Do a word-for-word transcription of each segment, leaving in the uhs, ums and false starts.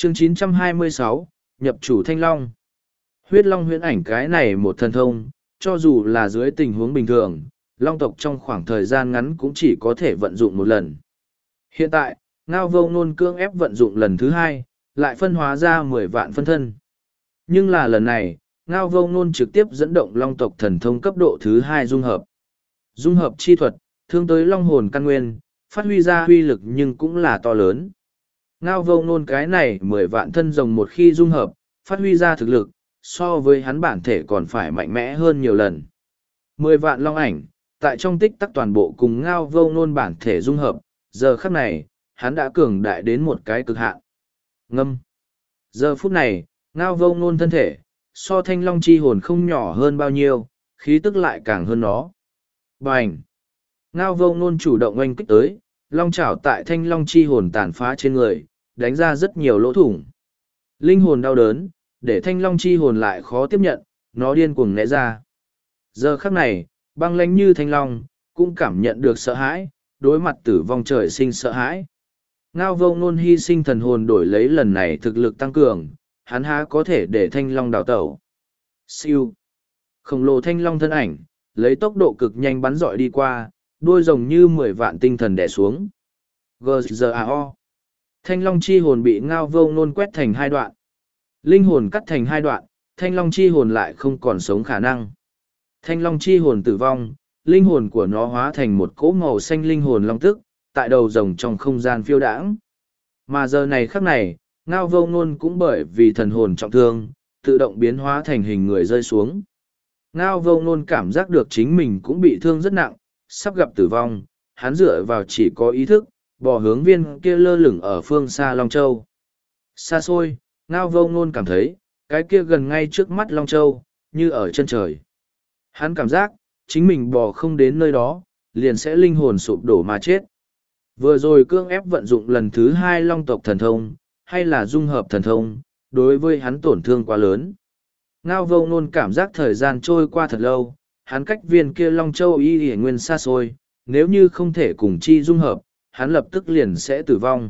Chương chín trăm hai mươi sáu, nhập chủ Thanh Long. Huyết Long huyễn ảnh cái này một thần thông, cho dù là dưới tình huống bình thường, Long tộc trong khoảng thời gian ngắn cũng chỉ có thể vận dụng một lần. Hiện tại, Ngao Vô Ngôn cưỡng ép vận dụng lần thứ hai, lại phân hóa ra mười vạn phân thân. Nhưng là lần này, Ngao Vô Ngôn trực tiếp dẫn động Long tộc thần thông cấp độ thứ hai dung hợp. Dung hợp chi thuật, thương tới Long hồn căn nguyên, phát huy ra huy lực nhưng cũng là to lớn. Ngao Vô Ngôn cái này mười vạn thân rồng một khi dung hợp, phát huy ra thực lực, so với hắn bản thể còn phải mạnh mẽ hơn nhiều lần. Mười vạn long ảnh, tại trong tích tắc toàn bộ cùng Ngao Vô Ngôn bản thể dung hợp, giờ khắc này, hắn đã cường đại đến một cái cực hạn. Ngâm. Giờ phút này, Ngao Vô Ngôn thân thể, so thanh long chi hồn không nhỏ hơn bao nhiêu, khí tức lại càng hơn nó. Bành. Ngao Vô Ngôn chủ động oanh kích tới, long chảo tại thanh long chi hồn tàn phá trên người, đánh ra rất nhiều lỗ thủng. Linh hồn đau đớn, để thanh long chi hồn lại khó tiếp nhận, nó điên cuồng né ra. Giờ khắc này, băng lãnh như thanh long, cũng cảm nhận được sợ hãi, đối mặt tử vong trời sinh sợ hãi. Ngao Vô Ngôn hy sinh thần hồn đổi lấy lần này thực lực tăng cường, hắn há có thể để thanh long đào tẩu. Siêu. Khổng lồ thanh long thân ảnh, lấy tốc độ cực nhanh bắn dọi đi qua, đuôi rồng như mười vạn tinh thần đè xuống. giê giê a o. Thanh long chi hồn bị Ngao Vô Ngôn quét thành hai đoạn. Linh hồn cắt thành hai đoạn, thanh long chi hồn lại không còn sống khả năng. Thanh long chi hồn tử vong, linh hồn của nó hóa thành một cỗ màu xanh linh hồn long tức, tại đầu rồng trong không gian phiêu đãng. Mà giờ này khắc này, Ngao Vô Ngôn cũng bởi vì thần hồn trọng thương, tự động biến hóa thành hình người rơi xuống. Ngao Vô Ngôn cảm giác được chính mình cũng bị thương rất nặng, sắp gặp tử vong, hắn dựa vào chỉ có ý thức, bỏ hướng viên kia lơ lửng ở phương xa Long Châu. Xa xôi, Ngao Vô Ngôn cảm thấy, cái kia gần ngay trước mắt Long Châu, như ở chân trời. Hắn cảm giác, chính mình bò không đến nơi đó, liền sẽ linh hồn sụp đổ mà chết. Vừa rồi cưỡng ép vận dụng lần thứ hai Long tộc thần thông, hay là dung hợp thần thông, đối với hắn tổn thương quá lớn. Ngao Vô Ngôn cảm giác thời gian trôi qua thật lâu, hắn cách viên kia Long Châu y hề nguyên xa xôi, nếu như không thể cùng chi dung hợp, hắn lập tức liền sẽ tử vong.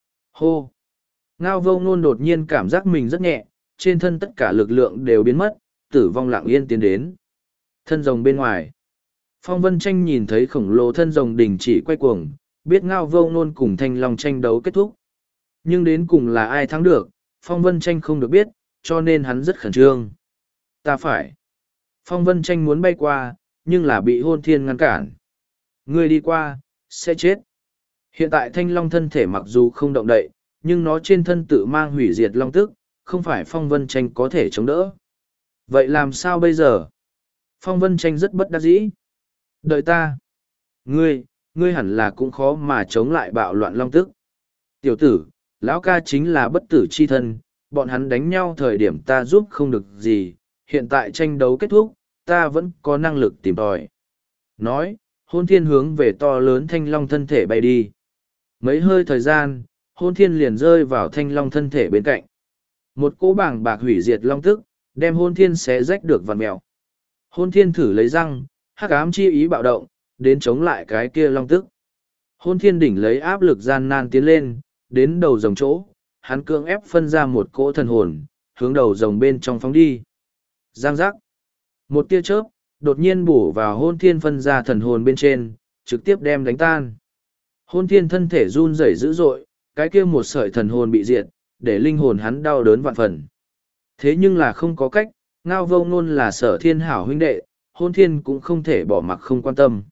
Hô! Ngao Vô Ngôn đột nhiên cảm giác mình rất nhẹ, trên thân tất cả lực lượng đều biến mất, tử vong lặng yên tiến đến. Thân rồng bên ngoài. Phong Vân Tranh nhìn thấy khổng lồ thân rồng đình chỉ quay cuồng, biết Ngao Vô Ngôn cùng Thanh Long tranh đấu kết thúc. Nhưng đến cùng là ai thắng được, Phong Vân Tranh không được biết, cho nên hắn rất khẩn trương. Ta phải. Phong Vân Tranh muốn bay qua, nhưng là bị Hôn Thiên ngăn cản. Ngươi đi qua, sẽ chết. Hiện tại Thanh Long thân thể mặc dù không động đậy, nhưng nó trên thân tự mang hủy diệt long tức, không phải Phong Vân Tranh có thể chống đỡ. Vậy làm sao bây giờ? Phong Vân Tranh rất bất đắc dĩ. Đợi ta. Ngươi, ngươi hẳn là cũng khó mà chống lại bạo loạn long tức. Tiểu tử, lão ca chính là bất tử chi thân, bọn hắn đánh nhau thời điểm ta giúp không được gì, hiện tại tranh đấu kết thúc, ta vẫn có năng lực tìm tòi. Nói, Hôn Thiên hướng về to lớn Thanh Long thân thể bay đi. Mấy hơi thời gian, Hôn Thiên liền rơi vào Thanh Long thân thể bên cạnh. Một cỗ bảng bạc hủy diệt long tức, đem Hôn Thiên xé rách được vằn mèo. Hôn Thiên thử lấy răng, hắc ám chi ý bạo động, đến chống lại cái kia long tức. Hôn Thiên đỉnh lấy áp lực gian nan tiến lên, đến đầu rồng chỗ, hắn cưỡng ép phân ra một cỗ thần hồn, hướng đầu rồng bên trong phóng đi. Giang giác. Một tia chớp, đột nhiên bổ vào Hôn Thiên phân ra thần hồn bên trên, trực tiếp đem đánh tan. Hôn Thiên thân thể run rẩy dữ dội, cái kia một sợi thần hồn bị diệt, để linh hồn hắn đau đớn vạn phần. Thế nhưng là không có cách, Ngao Vô Ngôn là Sở Thiên hảo huynh đệ, Hôn Thiên cũng không thể bỏ mặc không quan tâm.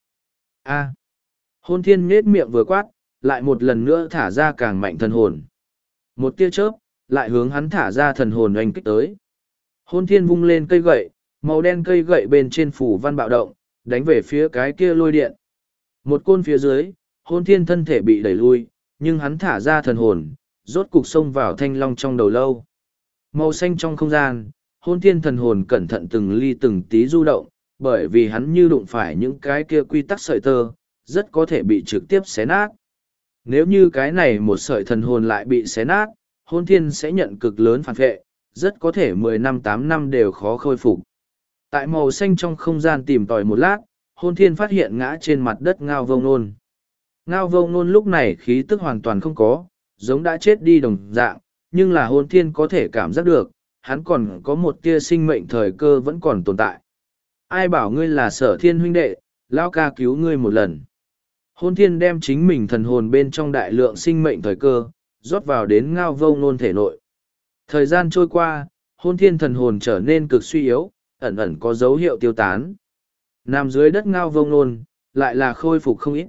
A. Hôn Thiên nhếch miệng vừa quát, lại một lần nữa thả ra càng mạnh thần hồn. Một tia chớp, lại hướng hắn thả ra thần hồn oanh kích tới. Hôn Thiên vung lên cây gậy, màu đen cây gậy bên trên phủ văn bạo động, đánh về phía cái kia lôi điện. Một côn phía dưới, Hôn Thiên thân thể bị đẩy lui, nhưng hắn thả ra thần hồn, rốt cục xông vào Thanh Long trong đầu lâu. Màu xanh trong không gian, Hôn Thiên thần hồn cẩn thận từng ly từng tí du động, bởi vì hắn như đụng phải những cái kia quy tắc sợi tơ, rất có thể bị trực tiếp xé nát. Nếu như cái này một sợi thần hồn lại bị xé nát, Hôn Thiên sẽ nhận cực lớn phản vệ, rất có thể mười năm tám năm đều khó khôi phục. Tại màu xanh trong không gian tìm tòi một lát, Hôn Thiên phát hiện ngã trên mặt đất Ngao Vô Ngôn. Ngao Vô Ngôn lúc này khí tức hoàn toàn không có, giống đã chết đi đồng dạng, nhưng là hôn thiên có thể cảm giác được, hắn còn có một tia sinh mệnh thời cơ vẫn còn tồn tại. Ai bảo ngươi là Sở Thiên huynh đệ, lão ca cứu ngươi một lần. Hôn thiên đem chính mình thần hồn bên trong đại lượng sinh mệnh thời cơ, rót vào đến Ngao Vô Ngôn thể nội. Thời gian trôi qua, hôn thiên thần hồn trở nên cực suy yếu, ẩn ẩn có dấu hiệu tiêu tán. Nằm dưới đất Ngao Vô Ngôn, lại là khôi phục không ít.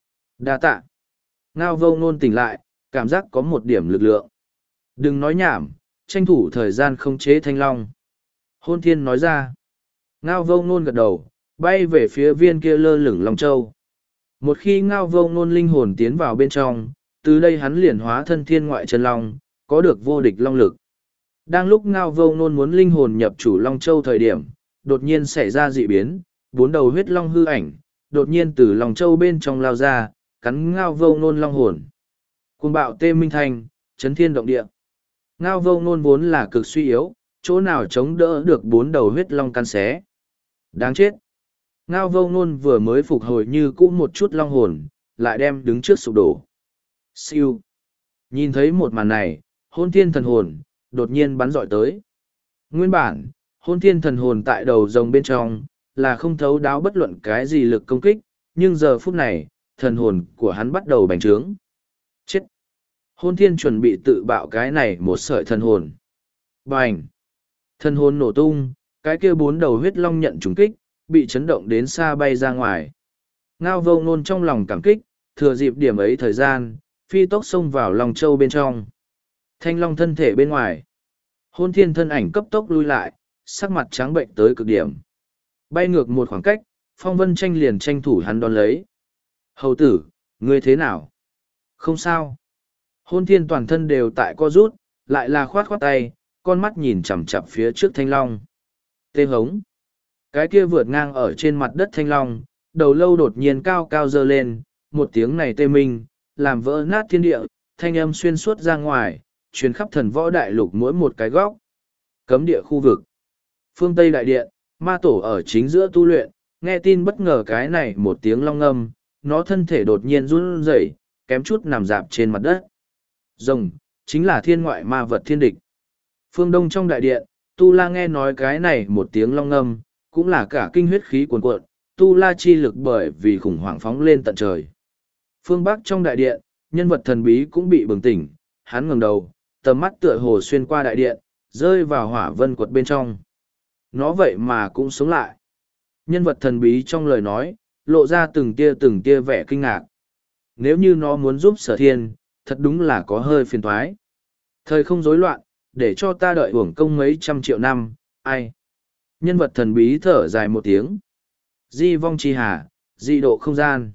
Đa tạ. Ngao Vô Ngôn tỉnh lại, cảm giác có một điểm lực lượng. Đừng nói nhảm, tranh thủ thời gian khống chế thanh long. Hôn thiên nói ra. Ngao Vô Ngôn gật đầu, bay về phía viên kia lơ lửng Long Châu. Một khi Ngao Vô Ngôn linh hồn tiến vào bên trong, từ đây hắn liền hóa thân thiên ngoại chân long, có được vô địch long lực. Đang lúc Ngao Vô Ngôn muốn linh hồn nhập chủ Long Châu thời điểm, đột nhiên xảy ra dị biến, bốn đầu huyết long hư ảnh, đột nhiên từ Long Châu bên trong lao ra, cắn Ngao Vô Ngôn long hồn. Cuồng bạo tê minh thanh, chấn thiên động địa. Ngao Vô Ngôn vốn là cực suy yếu, chỗ nào chống đỡ được bốn đầu huyết long cắn xé. Đáng chết. Ngao Vô Ngôn vừa mới phục hồi như cũ một chút long hồn, lại đem đứng trước sụp đổ. Siêu. Nhìn thấy một màn này, hôn thiên thần hồn, đột nhiên bắn dọi tới. Nguyên bản, hôn thiên thần hồn tại đầu rồng bên trong, là không thấu đáo bất luận cái gì lực công kích, nhưng giờ phút này, thần hồn của hắn bắt đầu bành trướng. Chết! Hôn thiên chuẩn bị tự bạo cái này một sợi thần hồn. Bành! Thần hồn nổ tung, cái kia bốn đầu huyết long nhận trúng kích, bị chấn động đến xa bay ra ngoài. Ngao Vô Ngôn trong lòng cảm kích, thừa dịp điểm ấy thời gian, phi tốc xông vào Long Châu bên trong. Thanh long thân thể bên ngoài. Hôn thiên thân ảnh cấp tốc lui lại, sắc mặt trắng bệnh tới cực điểm. Bay ngược một khoảng cách, Phong Vân Tranh liền tranh thủ hắn đón lấy. Hầu tử, ngươi thế nào? Không sao. Hôn thiên toàn thân đều tại co rút, lại là khoát khoát tay, con mắt nhìn chằm chằm phía trước thanh long. Tê hống. Cái kia vượt ngang ở trên mặt đất thanh long, đầu lâu đột nhiên cao cao dơ lên, một tiếng này tê minh, làm vỡ nát thiên địa, thanh âm xuyên suốt ra ngoài, truyền khắp thần võ đại lục mỗi một cái góc. Cấm địa khu vực. Phương Tây đại điện, ma tổ ở chính giữa tu luyện, nghe tin bất ngờ cái này một tiếng long ngâm, nó thân thể đột nhiên run rẩy, kém chút nằm dạp trên mặt đất. Rồng, chính là thiên ngoại ma vật thiên địch. Phương Đông trong đại điện, Tu La nghe nói cái này một tiếng long ngâm, cũng là cả kinh huyết khí cuồn cuộn, Tu La chi lực bởi vì khủng hoảng phóng lên tận trời. Phương Bắc trong đại điện, nhân vật thần bí cũng bị bừng tỉnh, hắn ngẩng đầu, tầm mắt tựa hồ xuyên qua đại điện, rơi vào hỏa vân quật bên trong. Nó vậy mà cũng sống lại. Nhân vật thần bí trong lời nói, lộ ra từng tia từng tia vẻ kinh ngạc. Nếu như nó muốn giúp Sở Thiên, thật đúng là có hơi phiền toái. Thời không rối loạn, để cho ta đợi uổng công mấy trăm triệu năm, ai? Nhân vật thần bí thở dài một tiếng. Di vong chi hà, di độ không gian.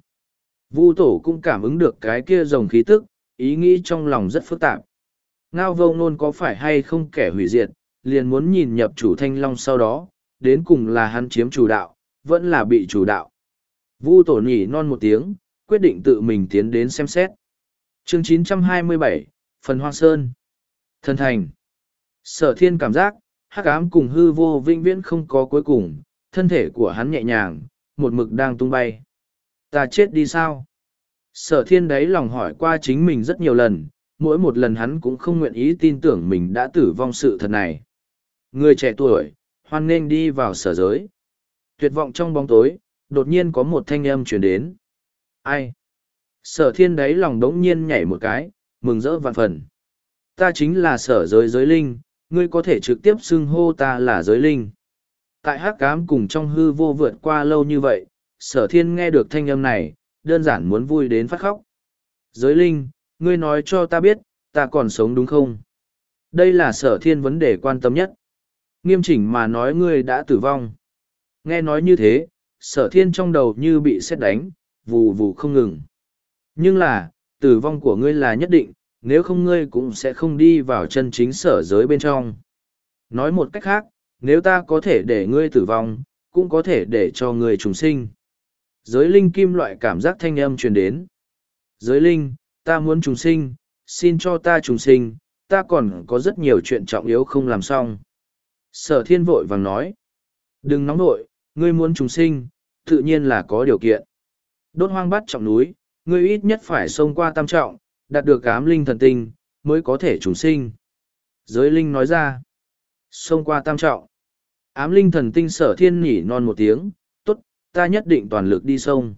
Vu tổ cũng cảm ứng được cái kia rồng khí tức, ý nghĩ trong lòng rất phức tạp. Ngao Vô Ngôn có phải hay không kẻ hủy diệt, liền muốn nhìn nhập chủ thanh long sau đó, đến cùng là hắn chiếm chủ đạo, vẫn là bị chủ đạo. Vu tổ nhỉ non một tiếng, quyết định tự mình tiến đến xem xét. Chương chín trăm hai mươi bảy, Phần Hoang Sơn. Thần thành. Sở Thiên cảm giác, hắc ám cùng hư vô vĩnh viễn không có cuối cùng, thân thể của hắn nhẹ nhàng, một mực đang tung bay. Ta chết đi sao? Sở Thiên đấy lòng hỏi qua chính mình rất nhiều lần, mỗi một lần hắn cũng không nguyện ý tin tưởng mình đã tử vong sự thật này. Người trẻ tuổi, hoan nghênh đi vào sở giới. Tuyệt vọng trong bóng tối, đột nhiên có một thanh âm truyền đến. Ai? Sở Thiên đấy lòng đống nhiên nhảy một cái, mừng rỡ vạn phần. Ta chính là sở giới giới linh, ngươi có thể trực tiếp xưng hô ta là giới linh. Tại hắc ám cùng trong hư vô vượt qua lâu như vậy, Sở Thiên nghe được thanh âm này, đơn giản muốn vui đến phát khóc. Giới linh, ngươi nói cho ta biết, ta còn sống đúng không? Đây là Sở Thiên vấn đề quan tâm nhất. Nghiêm chỉnh mà nói ngươi đã tử vong. Nghe nói như thế, Sở Thiên trong đầu như bị sét đánh, vù vù không ngừng. Nhưng là, tử vong của ngươi là nhất định, nếu không ngươi cũng sẽ không đi vào chân chính sở giới bên trong. Nói một cách khác, nếu ta có thể để ngươi tử vong, cũng có thể để cho ngươi trùng sinh. Giới linh kim loại cảm giác thanh âm truyền đến. Giới linh, ta muốn trùng sinh, xin cho ta trùng sinh, ta còn có rất nhiều chuyện trọng yếu không làm xong. Sở Thiên vội vàng nói. Đừng nóng nội, ngươi muốn trùng sinh, tự nhiên là có điều kiện. Đốt hoang bát trọng núi, ngươi ít nhất phải xông qua tam trọng, đạt được ám linh thần tinh, mới có thể trùng sinh. Giới linh nói ra. Xông qua tam trọng. Ám linh thần tinh sở thiên nhỉ non một tiếng, tốt, ta nhất định toàn lực đi sông.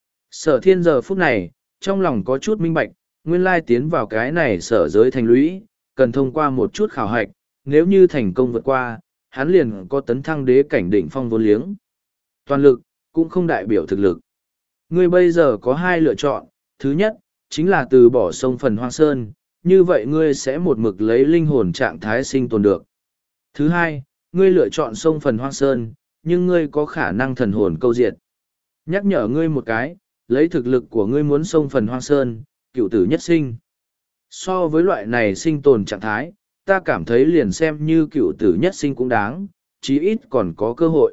Sở thiên giờ phút này, trong lòng có chút minh bạch, nguyên lai tiến vào cái này sở giới thành lũy, cần thông qua một chút khảo hạch, nếu như thành công vượt qua, hắn liền có tấn thăng đế cảnh đỉnh phong vốn liếng. Toàn lực, cũng không đại biểu thực lực. Ngươi bây giờ có hai lựa chọn, thứ nhất, chính là từ bỏ sông phần hoang sơn, như vậy ngươi sẽ một mực lấy linh hồn trạng thái sinh tồn được. Thứ hai, ngươi lựa chọn sông phần hoang sơn, nhưng ngươi có khả năng thần hồn câu diệt. Nhắc nhở ngươi một cái, lấy thực lực của ngươi muốn sông phần hoang sơn, cựu tử nhất sinh. So với loại này sinh tồn trạng thái, ta cảm thấy liền xem như cựu tử nhất sinh cũng đáng, chí ít còn có cơ hội.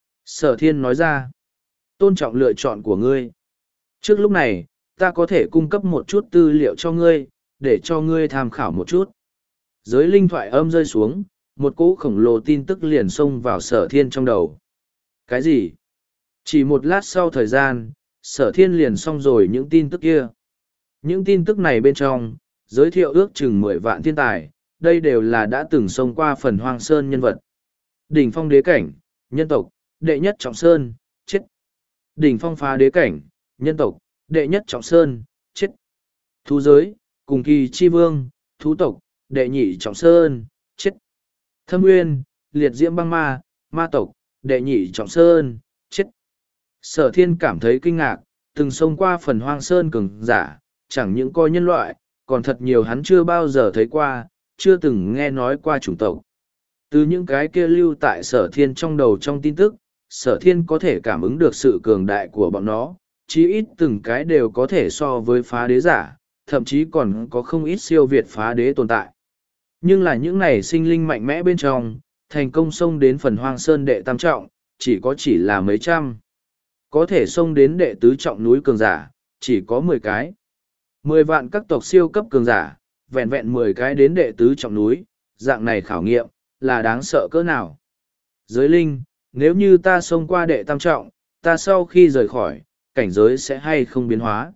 Sở thiên nói ra, tôn trọng lựa chọn của ngươi. Trước lúc này, ta có thể cung cấp một chút tư liệu cho ngươi, để cho ngươi tham khảo một chút. Giới linh thoại âm rơi xuống, một cỗ khổng lồ tin tức liền xông vào sở thiên trong đầu. Cái gì? Chỉ một lát sau thời gian, sở thiên liền xong rồi những tin tức kia. Những tin tức này bên trong, giới thiệu ước chừng mười vạn thiên tài, đây đều là đã từng xông qua phần hoang sơn nhân vật. Đỉnh phong đế cảnh, nhân tộc, đệ nhất trọng sơn, chết. Đỉnh phong phá đế cảnh, nhân tộc, đệ nhất trọng sơn, chết. Thú giới, cùng kỳ chi vương, thú tộc, đệ nhị trọng sơn, chết. Thâm nguyên, liệt diễm băng ma, ma tộc, đệ nhị trọng sơn, chết. Sở thiên cảm thấy kinh ngạc, từng xông qua phần hoang sơn cường giả, chẳng những coi nhân loại, còn thật nhiều hắn chưa bao giờ thấy qua, chưa từng nghe nói qua chủng tộc. Từ những cái kia lưu tại sở thiên trong đầu trong tin tức, sở thiên có thể cảm ứng được sự cường đại của bọn nó, chí ít từng cái đều có thể so với phá đế giả, thậm chí còn có không ít siêu việt phá đế tồn tại. Nhưng là những này sinh linh mạnh mẽ bên trong, thành công xông đến phần hoang sơn đệ tam trọng, chỉ có chỉ là mấy trăm. Có thể xông đến đệ tứ trọng núi cường giả, chỉ có mười cái. Mười vạn các tộc siêu cấp cường giả, vẹn vẹn mười cái đến đệ tứ trọng núi, dạng này khảo nghiệm, là đáng sợ cỡ nào. Giới linh, nếu như ta xông qua đệ tam trọng, ta sau khi rời khỏi, cảnh giới sẽ hay không biến hóa.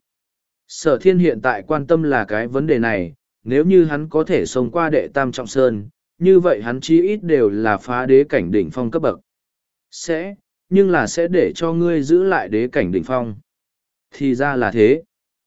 Sở thiên hiện tại quan tâm là cái vấn đề này, nếu như hắn có thể xông qua đệ tam trọng sơn, như vậy hắn chí ít đều là phá đế cảnh đỉnh phong cấp bậc. Sẽ, nhưng là sẽ để cho ngươi giữ lại đế cảnh đỉnh phong. Thì ra là thế.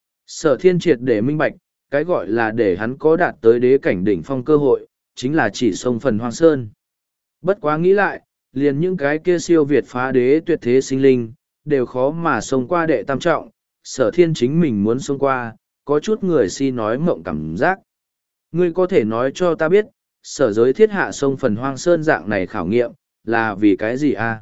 Sở thiên triệt để minh bạch, cái gọi là để hắn có đạt tới đế cảnh đỉnh phong cơ hội, chính là chỉ sông phần hoang sơn. Bất quá nghĩ lại, liền những cái kia siêu việt phá đế tuyệt thế sinh linh, đều khó mà xông qua đệ tam trọng, sở thiên chính mình muốn xông qua, có chút người si nói mộng cảm giác. Ngươi có thể nói cho ta biết, sở giới thiết hạ sông phần hoang sơn dạng này khảo nghiệm, là vì cái gì à?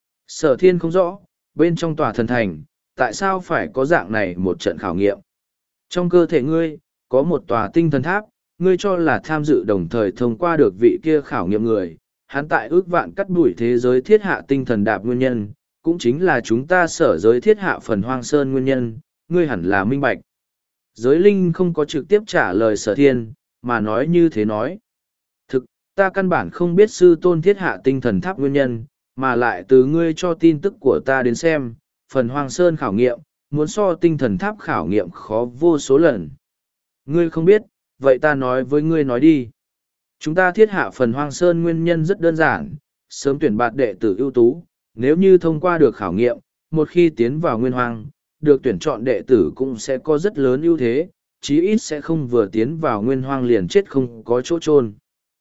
Sở thiên không rõ, bên trong tòa thần thành, tại sao phải có dạng này một trận khảo nghiệm? Trong cơ thể ngươi, có một tòa tinh thần tháp, ngươi cho là tham dự đồng thời thông qua được vị kia khảo nghiệm người. Hắn tại ước vạn cắt đuổi thế giới thiết hạ tinh thần đạp nguyên nhân, cũng chính là chúng ta sở giới thiết hạ phần hoang sơn nguyên nhân, ngươi hẳn là minh bạch. Giới linh không có trực tiếp trả lời sở thiên, mà nói như thế nói. Thực, ta căn bản không biết sư tôn thiết hạ tinh thần tháp nguyên nhân, mà lại từ ngươi cho tin tức của ta đến xem, phần hoang sơn khảo nghiệm, muốn so tinh thần tháp khảo nghiệm khó vô số lần. Ngươi không biết, vậy ta nói với ngươi nói đi. Chúng ta thiết hạ phần hoang sơn nguyên nhân rất đơn giản, sớm tuyển bạt đệ tử ưu tú, nếu như thông qua được khảo nghiệm, một khi tiến vào nguyên hoang, được tuyển chọn đệ tử cũng sẽ có rất lớn ưu thế, chí ít sẽ không vừa tiến vào nguyên hoang liền chết không có chỗ chôn.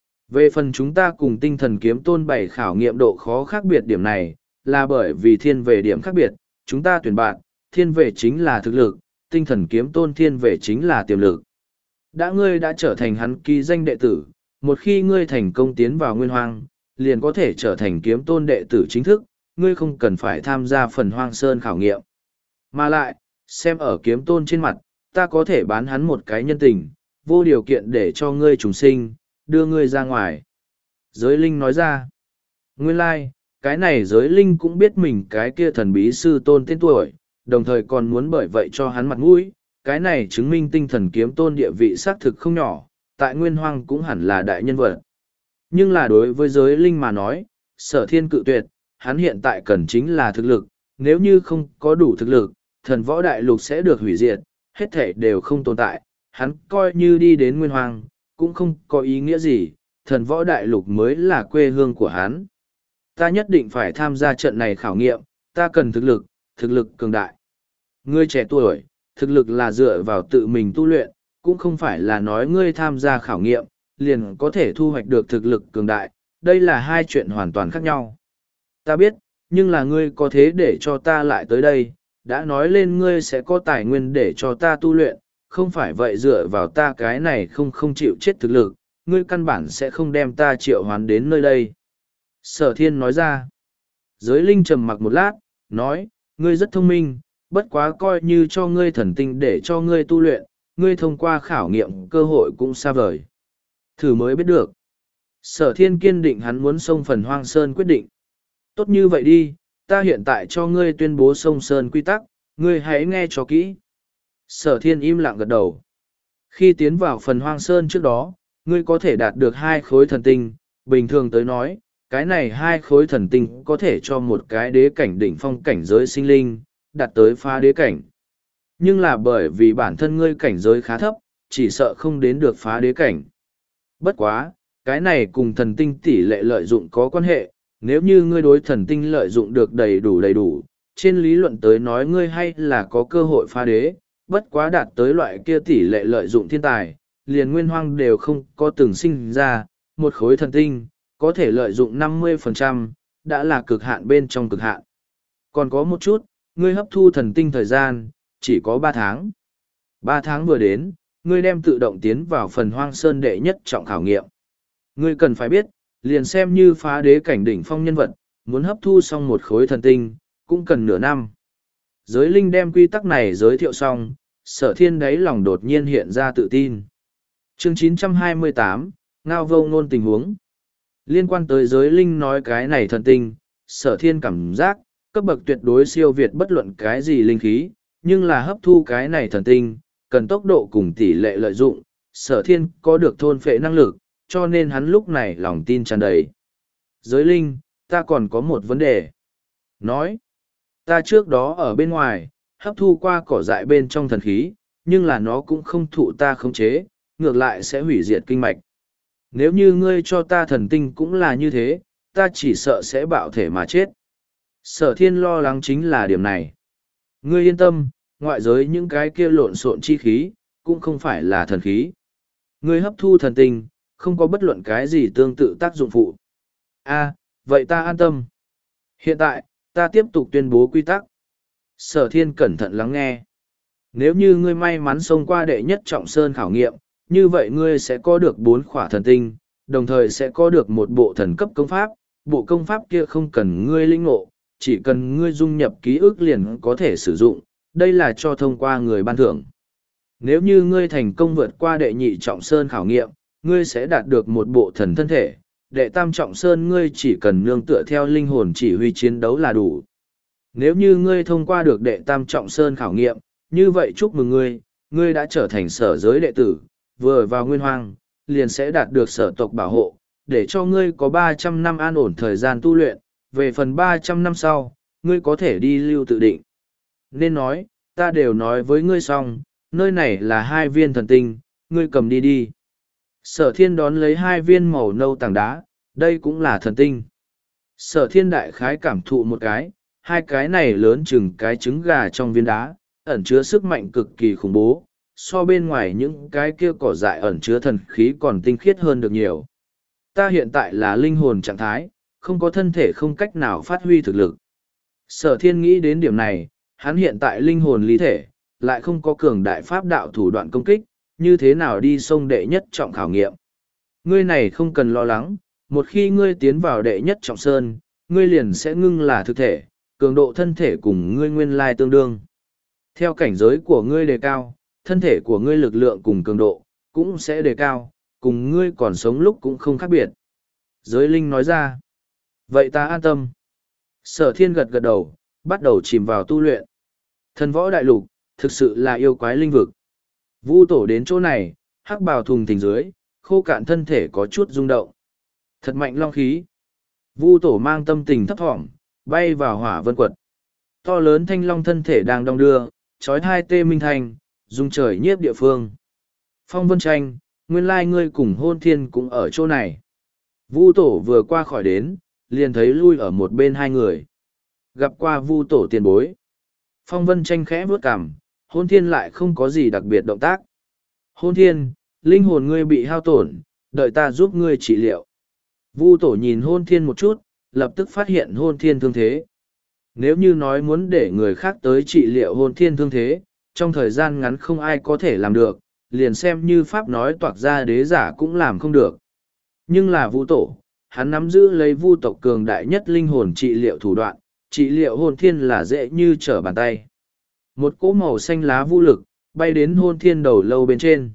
Về phần chúng ta cùng tinh thần kiếm tôn bảy khảo nghiệm độ khó khác biệt điểm này, là bởi vì thiên về điểm khác biệt, chúng ta tuyển bạn, thiên về chính là thực lực, tinh thần kiếm tôn thiên về chính là tiềm lực. Đã ngươi đã trở thành hắn ký danh đệ tử, một khi ngươi thành công tiến vào nguyên hoang, liền có thể trở thành kiếm tôn đệ tử chính thức, ngươi không cần phải tham gia phần hoang sơn khảo nghiệm. Mà lại, xem ở kiếm tôn trên mặt, ta có thể bán hắn một cái nhân tình, vô điều kiện để cho ngươi trùng sinh, đưa ngươi ra ngoài. Giới linh nói ra, nguyên lai, like, cái này giới linh cũng biết mình cái kia thần bí sư tôn tên tuổi, đồng thời còn muốn bởi vậy cho hắn mặt mũi, cái này chứng minh tinh thần kiếm tôn địa vị xác thực không nhỏ, tại nguyên hoang cũng hẳn là đại nhân vật. Nhưng là đối với giới linh mà nói, sở thiên cự tuyệt, hắn hiện tại cần chính là thực lực, nếu như không có đủ thực lực, thần võ đại lục sẽ được hủy diệt, hết thể đều không tồn tại, hắn coi như đi đến nguyên hoang, cũng không có ý nghĩa gì, thần võ đại lục mới là quê hương của hắn. Ta nhất định phải tham gia trận này khảo nghiệm, ta cần thực lực, thực lực cường đại. Ngươi trẻ tuổi, thực lực là dựa vào tự mình tu luyện, cũng không phải là nói ngươi tham gia khảo nghiệm, liền có thể thu hoạch được thực lực cường đại, đây là hai chuyện hoàn toàn khác nhau. Ta biết, nhưng là ngươi có thế để cho ta lại tới đây, đã nói lên ngươi sẽ có tài nguyên để cho ta tu luyện, không phải vậy dựa vào ta cái này không không chịu chết thực lực, ngươi căn bản sẽ không đem ta triệu hoán đến nơi đây. Sở thiên nói ra. Giới linh trầm mặc một lát, nói, ngươi rất thông minh, bất quá coi như cho ngươi thần tinh để cho ngươi tu luyện, ngươi thông qua khảo nghiệm cơ hội cũng xa vời. Thử mới biết được. Sở thiên kiên định hắn muốn xông phần hoang sơn quyết định. Tốt như vậy đi, ta hiện tại cho ngươi tuyên bố sông sơn quy tắc, ngươi hãy nghe cho kỹ. Sở thiên im lặng gật đầu. Khi tiến vào phần hoang sơn trước đó, ngươi có thể đạt được hai khối thần tinh, bình thường tới nói, cái này hai khối thần tinh có thể cho một cái đế cảnh đỉnh phong cảnh giới sinh linh, đạt tới phá đế cảnh. Nhưng là bởi vì bản thân ngươi cảnh giới khá thấp, chỉ sợ không đến được phá đế cảnh. Bất quá, cái này cùng thần tinh tỷ lệ lợi dụng có quan hệ, nếu như ngươi đối thần tinh lợi dụng được đầy đủ đầy đủ, trên lý luận tới nói ngươi hay là có cơ hội phá đế, bất quá đạt tới loại kia tỷ lệ lợi dụng thiên tài, liền nguyên hoang đều không có từng sinh ra, một khối thần tinh, có thể lợi dụng năm mươi phần trăm, đã là cực hạn bên trong cực hạn. Còn có một chút, ngươi hấp thu thần tinh thời gian, chỉ có ba tháng. ba tháng vừa đến, ngươi đem tự động tiến vào phần hoang sơn đệ nhất trọng khảo nghiệm. Ngươi cần phải biết, liền xem như phá đế cảnh đỉnh phong nhân vật, muốn hấp thu xong một khối thần tinh, cũng cần nửa năm. Giới linh đem quy tắc này giới thiệu xong, sở thiên đáy lòng đột nhiên hiện ra tự tin. Chương chín trăm hai mươi tám, Ngao Vô Ngôn tình huống. Liên quan tới giới linh nói cái này thần tinh, sở thiên cảm giác, cấp bậc tuyệt đối siêu việt bất luận cái gì linh khí, nhưng là hấp thu cái này thần tinh, cần tốc độ cùng tỷ lệ lợi dụng, sở thiên có được thôn phệ năng lực, cho nên hắn lúc này lòng tin tràn đầy. Giới linh, ta còn có một vấn đề. Nói, ta trước đó ở bên ngoài, hấp thu qua cỏ dại bên trong thần khí, nhưng là nó cũng không thụ ta khống chế, ngược lại sẽ hủy diệt kinh mạch. Nếu như ngươi cho ta thần tinh cũng là như thế, ta chỉ sợ sẽ bạo thể mà chết. Sở thiên lo lắng chính là điểm này. Ngươi yên tâm, ngoại giới những cái kia lộn xộn chi khí, cũng không phải là thần khí. Ngươi hấp thu thần tinh, không có bất luận cái gì tương tự tác dụng phụ. A, vậy ta an tâm. Hiện tại, ta tiếp tục tuyên bố quy tắc. Sở thiên cẩn thận lắng nghe. Nếu như ngươi may mắn xông qua đệ nhất trọng sơn khảo nghiệm, như vậy ngươi sẽ có được bốn khỏa thần tinh, đồng thời sẽ có được một bộ thần cấp công pháp. Bộ công pháp kia không cần ngươi linh ngộ, chỉ cần ngươi dung nhập ký ức liền có thể sử dụng, đây là cho thông qua người ban thưởng. Nếu như ngươi thành công vượt qua đệ nhị trọng sơn khảo nghiệm, ngươi sẽ đạt được một bộ thần thân thể, đệ tam trọng sơn ngươi chỉ cần nương tựa theo linh hồn chỉ huy chiến đấu là đủ. Nếu như ngươi thông qua được đệ tam trọng sơn khảo nghiệm, như vậy chúc mừng ngươi, ngươi đã trở thành sở giới đệ tử, vừa vào nguyên hoang, liền sẽ đạt được sở tộc bảo hộ, để cho ngươi có ba trăm năm an ổn thời gian tu luyện, về phần ba trăm năm sau, ngươi có thể đi lưu tự định. Nên nói, ta đều nói với ngươi xong, nơi này là hai viên thần tinh, ngươi cầm đi đi. Sở thiên đón lấy hai viên màu nâu tảng đá, đây cũng là thần tinh. Sở thiên đại khái cảm thụ một cái, hai cái này lớn chừng cái trứng gà trong viên đá, ẩn chứa sức mạnh cực kỳ khủng bố, so bên ngoài những cái kia cỏ dại ẩn chứa thần khí còn tinh khiết hơn được nhiều. Ta hiện tại là linh hồn trạng thái, không có thân thể không cách nào phát huy thực lực. Sở thiên nghĩ đến điểm này, hắn hiện tại linh hồn lý thể, lại không có cường đại pháp đạo thủ đoạn công kích, như thế nào đi sông đệ nhất trọng khảo nghiệm. Ngươi này không cần lo lắng, một khi ngươi tiến vào đệ nhất trọng sơn, ngươi liền sẽ ngưng là thực thể, cường độ thân thể cùng ngươi nguyên lai tương đương. Theo cảnh giới của ngươi đề cao, thân thể của ngươi lực lượng cùng cường độ, cũng sẽ đề cao, cùng ngươi còn sống lúc cũng không khác biệt. Giới linh nói ra, vậy ta an tâm. Sở thiên gật gật đầu, bắt đầu chìm vào tu luyện. Thần võ đại lục, thực sự là yêu quái linh vực. Vu tổ đến chỗ này, hắc bào thùng thình dưới, khô cạn thân thể có chút rung động. Thật mạnh long khí. Vu tổ mang tâm tình thấp thỏm, bay vào hỏa vân quật. To lớn thanh long thân thể đang đong đưa, trói hai tê minh thành, dung trời nhiếp địa phương. Phong vân tranh, nguyên lai ngươi cùng hôn thiên cũng ở chỗ này. Vu tổ vừa qua khỏi đến, liền thấy lui ở một bên hai người. Gặp qua vu tổ tiền bối. Phong Vân Tranh khẽ bước cằm, Hôn Thiên lại không có gì đặc biệt động tác. Hôn Thiên, linh hồn ngươi bị hao tổn, đợi ta giúp ngươi trị liệu. Vu tổ nhìn Hôn Thiên một chút, lập tức phát hiện Hôn Thiên thương thế. Nếu như nói muốn để người khác tới trị liệu Hôn Thiên thương thế, trong thời gian ngắn không ai có thể làm được, liền xem như Pháp nói toạc ra đế giả cũng làm không được. Nhưng là Vu tổ, hắn nắm giữ lấy vu tộc cường đại nhất linh hồn trị liệu thủ đoạn, trị liệu Hôn Thiên là dễ như trở bàn tay. Một cỗ màu xanh lá vũ lực, bay đến Hôn Thiên đầu lâu bên trên.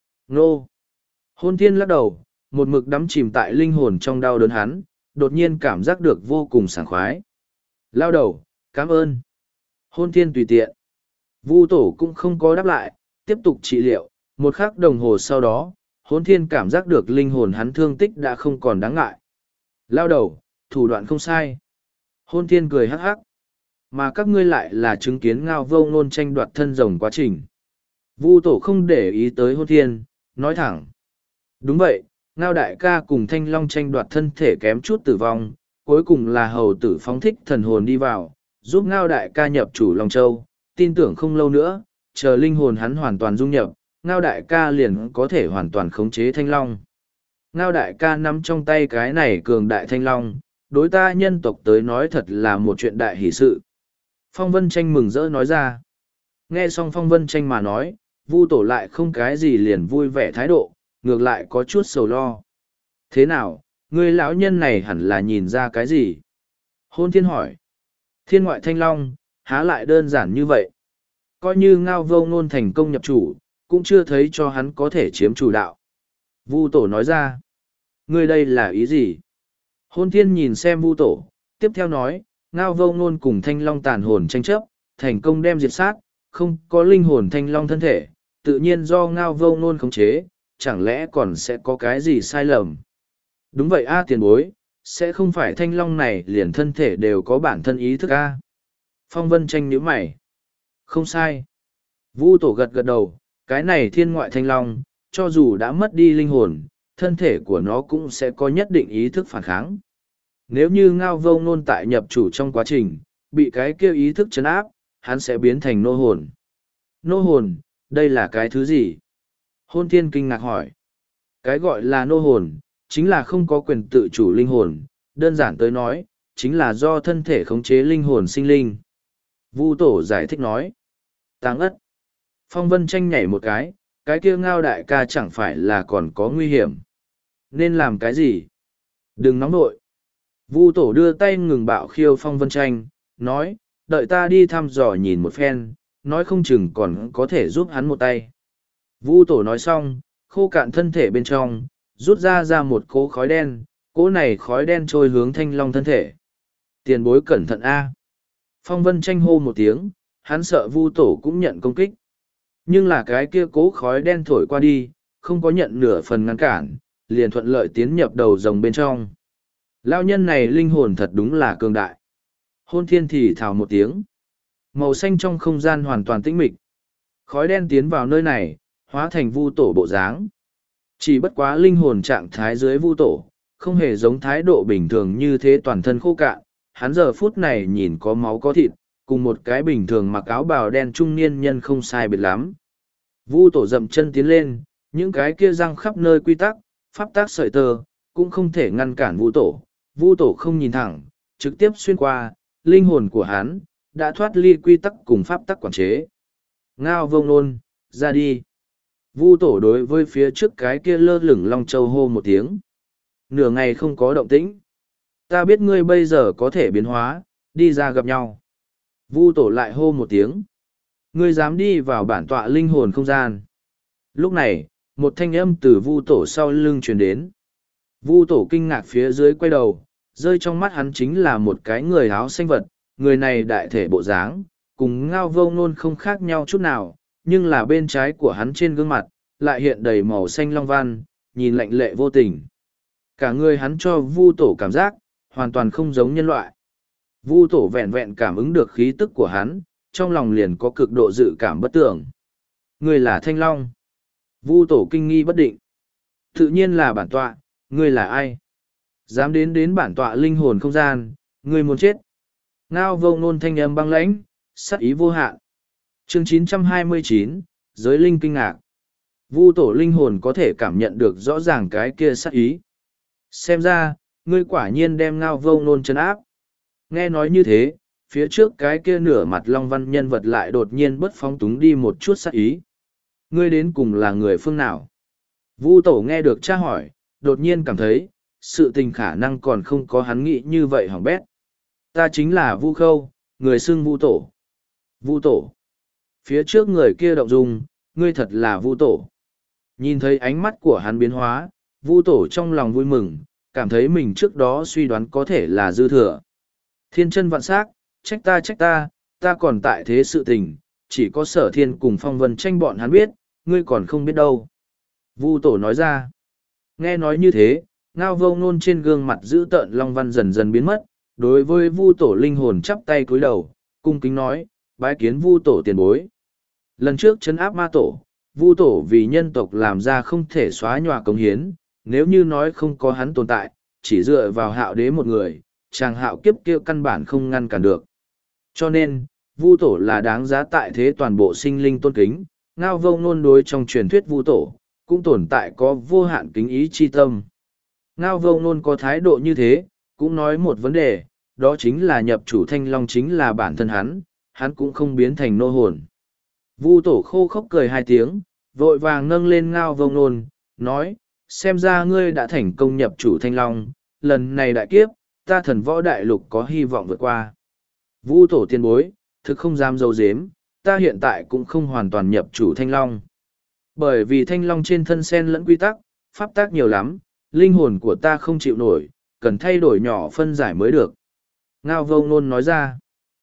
Nô! Hôn Thiên lắc đầu, một mực đắm chìm tại linh hồn trong đau đớn hắn, đột nhiên cảm giác được vô cùng sảng khoái. Lao đầu, cảm ơn. Hôn Thiên tùy tiện. Vu tổ cũng không có đáp lại, tiếp tục trị liệu, một khắc đồng hồ sau đó, Hôn Thiên cảm giác được linh hồn hắn thương tích đã không còn đáng ngại. Lao đầu, thủ đoạn không sai. Hôn Thiên cười hắc hắc. Mà các ngươi lại là chứng kiến Ngao Vô Ngôn tranh đoạt thân rồng quá trình. Vu tổ không để ý tới Hôn Thiên, nói thẳng. Đúng vậy, Ngao đại ca cùng Thanh Long tranh đoạt thân thể kém chút tử vong, cuối cùng là hầu tử phóng thích thần hồn đi vào, giúp Ngao đại ca nhập chủ Long Châu, tin tưởng không lâu nữa, chờ linh hồn hắn hoàn toàn dung nhập, Ngao đại ca liền có thể hoàn toàn khống chế Thanh Long. Ngao đại ca nắm trong tay cái này cường đại Thanh Long, đối ta nhân tộc tới nói thật là một chuyện đại hỷ sự. Phong Vân Tranh mừng rỡ nói ra. Nghe xong Phong Vân Tranh mà nói, Vu tổ lại không cái gì liền vui vẻ thái độ, ngược lại có chút sầu lo. Thế nào, người lão nhân này hẳn là nhìn ra cái gì? Hôn Thiên hỏi. Thiên ngoại Thanh Long, há lại đơn giản như vậy? Coi như Ngao Vô Ngôn thành công nhập chủ, cũng chưa thấy cho hắn có thể chiếm chủ đạo. Vu tổ nói ra. Ngươi đây là ý gì? Hôn Thiên nhìn xem Vu tổ, tiếp theo nói, Ngao Vô Ngôn cùng Thanh Long tàn hồn tranh chấp, thành công đem diệt sát, không có linh hồn Thanh Long thân thể, tự nhiên do Ngao Vô Ngôn khống chế, chẳng lẽ còn sẽ có cái gì sai lầm? Đúng vậy a tiền bối, sẽ không phải Thanh Long này liền thân thể đều có bản thân ý thức a? Phong Vân Tranh nhíu mày. Không sai. Vu tổ gật gật đầu, cái này thiên ngoại Thanh Long, cho dù đã mất đi linh hồn, thân thể của nó cũng sẽ có nhất định ý thức phản kháng. Nếu như Ngao Vô Ngôn tại nhập chủ trong quá trình, bị cái kêu ý thức chấn áp, hắn sẽ biến thành nô hồn. Nô hồn, đây là cái thứ gì? Hôn Thiên kinh ngạc hỏi. Cái gọi là nô hồn, chính là không có quyền tự chủ linh hồn, đơn giản tới nói, chính là do thân thể khống chế linh hồn sinh linh. Vu tổ giải thích nói. Táng ất. Phong Vân Tranh nhảy một cái, cái kia Ngao đại ca chẳng phải là còn có nguy hiểm. Nên làm cái gì? Đừng nóng nội. Vu tổ đưa tay ngừng bạo khiêu Phong Vân Tranh, nói, đợi ta đi thăm dò nhìn một phen, nói không chừng còn có thể giúp hắn một tay. Vu tổ nói xong, khô cạn thân thể bên trong, rút ra ra một cỗ khói đen, cỗ này khói đen trôi hướng Thanh Long thân thể. Tiền bối cẩn thận a. Phong Vân Tranh hô một tiếng, hắn sợ Vu tổ cũng nhận công kích. Nhưng là cái kia cỗ khói đen thổi qua đi, không có nhận nửa phần ngăn cản, liền thuận lợi tiến nhập đầu rồng bên trong. Lão nhân này linh hồn thật đúng là cường đại. Hôn Thiên thì thào một tiếng. Màu xanh trong không gian hoàn toàn tĩnh mịch. Khói đen tiến vào nơi này, hóa thành vu tổ bộ dáng. Chỉ bất quá linh hồn trạng thái dưới vu tổ, không hề giống thái độ bình thường như thế toàn thân khô cạn. Hắn giờ phút này nhìn có máu có thịt, cùng một cái bình thường mặc áo bào đen trung niên nhân không sai biệt lắm. Vu tổ dậm chân tiến lên, những cái kia răng khắp nơi quy tắc, pháp tác sợi tơ, cũng không thể ngăn cản vu tổ. Vu tổ không nhìn thẳng, trực tiếp xuyên qua, linh hồn của hắn, đã thoát ly quy tắc cùng pháp tắc quản chế. Ngao Vô Ngôn, ra đi. Vu tổ đối với phía trước cái kia lơ lửng Long Châu hô một tiếng. Nửa ngày không có động tĩnh. Ta biết ngươi bây giờ có thể biến hóa, đi ra gặp nhau. Vu tổ lại hô một tiếng. Ngươi dám đi vào bản tọa linh hồn không gian. Lúc này, một thanh âm từ vu tổ sau lưng truyền đến. Vu tổ kinh ngạc phía dưới quay đầu, rơi trong mắt hắn chính là một cái người áo xanh vật, người này đại thể bộ dáng, cùng Ngao Vô Ngôn không khác nhau chút nào, nhưng là bên trái của hắn trên gương mặt, lại hiện đầy màu xanh long văn, nhìn lạnh lệ vô tình. Cả người hắn cho Vu tổ cảm giác, hoàn toàn không giống nhân loại. Vu tổ vẹn vẹn cảm ứng được khí tức của hắn, trong lòng liền có cực độ dự cảm bất tưởng. Người là Thanh Long. Vu tổ kinh nghi bất định. Tự nhiên là bản tọa, ngươi là ai? Dám đến đến bản tọa linh hồn không gian, ngươi muốn chết. Ngao vô ngôn thanh âm băng lãnh, sắc ý vô hạn. Chương chín trăm hai mươi chín, giới linh kinh ngạc. Vu tổ linh hồn có thể cảm nhận được rõ ràng cái kia sắc ý. Xem ra, ngươi quả nhiên đem ngao vô ngôn trấn áp. Nghe nói như thế, phía trước cái kia nửa mặt long văn nhân vật lại đột nhiên bất phóng túng đi một chút sắc ý. Ngươi đến cùng là người phương nào? Vu tổ nghe được tra hỏi, đột nhiên cảm thấy, sự tình khả năng còn không có hắn nghĩ như vậy hỏng bét. Ta chính là Vu Khâu, người xưng Vu tổ. Vu tổ. Phía trước người kia động dung, ngươi thật là Vu tổ. Nhìn thấy ánh mắt của hắn biến hóa, Vu tổ trong lòng vui mừng, cảm thấy mình trước đó suy đoán có thể là dư thừa. Thiên chân vạn sắc, trách ta trách ta, ta còn tại thế sự tình, chỉ có sở thiên cùng phong vân tranh bọn hắn biết, ngươi còn không biết đâu. Vu tổ nói ra. Nghe nói như thế, ngao vô ngôn trên gương mặt dữ tợn long văn dần dần biến mất, đối với Vu tổ linh hồn chắp tay cúi đầu, cung kính nói, bái kiến Vu tổ tiền bối. Lần trước trấn áp ma tổ, Vu tổ vì nhân tộc làm ra không thể xóa nhòa công hiến, nếu như nói không có hắn tồn tại, chỉ dựa vào hạo đế một người, chàng hạo kiếp kia căn bản không ngăn cản được. Cho nên, Vu tổ là đáng giá tại thế toàn bộ sinh linh tôn kính, ngao vô ngôn đối trong truyền thuyết Vu tổ, cũng tồn tại có vô hạn kính ý chi tâm. Ngao vô ngôn có thái độ như thế, cũng nói một vấn đề, đó chính là nhập chủ thanh long chính là bản thân hắn, hắn cũng không biến thành nô hồn. Vu tổ khô khốc cười hai tiếng, vội vàng nâng lên ngao vô ngôn, nói, xem ra ngươi đã thành công nhập chủ thanh long, lần này đại kiếp, ta thần võ đại lục có hy vọng vượt qua. Vu tổ tiên bối, thực không dám dấu dếm, ta hiện tại cũng không hoàn toàn nhập chủ thanh long. Bởi vì thanh long trên thân sen lẫn quy tắc, pháp tác nhiều lắm, linh hồn của ta không chịu nổi, cần thay đổi nhỏ phân giải mới được. Ngao vô ngôn nói ra.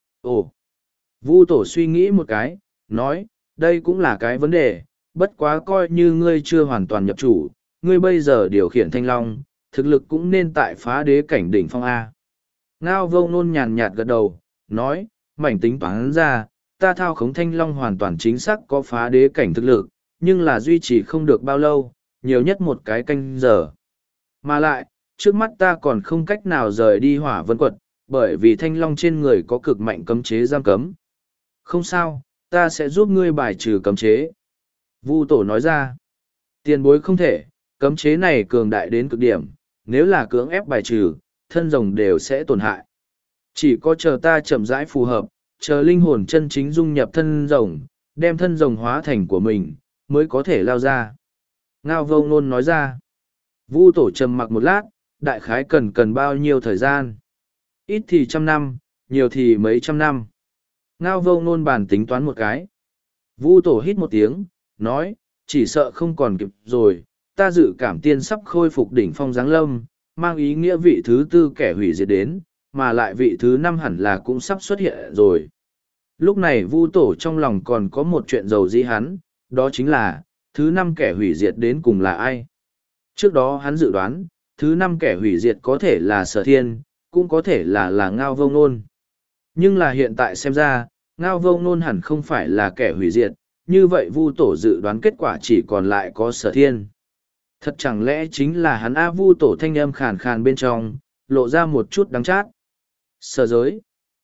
Ồ! Vu tổ suy nghĩ một cái, nói, đây cũng là cái vấn đề, bất quá coi như ngươi chưa hoàn toàn nhập chủ, ngươi bây giờ điều khiển thanh long, thực lực cũng nên tại phá đế cảnh đỉnh phong A. Ngao vô ngôn nhàn nhạt gật đầu, nói, mảnh tính toán ra, ta thao khống thanh long hoàn toàn chính xác có phá đế cảnh thực lực, nhưng là duy trì không được bao lâu, nhiều nhất một cái canh giờ. Mà lại, trước mắt ta còn không cách nào rời đi hỏa vân quật, bởi vì thanh long trên người có cực mạnh cấm chế giam cấm. Không sao, ta sẽ giúp ngươi bài trừ cấm chế. Vu tổ nói ra, tiền bối không thể, cấm chế này cường đại đến cực điểm, nếu là cưỡng ép bài trừ, thân rồng đều sẽ tổn hại. Chỉ có chờ ta chậm rãi phù hợp, chờ linh hồn chân chính dung nhập thân rồng, đem thân rồng hóa thành của mình, mới có thể lao ra. Ngao vô ngôn nói ra, Vu tổ trầm mặc một lát, đại khái cần cần bao nhiêu thời gian. Ít thì trăm năm, nhiều thì mấy trăm năm. Ngao vô ngôn bàn tính toán một cái. Vu tổ hít một tiếng, nói, chỉ sợ không còn kịp rồi, ta dự cảm tiên sắp khôi phục đỉnh phong giáng lâm, mang ý nghĩa vị thứ tư kẻ hủy diệt đến, mà lại vị thứ năm hẳn là cũng sắp xuất hiện rồi. Lúc này Vu tổ trong lòng còn có một chuyện dầu dĩ hắn, đó chính là, thứ năm kẻ hủy diệt đến cùng là ai? Trước đó hắn dự đoán, thứ năm kẻ hủy diệt có thể là Sở Thiên, cũng có thể là là Ngao vô ngôn. Nhưng là hiện tại xem ra, Ngao vô ngôn hẳn không phải là kẻ hủy diệt, như vậy Vu tổ dự đoán kết quả chỉ còn lại có Sở Thiên. Thật chẳng lẽ chính là hắn A? Vu tổ thanh âm khàn khàn bên trong, lộ ra một chút đắng chát. Sở giới.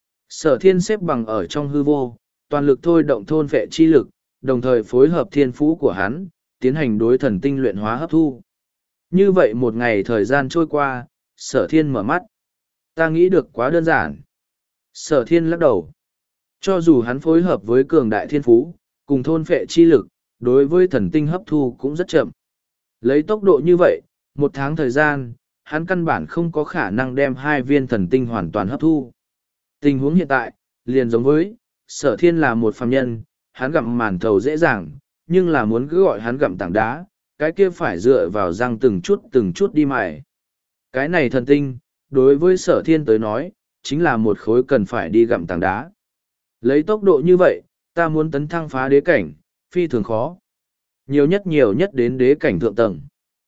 Sở Thiên xếp bằng ở trong hư vô, toàn lực thôi động thôn vệ chi lực, đồng thời phối hợp thiên phú của hắn, tiến hành đối thần tinh luyện hóa hấp thu. Như vậy một ngày thời gian trôi qua, Sở Thiên mở mắt. Ta nghĩ được quá đơn giản. Sở Thiên lắc đầu. Cho dù hắn phối hợp với cường đại thiên phú, cùng thôn phệ chi lực, đối với thần tinh hấp thu cũng rất chậm. Lấy tốc độ như vậy, một tháng thời gian, hắn căn bản không có khả năng đem hai viên thần tinh hoàn toàn hấp thu. Tình huống hiện tại, liền giống với, Sở Thiên là một phàm nhân, hắn gặm màn thầu dễ dàng, nhưng là muốn cứ gọi hắn gặm tảng đá, cái kia phải dựa vào răng từng chút từng chút đi mài. Cái này thần tinh, đối với Sở Thiên tới nói, chính là một khối cần phải đi gặm tảng đá. Lấy tốc độ như vậy, ta muốn tấn thăng phá đế cảnh, phi thường khó. Nhiều nhất nhiều nhất đến đế cảnh thượng tầng.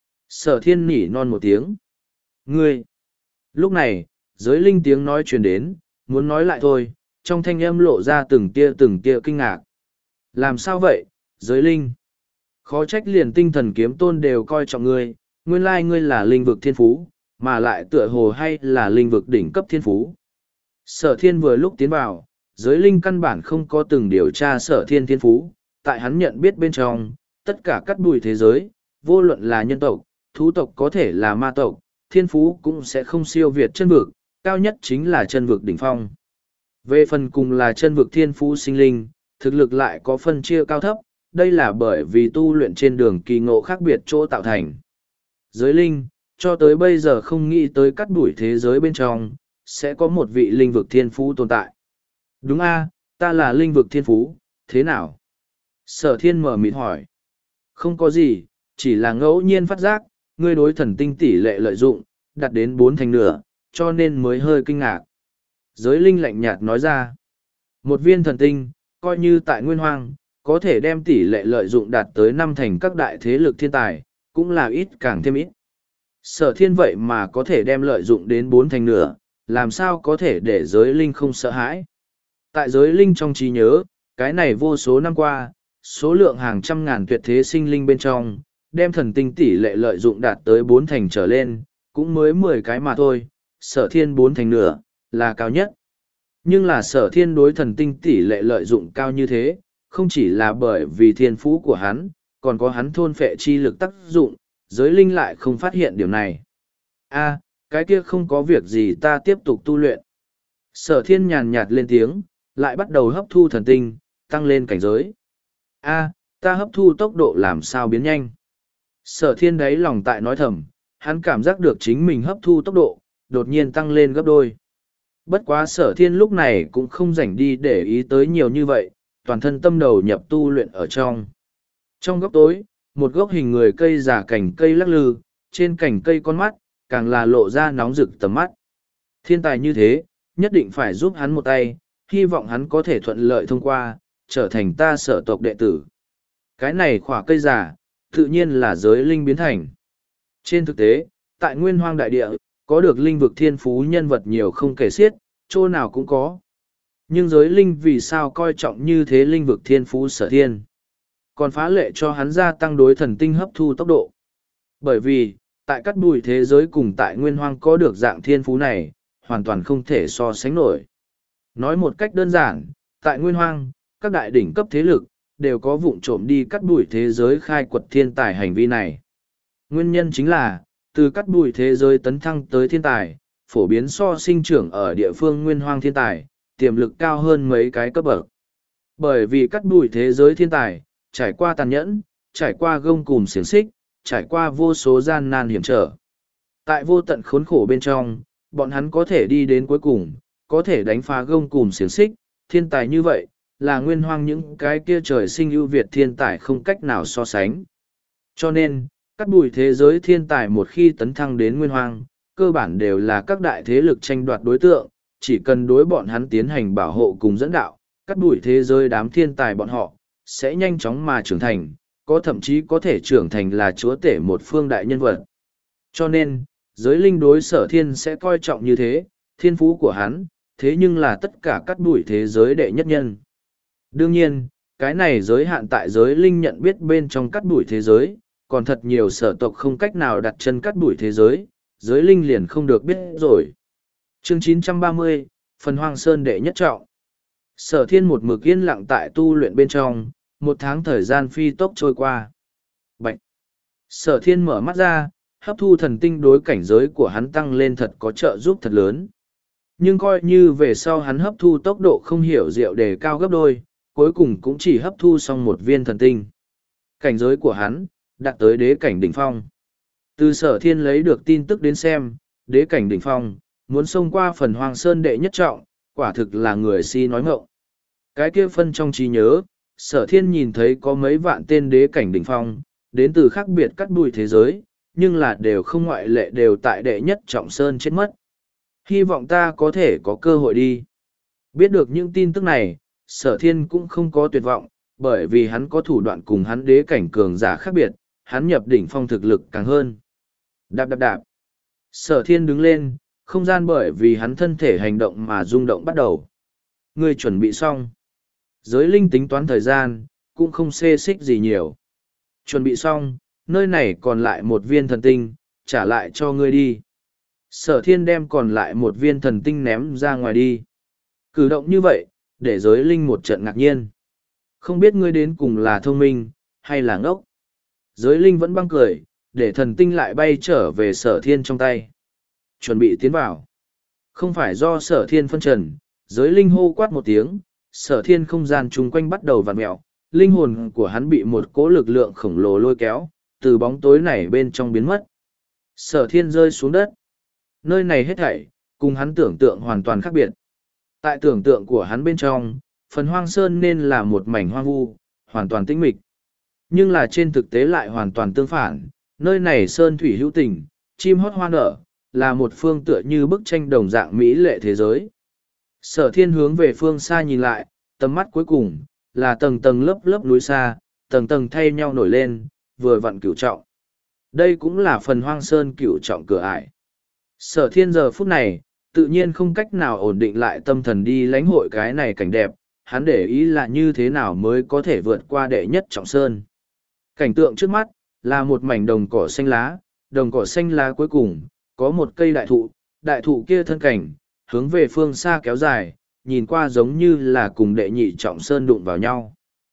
Sở Thiên nỉ non một tiếng. Ngươi! Lúc này, giới linh tiếng nói truyền đến, muốn nói lại thôi, trong thanh âm lộ ra từng tia từng tia kinh ngạc. Làm sao vậy, giới linh? Khó trách liền tinh thần kiếm tôn đều coi trọng ngươi, nguyên lai ngươi là linh vực thiên phú, mà lại tựa hồ hay là linh vực đỉnh cấp thiên phú. Sở thiên vừa lúc tiến vào, giới linh căn bản không có từng điều tra sở thiên thiên phú, tại hắn nhận biết bên trong, tất cả cắt đùi thế giới, vô luận là nhân tộc, thú tộc có thể là ma tộc, thiên phú cũng sẽ không siêu việt chân vực, cao nhất chính là chân vực đỉnh phong. Về phần cùng là chân vực thiên phú sinh linh, thực lực lại có phân chia cao thấp, đây là bởi vì tu luyện trên đường kỳ ngộ khác biệt chỗ tạo thành. Giới linh, cho tới bây giờ không nghĩ tới cắt đuổi thế giới bên trong, sẽ có một vị linh vực thiên phú tồn tại. Đúng a, ta là linh vực thiên phú, thế nào? Sở thiên mở mịt hỏi. Không có gì, chỉ là ngẫu nhiên phát giác, ngươi đối thần tinh tỷ lệ lợi dụng, đạt đến bốn thành nửa, cho nên mới hơi kinh ngạc. Giới linh lạnh nhạt nói ra. Một viên thần tinh, coi như tại nguyên hoang, có thể đem tỷ lệ lợi dụng đạt tới năm thành các đại thế lực thiên tài, cũng là ít càng thêm ít. Sở thiên vậy mà có thể đem lợi dụng đến bốn thành nửa, làm sao có thể để giới linh không sợ hãi. Tại giới linh trong trí nhớ, cái này vô số năm qua, số lượng hàng trăm ngàn tuyệt thế sinh linh bên trong, đem thần tinh tỷ lệ lợi dụng đạt tới bốn thành trở lên, cũng mới mười cái mà thôi, sở thiên bốn thành nửa, là cao nhất. Nhưng là sở thiên đối thần tinh tỷ lệ lợi dụng cao như thế, không chỉ là bởi vì thiên phú của hắn, còn có hắn thôn phệ chi lực tác dụng, giới linh lại không phát hiện điều này. A, cái kia không có việc gì ta tiếp tục tu luyện. Sở thiên nhàn nhạt lên tiếng, lại bắt đầu hấp thu thần tinh, tăng lên cảnh giới. A, ta hấp thu tốc độ làm sao biến nhanh. Sở thiên đáy lòng tại nói thầm, hắn cảm giác được chính mình hấp thu tốc độ, đột nhiên tăng lên gấp đôi. Bất quá sở thiên lúc này cũng không rảnh đi để ý tới nhiều như vậy, toàn thân tâm đầu nhập tu luyện ở trong. Trong góc tối, một gốc hình người cây giả cành cây lắc lư, trên cành cây con mắt, càng là lộ ra nóng rực tầm mắt. Thiên tài như thế, nhất định phải giúp hắn một tay, hy vọng hắn có thể thuận lợi thông qua, trở thành ta sở tộc đệ tử. Cái này khỏa cây giả, tự nhiên là giới linh biến thành. Trên thực tế, tại nguyên hoang đại địa, có được linh vực thiên phú nhân vật nhiều không kể xiết, chỗ nào cũng có. Nhưng giới linh vì sao coi trọng như thế linh vực thiên phú sở thiên? Còn phá lệ cho hắn gia tăng đối thần tinh hấp thu tốc độ. Bởi vì, tại các bùi thế giới cùng tại nguyên hoang có được dạng thiên phú này, hoàn toàn không thể so sánh nổi. Nói một cách đơn giản, tại nguyên hoang, các đại đỉnh cấp thế lực, đều có vụng trộm đi cắt bùi thế giới khai quật thiên tài hành vi này. Nguyên nhân chính là, từ cắt bùi thế giới tấn thăng tới thiên tài, phổ biến so sinh trưởng ở địa phương nguyên hoang thiên tài, tiềm lực cao hơn mấy cái cấp bậc. Bởi vì cắt bùi thế giới thiên tài, trải qua tàn nhẫn, trải qua gông cùm xiềng xích, trải qua vô số gian nan hiểm trở. Tại vô tận khốn khổ bên trong, bọn hắn có thể đi đến cuối cùng, có thể đánh phá gông cùm xiềng xích, thiên tài như vậy, là nguyên hoang những cái kia trời sinh ưu việt thiên tài không cách nào so sánh. Cho nên, các bùi thế giới thiên tài một khi tấn thăng đến nguyên hoang, cơ bản đều là các đại thế lực tranh đoạt đối tượng, chỉ cần đối bọn hắn tiến hành bảo hộ cùng dẫn đạo, các bùi thế giới đám thiên tài bọn họ, sẽ nhanh chóng mà trưởng thành, có thậm chí có thể trưởng thành là chúa tể một phương đại nhân vật. Cho nên, giới linh đối sở thiên sẽ coi trọng như thế, thiên phú của hắn, thế nhưng là tất cả các bùi thế giới đệ nhất nhân. Đương nhiên, cái này giới hạn tại giới linh nhận biết bên trong các bùi thế giới, còn thật nhiều sở tộc không cách nào đặt chân các bùi thế giới, giới linh liền không được biết rồi. Chương chín trăm ba mươi, Phần Hoang Sơn đệ nhất trọng. Sở thiên một mực yên lặng tại tu luyện bên trong, một tháng thời gian phi tốc trôi qua. Bạch! Sở thiên mở mắt ra, hấp thu thần tinh đối cảnh giới của hắn tăng lên thật có trợ giúp thật lớn. Nhưng coi như về sau hắn hấp thu tốc độ không hiểu diệu đề cao gấp đôi, cuối cùng cũng chỉ hấp thu xong một viên thần tinh. Cảnh giới của hắn, đạt tới đế cảnh đỉnh phong. Từ sở thiên lấy được tin tức đến xem, đế cảnh đỉnh phong, muốn xông qua Phần Hoang Sơn đệ nhất trọng, quả thực là người si nói ngọng. Cái kia phân trong trí nhớ, sở thiên nhìn thấy có mấy vạn tên đế cảnh đỉnh phong, đến từ khác biệt cắt bụi thế giới, nhưng là đều không ngoại lệ đều tại đệ nhất trọng sơn chết mất. Hy vọng ta có thể có cơ hội đi. Biết được những tin tức này, sở thiên cũng không có tuyệt vọng, bởi vì hắn có thủ đoạn cùng hắn đế cảnh cường giả khác biệt, hắn nhập đỉnh phong thực lực càng hơn. Đạp đạp đạp. Sở thiên đứng lên, không gian bởi vì hắn thân thể hành động mà rung động bắt đầu. Ngươi chuẩn bị xong. Giới linh tính toán thời gian, cũng không xê xích gì nhiều. Chuẩn bị xong, nơi này còn lại một viên thần tinh, trả lại cho ngươi đi. Sở thiên đem còn lại một viên thần tinh ném ra ngoài đi. Cử động như vậy, để giới linh một trận ngạc nhiên. Không biết ngươi đến cùng là thông minh, hay là ngốc. Giới linh vẫn băng cười, để thần tinh lại bay trở về sở thiên trong tay. Chuẩn bị tiến vào. Không phải do sở thiên phân trần, giới linh hô quát một tiếng, sở thiên không gian chung quanh bắt đầu vặn mẹo, linh hồn của hắn bị một cỗ lực lượng khổng lồ lôi kéo, từ bóng tối này bên trong biến mất. Sở thiên rơi xuống đất. Nơi này hết thảy, cùng hắn tưởng tượng hoàn toàn khác biệt. Tại tưởng tượng của hắn bên trong, phần hoang sơn nên là một mảnh hoang vu, hoàn toàn tĩnh mịch. Nhưng là trên thực tế lại hoàn toàn tương phản, nơi này sơn thủy hữu tình, chim hót hoa nở, là một phương tựa như bức tranh đồng dạng mỹ lệ thế giới. Sở thiên hướng về phương xa nhìn lại, tầm mắt cuối cùng, là tầng tầng lớp lớp núi xa, tầng tầng thay nhau nổi lên, vừa vặn cửu trọng. Đây cũng là phần hoang sơn cửu trọng cửa ải. Sở thiên giờ phút này, tự nhiên không cách nào ổn định lại tâm thần đi lãnh hội cái này cảnh đẹp, hắn để ý là như thế nào mới có thể vượt qua đệ nhất trọng sơn. Cảnh tượng trước mắt, là một mảnh đồng cỏ xanh lá, đồng cỏ xanh lá cuối cùng, có một cây đại thụ, đại thụ kia thân cảnh, hướng về phương xa kéo dài, nhìn qua giống như là cùng đệ nhị trọng sơn đụng vào nhau.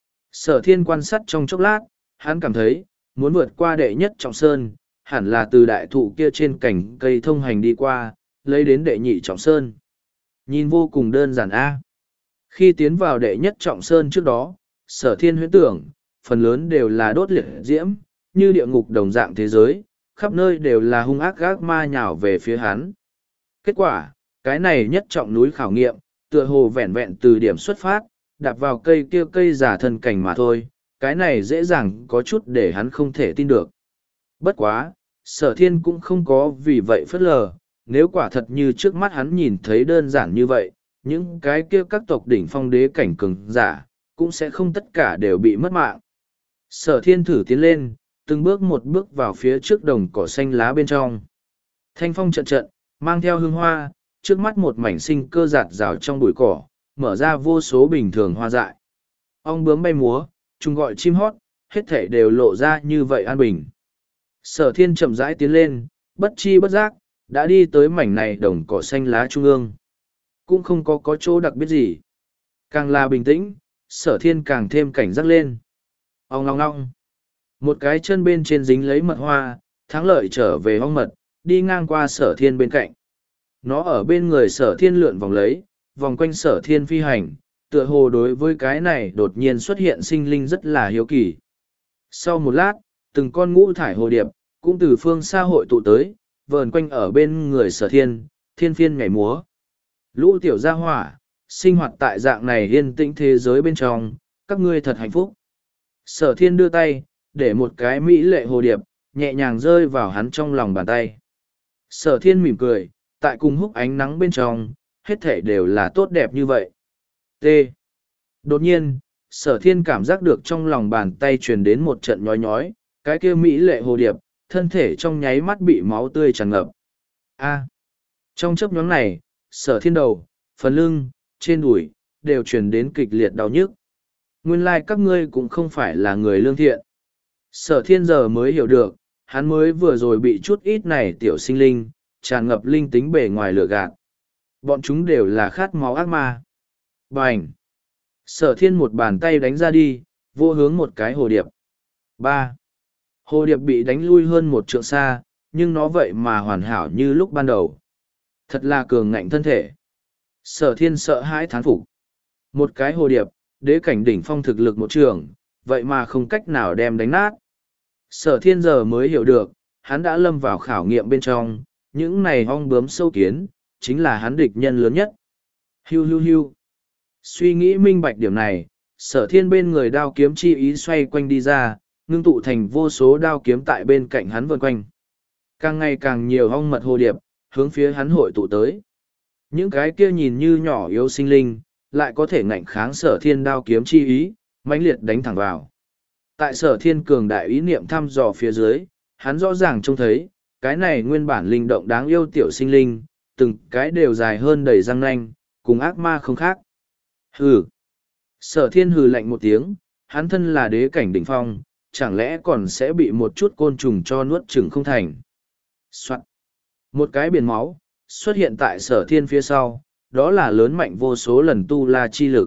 Sở thiên quan sát trong chốc lát, hắn cảm thấy, muốn vượt qua đệ nhất trọng sơn, hẳn là từ đại thụ kia trên cành cây thông hành đi qua, lấy đến đệ nhị trọng sơn. Nhìn vô cùng đơn giản a. Khi tiến vào đệ nhất trọng sơn trước đó, sở thiên huyễn tưởng, phần lớn đều là đốt liệt diễm, như địa ngục đồng dạng thế giới, khắp nơi đều là hung ác gác ma nhào về phía hắn. Kết quả, cái này nhất trọng núi khảo nghiệm, tựa hồ vẹn vẹn từ điểm xuất phát, đạp vào cây kia cây giả thân cảnh mà thôi, cái này dễ dàng có chút để hắn không thể tin được. Bất quá, sở thiên cũng không có vì vậy phớt lờ, nếu quả thật như trước mắt hắn nhìn thấy đơn giản như vậy, những cái kia các tộc đỉnh phong đế cảnh cường giả, cũng sẽ không tất cả đều bị mất mạng. Sở thiên thử tiến lên, từng bước một bước vào phía trước đồng cỏ xanh lá bên trong. Thanh phong trận trận, mang theo hương hoa, trước mắt một mảnh sinh cơ giạt rào trong bụi cỏ, mở ra vô số bình thường hoa dại. Ong bướm bay múa, chung gọi chim hót, hết thể đều lộ ra như vậy an bình. Sở thiên chậm rãi tiến lên, bất chi bất giác, đã đi tới mảnh này đồng cỏ xanh lá trung ương. Cũng không có có chỗ đặc biệt gì. Càng là bình tĩnh, sở thiên càng thêm cảnh giác lên. Ong long long. Một cái chân bên trên dính lấy mật hoa, thắng lợi trở về ong mật, đi ngang qua sở thiên bên cạnh. Nó ở bên người sở thiên lượn vòng lấy, vòng quanh sở thiên phi hành, tựa hồ đối với cái này đột nhiên xuất hiện sinh linh rất là hiếu kỳ. Sau một lát, từng con ngũ thải hồ điệp, cũng từ phương xa hội tụ tới, vờn quanh ở bên người sở thiên, thiên phiên nhảy múa. Lũ tiểu gia hỏa, sinh hoạt tại dạng này yên tĩnh thế giới bên trong, các ngươi thật hạnh phúc. Sở thiên đưa tay, để một cái mỹ lệ hồ điệp, nhẹ nhàng rơi vào hắn trong lòng bàn tay. Sở thiên mỉm cười, tại cùng húc ánh nắng bên trong, hết thể đều là tốt đẹp như vậy. T. Đột nhiên, sở thiên cảm giác được trong lòng bàn tay truyền đến một trận nhói nhói, cái kia mỹ lệ hồ điệp, thân thể trong nháy mắt bị máu tươi tràn ngập. A. Trong chấp nhóm này, sở thiên đầu, phần lưng, trên đùi, đều truyền đến kịch liệt đau nhức. Nguyên lai các ngươi cũng không phải là người lương thiện. Sở thiên giờ mới hiểu được, hắn mới vừa rồi bị chút ít này tiểu sinh linh, tràn ngập linh tính bề ngoài lửa gạt. Bọn chúng đều là khát máu ác ma. Bành! Sở thiên một bàn tay đánh ra đi, vô hướng một cái hồ điệp. Ba! Hồ điệp bị đánh lui hơn một trượng xa, nhưng nó vậy mà hoàn hảo như lúc ban đầu. Thật là cường ngạnh thân thể. Sở thiên sợ hãi thán phục. Một cái hồ điệp, đế cảnh đỉnh phong thực lực một trường, vậy mà không cách nào đem đánh nát. Sở thiên giờ mới hiểu được, hắn đã lâm vào khảo nghiệm bên trong, những này ong bướm sâu kiến, chính là hắn địch nhân lớn nhất. Hiu hiu hiu. Suy nghĩ minh bạch điểm này, sở thiên bên người đao kiếm chi ý xoay quanh đi ra, ngưng tụ thành vô số đao kiếm tại bên cạnh hắn vần quanh. Càng ngày càng nhiều ong mật hồ điệp, hướng phía hắn hội tụ tới. Những cái kia nhìn như nhỏ yếu sinh linh, lại có thể ngạnh kháng sở thiên đao kiếm chi ý, mãnh liệt đánh thẳng vào. Tại sở thiên cường đại ý niệm thăm dò phía dưới, hắn rõ ràng trông thấy, cái này nguyên bản linh động đáng yêu tiểu sinh linh, từng cái đều dài hơn đầy răng nanh, cùng ác ma không khác. Hừ. Sở thiên hừ lạnh một tiếng, hắn thân là đế cảnh đỉnh phong, chẳng lẽ còn sẽ bị một chút côn trùng cho nuốt chửng không thành. Soạn. Một cái biển máu, xuất hiện tại sở thiên phía sau, đó là lớn mạnh vô số lần tu la chi lực.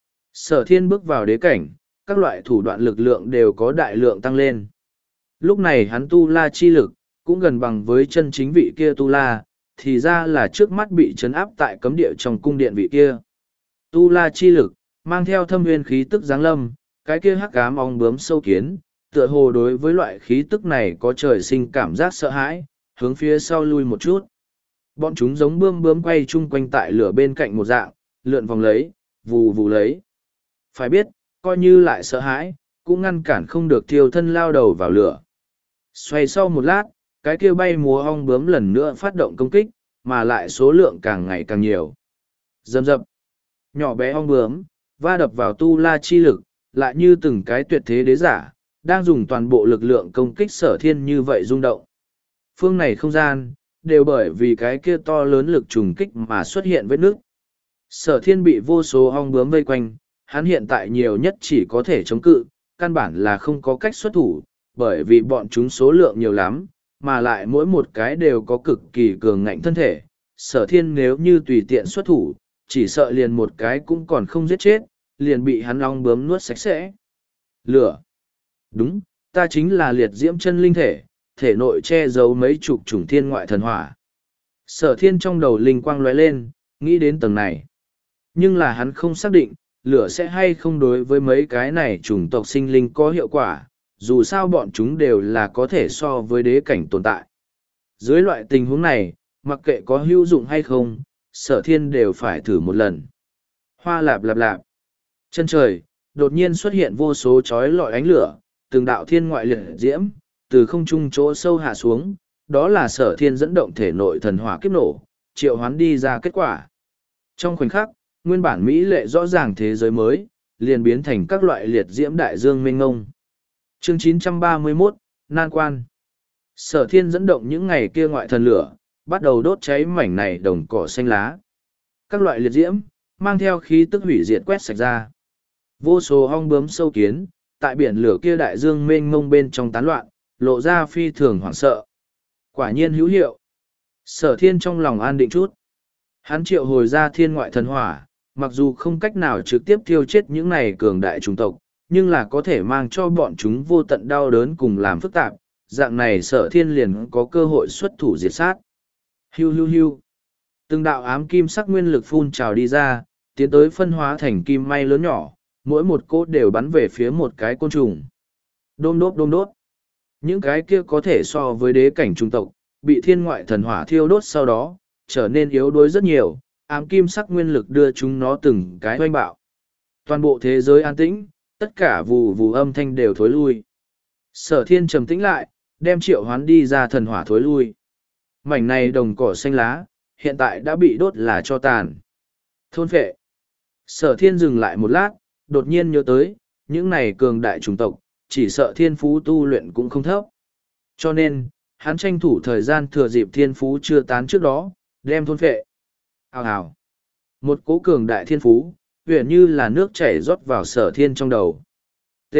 Sở thiên bước vào đế cảnh, các loại thủ đoạn lực lượng đều có đại lượng tăng lên. Lúc này hắn tu la chi lực, cũng gần bằng với chân chính vị kia tu la, thì ra là trước mắt bị trấn áp tại cấm địa trong cung điện vị kia. Tu la chi lực, mang theo thâm nguyên khí tức giáng lâm, cái kia hắc ám ong bướm sâu kiến, tựa hồ đối với loại khí tức này có trời sinh cảm giác sợ hãi, hướng phía sau lui một chút. Bọn chúng giống bươm bướm quay chung quanh tại lửa bên cạnh một dạng, lượn vòng lấy, vù vù lấy. Phải biết, coi như lại sợ hãi, cũng ngăn cản không được thiêu thân lao đầu vào lửa. Xoay sau một lát, cái kia bay múa ong bướm lần nữa phát động công kích, mà lại số lượng càng ngày càng nhiều. Dầm dập, nhỏ bé ong bướm, va đập vào tu la chi lực, lại như từng cái tuyệt thế đế giả, đang dùng toàn bộ lực lượng công kích sở thiên như vậy rung động. Phương này không gian, đều bởi vì cái kia to lớn lực trùng kích mà xuất hiện vết nước. Sở thiên bị vô số ong bướm vây quanh, hắn hiện tại nhiều nhất chỉ có thể chống cự, căn bản là không có cách xuất thủ, bởi vì bọn chúng số lượng nhiều lắm, mà lại mỗi một cái đều có cực kỳ cường ngạnh thân thể. Sở thiên nếu như tùy tiện xuất thủ, chỉ sợ liền một cái cũng còn không giết chết, liền bị hắn ong bướm nuốt sạch sẽ. Lửa. Đúng, ta chính là liệt diễm chân linh thể, thể nội che giấu mấy chục chủng thiên ngoại thần hỏa. Sở thiên trong đầu linh quang lóe lên, nghĩ đến tầng này. Nhưng là hắn không xác định, lửa sẽ hay không đối với mấy cái này chủng tộc sinh linh có hiệu quả, dù sao bọn chúng đều là có thể so với đế cảnh tồn tại. Dưới loại tình huống này, mặc kệ có hữu dụng hay không, sở thiên đều phải thử một lần. Hoa lạp lạp lạp. Chân trời, đột nhiên xuất hiện vô số chói lọi ánh lửa, từng đạo thiên ngoại liệt diễm, từ không trung chỗ sâu hạ xuống, đó là sở thiên dẫn động thể nội thần hỏa kiếp nổ, triệu hoán đi ra kết quả. Trong khoảnh khắc, nguyên bản mỹ lệ rõ ràng thế giới mới, liền biến thành các loại liệt diễm đại dương mênh ngông. Chương chín trăm ba mươi mốt, Nan Quan. Sở thiên dẫn động những ngày kia ngoại thần lửa, bắt đầu đốt cháy mảnh này đồng cỏ xanh lá. Các loại liệt diễm, mang theo khí tức hủy diệt quét sạch ra. Vô số ong bướm sâu kiến, tại biển lửa kia đại dương mênh mông bên trong tán loạn, lộ ra phi thường hoảng sợ. Quả nhiên hữu hiệu. Sở thiên trong lòng an định chút. Hắn triệu hồi ra thiên ngoại thần hỏa, mặc dù không cách nào trực tiếp thiêu chết những này cường đại chủng tộc, nhưng là có thể mang cho bọn chúng vô tận đau đớn cùng làm phức tạp, dạng này sở thiên liền có cơ hội xuất thủ diệt sát. Hiu hiu hiu. Từng đạo ám kim sắc nguyên lực phun trào đi ra, tiến tới phân hóa thành kim may lớn nhỏ, mỗi một cốt đều bắn về phía một cái côn trùng. Đôm đốt đôm đốt. Những cái kia có thể so với đế cảnh trung tộc, bị thiên ngoại thần hỏa thiêu đốt sau đó, trở nên yếu đuối rất nhiều, ám kim sắc nguyên lực đưa chúng nó từng cái oanh bạo. Toàn bộ thế giới an tĩnh, tất cả vù vù âm thanh đều thối lui. Sở thiên trầm tĩnh lại, đem triệu hoán đi ra thần hỏa thối lui. Mảnh này đồng cỏ xanh lá, hiện tại đã bị đốt là cho tàn. Thôn phệ. Sở thiên dừng lại một lát, đột nhiên nhớ tới, những này cường đại chủng tộc, chỉ sợ thiên phú tu luyện cũng không thấp. Cho nên, hắn tranh thủ thời gian thừa dịp thiên phú chưa tán trước đó, đem thôn phệ. Hào hào. Một cố cường đại thiên phú, huyền như là nước chảy rót vào sở thiên trong đầu. T.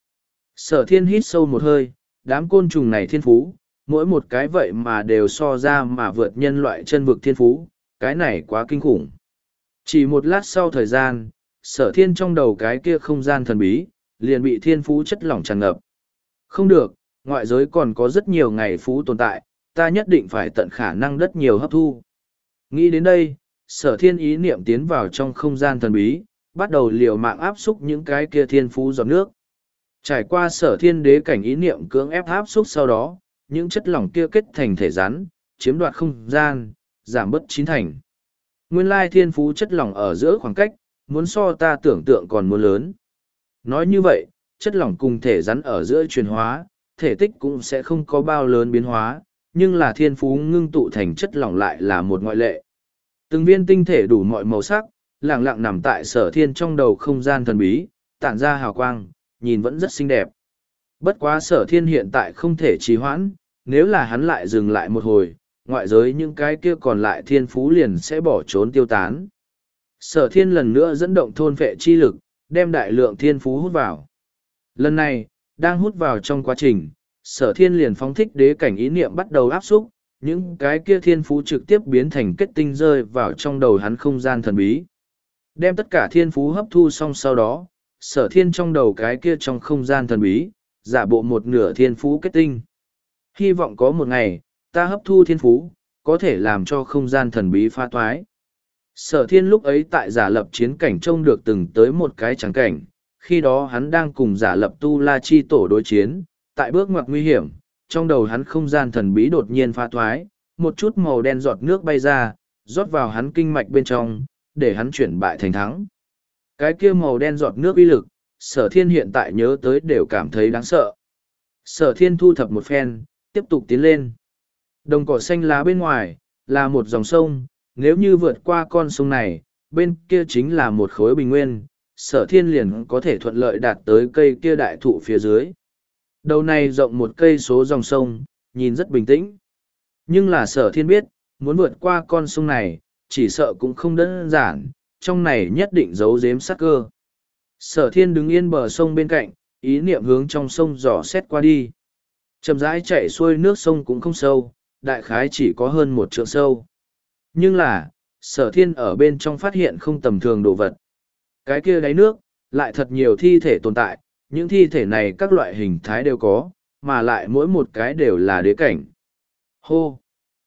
Sở thiên hít sâu một hơi, đám côn trùng này thiên phú, mỗi một cái vậy mà đều so ra mà vượt nhân loại chân vực thiên phú, cái này quá kinh khủng. Chỉ một lát sau thời gian, sở thiên trong đầu cái kia không gian thần bí, liền bị thiên phú chất lỏng tràn ngập. Không được, ngoại giới còn có rất nhiều ngày phú tồn tại, ta nhất định phải tận khả năng đất nhiều hấp thu. Nghĩ đến đây, sở thiên ý niệm tiến vào trong không gian thần bí, bắt đầu liều mạng áp xúc những cái kia thiên phú giọt nước. Trải qua sở thiên đế cảnh ý niệm cưỡng ép áp xúc sau đó, những chất lỏng kia kết thành thể rắn, chiếm đoạt không gian, giảm bớt chín thành. Nguyên lai thiên phú chất lỏng ở giữa khoảng cách, muốn so ta tưởng tượng còn muốn lớn. Nói như vậy, chất lỏng cùng thể rắn ở giữa chuyển hóa, thể tích cũng sẽ không có bao lớn biến hóa, nhưng là thiên phú ngưng tụ thành chất lỏng lại là một ngoại lệ. Từng viên tinh thể đủ mọi màu sắc, lặng lặng nằm tại sở thiên trong đầu không gian thần bí, tản ra hào quang, nhìn vẫn rất xinh đẹp. Bất quá sở thiên hiện tại không thể trì hoãn, nếu là hắn lại dừng lại một hồi, ngoại giới những cái kia còn lại thiên phú liền sẽ bỏ trốn tiêu tán. Sở thiên lần nữa dẫn động thôn vệ chi lực, đem đại lượng thiên phú hút vào. Lần này, đang hút vào trong quá trình, sở thiên liền phóng thích đế cảnh ý niệm bắt đầu áp xúc, những cái kia thiên phú trực tiếp biến thành kết tinh rơi vào trong đầu hắn không gian thần bí. Đem tất cả thiên phú hấp thu xong sau đó, sở thiên trong đầu cái kia trong không gian thần bí, giả bộ một nửa thiên phú kết tinh. Hy vọng có một ngày, ta hấp thu thiên phú, có thể làm cho không gian thần bí pha toái. Sở thiên lúc ấy tại giả lập chiến cảnh trông được từng tới một cái trắng cảnh, khi đó hắn đang cùng giả lập tu la chi tổ đối chiến, tại bước ngoặt nguy hiểm, trong đầu hắn không gian thần bí đột nhiên pha toái, một chút màu đen giọt nước bay ra, rót vào hắn kinh mạch bên trong, để hắn chuyển bại thành thắng. Cái kia màu đen giọt nước uy lực, sở thiên hiện tại nhớ tới đều cảm thấy đáng sợ. Sở thiên thu thập một phen, tiếp tục tiến lên. Đồng cỏ xanh lá bên ngoài, là một dòng sông, nếu như vượt qua con sông này, bên kia chính là một khối bình nguyên, sở thiên liền có thể thuận lợi đạt tới cây kia đại thụ phía dưới. Đầu này rộng một cây số dòng sông, nhìn rất bình tĩnh. Nhưng là sở thiên biết, muốn vượt qua con sông này, chỉ sợ cũng không đơn giản, trong này nhất định giấu giếm sát cơ. Sở thiên đứng yên bờ sông bên cạnh, ý niệm hướng trong sông dò xét qua đi. Chậm rãi chạy xuôi nước sông cũng không sâu, đại khái chỉ có hơn một trượng sâu. Nhưng là, sở thiên ở bên trong phát hiện không tầm thường đồ vật. Cái kia đáy nước, lại thật nhiều thi thể tồn tại, những thi thể này các loại hình thái đều có, mà lại mỗi một cái đều là đế cảnh. Hô!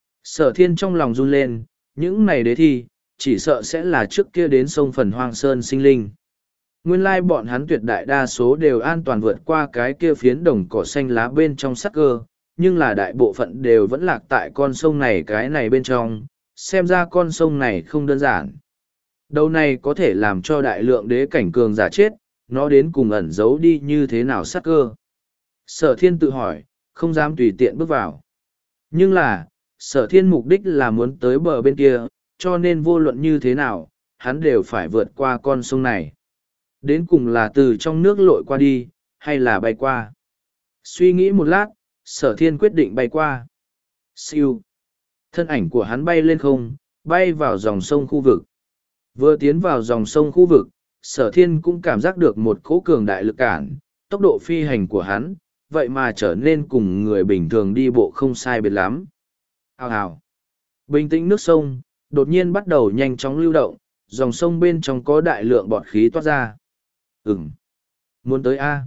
Sở thiên trong lòng run lên, những này đế thi, chỉ sợ sẽ là trước kia đến sông Phần Hoang Sơn sinh linh. Nguyên lai bọn hắn tuyệt đại đa số đều an toàn vượt qua cái kia phiến đồng cỏ xanh lá bên trong sắc cơ, nhưng là đại bộ phận đều vẫn lạc tại con sông này cái này bên trong, xem ra con sông này không đơn giản. Đầu này có thể làm cho đại lượng đế cảnh cường giả chết, nó đến cùng ẩn giấu đi như thế nào sắc cơ. Sở thiên tự hỏi, không dám tùy tiện bước vào. Nhưng là, sở thiên mục đích là muốn tới bờ bên kia, cho nên vô luận như thế nào, hắn đều phải vượt qua con sông này. Đến cùng là từ trong nước lội qua đi, hay là bay qua. Suy nghĩ một lát, sở thiên quyết định bay qua. Siêu. Thân ảnh của hắn bay lên không, bay vào dòng sông khu vực. Vừa tiến vào dòng sông khu vực, sở thiên cũng cảm giác được một cỗ cường đại lực cản, tốc độ phi hành của hắn, vậy mà trở nên cùng người bình thường đi bộ không sai biệt lắm. Hào hào. Bình tĩnh nước sông, đột nhiên bắt đầu nhanh chóng lưu động, dòng sông bên trong có đại lượng bọt khí toát ra. Ừm. Muốn tới A.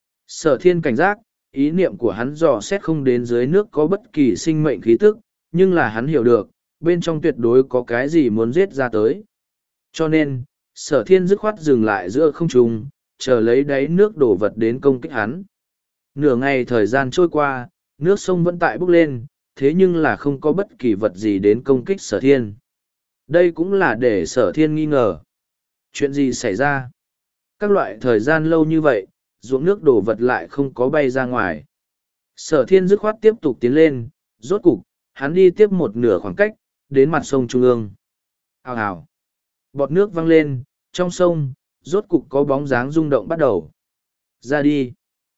Sở thiên cảnh giác, ý niệm của hắn dò xét không đến dưới nước có bất kỳ sinh mệnh khí tức, nhưng là hắn hiểu được, bên trong tuyệt đối có cái gì muốn giết ra tới. Cho nên, sở thiên dứt khoát dừng lại giữa không trung, chờ lấy đáy nước đổ vật đến công kích hắn. Nửa ngày thời gian trôi qua, nước sông vẫn tại bốc lên, thế nhưng là không có bất kỳ vật gì đến công kích sở thiên. Đây cũng là để sở thiên nghi ngờ. Chuyện gì xảy ra? Các loại thời gian lâu như vậy, ruộng nước đổ vật lại không có bay ra ngoài. Sở thiên dứt khoát tiếp tục tiến lên, rốt cục, hắn đi tiếp một nửa khoảng cách, đến mặt sông Trung ương. Hào hào. Bọt nước văng lên, trong sông, rốt cục có bóng dáng rung động bắt đầu. Ra đi.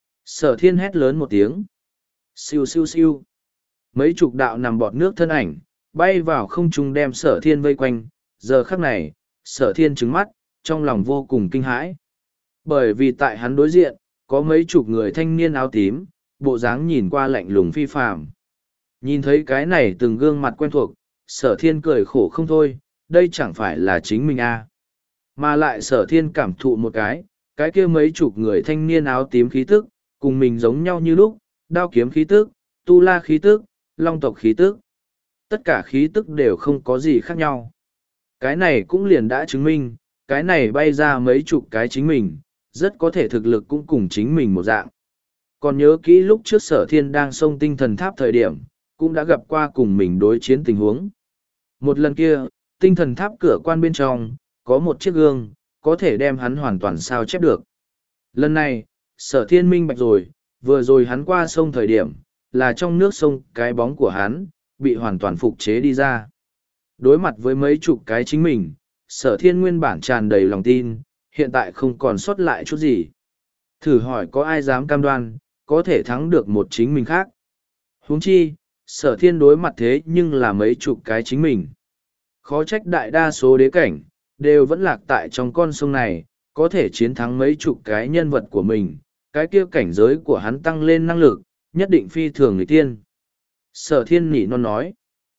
Sở thiên hét lớn một tiếng. Siêu siêu siêu. Mấy chục đạo nằm bọt nước thân ảnh, bay vào không trung đem sở thiên vây quanh. Giờ khắc này, sở thiên trứng mắt, trong lòng vô cùng kinh hãi. Bởi vì tại hắn đối diện, có mấy chục người thanh niên áo tím, bộ dáng nhìn qua lạnh lùng phi phàm. Nhìn thấy cái này từng gương mặt quen thuộc, sở thiên cười khổ không thôi, đây chẳng phải là chính mình à. Mà lại sở thiên cảm thụ một cái, cái kia mấy chục người thanh niên áo tím khí tức, cùng mình giống nhau như lúc, đao kiếm khí tức, tu la khí tức, long tộc khí tức. Tất cả khí tức đều không có gì khác nhau. Cái này cũng liền đã chứng minh, cái này bay ra mấy chục cái chính mình, rất có thể thực lực cũng cùng chính mình một dạng. Còn nhớ kỹ lúc trước sở thiên đang xông tinh thần tháp thời điểm, cũng đã gặp qua cùng mình đối chiến tình huống. Một lần kia, tinh thần tháp cửa quan bên trong, có một chiếc gương, có thể đem hắn hoàn toàn sao chép được. Lần này, sở thiên minh bạch rồi, vừa rồi hắn qua sông thời điểm, là trong nước sông cái bóng của hắn, bị hoàn toàn phục chế đi ra. Đối mặt với mấy chục cái chính mình, sở thiên nguyên bản tràn đầy lòng tin, hiện tại không còn sót lại chút gì. Thử hỏi có ai dám cam đoan, có thể thắng được một chính mình khác. Huống chi, sở thiên đối mặt thế nhưng là mấy chục cái chính mình. Khó trách đại đa số đế cảnh, đều vẫn lạc tại trong con sông này, có thể chiến thắng mấy chục cái nhân vật của mình, cái kia cảnh giới của hắn tăng lên năng lực, nhất định phi thường người tiên. Sở thiên nỉ non nói.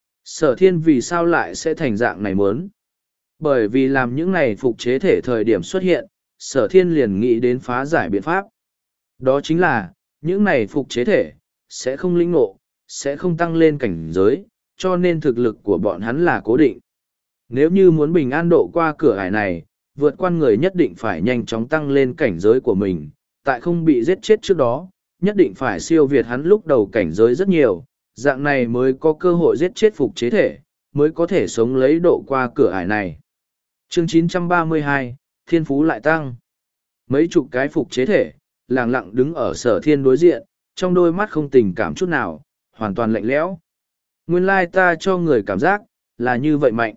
Sở thiên vì sao lại sẽ thành dạng này muốn? Bởi vì làm những này phục chế thể thời điểm xuất hiện, sở thiên liền nghĩ đến phá giải biện pháp. Đó chính là, những này phục chế thể, sẽ không lĩnh ngộ, sẽ không tăng lên cảnh giới, cho nên thực lực của bọn hắn là cố định. Nếu như muốn bình an độ qua cửa ải này, vượt qua người nhất định phải nhanh chóng tăng lên cảnh giới của mình, tại không bị giết chết trước đó, nhất định phải siêu việt hắn lúc đầu cảnh giới rất nhiều, dạng này mới có cơ hội giết chết phục chế thể, mới có thể sống lấy độ qua cửa ải này. Chương chín trăm ba mươi hai, Thiên Phú lại tăng. Mấy chục cái phục chế thể, lặng lặng đứng ở sở thiên đối diện, trong đôi mắt không tình cảm chút nào, hoàn toàn lạnh lẽo. Nguyên lai ta cho người cảm giác, là như vậy mạnh.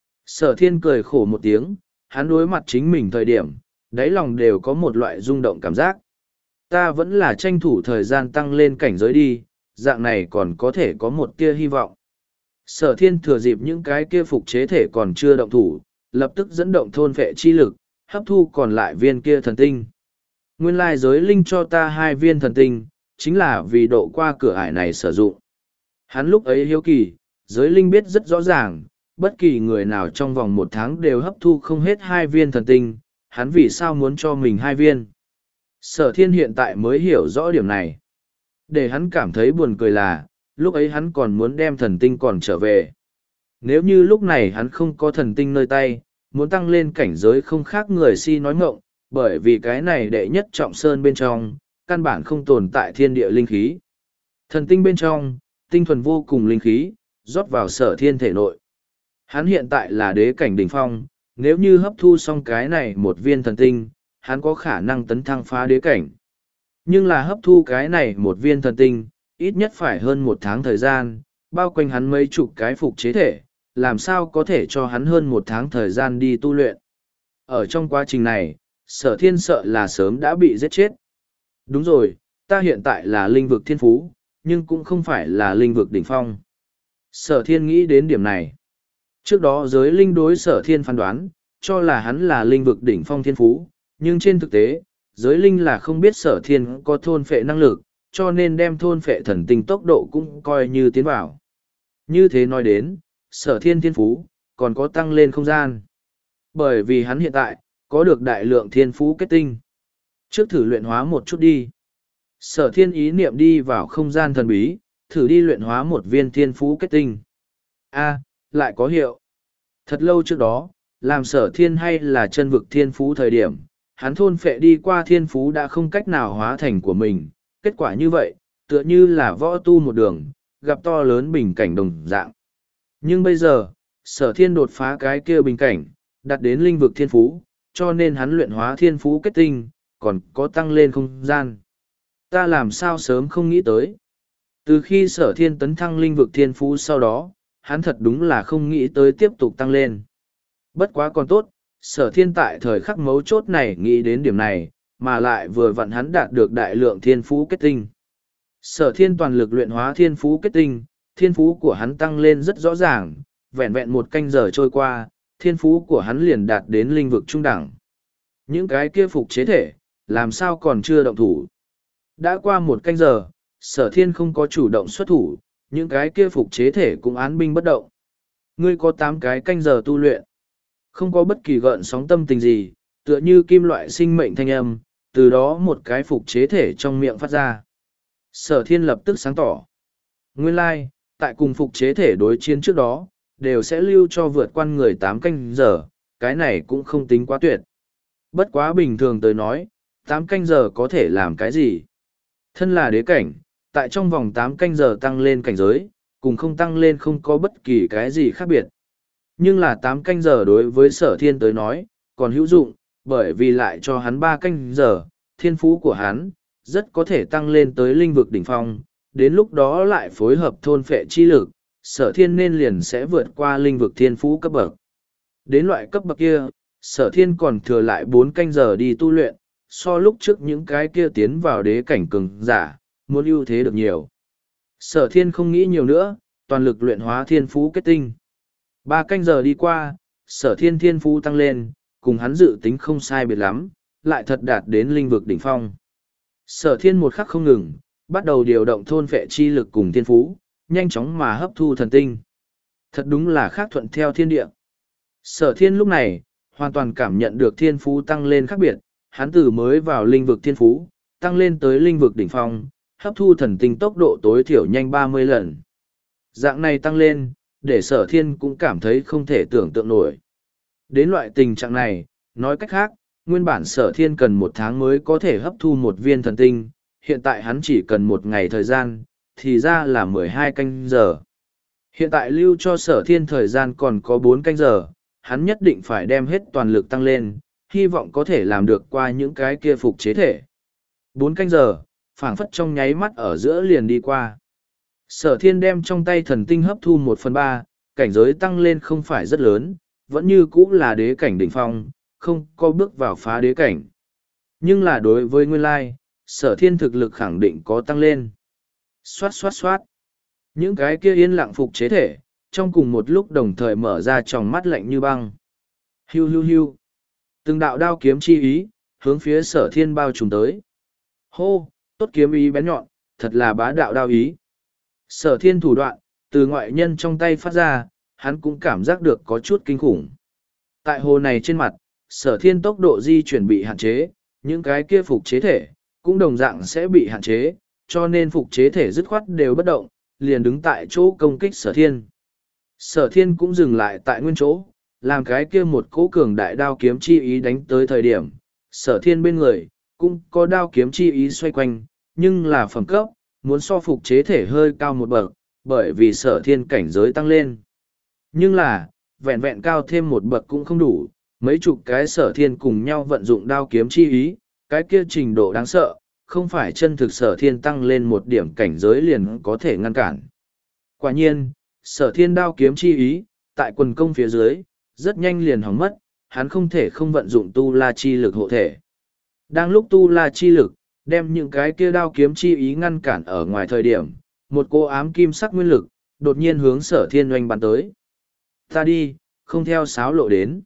Sở thiên cười khổ một tiếng, hắn đối mặt chính mình thời điểm, đáy lòng đều có một loại rung động cảm giác. Ta vẫn là tranh thủ thời gian tăng lên cảnh giới đi, dạng này còn có thể có một tia hy vọng. Sở thiên thừa dịp những cái kia phục chế thể còn chưa động thủ, lập tức dẫn động thôn vệ chi lực, hấp thu còn lại viên kia thần tinh. Nguyên lai giới linh cho ta hai viên thần tinh, chính là vì độ qua cửa ải này sử dụng. Hắn lúc ấy hiếu kỳ, giới linh biết rất rõ ràng, bất kỳ người nào trong vòng một tháng đều hấp thu không hết hai viên thần tinh, hắn vì sao muốn cho mình hai viên. Sở thiên hiện tại mới hiểu rõ điểm này. Để hắn cảm thấy buồn cười là, lúc ấy hắn còn muốn đem thần tinh còn trở về. Nếu như lúc này hắn không có thần tinh nơi tay, muốn tăng lên cảnh giới không khác người si nói ngọng, bởi vì cái này đệ nhất trọng sơn bên trong, căn bản không tồn tại thiên địa linh khí. Thần tinh bên trong, tinh thuần vô cùng linh khí, rót vào sở thiên thể nội. Hắn hiện tại là đế cảnh đỉnh phong, nếu như hấp thu xong cái này một viên thần tinh, hắn có khả năng tấn thăng phá đế cảnh. Nhưng là hấp thu cái này một viên thần tinh, ít nhất phải hơn một tháng thời gian, bao quanh hắn mấy chục cái phục chế thể, làm sao có thể cho hắn hơn một tháng thời gian đi tu luyện. Ở trong quá trình này, sở thiên sợ là sớm đã bị giết chết. Đúng rồi, ta hiện tại là linh vực thiên phú, nhưng cũng không phải là linh vực đỉnh phong. Sở thiên nghĩ đến điểm này. Trước đó giới linh đối sở thiên phán đoán, cho là hắn là linh vực đỉnh phong thiên phú, nhưng trên thực tế, giới linh là không biết sở thiên có thôn phệ năng lực, cho nên đem thôn phệ thần tinh tốc độ cũng coi như tiến vào. Như thế nói đến, sở thiên thiên phú, còn có tăng lên không gian. Bởi vì hắn hiện tại, có được đại lượng thiên phú kết tinh. Trước thử luyện hóa một chút đi. Sở thiên ý niệm đi vào không gian thần bí, thử đi luyện hóa một viên thiên phú kết tinh. A, lại có hiệu. Thật lâu trước đó, làm sở thiên hay là chân vực thiên phú thời điểm, hắn thôn phệ đi qua thiên phú đã không cách nào hóa thành của mình. Kết quả như vậy, tựa như là võ tu một đường, gặp to lớn bình cảnh đồng dạng. Nhưng bây giờ, sở thiên đột phá cái kia bình cảnh, đạt đến linh vực thiên phú, cho nên hắn luyện hóa thiên phú kết tinh, còn có tăng lên không gian. Ta làm sao sớm không nghĩ tới. Từ khi sở thiên tấn thăng linh vực thiên phú sau đó, hắn thật đúng là không nghĩ tới tiếp tục tăng lên. Bất quá còn tốt, sở thiên tại thời khắc mấu chốt này nghĩ đến điểm này, mà lại vừa vặn hắn đạt được đại lượng thiên phú kết tinh. Sở thiên toàn lực luyện hóa thiên phú kết tinh, thiên phú của hắn tăng lên rất rõ ràng, vẹn vẹn một canh giờ trôi qua, thiên phú của hắn liền đạt đến linh vực trung đẳng. Những cái kia phục chế thể, làm sao còn chưa động thủ. Đã qua một canh giờ, sở thiên không có chủ động xuất thủ, những cái kia phục chế thể cũng án binh bất động. Ngươi có tám cái canh giờ tu luyện. Không có bất kỳ gợn sóng tâm tình gì, tựa như kim loại sinh mệnh thanh âm, từ đó một cái phục chế thể trong miệng phát ra. Sở thiên lập tức sáng tỏ. Nguyên lai, like, tại cùng phục chế thể đối chiến trước đó, đều sẽ lưu cho vượt qua người tám canh giờ, cái này cũng không tính quá tuyệt. Bất quá bình thường tới nói, tám canh giờ có thể làm cái gì? Thân là đế cảnh, tại trong vòng tám canh giờ tăng lên cảnh giới, cùng không tăng lên không có bất kỳ cái gì khác biệt. Nhưng là tám canh giờ đối với sở thiên tới nói, còn hữu dụng, bởi vì lại cho hắn ba canh giờ, thiên phú của hắn, rất có thể tăng lên tới linh vực đỉnh phong, đến lúc đó lại phối hợp thôn phệ chi lực, sở thiên nên liền sẽ vượt qua linh vực thiên phú cấp bậc. Đến loại cấp bậc kia, sở thiên còn thừa lại bốn canh giờ đi tu luyện, so lúc trước những cái kia tiến vào đế cảnh cường giả, muốn ưu thế được nhiều. Sở thiên không nghĩ nhiều nữa, toàn lực luyện hóa thiên phú kết tinh. Ba canh giờ đi qua, sở thiên thiên phú tăng lên, cùng hắn dự tính không sai biệt lắm, lại thật đạt đến linh vực đỉnh phong. Sở thiên một khắc không ngừng, bắt đầu điều động thôn phệ chi lực cùng thiên phú, nhanh chóng mà hấp thu thần tinh. Thật đúng là khác thuận theo thiên địa. Sở thiên lúc này, hoàn toàn cảm nhận được thiên phú tăng lên khác biệt, hắn từ mới vào linh vực thiên phú, tăng lên tới linh vực đỉnh phong, hấp thu thần tinh tốc độ tối thiểu nhanh ba mươi lần. Dạng này tăng lên, để sở thiên cũng cảm thấy không thể tưởng tượng nổi. Đến loại tình trạng này, nói cách khác, nguyên bản sở thiên cần một tháng mới có thể hấp thu một viên thần tinh, hiện tại hắn chỉ cần một ngày thời gian, thì ra là mười hai canh giờ. Hiện tại lưu cho sở thiên thời gian còn có bốn canh giờ, hắn nhất định phải đem hết toàn lực tăng lên, hy vọng có thể làm được qua những cái kia phục chế thể. Bốn canh giờ, phảng phất trong nháy mắt ở giữa liền đi qua. Sở thiên đem trong tay thần tinh hấp thu một phần ba, cảnh giới tăng lên không phải rất lớn, vẫn như cũ là đế cảnh đỉnh phong, không có bước vào phá đế cảnh. Nhưng là đối với nguyên lai, sở thiên thực lực khẳng định có tăng lên. Xoát xoát xoát. Những cái kia yên lặng phục chế thể, trong cùng một lúc đồng thời mở ra tròng mắt lạnh như băng. Hiu hiu hiu. Từng đạo đao kiếm chi ý, hướng phía sở thiên bao trùm tới. Hô, tốt kiếm ý bén nhọn, thật là bá đạo đao ý. Sở thiên thủ đoạn, từ ngoại nhân trong tay phát ra, hắn cũng cảm giác được có chút kinh khủng. Tại hồ này trên mặt, sở thiên tốc độ di chuyển bị hạn chế, những cái kia phục chế thể, cũng đồng dạng sẽ bị hạn chế, cho nên phục chế thể dứt khoát đều bất động, liền đứng tại chỗ công kích sở thiên. Sở thiên cũng dừng lại tại nguyên chỗ, làm cái kia một cỗ cường đại đao kiếm chi ý đánh tới thời điểm. Sở thiên bên người, cũng có đao kiếm chi ý xoay quanh, nhưng là phẩm cấp, muốn so phục chế thể hơi cao một bậc, bởi vì sở thiên cảnh giới tăng lên. Nhưng là, vẹn vẹn cao thêm một bậc cũng không đủ, mấy chục cái sở thiên cùng nhau vận dụng đao kiếm chi ý, cái kia trình độ đáng sợ, không phải chân thực sở thiên tăng lên một điểm cảnh giới liền có thể ngăn cản. Quả nhiên, sở thiên đao kiếm chi ý, tại quần công phía dưới, rất nhanh liền hỏng mất, hắn không thể không vận dụng tu la chi lực hộ thể. Đang lúc tu la chi lực, đem những cái kia đao kiếm chi ý ngăn cản ở ngoài thời điểm, một cô ám kim sắc nguyên lực, đột nhiên hướng sở thiên oanh bắn tới. Ta đi, không theo sáo lộ đến.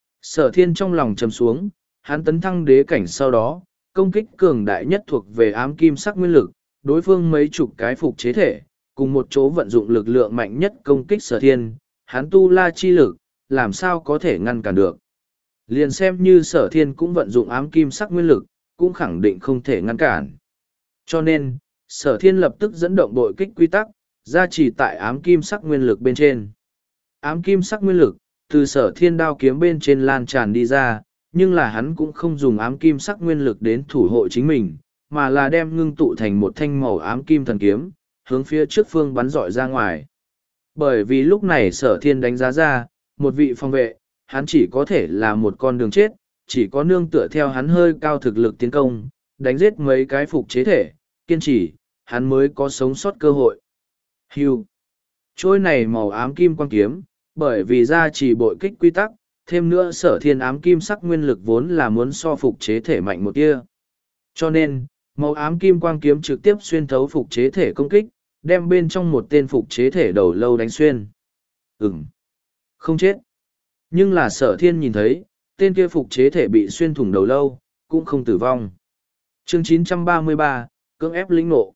Sở thiên trong lòng trầm xuống, hắn tấn thăng đế cảnh sau đó, công kích cường đại nhất thuộc về ám kim sắc nguyên lực, đối phương mấy chục cái phục chế thể, cùng một chỗ vận dụng lực lượng mạnh nhất công kích sở thiên, hắn tu la chi lực, làm sao có thể ngăn cản được. Liền xem như sở thiên cũng vận dụng ám kim sắc nguyên lực, cũng khẳng định không thể ngăn cản. Cho nên, sở thiên lập tức dẫn động bội kích quy tắc, gia trì tại ám kim sắc nguyên lực bên trên. Ám kim sắc nguyên lực, từ sở thiên đao kiếm bên trên lan tràn đi ra, nhưng là hắn cũng không dùng ám kim sắc nguyên lực đến thủ hộ chính mình, mà là đem ngưng tụ thành một thanh màu ám kim thần kiếm, hướng phía trước phương bắn rọi ra ngoài. Bởi vì lúc này sở thiên đánh giá ra, một vị phòng vệ, hắn chỉ có thể là một con đường chết, chỉ có nương tựa theo hắn hơi cao thực lực tiến công, đánh giết mấy cái phục chế thể, kiên trì, hắn mới có sống sót cơ hội. Hưu. Trôi này màu ám kim quang kiếm, bởi vì ra chỉ bội kích quy tắc, thêm nữa sở thiên ám kim sắc nguyên lực vốn là muốn so phục chế thể mạnh một tia. Cho nên, màu ám kim quang kiếm trực tiếp xuyên thấu phục chế thể công kích, đem bên trong một tên phục chế thể đầu lâu đánh xuyên. Ừm. Không chết. Nhưng là sở thiên nhìn thấy, tên kia phục chế thể bị xuyên thủng đầu lâu, cũng không tử vong. Chương chín trăm ba mươi ba, cưỡng ép lĩnh ngộ.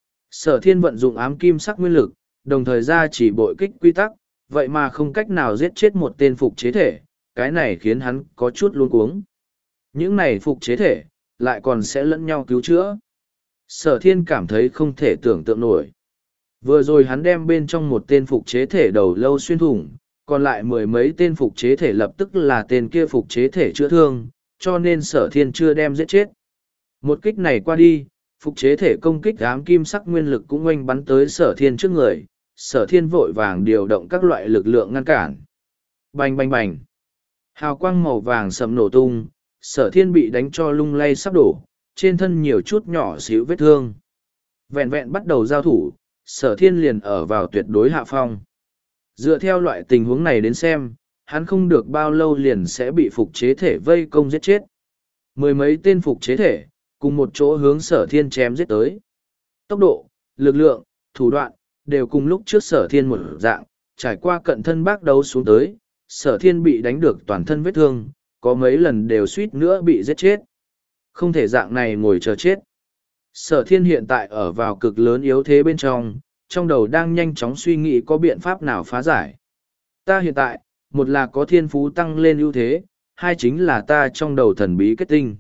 Sở thiên vận dụng ám kim sắc nguyên lực, đồng thời ra chỉ bội kích quy tắc, vậy mà không cách nào giết chết một tên phục chế thể, cái này khiến hắn có chút luống cuống. Những này phục chế thể, lại còn sẽ lẫn nhau cứu chữa. Sở thiên cảm thấy không thể tưởng tượng nổi. Vừa rồi hắn đem bên trong một tên phục chế thể đầu lâu xuyên thủng, còn lại mười mấy tên phục chế thể lập tức là tên kia phục chế thể chữa thương, cho nên sở thiên chưa đem giết chết. Một kích này qua đi, phục chế thể công kích ám kim sắc nguyên lực cũng oanh bắn tới sở thiên trước người, sở thiên vội vàng điều động các loại lực lượng ngăn cản. Bành bành bành. Hào quang màu vàng sầm nổ tung, sở thiên bị đánh cho lung lay sắp đổ, trên thân nhiều chút nhỏ xíu vết thương. Vẹn vẹn bắt đầu giao thủ, sở thiên liền ở vào tuyệt đối hạ phong. Dựa theo loại tình huống này đến xem, hắn không được bao lâu liền sẽ bị phục chế thể vây công giết chết. Mười mấy tên phục chế thể, cùng một chỗ hướng sở thiên chém giết tới. Tốc độ, lực lượng, thủ đoạn, đều cùng lúc trước sở thiên một dạng, trải qua cận thân bác đấu xuống tới, sở thiên bị đánh được toàn thân vết thương, có mấy lần đều suýt nữa bị giết chết. Không thể dạng này ngồi chờ chết. Sở thiên hiện tại ở vào cực lớn yếu thế bên trong, trong đầu đang nhanh chóng suy nghĩ có biện pháp nào phá giải. Ta hiện tại, một là có thiên phú tăng lên ưu thế, hai chính là ta trong đầu thần bí kết tinh.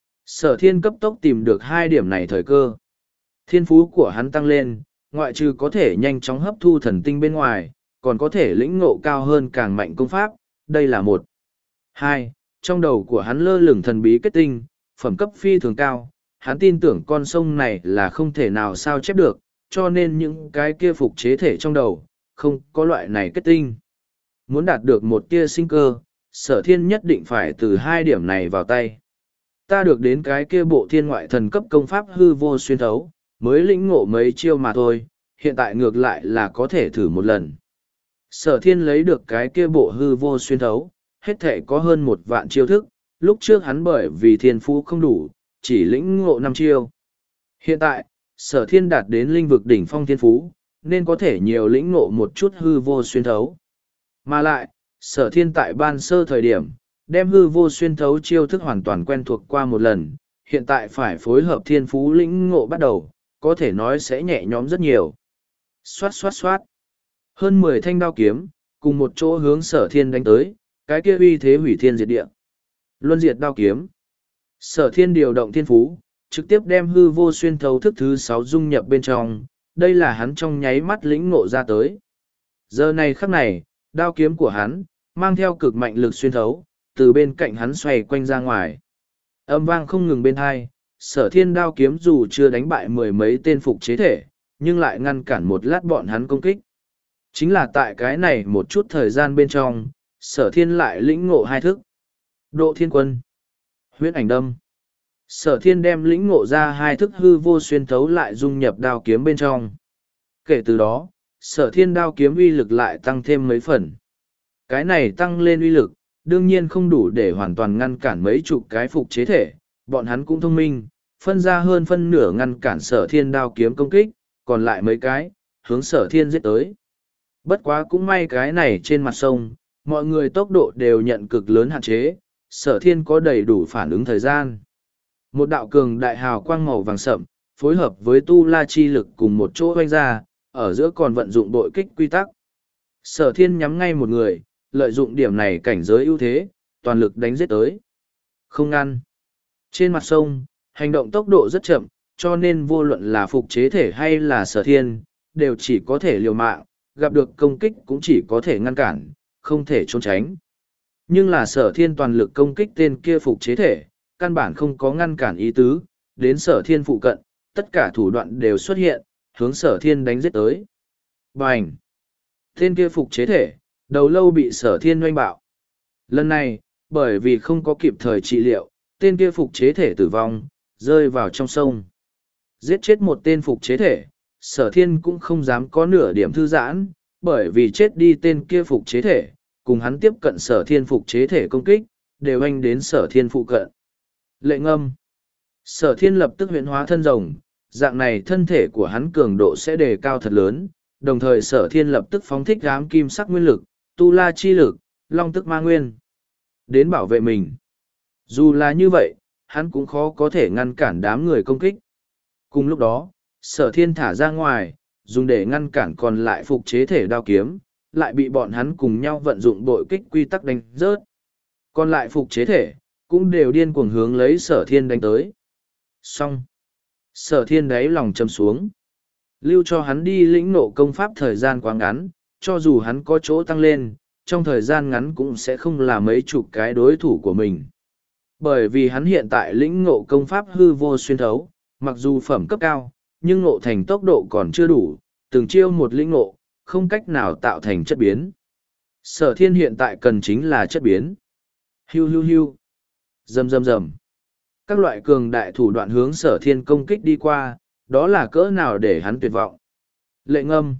Sở thiên cấp tốc tìm được hai điểm này thời cơ. Thiên phú của hắn tăng lên, ngoại trừ có thể nhanh chóng hấp thu thần tinh bên ngoài, còn có thể lĩnh ngộ cao hơn càng mạnh công pháp, đây là một. Hai, trong đầu của hắn lơ lửng thần bí kết tinh, phẩm cấp phi thường cao, hắn tin tưởng con sông này là không thể nào sao chép được, cho nên những cái kia phục chế thể trong đầu, không có loại này kết tinh. Muốn đạt được một tia sinh cơ, sở thiên nhất định phải từ hai điểm này vào tay. Ta được đến cái kia bộ thiên ngoại thần cấp công pháp hư vô xuyên thấu, mới lĩnh ngộ mấy chiêu mà thôi, hiện tại ngược lại là có thể thử một lần. Sở thiên lấy được cái kia bộ hư vô xuyên thấu, hết thể có hơn một vạn chiêu thức, lúc trước hắn bởi vì thiên phú không đủ, chỉ lĩnh ngộ năm chiêu. Hiện tại, sở thiên đạt đến linh vực đỉnh phong thiên phú, nên có thể nhiều lĩnh ngộ một chút hư vô xuyên thấu. Mà lại, sở thiên tại ban sơ thời điểm, đem hư vô xuyên thấu chiêu thức hoàn toàn quen thuộc qua một lần, hiện tại phải phối hợp thiên phú lĩnh ngộ bắt đầu, có thể nói sẽ nhẹ nhõm rất nhiều. Xoát xoát xoát. Hơn mười thanh đao kiếm, cùng một chỗ hướng sở thiên đánh tới, cái kia uy thế hủy thiên diệt địa. Luân diệt đao kiếm. Sở thiên điều động thiên phú, trực tiếp đem hư vô xuyên thấu thức thứ sáu dung nhập bên trong, đây là hắn trong nháy mắt lĩnh ngộ ra tới. Giờ này khắc này, đao kiếm của hắn, mang theo cực mạnh lực xuyên thấu, từ bên cạnh hắn xoay quanh ra ngoài. Âm vang không ngừng bên hai, sở thiên đao kiếm dù chưa đánh bại mười mấy tên phục chế thể, nhưng lại ngăn cản một lát bọn hắn công kích. Chính là tại cái này một chút thời gian bên trong, sở thiên lại lĩnh ngộ hai thức. Độ thiên quân, huyễn ảnh đâm. Sở thiên đem lĩnh ngộ ra hai thức hư vô xuyên thấu lại dung nhập đao kiếm bên trong. Kể từ đó, sở thiên đao kiếm uy lực lại tăng thêm mấy phần. Cái này tăng lên uy lực, đương nhiên không đủ để hoàn toàn ngăn cản mấy chục cái phục chế thể, bọn hắn cũng thông minh, phân ra hơn phân nửa ngăn cản sở thiên đao kiếm công kích, còn lại mấy cái, hướng sở thiên giết tới. Bất quá cũng may cái này trên mặt sông, mọi người tốc độ đều nhận cực lớn hạn chế, sở thiên có đầy đủ phản ứng thời gian. Một đạo cường đại hào quang màu vàng sậm, phối hợp với tu la chi lực cùng một chỗ oanh ra, ở giữa còn vận dụng bội kích quy tắc. Sở thiên nhắm ngay một người, lợi dụng điểm này cảnh giới ưu thế, toàn lực đánh giết tới. Không ngăn. Trên mặt sông, hành động tốc độ rất chậm, cho nên vô luận là phục chế thể hay là sở thiên, đều chỉ có thể liều mạng, gặp được công kích cũng chỉ có thể ngăn cản, không thể trốn tránh. Nhưng là sở thiên toàn lực công kích tên kia phục chế thể, căn bản không có ngăn cản ý tứ, đến sở thiên phụ cận, tất cả thủ đoạn đều xuất hiện, hướng sở thiên đánh giết tới. Bành! Tên kia phục chế thể, đầu lâu bị sở thiên oanh bạo. Lần này, bởi vì không có kịp thời trị liệu, tên kia phục chế thể tử vong, rơi vào trong sông. Giết chết một tên phục chế thể, sở thiên cũng không dám có nửa điểm thư giãn, bởi vì chết đi tên kia phục chế thể, cùng hắn tiếp cận sở thiên phục chế thể công kích, đều anh đến sở thiên phụ cận. Lệ ngâm. Sở thiên lập tức huyễn hóa thân rồng, dạng này thân thể của hắn cường độ sẽ đề cao thật lớn, đồng thời sở thiên lập tức phóng thích ám kim sắc nguyên lực, tu la chi lực, long tức ma nguyên, đến bảo vệ mình. Dù là như vậy, hắn cũng khó có thể ngăn cản đám người công kích. Cùng lúc đó, sở thiên thả ra ngoài, dùng để ngăn cản còn lại phục chế thể đao kiếm, lại bị bọn hắn cùng nhau vận dụng bội kích quy tắc đánh rớt. Còn lại phục chế thể, cũng đều điên cuồng hướng lấy sở thiên đánh tới. Xong. Sở thiên đáy lòng châm xuống. Lưu cho hắn đi lĩnh nộ công pháp thời gian quá ngắn, cho dù hắn có chỗ tăng lên, trong thời gian ngắn cũng sẽ không là mấy chục cái đối thủ của mình. Bởi vì hắn hiện tại lĩnh ngộ công pháp hư vô xuyên thấu, mặc dù phẩm cấp cao, nhưng ngộ thành tốc độ còn chưa đủ, từng chiêu một lĩnh ngộ, không cách nào tạo thành chất biến. Sở thiên hiện tại cần chính là chất biến. Hiu hiu hiu. Rầm rầm rầm. Các loại cường đại thủ đoạn hướng sở thiên công kích đi qua, đó là cỡ nào để hắn tuyệt vọng. Lệ ngâm.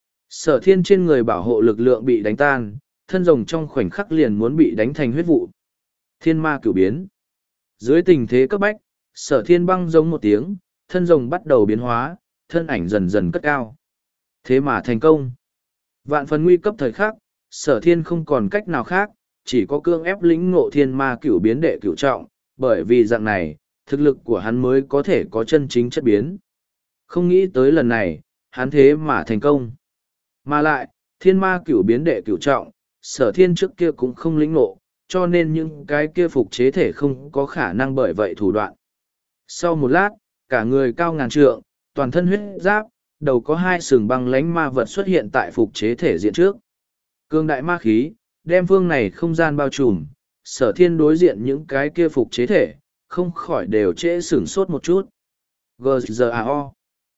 Sở thiên trên người bảo hộ lực lượng bị đánh tan, thân rồng trong khoảnh khắc liền muốn bị đánh thành huyết vụ. Thiên ma cửu biến. Dưới tình thế cấp bách, sở thiên băng giống một tiếng, thân rồng bắt đầu biến hóa, thân ảnh dần dần cất cao. Thế mà thành công. Vạn phần nguy cấp thời khắc, sở thiên không còn cách nào khác, chỉ có cương ép lĩnh ngộ thiên ma cửu biến đệ cửu trọng, bởi vì dạng này, thực lực của hắn mới có thể có chân chính chất biến. Không nghĩ tới lần này, hắn thế mà thành công. Mà lại, thiên ma cửu biến đệ cửu trọng, sở thiên trước kia cũng không lĩnh ngộ, cho nên những cái kia phục chế thể không có khả năng bởi vậy thủ đoạn. Sau một lát, cả người cao ngàn trượng, toàn thân huyết giáp, đầu có hai sừng băng lánh ma vật xuất hiện tại phục chế thể diện trước. Cương đại ma khí, đem phương này không gian bao trùm, sở thiên đối diện những cái kia phục chế thể, không khỏi đều trễ sửng sốt một chút. giê giê a o.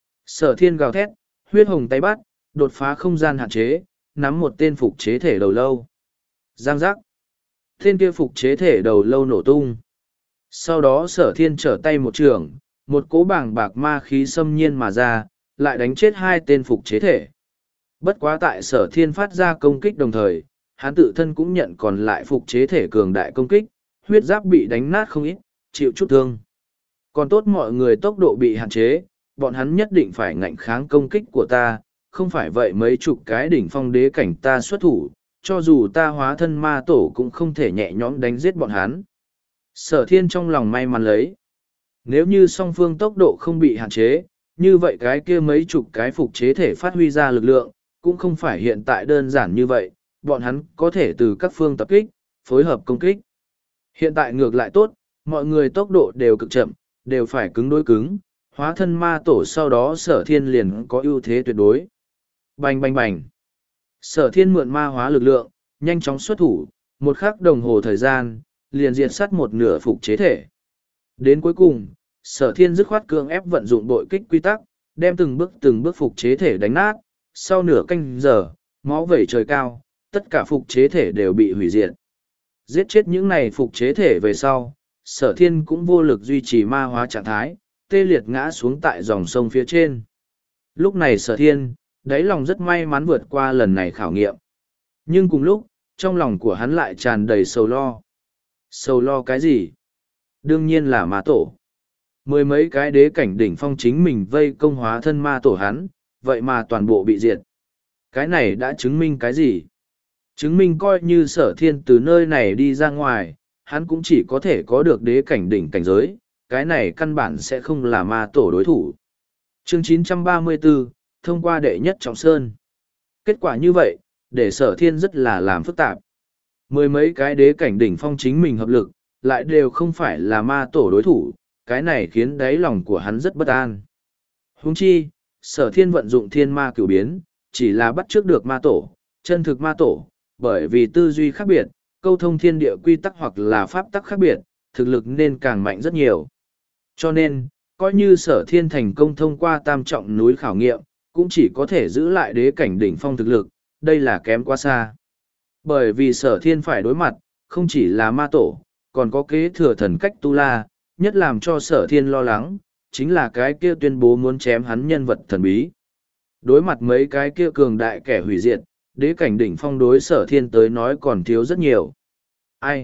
Sở thiên gào thét, huyết hồng tay bắt, đột phá không gian hạn chế, nắm một tên phục chế thể đầu lâu. Giang giác. Tên kia phục chế thể đầu lâu nổ tung. Sau đó sở thiên trở tay một trường, một cỗ bảng bạc ma khí xâm nhiên mà ra, lại đánh chết hai tên phục chế thể. Bất quá tại sở thiên phát ra công kích đồng thời, hắn tự thân cũng nhận còn lại phục chế thể cường đại công kích, huyết giáp bị đánh nát không ít, chịu chút thương. Còn tốt mọi người tốc độ bị hạn chế, bọn hắn nhất định phải ngạnh kháng công kích của ta, không phải vậy mấy chục cái đỉnh phong đế cảnh ta xuất thủ, cho dù ta hóa thân ma tổ cũng không thể nhẹ nhõm đánh giết bọn hắn. Sở thiên trong lòng may mắn lấy. Nếu như song phương tốc độ không bị hạn chế, như vậy cái kia mấy chục cái phục chế thể phát huy ra lực lượng, cũng không phải hiện tại đơn giản như vậy, bọn hắn có thể từ các phương tập kích, phối hợp công kích. Hiện tại ngược lại tốt, mọi người tốc độ đều cực chậm, đều phải cứng đối cứng, hóa thân ma tổ sau đó sở thiên liền có ưu thế tuyệt đối. Bành bành bành. Sở thiên mượn ma hóa lực lượng, nhanh chóng xuất thủ, một khắc đồng hồ thời gian, liền diệt sát một nửa phục chế thể. Đến cuối cùng, sở thiên dứt khoát cương ép vận dụng bội kích quy tắc, đem từng bước từng bước phục chế thể đánh nát, sau nửa canh giờ, máu vẩy trời cao, tất cả phục chế thể đều bị hủy diệt. Giết chết những này phục chế thể về sau, sở thiên cũng vô lực duy trì ma hóa trạng thái, tê liệt ngã xuống tại dòng sông phía trên. Lúc này sở thiên, đáy lòng rất may mắn vượt qua lần này khảo nghiệm. Nhưng cùng lúc, trong lòng của hắn lại tràn đầy sầu lo. Sầu lo cái gì? Đương nhiên là ma tổ. Mười mấy cái đế cảnh đỉnh phong chính mình vây công hóa thân ma tổ hắn, vậy mà toàn bộ bị diệt. Cái này đã chứng minh cái gì? Chứng minh coi như sở thiên từ nơi này đi ra ngoài, hắn cũng chỉ có thể có được đế cảnh đỉnh cảnh giới, cái này căn bản sẽ không là ma tổ đối thủ. Chương chín trăm ba mươi tư, thông qua đệ nhất trọng sơn. Kết quả như vậy, để sở thiên rất là làm phức tạp. Mười mấy cái đế cảnh đỉnh phong chính mình hợp lực, lại đều không phải là ma tổ đối thủ, cái này khiến đáy lòng của hắn rất bất an. Huống chi, sở thiên vận dụng thiên ma cửu biến, chỉ là bắt trước được ma tổ, chân thực ma tổ, bởi vì tư duy khác biệt, câu thông thiên địa quy tắc hoặc là pháp tắc khác biệt, thực lực nên càng mạnh rất nhiều. Cho nên, coi như sở thiên thành công thông qua tam trọng núi khảo nghiệm, cũng chỉ có thể giữ lại đế cảnh đỉnh phong thực lực, đây là kém quá xa. Bởi vì sở thiên phải đối mặt, không chỉ là ma tổ, còn có kế thừa thần cách tu la, nhất làm cho sở thiên lo lắng, chính là cái kia tuyên bố muốn chém hắn nhân vật thần bí. Đối mặt mấy cái kia cường đại kẻ hủy diệt, đế cảnh đỉnh phong đối sở thiên tới nói còn thiếu rất nhiều. Ai?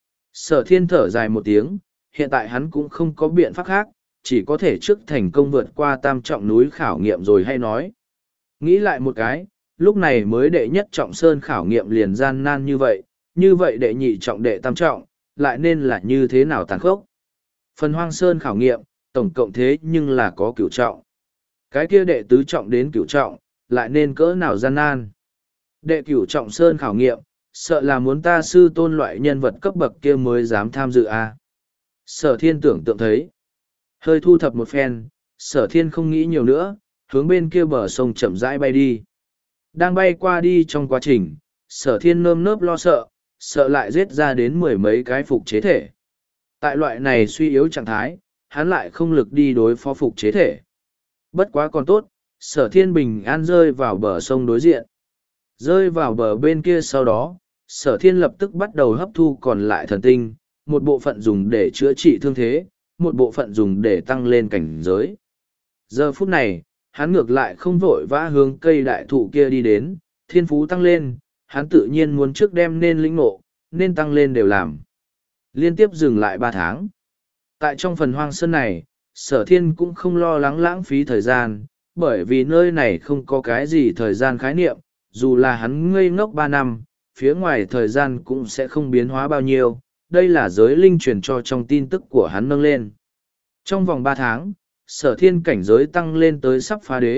Sở thiên thở dài một tiếng, hiện tại hắn cũng không có biện pháp khác, chỉ có thể trước thành công vượt qua tam trọng núi khảo nghiệm rồi hay nói. Nghĩ lại một cái, lúc này mới đệ nhất trọng sơn khảo nghiệm liền gian nan như vậy, như vậy đệ nhị trọng đệ tam trọng, lại nên là như thế nào tàn khốc. Phần hoang sơn khảo nghiệm, tổng cộng thế nhưng là có cửu trọng. Cái kia đệ tứ trọng đến cửu trọng, lại nên cỡ nào gian nan. Đệ cửu trọng sơn khảo nghiệm, sợ là muốn ta sư tôn loại nhân vật cấp bậc kia mới dám tham dự a. À? Sở thiên tưởng tượng thấy. Hơi thu thập một phen, sở thiên không nghĩ nhiều nữa, hướng bên kia bờ sông chậm rãi bay đi. Đang bay qua đi trong quá trình, sở thiên nơm nớp lo sợ, sợ lại giết ra đến mười mấy cái phục chế thể. Tại loại này suy yếu trạng thái, hắn lại không lực đi đối phó phục chế thể. Bất quá còn tốt, sở thiên bình an rơi vào bờ sông đối diện. Rơi vào bờ bên kia sau đó, sở thiên lập tức bắt đầu hấp thu còn lại thần tinh, một bộ phận dùng để chữa trị thương thế, một bộ phận dùng để tăng lên cảnh giới. Giờ phút này, hắn ngược lại không vội vã hướng cây đại thụ kia đi đến, thiên phú tăng lên, hắn tự nhiên muốn trước đem nên lĩnh ngộ, nên tăng lên đều làm. Liên tiếp dừng lại ba tháng. Tại trong phần hoang sơn này, sở thiên cũng không lo lắng lãng phí thời gian, bởi vì nơi này không có cái gì thời gian khái niệm, dù là hắn ngây ngốc ba năm, phía ngoài thời gian cũng sẽ không biến hóa bao nhiêu, đây là giới linh truyền cho trong tin tức của hắn nâng lên. Trong vòng ba tháng, sở thiên cảnh giới tăng lên tới sắp phá đế,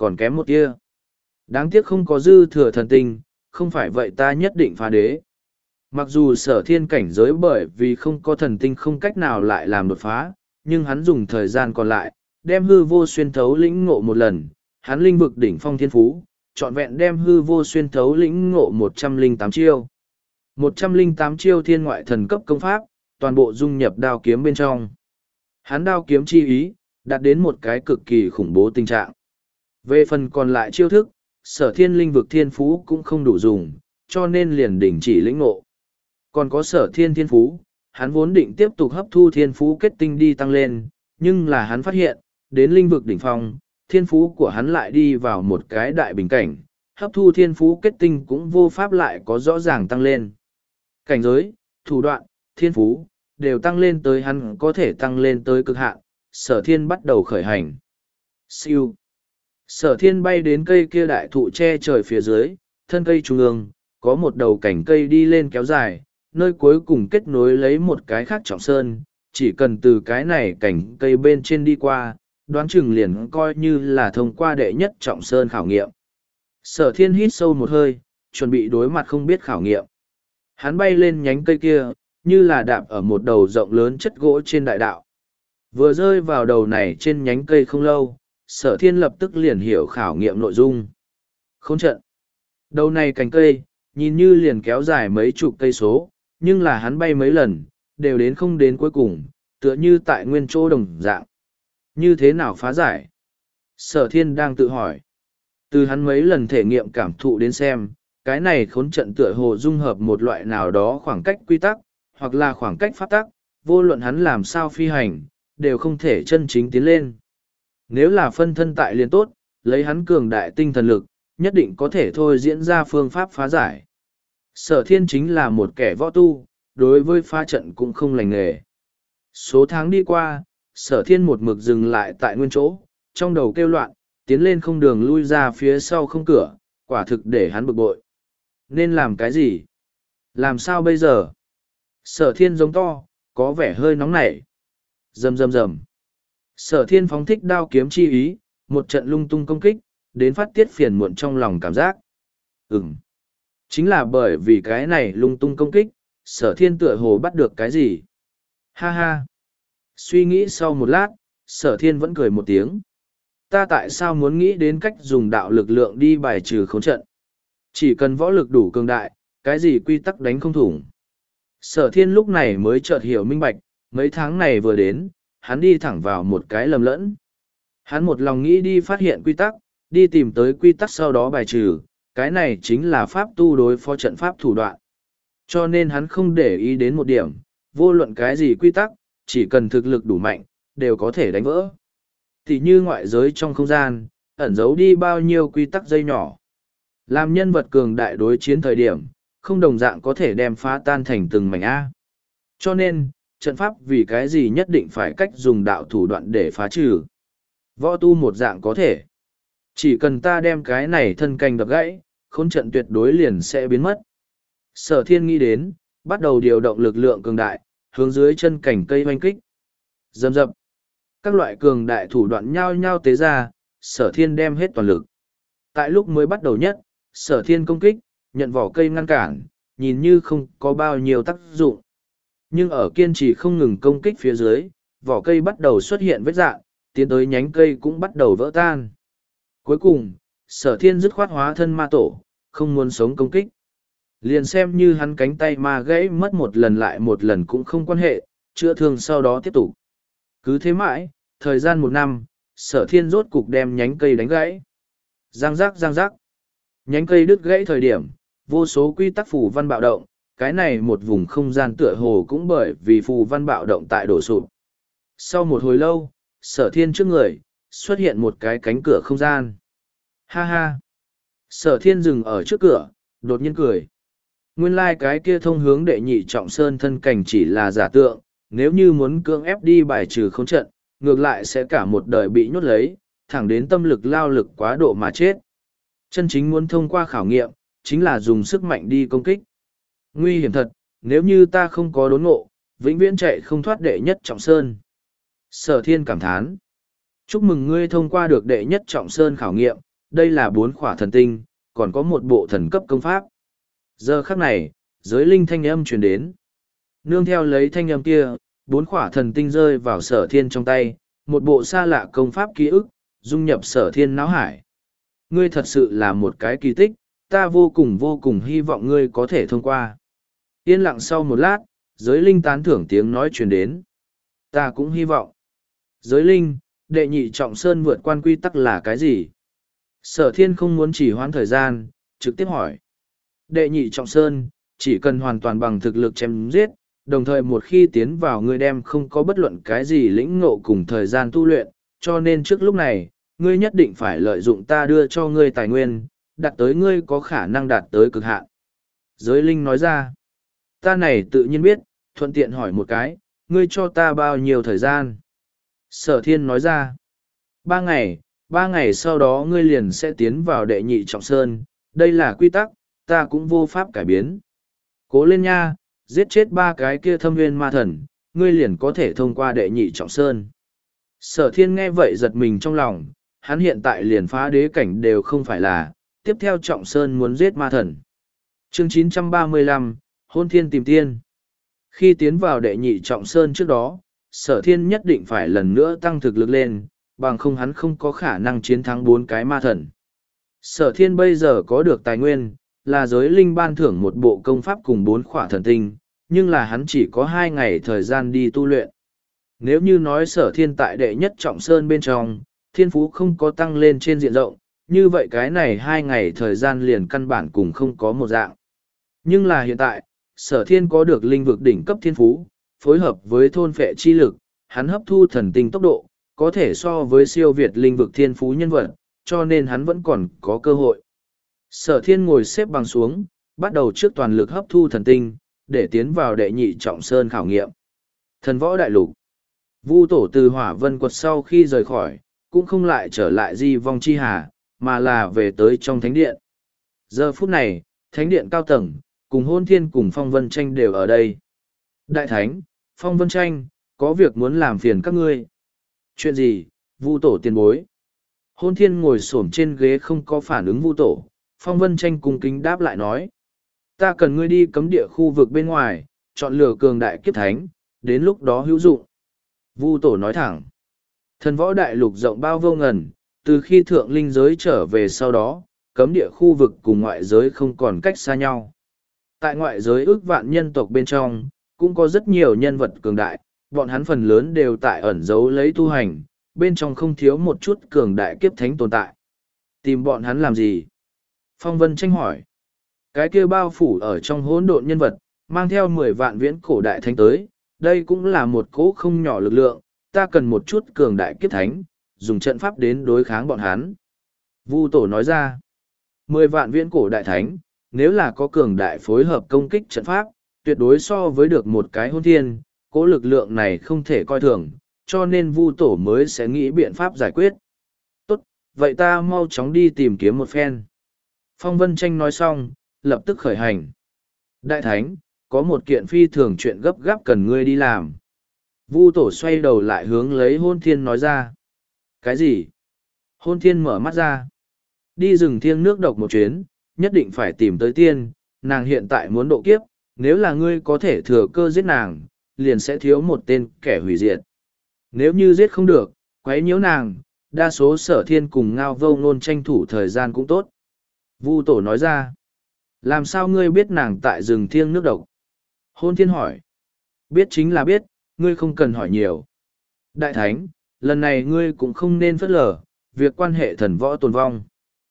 còn kém một tia. Đáng tiếc không có dư thừa thần tinh, không phải vậy ta nhất định phá đế. Mặc dù sở thiên cảnh giới bởi vì không có thần tinh không cách nào lại làm đột phá, nhưng hắn dùng thời gian còn lại, đem hư vô xuyên thấu lĩnh ngộ một lần, hắn linh vực đỉnh phong thiên phú, trọn vẹn đem hư vô xuyên thấu lĩnh ngộ một trăm lẻ tám chiêu. một trăm lẻ tám chiêu thiên ngoại thần cấp công pháp, toàn bộ dung nhập đao kiếm bên trong. Hắn đao kiếm chi ý, đạt đến một cái cực kỳ khủng bố tình trạng. Về phần còn lại chiêu thức, sở thiên linh vực thiên phú cũng không đủ dùng, cho nên liền đình chỉ lĩnh ngộ. Còn có sở thiên thiên phú, hắn vốn định tiếp tục hấp thu thiên phú kết tinh đi tăng lên, nhưng là hắn phát hiện, đến linh vực đỉnh phong, thiên phú của hắn lại đi vào một cái đại bình cảnh, hấp thu thiên phú kết tinh cũng vô pháp lại có rõ ràng tăng lên. Cảnh giới, thủ đoạn, thiên phú, đều tăng lên tới hắn có thể tăng lên tới cực hạn, sở thiên bắt đầu khởi hành. Siêu. Sở thiên bay đến cây kia đại thụ che trời phía dưới, thân cây trung ương, có một đầu cảnh cây đi lên kéo dài, nơi cuối cùng kết nối lấy một cái khác trọng sơn, chỉ cần từ cái này cảnh cây bên trên đi qua, đoán chừng liền coi như là thông qua đệ nhất trọng sơn khảo nghiệm. Sở thiên hít sâu một hơi, chuẩn bị đối mặt không biết khảo nghiệm. Hắn bay lên nhánh cây kia, như là đạp ở một đầu rộng lớn chất gỗ trên đại đạo. Vừa rơi vào đầu này trên nhánh cây không lâu, sở thiên lập tức liền hiểu khảo nghiệm nội dung. Khốn trận. Đầu này cành cây, nhìn như liền kéo dài mấy chục cây số, nhưng là hắn bay mấy lần, đều đến không đến cuối cùng, tựa như tại nguyên chỗ đồng dạng. Như thế nào phá giải? Sở thiên đang tự hỏi. Từ hắn mấy lần thể nghiệm cảm thụ đến xem, cái này khốn trận tựa hồ dung hợp một loại nào đó khoảng cách quy tắc, hoặc là khoảng cách pháp tắc, vô luận hắn làm sao phi hành, đều không thể chân chính tiến lên. Nếu là phân thân tại liền tốt, lấy hắn cường đại tinh thần lực, nhất định có thể thôi diễn ra phương pháp phá giải. Sở thiên chính là một kẻ võ tu, đối với phá trận cũng không lành nghề. Số tháng đi qua, sở thiên một mực dừng lại tại nguyên chỗ, trong đầu kêu loạn, tiến lên không đường lui ra phía sau không cửa, quả thực để hắn bực bội. Nên làm cái gì? Làm sao bây giờ? Sở thiên giống to, có vẻ hơi nóng nảy. Rầm rầm rầm. Sở thiên phóng thích đao kiếm chi ý, một trận lung tung công kích, đến phát tiết phiền muộn trong lòng cảm giác. Ừm. Chính là bởi vì cái này lung tung công kích, sở thiên tựa hồ bắt được cái gì. Ha ha. Suy nghĩ sau một lát, sở thiên vẫn cười một tiếng. Ta tại sao muốn nghĩ đến cách dùng đạo lực lượng đi bài trừ khốn trận? Chỉ cần võ lực đủ cường đại, cái gì quy tắc đánh không thủng. Sở thiên lúc này mới chợt hiểu minh bạch, mấy tháng này vừa đến, hắn đi thẳng vào một cái lầm lẫn. Hắn một lòng nghĩ đi phát hiện quy tắc, đi tìm tới quy tắc sau đó bài trừ, cái này chính là pháp tu đối phó trận pháp thủ đoạn. Cho nên hắn không để ý đến một điểm, vô luận cái gì quy tắc, chỉ cần thực lực đủ mạnh, đều có thể đánh vỡ. Thì như ngoại giới trong không gian, ẩn giấu đi bao nhiêu quy tắc dây nhỏ. Làm nhân vật cường đại đối chiến thời điểm, không đồng dạng có thể đem phá tan thành từng mảnh A. Cho nên, trận pháp vì cái gì nhất định phải cách dùng đạo thủ đoạn để phá trừ. Võ tu một dạng có thể. Chỉ cần ta đem cái này thân cành đập gãy, khốn trận tuyệt đối liền sẽ biến mất. Sở thiên nghĩ đến, bắt đầu điều động lực lượng cường đại, hướng dưới chân cành cây hoanh kích. Dầm dập. Các loại cường đại thủ đoạn nhao nhao tế ra, sở thiên đem hết toàn lực. Tại lúc mới bắt đầu nhất, sở thiên công kích, nhận vỏ cây ngăn cản, nhìn như không có bao nhiêu tác dụng. Nhưng ở kiên trì không ngừng công kích phía dưới, vỏ cây bắt đầu xuất hiện vết dạn, tiến tới nhánh cây cũng bắt đầu vỡ tan. Cuối cùng, sở thiên dứt khoát hóa thân ma tổ, không muốn sống công kích. Liền xem như hắn cánh tay ma gãy mất một lần lại một lần cũng không quan hệ, chữa thương sau đó tiếp tục. Cứ thế mãi, thời gian một năm, sở thiên rốt cục đem nhánh cây đánh gãy. Giang giác giang giác. Nhánh cây đứt gãy thời điểm, vô số quy tắc phù văn bạo động, cái này một vùng không gian tựa hồ cũng bởi vì phù văn bạo động tại đổ sụp. Sau một hồi lâu, sở thiên trước người, xuất hiện một cái cánh cửa không gian. Ha ha! Sở thiên dừng ở trước cửa, đột nhiên cười. Nguyên lai like cái kia thông hướng đệ nhị trọng sơn thân cảnh chỉ là giả tượng, nếu như muốn cưỡng ép đi bài trừ khống trận, ngược lại sẽ cả một đời bị nhốt lấy, thẳng đến tâm lực lao lực quá độ mà chết. Chân chính muốn thông qua khảo nghiệm, chính là dùng sức mạnh đi công kích. Nguy hiểm thật, nếu như ta không có đốn ngộ, vĩnh viễn chạy không thoát đệ nhất trọng sơn. Sở thiên cảm thán. Chúc mừng ngươi thông qua được đệ nhất trọng sơn khảo nghiệm, đây là bốn khỏa thần tinh, còn có một bộ thần cấp công pháp. Giờ khắc này, giới linh thanh âm truyền đến. Nương theo lấy thanh âm kia, bốn khỏa thần tinh rơi vào sở thiên trong tay, một bộ xa lạ công pháp ký ức, dung nhập sở thiên não hải. Ngươi thật sự là một cái kỳ tích, ta vô cùng vô cùng hy vọng ngươi có thể thông qua. Yên lặng sau một lát, giới linh tán thưởng tiếng nói truyền đến. Ta cũng hy vọng. Giới linh, đệ nhị trọng sơn vượt quan quy tắc là cái gì? Sở thiên không muốn chỉ hoãn thời gian, trực tiếp hỏi. Đệ nhị trọng sơn, chỉ cần hoàn toàn bằng thực lực chém giết, đồng thời một khi tiến vào ngươi đem không có bất luận cái gì lĩnh ngộ cùng thời gian tu luyện, cho nên trước lúc này, ngươi nhất định phải lợi dụng ta đưa cho ngươi tài nguyên, đạt tới ngươi có khả năng đạt tới cực hạn. Giới linh nói ra, ta này tự nhiên biết, thuận tiện hỏi một cái, ngươi cho ta bao nhiêu thời gian? Sở thiên nói ra, ba ngày, ba ngày sau đó ngươi liền sẽ tiến vào đệ nhị trọng sơn, đây là quy tắc, ta cũng vô pháp cải biến. Cố lên nha, giết chết ba cái kia thâm nguyên ma thần, ngươi liền có thể thông qua đệ nhị trọng sơn. Sở thiên nghe vậy giật mình trong lòng, hắn hiện tại liền phá đế cảnh đều không phải là, tiếp theo trọng sơn muốn giết ma thần. Chương chín trăm ba mươi lăm, Hôn Thiên Tìm Tiên. Khi tiến vào đệ nhị trọng sơn trước đó, sở thiên nhất định phải lần nữa tăng thực lực lên, bằng không hắn không có khả năng chiến thắng bốn cái ma thần. Sở thiên bây giờ có được tài nguyên, là giới linh ban thưởng một bộ công pháp cùng bốn khỏa thần tinh, nhưng là hắn chỉ có hai ngày thời gian đi tu luyện. Nếu như nói sở thiên tại đệ nhất trọng sơn bên trong, thiên phú không có tăng lên trên diện rộng, như vậy cái này hai ngày thời gian liền căn bản cùng không có một dạng. Nhưng là hiện tại, sở thiên có được linh vực đỉnh cấp thiên phú, phối hợp với thôn phệ chi lực, hắn hấp thu thần tinh tốc độ, có thể so với siêu việt linh vực thiên phú nhân vật, cho nên hắn vẫn còn có cơ hội. Sở thiên ngồi xếp bằng xuống, bắt đầu trước toàn lực hấp thu thần tinh, để tiến vào đệ nhị trọng sơn khảo nghiệm. Thần võ đại lục. Vu tổ từ hỏa vân quật sau khi rời khỏi, cũng không lại trở lại di vong chi hà, mà là về tới trong thánh điện. Giờ phút này, thánh điện cao tầng, cùng Hôn Thiên cùng Phong Vân Tranh đều ở đây. Đại thánh, Phong Vân Tranh, có việc muốn làm phiền các ngươi. Chuyện gì, Vu tổ tiền bối? Hôn Thiên ngồi xổm trên ghế không có phản ứng Vu tổ, Phong Vân Tranh cung kính đáp lại nói. Ta cần ngươi đi cấm địa khu vực bên ngoài, chọn lựa cường đại kiếp thánh, đến lúc đó hữu dụng. Vu tổ nói thẳng. Thần võ đại lục rộng bao vô ngần, từ khi thượng linh giới trở về sau đó, cấm địa khu vực cùng ngoại giới không còn cách xa nhau. Tại ngoại giới ước vạn nhân tộc bên trong, cũng có rất nhiều nhân vật cường đại, bọn hắn phần lớn đều tại ẩn giấu lấy tu hành, bên trong không thiếu một chút cường đại kiếp thánh tồn tại. Tìm bọn hắn làm gì? Phong Vân Tranh hỏi. Cái kia bao phủ ở trong hỗn độn nhân vật, mang theo mười vạn viễn cổ đại thánh tới, đây cũng là một cỗ không nhỏ lực lượng, ta cần một chút cường đại kiếp thánh, dùng trận pháp đến đối kháng bọn hắn. Vu tổ nói ra, mười vạn viễn cổ đại thánh, nếu là có cường đại phối hợp công kích trận pháp, tuyệt đối so với được một cái hôn thiên, cỗ lực lượng này không thể coi thường, cho nên Vu tổ mới sẽ nghĩ biện pháp giải quyết. Tốt, vậy ta mau chóng đi tìm kiếm một phen. Phong Vân Tranh nói xong, lập tức khởi hành. Đại thánh, có một kiện phi thường chuyện gấp gáp cần ngươi đi làm. Vu tổ xoay đầu lại hướng lấy Hôn Thiên nói ra. Cái gì? Hôn Thiên mở mắt ra. Đi rừng thiêng nước độc một chuyến, nhất định phải tìm tới tiên, nàng hiện tại muốn độ kiếp, nếu là ngươi có thể thừa cơ giết nàng, liền sẽ thiếu một tên kẻ hủy diệt. Nếu như giết không được, quấy nhiễu nàng, đa số sở thiên cùng ngao vô ngôn tranh thủ thời gian cũng tốt. Vu tổ nói ra. Làm sao ngươi biết nàng tại rừng thiêng nước độc? Hôn Thiên hỏi. Biết chính là biết, ngươi không cần hỏi nhiều. Đại thánh, lần này ngươi cũng không nên phớt lờ, việc quan hệ thần võ tồn vong.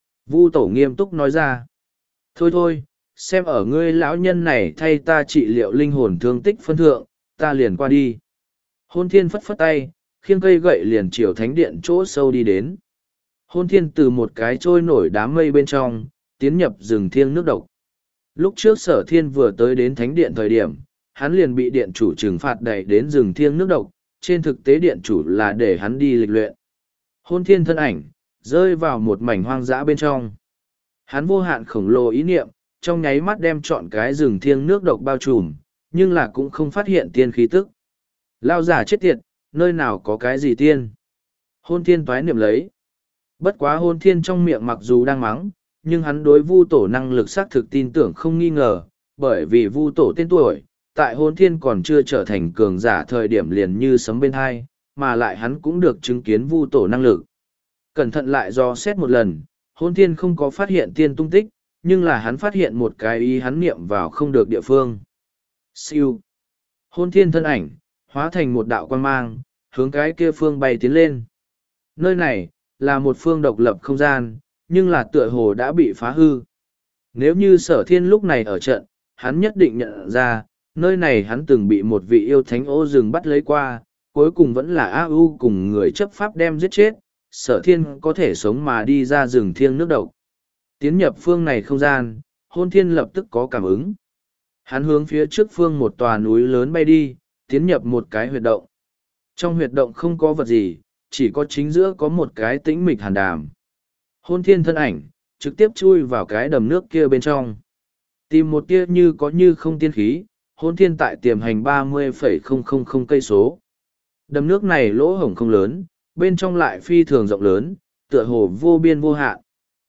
Vu tổ nghiêm túc nói ra. Thôi thôi, xem ở ngươi lão nhân này thay ta trị liệu linh hồn thương tích phân thượng, ta liền qua đi. Hôn Thiên phất phất tay, khiêng cây gậy liền chiều thánh điện chỗ sâu đi đến. Hôn Thiên từ một cái trôi nổi đám mây bên trong, tiến nhập rừng thiêng nước độc. Lúc trước sở thiên vừa tới đến thánh điện thời điểm, hắn liền bị điện chủ trừng phạt đẩy đến rừng thiêng nước độc, trên thực tế điện chủ là để hắn đi lịch luyện. Hôn Thiên thân ảnh, rơi vào một mảnh hoang dã bên trong. Hắn vô hạn khổng lồ ý niệm, trong nháy mắt đem trọn cái rừng thiêng nước độc bao trùm, nhưng là cũng không phát hiện tiên khí tức. Lao giả chết tiệt, nơi nào có cái gì tiên? Hôn Thiên toái niệm lấy. Bất quá hôn thiên trong miệng mặc dù đang mắng, nhưng hắn đối vu tổ năng lực xác thực tin tưởng không nghi ngờ, bởi vì vu tổ tên tuổi, tại hôn thiên còn chưa trở thành cường giả thời điểm liền như sấm bên hai, mà lại hắn cũng được chứng kiến vu tổ năng lực. Cẩn thận lại do xét một lần, hôn thiên không có phát hiện tiên tung tích, nhưng là hắn phát hiện một cái ý hắn niệm vào không được địa phương. Siêu. Hôn thiên thân ảnh, hóa thành một đạo quan mang, hướng cái kia phương bay tiến lên. Nơi này, là một phương độc lập không gian, nhưng là tựa hồ đã bị phá hư. Nếu như sở thiên lúc này ở trận, hắn nhất định nhận ra, nơi này hắn từng bị một vị yêu thánh ô rừng bắt lấy qua, cuối cùng vẫn là A U cùng người chấp pháp đem giết chết, sở thiên có thể sống mà đi ra rừng thiêng nước độc. Tiến nhập phương này không gian, hôn thiên lập tức có cảm ứng. Hắn hướng phía trước phương một tòa núi lớn bay đi, tiến nhập một cái huyệt động. Trong huyệt động không có vật gì, chỉ có chính giữa có một cái tĩnh mịch hàn đàm. Hôn thiên thân ảnh, trực tiếp chui vào cái đầm nước kia bên trong. Tìm một tia như có như không tiên khí, hôn thiên tại tiềm hành ba mươi phẩy không không không cây số. Đầm nước này lỗ hổng không lớn, bên trong lại phi thường rộng lớn, tựa hồ vô biên vô hạn.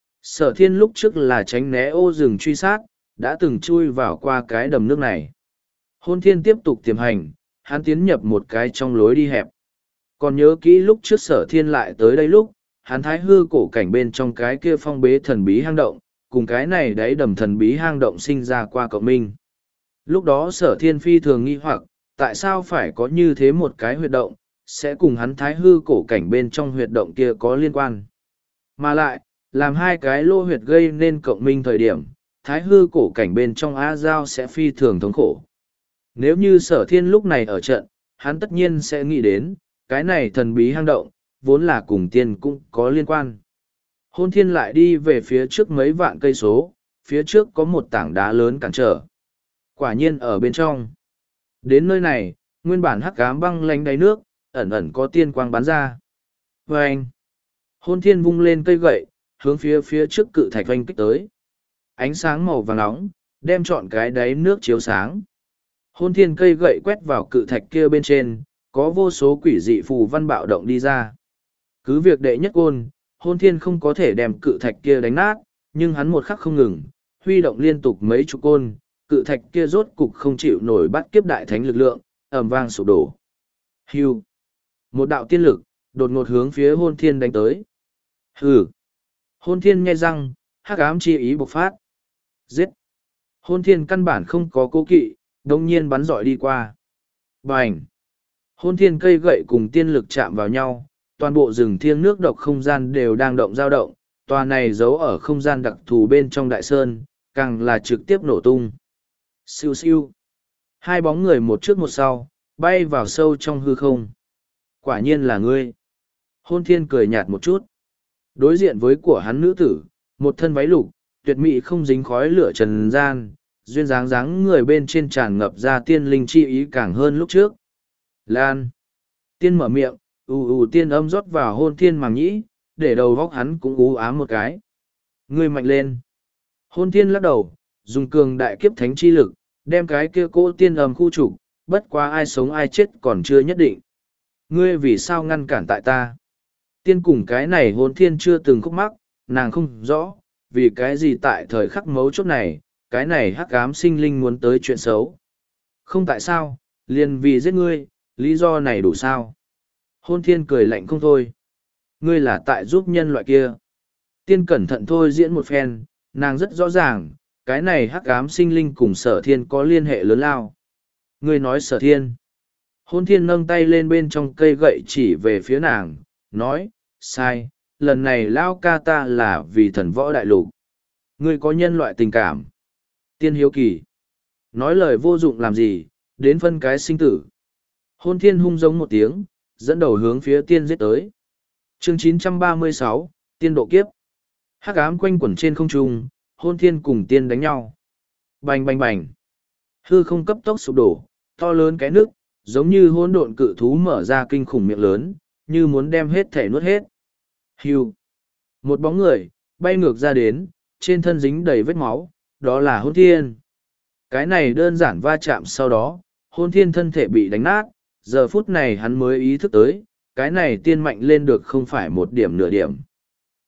Sở thiên lúc trước là tránh né ô rừng truy sát, đã từng chui vào qua cái đầm nước này. Hôn thiên tiếp tục tiềm hành, hắn tiến nhập một cái trong lối đi hẹp. Còn nhớ kỹ lúc trước sở thiên lại tới đây lúc, hắn thái hư cổ cảnh bên trong cái kia phong bế thần bí hang động, cùng cái này đáy đầm thần bí hang động sinh ra qua cộng minh. Lúc đó sở thiên phi thường nghi hoặc, tại sao phải có như thế một cái huyệt động, sẽ cùng hắn thái hư cổ cảnh bên trong huyệt động kia có liên quan. Mà lại, làm hai cái lô huyệt gây nên cộng minh thời điểm, thái hư cổ cảnh bên trong A Giao sẽ phi thường thống khổ. Nếu như sở thiên lúc này ở trận, hắn tất nhiên sẽ nghĩ đến, cái này thần bí hang động, vốn là cùng tiên cũng có liên quan. Hôn thiên lại đi về phía trước mấy vạn cây số, phía trước có một tảng đá lớn cản trở. Quả nhiên ở bên trong. Đến nơi này, nguyên bản hắc ám băng lánh đáy nước, ẩn ẩn có tiên quang bắn ra. Vâng! Hôn thiên vung lên cây gậy, hướng phía phía trước cự thạch oanh kích tới. Ánh sáng màu vàng nóng, đem trọn cái đáy nước chiếu sáng. Hôn thiên cây gậy quét vào cự thạch kia bên trên, có vô số quỷ dị phù văn bạo động đi ra. Cứ việc đệ nhất côn, hôn thiên không có thể đem cự thạch kia đánh nát, nhưng hắn một khắc không ngừng, huy động liên tục mấy chục côn, cự thạch kia rốt cục không chịu nổi bắt kiếp đại thánh lực lượng, ầm vang sụp đổ. Hưu. Một đạo tiên lực, đột ngột hướng phía hôn thiên đánh tới. Hừ. Hôn thiên nhe răng, hắc ám chi ý bộc phát. Giết. Hôn thiên căn bản không có cố kỵ, đồng nhiên bắn dọi đi qua. Bành. Hôn thiên cây gậy cùng tiên lực chạm vào nhau, toàn bộ rừng thiêng nước độc không gian đều đang động dao động, tòa này giấu ở không gian đặc thù bên trong đại sơn, càng là trực tiếp nổ tung. Siêu siêu. Hai bóng người một trước một sau, bay vào sâu trong hư không. Quả nhiên là ngươi. Hôn thiên cười nhạt một chút. Đối diện với của hắn nữ tử, một thân váy lục, tuyệt mỹ không dính khói lửa trần gian, duyên dáng dáng người bên trên tràn ngập ra tiên linh chi ý càng hơn lúc trước. Lan. Tiên mở miệng, ù ù tiên âm rót vào hôn thiên màng nhĩ, để đầu vóc hắn cũng ú ám một cái. Ngươi mạnh lên. Hôn thiên lắc đầu, dùng cường đại kiếp thánh chi lực, đem cái kia cỗ tiên âm khu trục, bất quá ai sống ai chết còn chưa nhất định. Ngươi vì sao ngăn cản tại ta? Tiên cùng cái này hôn thiên chưa từng khúc mắc, nàng không rõ, vì cái gì tại thời khắc mấu chốt này, cái này hắc ám sinh linh muốn tới chuyện xấu. Không tại sao, liền vì giết ngươi, lý do này đủ sao? Hôn thiên cười lạnh không thôi. Ngươi là tại giúp nhân loại kia. Tiên cẩn thận thôi diễn một phen, nàng rất rõ ràng, cái này hắc ám sinh linh cùng sở thiên có liên hệ lớn lao. Ngươi nói sở thiên. Hôn thiên nâng tay lên bên trong cây gậy chỉ về phía nàng, nói, sai, lần này lao ca ta là vì thần võ đại lục. Ngươi có nhân loại tình cảm. Tiên hiếu kỳ. Nói lời vô dụng làm gì, đến phân cái sinh tử. Hôn thiên hung giống một tiếng, dẫn đầu hướng phía tiên giết tới. Chương chín trăm ba mươi sáu, Tiên độ kiếp. Hắc ám quanh quẩn trên không trung, hôn thiên cùng tiên đánh nhau. Bành bành bành. Hư không cấp tốc sụp đổ, to lớn cái nước, giống như hỗn độn cự thú mở ra kinh khủng miệng lớn, như muốn đem hết thể nuốt hết. Hưu. Một bóng người, bay ngược ra đến, trên thân dính đầy vết máu, đó là hôn thiên. Cái này đơn giản va chạm sau đó, hôn thiên thân thể bị đánh nát, giờ phút này hắn mới ý thức tới, cái này tiên mạnh lên được không phải một điểm nửa điểm.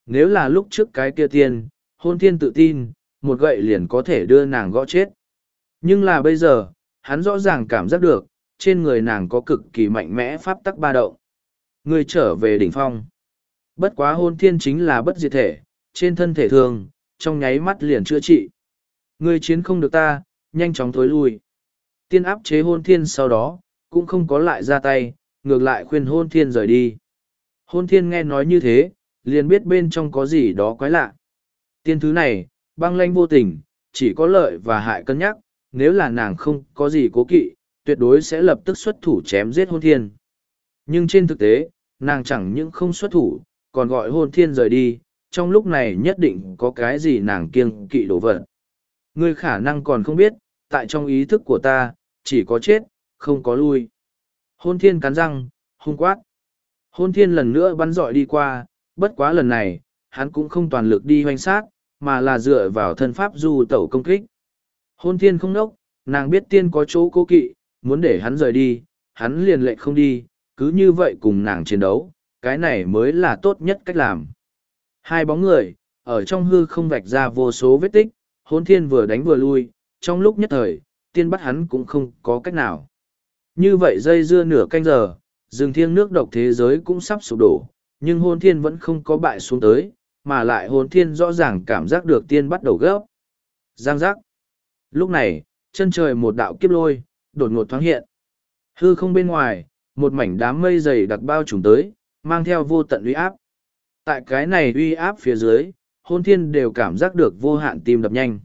Nếu là lúc trước cái kia tiên, hôn thiên tự tin, một gậy liền có thể đưa nàng gõ chết. Nhưng là bây giờ, hắn rõ ràng cảm giác được, trên người nàng có cực kỳ mạnh mẽ pháp tắc ba động. Ngươi trở về đỉnh phong. Bất quá hôn thiên chính là bất diệt thể, trên thân thể thường, trong nháy mắt liền chữa trị. Ngươi chiến không được ta, nhanh chóng thối lui. Tiên áp chế hôn thiên sau đó, cũng không có lại ra tay, ngược lại khuyên hôn thiên rời đi. Hôn thiên nghe nói như thế, liền biết bên trong có gì đó quái lạ. Tiên thứ này, băng lanh vô tình, chỉ có lợi và hại cân nhắc, nếu là nàng không có gì cố kỵ, tuyệt đối sẽ lập tức xuất thủ chém giết hôn thiên. Nhưng trên thực tế, nàng chẳng những không xuất thủ, còn gọi hôn thiên rời đi, trong lúc này nhất định có cái gì nàng kiêng kỵ đổ vật. Ngươi khả năng còn không biết, tại trong ý thức của ta, chỉ có chết, không có lui. Hôn thiên cắn răng, hung quát. Hôn thiên lần nữa bắn dọi đi qua, bất quá lần này, hắn cũng không toàn lực đi hoành sát, mà là dựa vào thân pháp du tẩu công kích. Hôn thiên không nốc, nàng biết tiên có chỗ cố kỵ, muốn để hắn rời đi, hắn liền lệ không đi, cứ như vậy cùng nàng chiến đấu, cái này mới là tốt nhất cách làm. Hai bóng người, ở trong hư không vạch ra vô số vết tích, hôn thiên vừa đánh vừa lui, trong lúc nhất thời, tiên bắt hắn cũng không có cách nào. Như vậy dây dưa nửa canh giờ, rừng thiêng nước độc thế giới cũng sắp sụp đổ, nhưng hôn thiên vẫn không có bại xuống tới, mà lại hôn thiên rõ ràng cảm giác được tiên bắt đầu gấp. Giang giác. Lúc này, chân trời một đạo kiếp lôi, đột ngột thoáng hiện. Hư không bên ngoài, một mảnh đám mây dày đặc bao trùm tới, mang theo vô tận uy áp. Tại cái này uy áp phía dưới, hôn thiên đều cảm giác được vô hạn tim đập nhanh.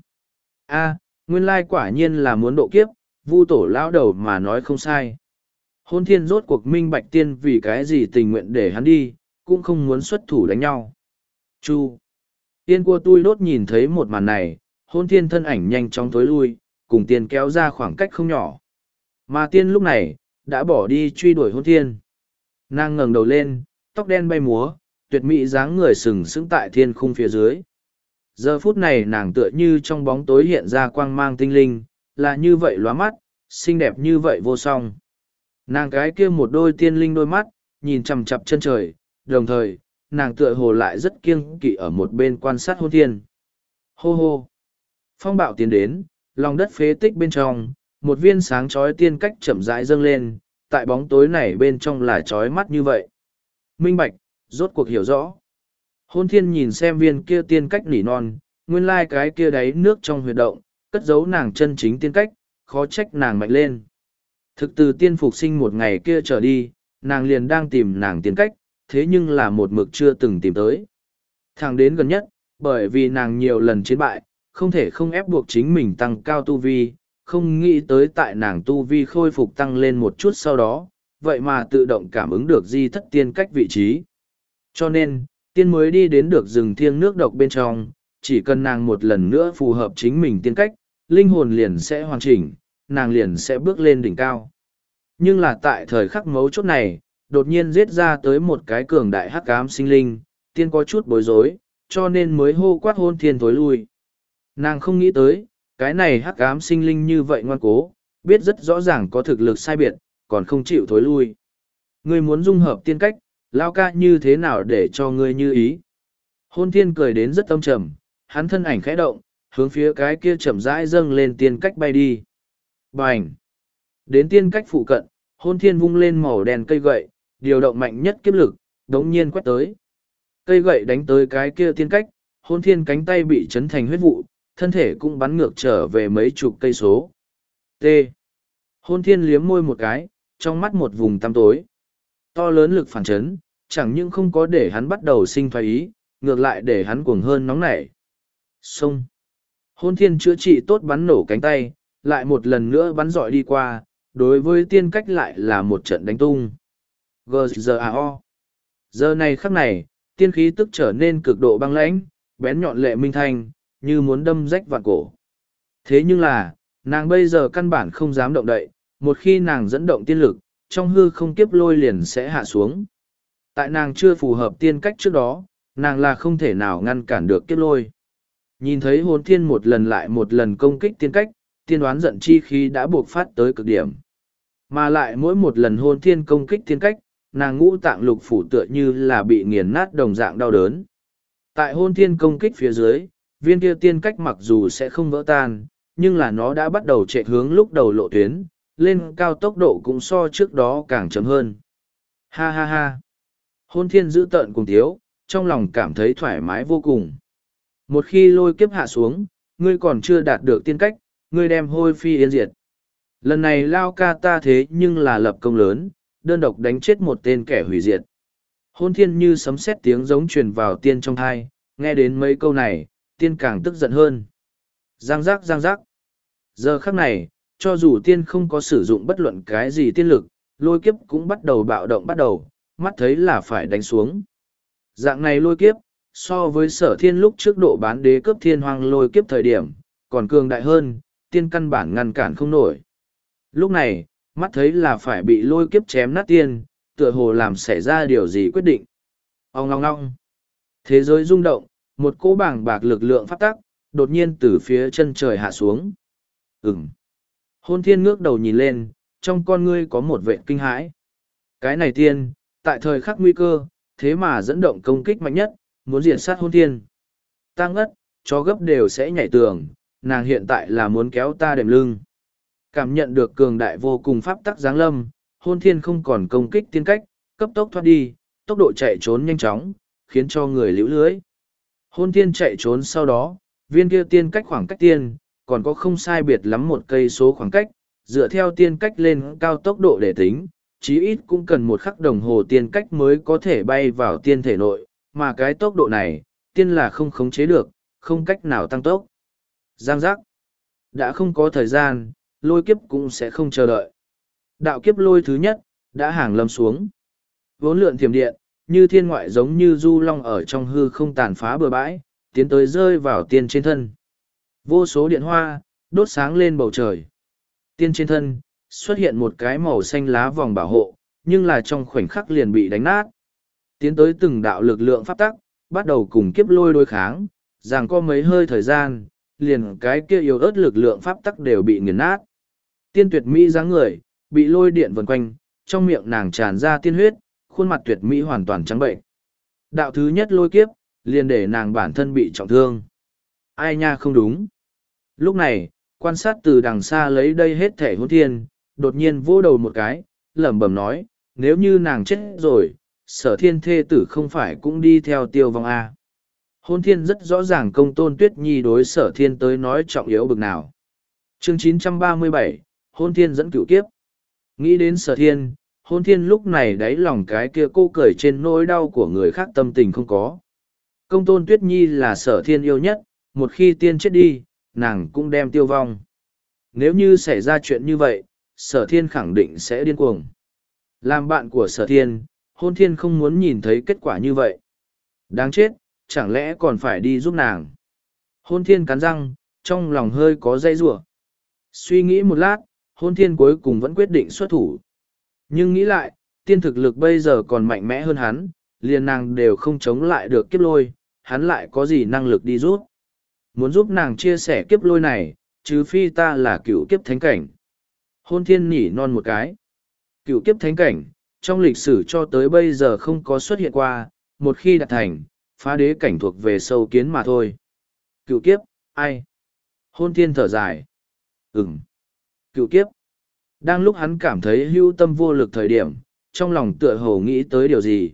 A, nguyên lai quả nhiên là muốn độ kiếp, vu tổ lão đầu mà nói không sai. Hôn thiên rốt cuộc minh bạch tiên vì cái gì tình nguyện để hắn đi, cũng không muốn xuất thủ đánh nhau. Chu. Tiên của tôi đốt nhìn thấy một màn này, hôn thiên thân ảnh nhanh chóng tối lui, cùng tiên kéo ra khoảng cách không nhỏ. Mà tiên lúc này, đã bỏ đi truy đuổi hôn thiên. Nàng ngẩng đầu lên, tóc đen bay múa, tuyệt mỹ dáng người sừng sững tại thiên khung phía dưới. Giờ phút này nàng tựa như trong bóng tối hiện ra quang mang tinh linh, là như vậy lóa mắt, xinh đẹp như vậy vô song. Nàng cái kia một đôi tiên linh đôi mắt, nhìn chằm chằm chân trời, đồng thời, nàng tựa hồ lại rất kiêng kỵ ở một bên quan sát hôn thiên. Hô hô! Phong bạo tiến đến, lòng đất phế tích bên trong, một viên sáng chói tiên cách chậm rãi dâng lên, tại bóng tối này bên trong là chói mắt như vậy. Minh bạch, rốt cuộc hiểu rõ. Hôn thiên nhìn xem viên kia tiên cách nỉ non, nguyên lai cái kia đáy nước trong huyệt động, cất giấu nàng chân chính tiên cách, khó trách nàng mạnh lên. Thực từ tiên phục sinh một ngày kia trở đi, nàng liền đang tìm nàng tiên cách, thế nhưng là một mực chưa từng tìm tới. Thẳng đến gần nhất, bởi vì nàng nhiều lần chiến bại, không thể không ép buộc chính mình tăng cao tu vi, không nghĩ tới tại nàng tu vi khôi phục tăng lên một chút sau đó, vậy mà tự động cảm ứng được di thất tiên cách vị trí. Cho nên, tiên mới đi đến được rừng thiêng nước độc bên trong, chỉ cần nàng một lần nữa phù hợp chính mình tiên cách, linh hồn liền sẽ hoàn chỉnh, nàng liền sẽ bước lên đỉnh cao. Nhưng là tại thời khắc mấu chốt này, đột nhiên giết ra tới một cái cường đại hắc ám sinh linh, tiên có chút bối rối, cho nên mới hô quát hôn thiên thối lui. Nàng không nghĩ tới, cái này hắc ám sinh linh như vậy ngoan cố, biết rất rõ ràng có thực lực sai biệt, còn không chịu thối lui. Ngươi muốn dung hợp tiên cách, lao ca như thế nào để cho ngươi như ý. Hôn thiên cười đến rất âm trầm, hắn thân ảnh khẽ động, hướng phía cái kia chậm rãi dâng lên tiên cách bay đi. Bành! Đến tiên cách phụ cận, hôn thiên vung lên màu đen cây gậy, điều động mạnh nhất kiếp lực, đống nhiên quét tới. Cây gậy đánh tới cái kia tiên cách, hôn thiên cánh tay bị chấn thành huyết vụ, thân thể cũng bắn ngược trở về mấy chục cây số. T. Hôn thiên liếm môi một cái, trong mắt một vùng tăm tối. To lớn lực phản chấn, chẳng những không có để hắn bắt đầu sinh thoái ý, ngược lại để hắn cuồng hơn nóng nảy. Xông. Hôn thiên chữa trị tốt bắn nổ cánh tay, lại một lần nữa bắn dọi đi qua, đối với tiên cách lại là một trận đánh tung. G.G.A.O. Giờ này khắc này, tiên khí tức trở nên cực độ băng lãnh, bén nhọn lệ minh thanh, như muốn đâm rách vạn cổ. Thế nhưng là, nàng bây giờ căn bản không dám động đậy, một khi nàng dẫn động tiên lực, trong hư không kiếp lôi liền sẽ hạ xuống. Tại nàng chưa phù hợp tiên cách trước đó, nàng là không thể nào ngăn cản được kiếp lôi. Nhìn thấy hồn thiên một lần lại một lần công kích tiên cách, tiên đoán giận chi khí đã buộc phát tới cực điểm. Mà lại mỗi một lần hồn thiên công kích tiên cách, nàng ngũ tạng lục phủ tựa như là bị nghiền nát đồng dạng đau đớn. Tại hôn thiên công kích phía dưới, viên kia tiên cách mặc dù sẽ không vỡ tan, nhưng là nó đã bắt đầu chạy hướng lúc đầu lộ tuyến, lên cao tốc độ cũng so trước đó càng chậm hơn. Ha ha ha! Hôn thiên giữ tợn cùng tiếu, trong lòng cảm thấy thoải mái vô cùng. Một khi lôi kiếp hạ xuống, ngươi còn chưa đạt được tiên cách, ngươi đem hôi phi yên diệt. Lần này lao ca ta thế nhưng là lập công lớn, đơn độc đánh chết một tên kẻ hủy diệt. Hôn thiên như sấm sét tiếng giống truyền vào tiên trong thai, nghe đến mấy câu này, tiên càng tức giận hơn. Giang giác giang giác. Giờ khắc này, cho dù tiên không có sử dụng bất luận cái gì tiên lực, lôi kiếp cũng bắt đầu bạo động bắt đầu, mắt thấy là phải đánh xuống. Dạng này lôi kiếp, so với sở thiên lúc trước độ bán đế cấp thiên hoang lôi kiếp thời điểm, còn cường đại hơn, tiên căn bản ngăn cản không nổi. Lúc này, mắt thấy là phải bị lôi kiếp chém nát tiên, tựa hồ làm xảy ra điều gì quyết định. Ông ngong ngong. Thế giới rung động, một cỗ bảng bạc lực lượng phát tắc, đột nhiên từ phía chân trời hạ xuống. Ừm. Hôn thiên ngước đầu nhìn lên, trong con ngươi có một vệ kinh hãi. Cái này tiên, tại thời khắc nguy cơ, thế mà dẫn động công kích mạnh nhất, muốn diệt sát hôn thiên. Ta ngất, chó gấp đều sẽ nhảy tường, nàng hiện tại là muốn kéo ta đệm lưng. Cảm nhận được cường đại vô cùng pháp tắc giáng lâm, hôn thiên không còn công kích tiên cách, cấp tốc thoát đi, tốc độ chạy trốn nhanh chóng, khiến cho người liễu lưới. Hôn thiên chạy trốn sau đó, viên kia tiên cách khoảng cách tiên, còn có không sai biệt lắm một cây số khoảng cách, dựa theo tiên cách lên cao tốc độ để tính, chí ít cũng cần một khắc đồng hồ tiên cách mới có thể bay vào tiên thể nội, mà cái tốc độ này, tiên là không khống chế được, không cách nào tăng tốc. Giang giác. Đã không có thời gian, lôi kiếp cũng sẽ không chờ đợi. Đạo kiếp lôi thứ nhất, đã hàng lâm xuống. Vốn lượn thiểm điện, như thiên ngoại giống như du long ở trong hư không tàn phá bừa bãi, tiến tới rơi vào tiên trên thân. Vô số điện hoa, đốt sáng lên bầu trời. Tiên trên thân, xuất hiện một cái màu xanh lá vòng bảo hộ, nhưng là trong khoảnh khắc liền bị đánh nát. Tiến tới từng đạo lực lượng pháp tắc, bắt đầu cùng kiếp lôi đối kháng, rằng có mấy hơi thời gian, liền cái kia yếu ớt lực lượng pháp tắc đều bị nghiền nát. Tiên tuyệt mỹ dáng người, bị lôi điện vần quanh, trong miệng nàng tràn ra tiên huyết, khuôn mặt tuyệt mỹ hoàn toàn trắng bệnh. Đạo thứ nhất lôi kiếp, liền để nàng bản thân bị trọng thương. Ai nha không đúng. Lúc này, quan sát từ đằng xa lấy đây hết thể hôn thiên, đột nhiên vô đầu một cái, lẩm bẩm nói, nếu như nàng chết rồi, sở thiên thê tử không phải cũng đi theo tiêu vong A. Hôn thiên rất rõ ràng công tôn tuyết nhi đối sở thiên tới nói trọng yếu bực nào. Chương chín trăm ba mươi bảy, hôn thiên dẫn cửu kiếp. Nghĩ đến sở thiên, hôn thiên lúc này đáy lòng cái kia cô cười trên nỗi đau của người khác tâm tình không có. Công tôn tuyết nhi là sở thiên yêu nhất, một khi tiên chết đi, nàng cũng đem tiêu vong. Nếu như xảy ra chuyện như vậy, sở thiên khẳng định sẽ điên cuồng. Làm bạn của sở thiên, hôn thiên không muốn nhìn thấy kết quả như vậy. Đáng chết, chẳng lẽ còn phải đi giúp nàng. Hôn thiên cắn răng, trong lòng hơi có dây rủa. Suy nghĩ một lát, hôn thiên cuối cùng vẫn quyết định xuất thủ. Nhưng nghĩ lại, tiên thực lực bây giờ còn mạnh mẽ hơn hắn, liền nàng đều không chống lại được kiếp lôi, hắn lại có gì năng lực đi giúp. Muốn giúp nàng chia sẻ kiếp lôi này, trừ phi ta là cựu kiếp thánh cảnh. Hôn thiên nỉ non một cái. Cựu kiếp thánh cảnh, trong lịch sử cho tới bây giờ không có xuất hiện qua, một khi đạt thành, phá đế cảnh thuộc về sâu kiến mà thôi. Cựu kiếp, ai? Hôn thiên thở dài. Ừm. Cựu kiếp. Đang lúc hắn cảm thấy hưu tâm vô lực thời điểm, trong lòng tựa hồ nghĩ tới điều gì.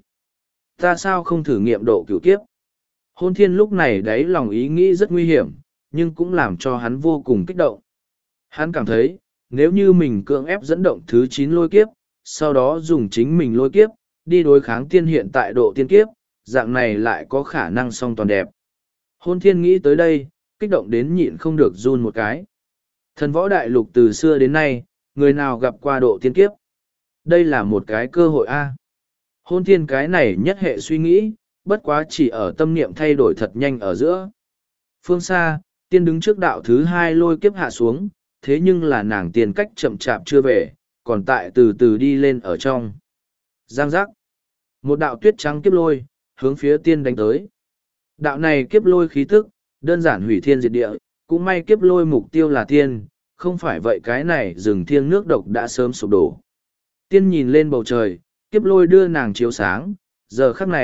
Ta sao không thử nghiệm độ cựu kiếp? Hôn thiên lúc này đáy lòng ý nghĩ rất nguy hiểm, nhưng cũng làm cho hắn vô cùng kích động. Hắn cảm thấy, nếu như mình cưỡng ép dẫn động thứ chín lôi kiếp, sau đó dùng chính mình lôi kiếp, đi đối kháng tiên hiện tại độ tiên kiếp, dạng này lại có khả năng song toàn đẹp. Hôn thiên nghĩ tới đây, kích động đến nhịn không được run một cái. Thần võ đại lục từ xưa đến nay, người nào gặp qua độ tiên kiếp? Đây là một cái cơ hội a. Hôn thiên cái này nhất hệ suy nghĩ, bất quá chỉ ở tâm niệm thay đổi thật nhanh ở giữa. Phương xa, tiên đứng trước đạo thứ hai lôi kiếp hạ xuống, thế nhưng là nàng tiền cách chậm chạp chưa về, còn tại từ từ đi lên ở trong. Giang giác. Một đạo tuyết trắng kiếp lôi, hướng phía tiên đánh tới. Đạo này kiếp lôi khí tức, đơn giản hủy thiên diệt địa, cũng may kiếp lôi mục tiêu là tiên, không phải vậy cái này rừng thiêng nước độc đã sớm sụp đổ. Tiên nhìn lên bầu trời, kiếp lôi đưa nàng chiếu sáng, giờ khắc này,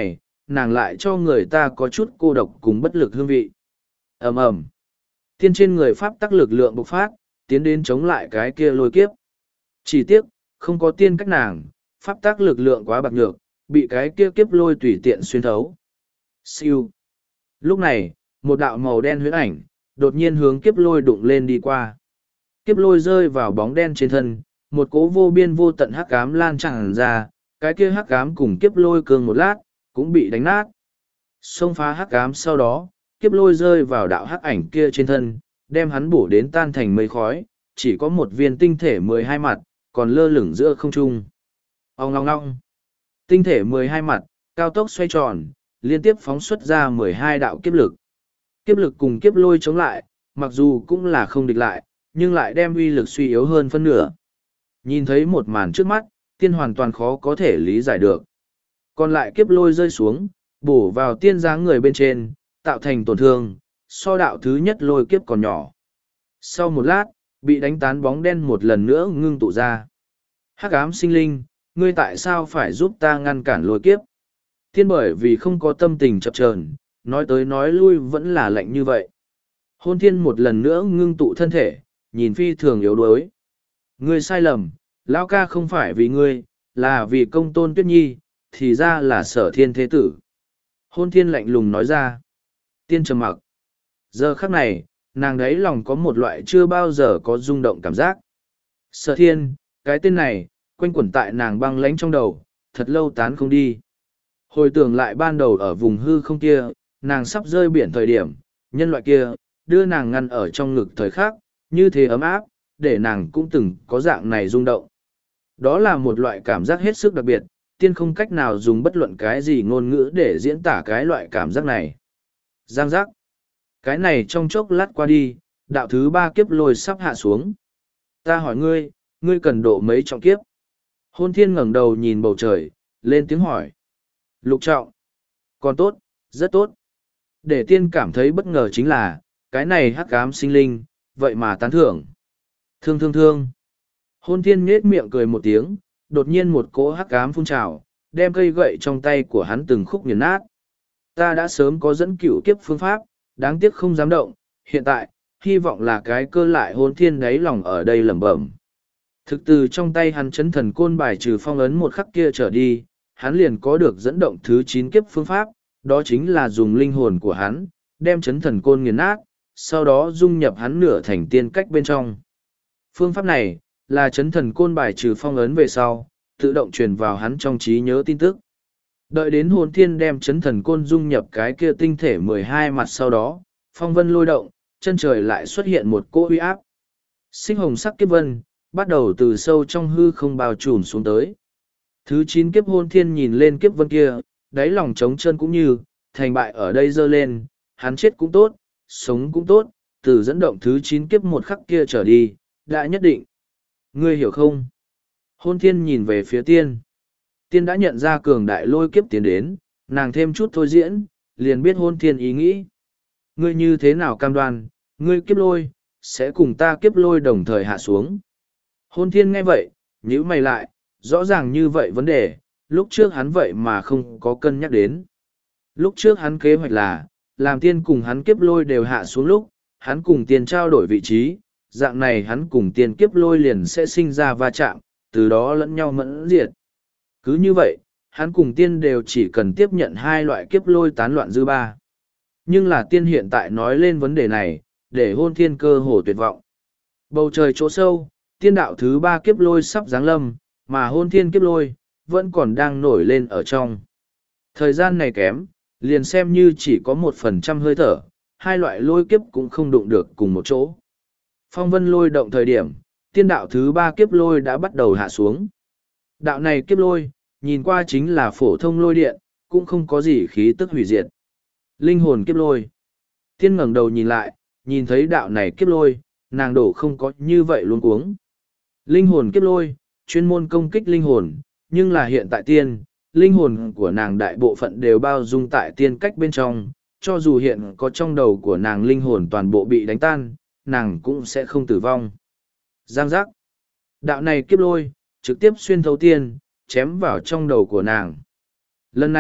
nàng lại cho người ta có chút cô độc cùng bất lực hương vị. ầm ầm Tiên trên người pháp tắc lực lượng bộc phát, tiến đến chống lại cái kia lôi kiếp. Chỉ tiếc, không có tiên cách nàng, pháp tắc lực lượng quá bạc nhược, bị cái kia kiếp lôi tùy tiện xuyên thấu. Siêu. Lúc này, một đạo màu đen huyễn ảnh, đột nhiên hướng kiếp lôi đụng lên đi qua. Kiếp lôi rơi vào bóng đen trên thân, một cỗ vô biên vô tận hắc ám lan tràn ra, cái kia hắc ám cùng kiếp lôi cương một lát, cũng bị đánh nát. Xông phá hắc ám sau đó, kiếp lôi rơi vào đạo hắc ảnh kia trên thân, đem hắn bổ đến tan thành mây khói, chỉ có một viên tinh thể mười hai mặt, còn lơ lửng giữa không trung. Ong long long. Tinh thể mười hai mặt, cao tốc xoay tròn, liên tiếp phóng xuất ra mười hai đạo kiếp lực. Kiếp lực cùng kiếp lôi chống lại, mặc dù cũng là không địch lại, nhưng lại đem uy lực suy yếu hơn phân nửa. Nhìn thấy một màn trước mắt, tiên hoàn toàn khó có thể lý giải được. Còn lại kiếp lôi rơi xuống, bổ vào tiên dáng người bên trên, tạo thành tổn thương, so đạo thứ nhất lôi kiếp còn nhỏ. Sau một lát, bị đánh tán bóng đen một lần nữa ngưng tụ ra. Hắc ám sinh linh, ngươi tại sao phải giúp ta ngăn cản lôi kiếp? Tiên bởi vì không có tâm tình chập chờn, nói tới nói lui vẫn là lạnh như vậy. Hôn thiên một lần nữa ngưng tụ thân thể, nhìn phi thường yếu đuối. Ngươi sai lầm, lão ca không phải vì ngươi, là vì công tôn tuyết nhi, thì ra là sở thiên thế tử. Hôn thiên lạnh lùng nói ra. Tiên trầm mặc. Giờ khắc này, nàng đấy lòng có một loại chưa bao giờ có rung động cảm giác. Sở thiên, cái tên này, quanh quẩn tại nàng băng lánh trong đầu, thật lâu tán không đi. Hồi tưởng lại ban đầu ở vùng hư không kia, nàng sắp rơi biển thời điểm, nhân loại kia, đưa nàng ngăn ở trong ngực thời khắc, như thế ấm áp, để nàng cũng từng có dạng này rung động. Đó là một loại cảm giác hết sức đặc biệt, tiên không cách nào dùng bất luận cái gì ngôn ngữ để diễn tả cái loại cảm giác này. Giang giác. Cái này trong chốc lát qua đi, đạo thứ ba kiếp lôi sắp hạ xuống. Ta hỏi ngươi, ngươi cần độ mấy trọng kiếp? Hôn thiên ngẩng đầu nhìn bầu trời, lên tiếng hỏi. Lục trọng. Còn tốt, rất tốt. Để tiên cảm thấy bất ngờ chính là, cái này hắc ám sinh linh, vậy mà tán thưởng. Thương thương thương. Hôn thiên nhết miệng cười một tiếng, đột nhiên một cỗ hắc ám phun trào, đem cây gậy trong tay của hắn từng khúc nghiền nát. Ta đã sớm có dẫn cửu kiếp phương pháp, đáng tiếc không dám động, hiện tại, hy vọng là cái cơ lại hôn thiên đáy lòng ở đây lẩm bẩm. Thực từ trong tay hắn chấn thần côn bài trừ phong ấn một khắc kia trở đi, hắn liền có được dẫn động thứ chín kiếp phương pháp, đó chính là dùng linh hồn của hắn, đem chấn thần côn nghiền nát, sau đó dung nhập hắn nửa thành tiên cách bên trong. Phương pháp này, là chấn thần côn bài trừ phong ấn về sau, tự động truyền vào hắn trong trí nhớ tin tức. Đợi đến hồn thiên đem chấn thần côn dung nhập cái kia tinh thể mười hai mặt sau đó, phong vân lôi động, chân trời lại xuất hiện một cỗ uy áp. Sinh hồng sắc kiếp vân, bắt đầu từ sâu trong hư không bao trùm xuống tới. Thứ chín kiếp hôn thiên nhìn lên kiếp vân kia, đáy lòng trống chân cũng như, thành bại ở đây dơ lên, hắn chết cũng tốt, sống cũng tốt, từ dẫn động thứ chín kiếp một khắc kia trở đi, đã nhất định. Ngươi hiểu không? Hôn thiên nhìn về phía tiên. Tiên đã nhận ra cường đại lôi kiếp tiến đến, nàng thêm chút thôi diễn, liền biết hôn thiên ý nghĩ. Ngươi như thế nào cam đoan, ngươi kiếp lôi, sẽ cùng ta kiếp lôi đồng thời hạ xuống. Hôn thiên nghe vậy, nhíu mày lại, rõ ràng như vậy vấn đề, lúc trước hắn vậy mà không có cân nhắc đến. Lúc trước hắn kế hoạch là, làm tiên cùng hắn kiếp lôi đều hạ xuống lúc, hắn cùng tiên trao đổi vị trí, dạng này hắn cùng tiên kiếp lôi liền sẽ sinh ra va chạm, từ đó lẫn nhau mẫn diệt. Cứ như vậy, hắn cùng tiên đều chỉ cần tiếp nhận hai loại kiếp lôi tán loạn dư ba. Nhưng là tiên hiện tại nói lên vấn đề này, để hôn thiên cơ hồ tuyệt vọng. Bầu trời chỗ sâu, tiên đạo thứ ba kiếp lôi sắp giáng lâm, mà hôn thiên kiếp lôi, vẫn còn đang nổi lên ở trong. Thời gian này kém, liền xem như chỉ có một phần trăm hơi thở, hai loại lôi kiếp cũng không đụng được cùng một chỗ. Phong vân lôi động thời điểm, tiên đạo thứ ba kiếp lôi đã bắt đầu hạ xuống. Đạo này kiếp lôi, nhìn qua chính là phổ thông lôi điện, cũng không có gì khí tức hủy diệt. Linh hồn kiếp lôi. Tiên ngẩng đầu nhìn lại, nhìn thấy đạo này kiếp lôi, nàng đổ không có như vậy luôn cuống. Linh hồn kiếp lôi, chuyên môn công kích linh hồn, nhưng là hiện tại tiên, linh hồn của nàng đại bộ phận đều bao dung tại tiên cách bên trong, cho dù hiện có trong đầu của nàng linh hồn toàn bộ bị đánh tan, nàng cũng sẽ không tử vong. Giang giác. Đạo này kiếp lôi, trực tiếp xuyên thấu tiên, chém vào trong đầu của nàng. Lần này,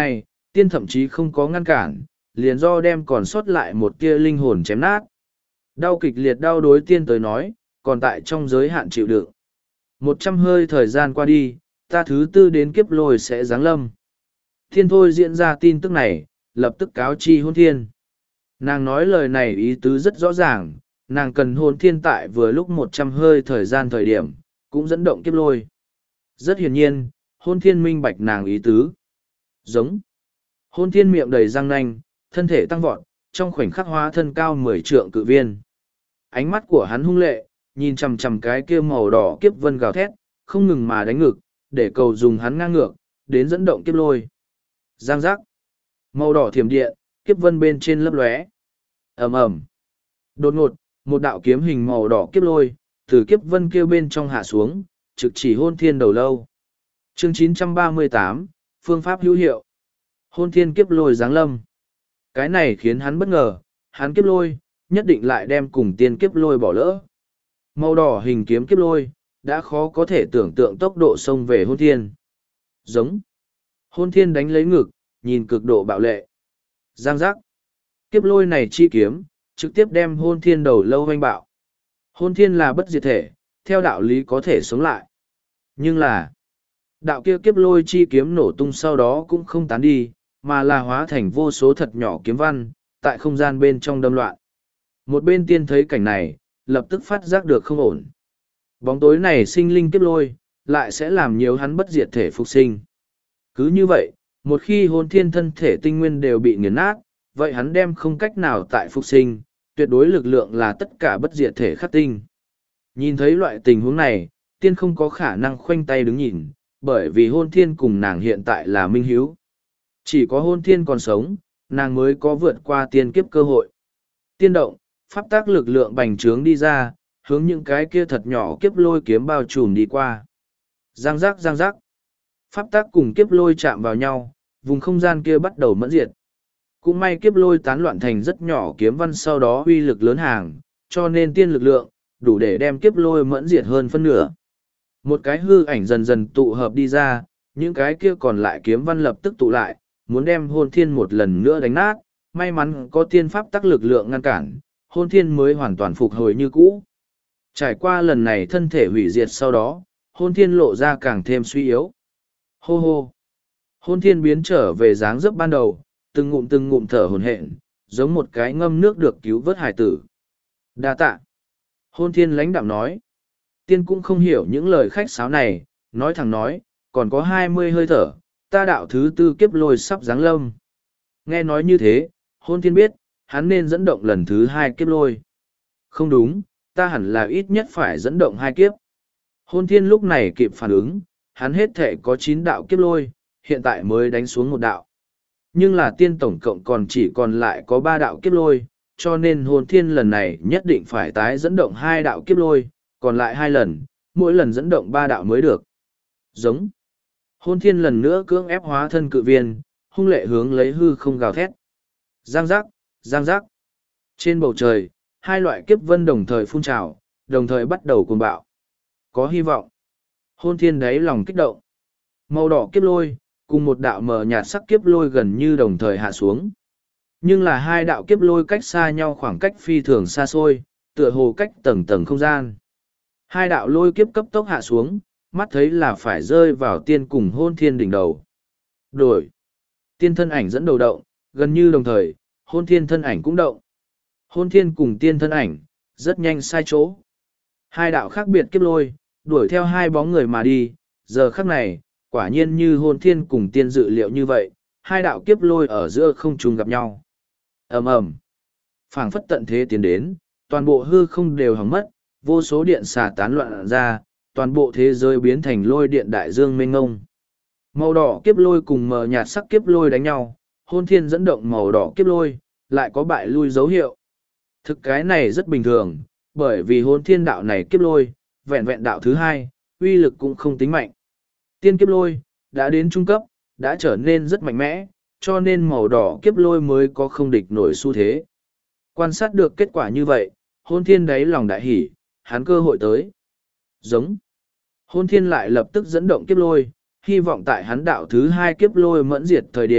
Tiên thậm chí không có ngăn cản, liền do đem còn sót lại một tia linh hồn chém nát. Đau kịch liệt đau đối tiên tới nói, còn tại trong giới hạn chịu đựng. Một trăm hơi thời gian qua đi, ta thứ tư đến kiếp lôi sẽ giáng lâm. Thiên thôi diễn ra tin tức này, lập tức cáo chi hôn thiên. Nàng nói lời này ý tứ rất rõ ràng, nàng cần hôn thiên tại vừa lúc một trăm hơi thời gian thời điểm, cũng dẫn động kiếp lôi. Rất hiển nhiên, hôn thiên minh bạch nàng ý tứ. Giống. Hôn thiên miệng đầy răng nanh, thân thể tăng vọt, trong khoảnh khắc hóa thân cao mười trượng cự viên. Ánh mắt của hắn hung lệ, nhìn chằm chằm cái kia màu đỏ kiếp vân gào thét, không ngừng mà đánh ngực, để cầu dùng hắn ngang ngược, đến dẫn động kiếp lôi. Giang giác. Màu đỏ thiểm điện, kiếp vân bên trên lấp lóe. ầm ầm. Đột ngột, một đạo kiếm hình màu đỏ kiếp lôi, từ kiếp vân kia bên trong hạ xuống, trực chỉ hôn thiên đầu lâu. Chương chín trăm ba mươi tám, phương pháp hữu hiệu. Hôn thiên kiếp lôi giáng lâm. Cái này khiến hắn bất ngờ, hắn kiếp lôi, nhất định lại đem cùng tiên kiếp lôi bỏ lỡ. Màu đỏ hình kiếm kiếp lôi, đã khó có thể tưởng tượng tốc độ xông về hôn thiên. Giống. Hôn thiên đánh lấy ngực, nhìn cực độ bạo lệ. Giang giác. Kiếp lôi này chi kiếm, trực tiếp đem hôn thiên đầu lâu hoanh bạo. Hôn thiên là bất diệt thể, theo đạo lý có thể sống lại. Nhưng là, đạo kia kiếp lôi chi kiếm nổ tung sau đó cũng không tán đi, mà là hóa thành vô số thật nhỏ kiếm văn, tại không gian bên trong đâm loạn. Một bên tiên thấy cảnh này, lập tức phát giác được không ổn. Bóng tối này sinh linh kiếp lôi, lại sẽ làm nhiều hắn bất diệt thể phục sinh. Cứ như vậy, một khi hôn thiên thân thể tinh nguyên đều bị nghiền nát, vậy hắn đem không cách nào tại phục sinh, tuyệt đối lực lượng là tất cả bất diệt thể khắc tinh. Nhìn thấy loại tình huống này, tiên không có khả năng khoanh tay đứng nhìn, bởi vì hôn thiên cùng nàng hiện tại là minh hiếu. Chỉ có hôn thiên còn sống, nàng mới có vượt qua tiên kiếp cơ hội. Tiên động, pháp tác lực lượng bành trướng đi ra, hướng những cái kia thật nhỏ kiếp lôi kiếm bao trùm đi qua. Giang giác giang giác. Pháp tác cùng kiếp lôi chạm vào nhau, vùng không gian kia bắt đầu mẫn diệt. Cũng may kiếp lôi tán loạn thành rất nhỏ kiếm văn sau đó uy lực lớn hàng, cho nên tiên lực lượng, đủ để đem kiếp lôi mẫn diệt hơn phân nửa. Một cái hư ảnh dần dần tụ hợp đi ra, những cái kia còn lại kiếm văn lập tức tụ lại, muốn đem hôn thiên một lần nữa đánh nát, may mắn có tiên pháp tác lực lượng ngăn cản, hôn thiên mới hoàn toàn phục hồi như cũ. Trải qua lần này thân thể hủy diệt sau đó, hôn thiên lộ ra càng thêm suy yếu. Hô hô! Hôn thiên biến trở về dáng dấp ban đầu, từng ngụm từng ngụm thở hổn hển, giống một cái ngâm nước được cứu vớt hải tử. Đa tạ! Hôn thiên lãnh đạm nói. Tiên cũng không hiểu những lời khách sáo này, nói thẳng nói, còn có hai mươi hơi thở, ta đạo thứ tư kiếp lôi sắp giáng lâm. Nghe nói như thế, hôn thiên biết, hắn nên dẫn động lần thứ hai kiếp lôi. Không đúng, ta hẳn là ít nhất phải dẫn động hai kiếp. Hôn thiên lúc này kịp phản ứng, hắn hết thể có chín đạo kiếp lôi, hiện tại mới đánh xuống một đạo. Nhưng là tiên tổng cộng còn chỉ còn lại có ba đạo kiếp lôi, cho nên hôn thiên lần này nhất định phải tái dẫn động hai đạo kiếp lôi, còn lại hai lần, mỗi lần dẫn động ba đạo mới được. Giống. Hôn thiên lần nữa cưỡng ép hóa thân cự viên, hung lệ hướng lấy hư không gào thét. Giang giác, giang giác. Trên bầu trời, hai loại kiếp vân đồng thời phun trào, đồng thời bắt đầu cuồng bạo. Có hy vọng. Hôn thiên đáy lòng kích động. Màu đỏ kiếp lôi, cùng một đạo mờ nhạt sắc kiếp lôi gần như đồng thời hạ xuống. Nhưng là hai đạo kiếp lôi cách xa nhau khoảng cách phi thường xa xôi, tựa hồ cách tầng tầng không gian. Hai đạo lôi kiếp cấp tốc hạ xuống, mắt thấy là phải rơi vào tiên cùng hôn thiên đỉnh đầu. Đổi. Tiên thân ảnh dẫn đầu động, gần như đồng thời, hôn thiên thân ảnh cũng động. Hôn thiên cùng tiên thân ảnh, rất nhanh sai chỗ. Hai đạo khác biệt kiếp lôi, đuổi theo hai bóng người mà đi, giờ khắc này, quả nhiên như hôn thiên cùng tiên dự liệu như vậy, hai đạo kiếp lôi ở giữa không trùng gặp nhau. ầm ầm, phảng phất tận thế tiến đến, toàn bộ hư không đều hỏng mất, vô số điện xà tán loạn ra, toàn bộ thế giới biến thành lôi điện đại dương mênh ngông. Màu đỏ kiếp lôi cùng mờ nhạt sắc kiếp lôi đánh nhau, hôn thiên dẫn động màu đỏ kiếp lôi, lại có bại lui dấu hiệu. Thực cái này rất bình thường, bởi vì hôn thiên đạo này kiếp lôi, vẹn vẹn đạo thứ hai, uy lực cũng không tính mạnh. Tiên kiếp lôi, đã đến trung cấp, đã trở nên rất mạnh mẽ, cho nên màu đỏ kiếp lôi mới có không địch nổi xu thế. Quan sát được kết quả như vậy, hôn thiên đáy lòng đại hỉ, hắn cơ hội tới. Giống. Hôn thiên lại lập tức dẫn động kiếp lôi, hy vọng tại hắn đạo thứ hai kiếp lôi mẫn diệt thời điểm,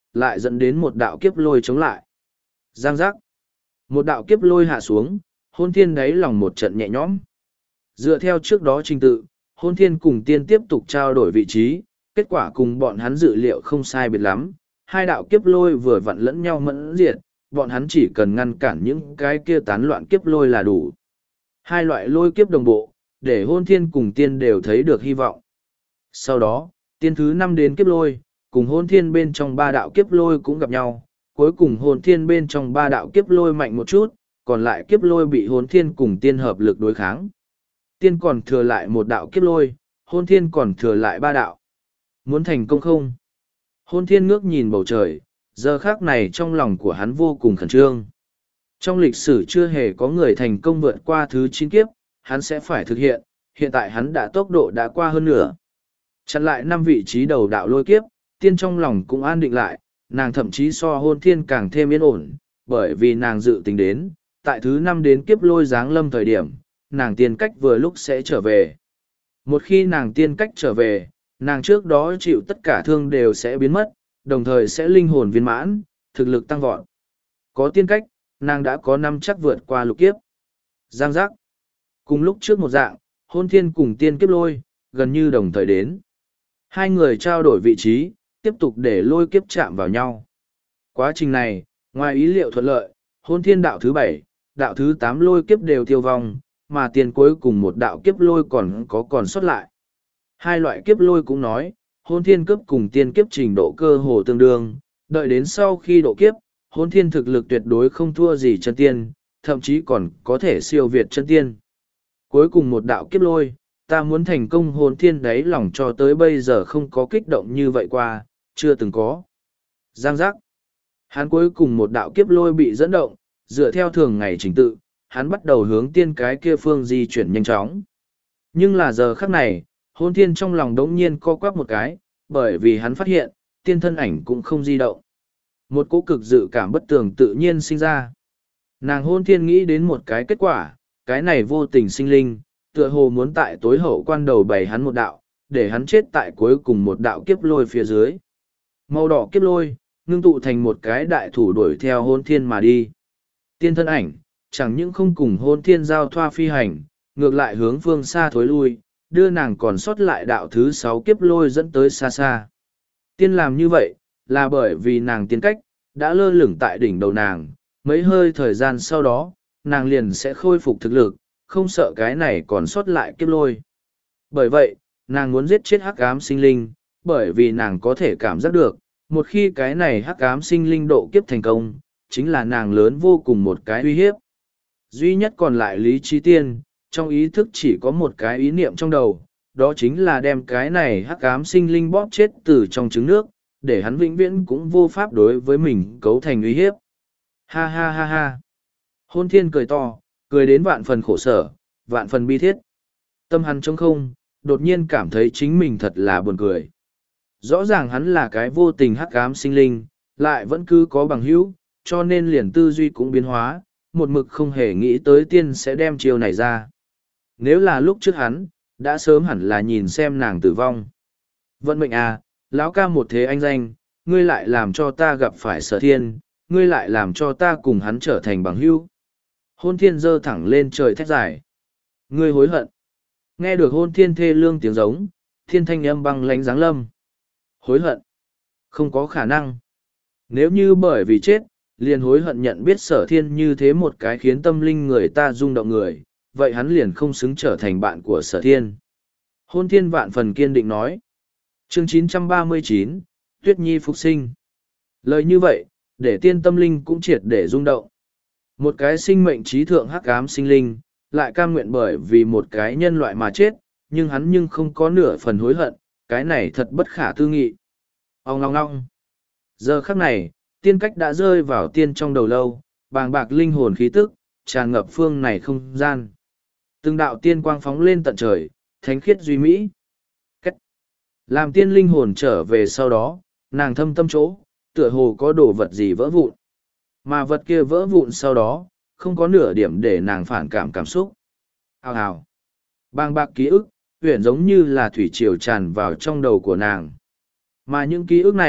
lại dẫn đến một đạo kiếp lôi chống lại. Giang giác. Một đạo kiếp lôi hạ xuống, hôn thiên đáy lòng một trận nhẹ nhõm. Dựa theo trước đó trình tự, hôn thiên cùng tiên tiếp tục trao đổi vị trí, kết quả cùng bọn hắn dự liệu không sai biệt lắm. Hai đạo kiếp lôi vừa vặn lẫn nhau mẫn diệt, bọn hắn chỉ cần ngăn cản những cái kia tán loạn kiếp lôi là đủ. Hai loại lôi kiếp đồng bộ, để hôn thiên cùng tiên đều thấy được hy vọng. Sau đó, tiên thứ năm đến kiếp lôi, cùng hôn thiên bên trong ba đạo kiếp lôi cũng gặp nhau, cuối cùng hôn thiên bên trong ba đạo kiếp lôi mạnh một chút, còn lại kiếp lôi bị hôn thiên cùng tiên hợp lực đối kháng. Tiên còn thừa lại một đạo kiếp lôi, hôn thiên còn thừa lại ba đạo. Muốn thành công không? Hôn thiên ngước nhìn bầu trời, giờ khác này trong lòng của hắn vô cùng khẩn trương. Trong lịch sử chưa hề có người thành công vượt qua thứ chín kiếp, hắn sẽ phải thực hiện, hiện tại hắn đã tốc độ đã qua hơn nửa. Chặn lại năm vị trí đầu đạo lôi kiếp, tiên trong lòng cũng an định lại, nàng thậm chí so hôn thiên càng thêm yên ổn, bởi vì nàng dự tính đến, tại thứ năm đến kiếp lôi giáng lâm thời điểm, nàng tiên cách vừa lúc sẽ trở về. Một khi nàng tiên cách trở về, nàng trước đó chịu tất cả thương đều sẽ biến mất, đồng thời sẽ linh hồn viên mãn, thực lực tăng vọt. Có tiên cách, nàng đã có năm chắc vượt qua lục kiếp. Giang giác. Cùng lúc trước một dạng, hôn thiên cùng tiên kiếp lôi, gần như đồng thời đến. Hai người trao đổi vị trí, tiếp tục để lôi kiếp chạm vào nhau. Quá trình này, ngoài ý liệu thuận lợi, hôn thiên đạo thứ bảy, đạo thứ tám lôi kiếp đều tiêu vong, mà tiền cuối cùng một đạo kiếp lôi còn có còn sót lại. Hai loại kiếp lôi cũng nói, hôn thiên cấp cùng tiên kiếp trình độ cơ hồ tương đương, đợi đến sau khi độ kiếp, hôn thiên thực lực tuyệt đối không thua gì chân tiên, thậm chí còn có thể siêu việt chân tiên. Cuối cùng một đạo kiếp lôi, ta muốn thành công hôn thiên đấy lòng cho tới bây giờ không có kích động như vậy qua, chưa từng có. Giang giác. Hắn cuối cùng một đạo kiếp lôi bị dẫn động, dựa theo thường ngày trình tự, hắn bắt đầu hướng tiên cái kia phương di chuyển nhanh chóng. Nhưng là giờ khắc này, hôn thiên trong lòng đống nhiên co quắp một cái, bởi vì hắn phát hiện, tiên thân ảnh cũng không di động. Một cỗ cực dự cảm bất tường tự nhiên sinh ra. Nàng hôn thiên nghĩ đến một cái kết quả, cái này vô tình sinh linh, tựa hồ muốn tại tối hậu quan đầu bày hắn một đạo, để hắn chết tại cuối cùng một đạo kiếp lôi phía dưới. Màu đỏ kiếp lôi, ngưng tụ thành một cái đại thủ đuổi theo hôn thiên mà đi. Tiên thân ảnh, chẳng những không cùng hôn thiên giao thoa phi hành, ngược lại hướng phương xa thối lui, đưa nàng còn sót lại đạo thứ sáu kiếp lôi dẫn tới xa xa. Tiên làm như vậy, là bởi vì nàng tiên cách, đã lơ lửng tại đỉnh đầu nàng, mấy hơi thời gian sau đó, nàng liền sẽ khôi phục thực lực, không sợ cái này còn sót lại kiếp lôi. Bởi vậy, nàng muốn giết chết hắc ám sinh linh, bởi vì nàng có thể cảm giác được, một khi cái này hắc ám sinh linh độ kiếp thành công, chính là nàng lớn vô cùng một cái uy hiếp. Duy nhất còn lại lý trí tiên, trong ý thức chỉ có một cái ý niệm trong đầu, đó chính là đem cái này hắc ám sinh linh bóp chết từ trong trứng nước, để hắn vĩnh viễn cũng vô pháp đối với mình cấu thành uy hiếp. Ha ha ha ha. Hôn thiên cười to, cười đến vạn phần khổ sở, vạn phần bi thiết. Tâm hắn trống không, đột nhiên cảm thấy chính mình thật là buồn cười. Rõ ràng hắn là cái vô tình hắc ám sinh linh, lại vẫn cứ có bằng hữu, cho nên liền tư duy cũng biến hóa, một mực không hề nghĩ tới tiên sẽ đem chiêu này ra. Nếu là lúc trước hắn, đã sớm hẳn là nhìn xem nàng tử vong. Vận mệnh à, lão ca một thế anh danh, ngươi lại làm cho ta gặp phải Sở Thiên, ngươi lại làm cho ta cùng hắn trở thành bằng hữu. Hôn thiên giơ thẳng lên trời thét dài. Ngươi hối hận. Nghe được hôn thiên thê lương tiếng giống, thiên thanh âm băng lánh giáng lâm. Hối hận. Không có khả năng. Nếu như bởi vì chết, liền hối hận nhận biết Sở Thiên như thế một cái khiến tâm linh người ta rung động người, vậy hắn liền không xứng trở thành bạn của Sở Thiên. Hôn thiên vạn phần kiên định nói. Chương chín trăm ba mươi chín, Tuyết Nhi phục sinh. Lời như vậy, để tiên tâm linh cũng triệt để rung động. Một cái sinh mệnh trí thượng hắc ám sinh linh, lại cam nguyện bởi vì một cái nhân loại mà chết, nhưng hắn nhưng không có nửa phần hối hận, cái này thật bất khả tư nghị. Ông ngong ngong. Giờ khắc này, tiên cách đã rơi vào tiên trong đầu lâu, bàng bạc linh hồn khí tức, tràn ngập phương này không gian. Từng đạo tiên quang phóng lên tận trời, thánh khiết duy mỹ. Cách. Làm tiên linh hồn trở về sau đó, nàng thâm tâm chỗ, tựa hồ có đồ vật gì vỡ vụn. Mà vật kia vỡ vụn sau đó, không có nửa điểm để nàng phản cảm cảm xúc. Hào hào. Bàng bạc ký ức, huyền giống như là thủy triều tràn vào trong đầu của nàng. Mà những ký ức này,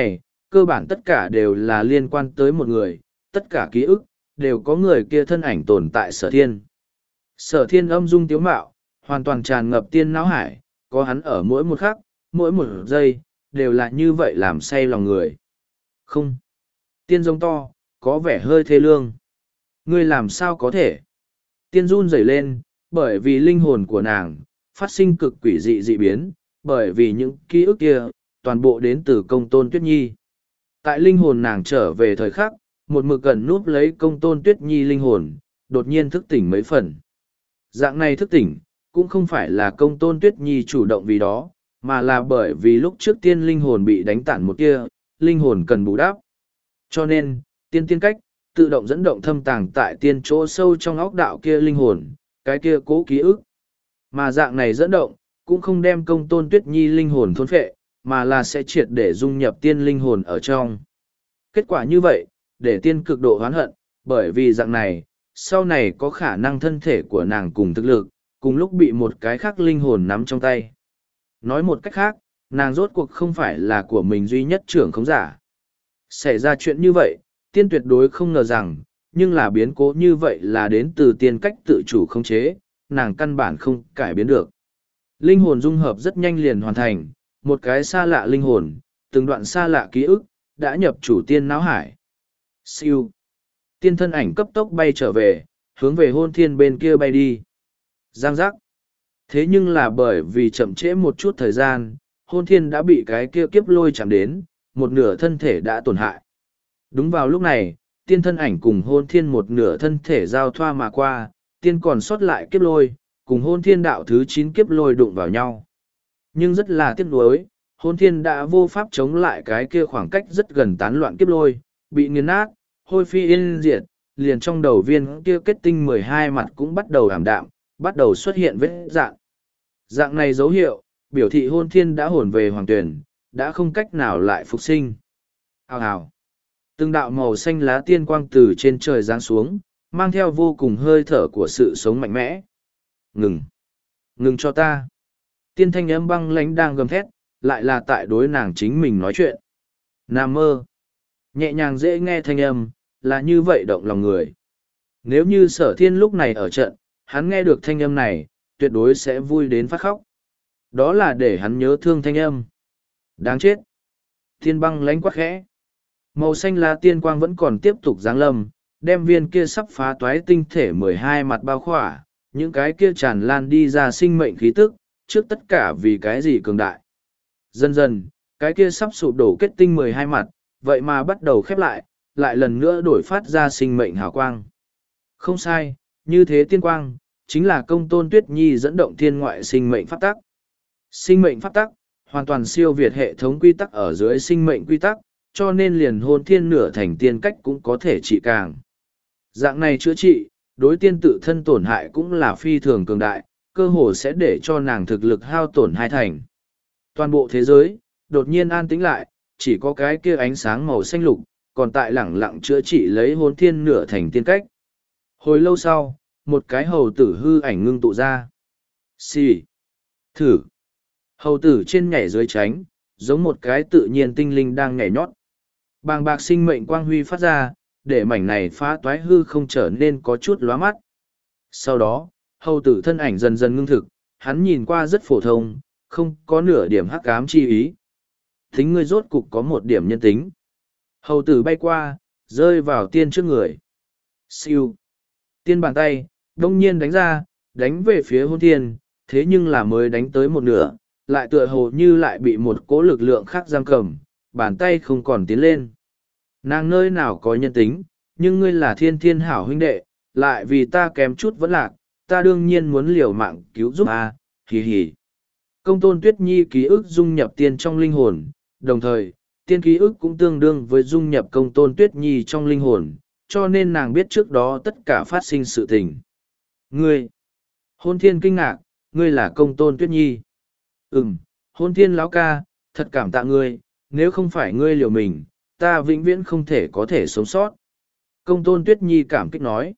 cơ bản tất cả đều là liên quan tới một người, tất cả ký ức, đều có người kia thân ảnh tồn tại sở thiên. Sở thiên âm dung tiếu mạo, hoàn toàn tràn ngập tiên não hải, có hắn ở mỗi một khắc, mỗi một giây, đều là như vậy làm say lòng người. Không. Tiên giống to, có vẻ hơi thê lương. Ngươi làm sao có thể? Tiên run rẩy lên, bởi vì linh hồn của nàng, phát sinh cực quỷ dị dị biến, bởi vì những ký ức kia, toàn bộ đến từ công tôn Tuyết Nhi. Tại linh hồn nàng trở về thời khắc, một mực gần núp lấy công tôn Tuyết Nhi linh hồn, đột nhiên thức tỉnh mấy phần. Dạng này thức tỉnh, cũng không phải là công tôn Tuyết Nhi chủ động vì đó, mà là bởi vì lúc trước tiên linh hồn bị đánh tản một kia, linh hồn cần bù đắp. Cho nên, tiên tiên cách, tự động dẫn động thâm tàng tại tiên chỗ sâu trong óc đạo kia linh hồn, cái kia cố ký ức. Mà dạng này dẫn động, cũng không đem công tôn Tuyết Nhi linh hồn thôn phệ, mà là sẽ triệt để dung nhập tiên linh hồn ở trong. Kết quả như vậy, để tiên cực độ hoán hận, bởi vì dạng này, sau này có khả năng thân thể của nàng cùng thực lực, cùng lúc bị một cái khác linh hồn nắm trong tay. Nói một cách khác, nàng rốt cuộc không phải là của mình duy nhất trưởng khống giả. Xảy ra chuyện như vậy, tiên tuyệt đối không ngờ rằng, nhưng là biến cố như vậy là đến từ tiên cách tự chủ khống chế, nàng căn bản không cải biến được. Linh hồn dung hợp rất nhanh liền hoàn thành, một cái xa lạ linh hồn, từng đoạn xa lạ ký ức, đã nhập chủ tiên não hải. Siêu. Tiên thân ảnh cấp tốc bay trở về, hướng về hôn thiên bên kia bay đi. Giang giác. Thế nhưng là bởi vì chậm trễ một chút thời gian, hôn thiên đã bị cái kia kiếp lôi chạm đến, một nửa thân thể đã tổn hại. Đúng vào lúc này, tiên thân ảnh cùng hôn thiên một nửa thân thể giao thoa mà qua, tiên còn sót lại kiếp lôi, cùng hôn thiên đạo thứ chín kiếp lôi đụng vào nhau. Nhưng rất là tiếc nuối, hôn thiên đã vô pháp chống lại cái kia khoảng cách rất gần tán loạn kiếp lôi, bị nghiền nát, hôi phi yên diệt, liền trong đầu viên kia kết tinh mười hai mặt cũng bắt đầu ảm đạm, bắt đầu xuất hiện vết dạng. Dạng này dấu hiệu, biểu thị hôn thiên đã hồn về hoàng tuyển, đã không cách nào lại phục sinh. Hào hào. Từng đạo màu xanh lá tiên quang từ trên trời giáng xuống, mang theo vô cùng hơi thở của sự sống mạnh mẽ. Ngừng. Ngừng cho ta. Tiên thanh âm băng lãnh đang gầm thét, lại là tại đối nàng chính mình nói chuyện. Nam mơ. Nhẹ nhàng dễ nghe thanh âm, là như vậy động lòng người. Nếu như sở thiên lúc này ở trận, hắn nghe được thanh âm này, tuyệt đối sẽ vui đến phát khóc. Đó là để hắn nhớ thương thanh âm. Đáng chết. Thiên băng lãnh quắc khẽ. Màu xanh lá tiên quang vẫn còn tiếp tục giáng lâm, đem viên kia sắp phá toái tinh thể mười hai mặt bao khỏa, những cái kia tràn lan đi ra sinh mệnh khí tức, trước tất cả vì cái gì cường đại. Dần dần, cái kia sắp sụp đổ kết tinh mười hai mặt, vậy mà bắt đầu khép lại, lại lần nữa đổi phát ra sinh mệnh hào quang. Không sai, như thế tiên quang, chính là công tôn Tuyết Nhi dẫn động thiên ngoại sinh mệnh pháp tắc. Sinh mệnh pháp tắc, hoàn toàn siêu việt hệ thống quy tắc ở dưới sinh mệnh quy tắc, cho nên liền hôn thiên nửa thành tiên cách cũng có thể trị càng. Dạng này chữa trị, đối tiên tự thân tổn hại cũng là phi thường cường đại, cơ hồ sẽ để cho nàng thực lực hao tổn hai thành. Toàn bộ thế giới, đột nhiên an tĩnh lại, chỉ có cái kia ánh sáng màu xanh lục, còn tại lẳng lặng chữa trị lấy hôn thiên nửa thành tiên cách. Hồi lâu sau, một cái hầu tử hư ảnh ngưng tụ ra. Xì. Thử. Hầu tử trên nhảy dưới tránh, giống một cái tự nhiên tinh linh đang nhảy nhót. Bàng bạc sinh mệnh quang huy phát ra, để mảnh này phá toái hư không trở nên có chút lóa mắt. Sau đó, hầu tử thân ảnh dần dần ngưng thực, hắn nhìn qua rất phổ thông, không có nửa điểm hắc ám chi ý. Thính ngươi rốt cục có một điểm nhân tính. Hầu tử bay qua, rơi vào tiên trước người. Siêu. Tiên bàn tay, đông nhiên đánh ra, đánh về phía hôn thiên, thế nhưng là mới đánh tới một nửa, lại tựa hồ như lại bị một cỗ lực lượng khác giam cầm, bàn tay không còn tiến lên. Nàng nơi nào có nhân tính, nhưng ngươi là thiên thiên hảo huynh đệ, lại vì ta kém chút vẫn lạc, ta đương nhiên muốn liều mạng cứu giúp a, hì hì. Công tôn Tuyết Nhi ký ức dung nhập tiên trong linh hồn, đồng thời, tiên ký ức cũng tương đương với dung nhập công tôn Tuyết Nhi trong linh hồn, cho nên nàng biết trước đó tất cả phát sinh sự tình. Ngươi! Hôn thiên kinh ngạc, ngươi là công tôn Tuyết Nhi. Ừm, hôn thiên lão ca, thật cảm tạ ngươi, nếu không phải ngươi liều mình, ta vĩnh viễn không thể có thể sống sót. Công tôn Tuyết Nhi cảm kích nói.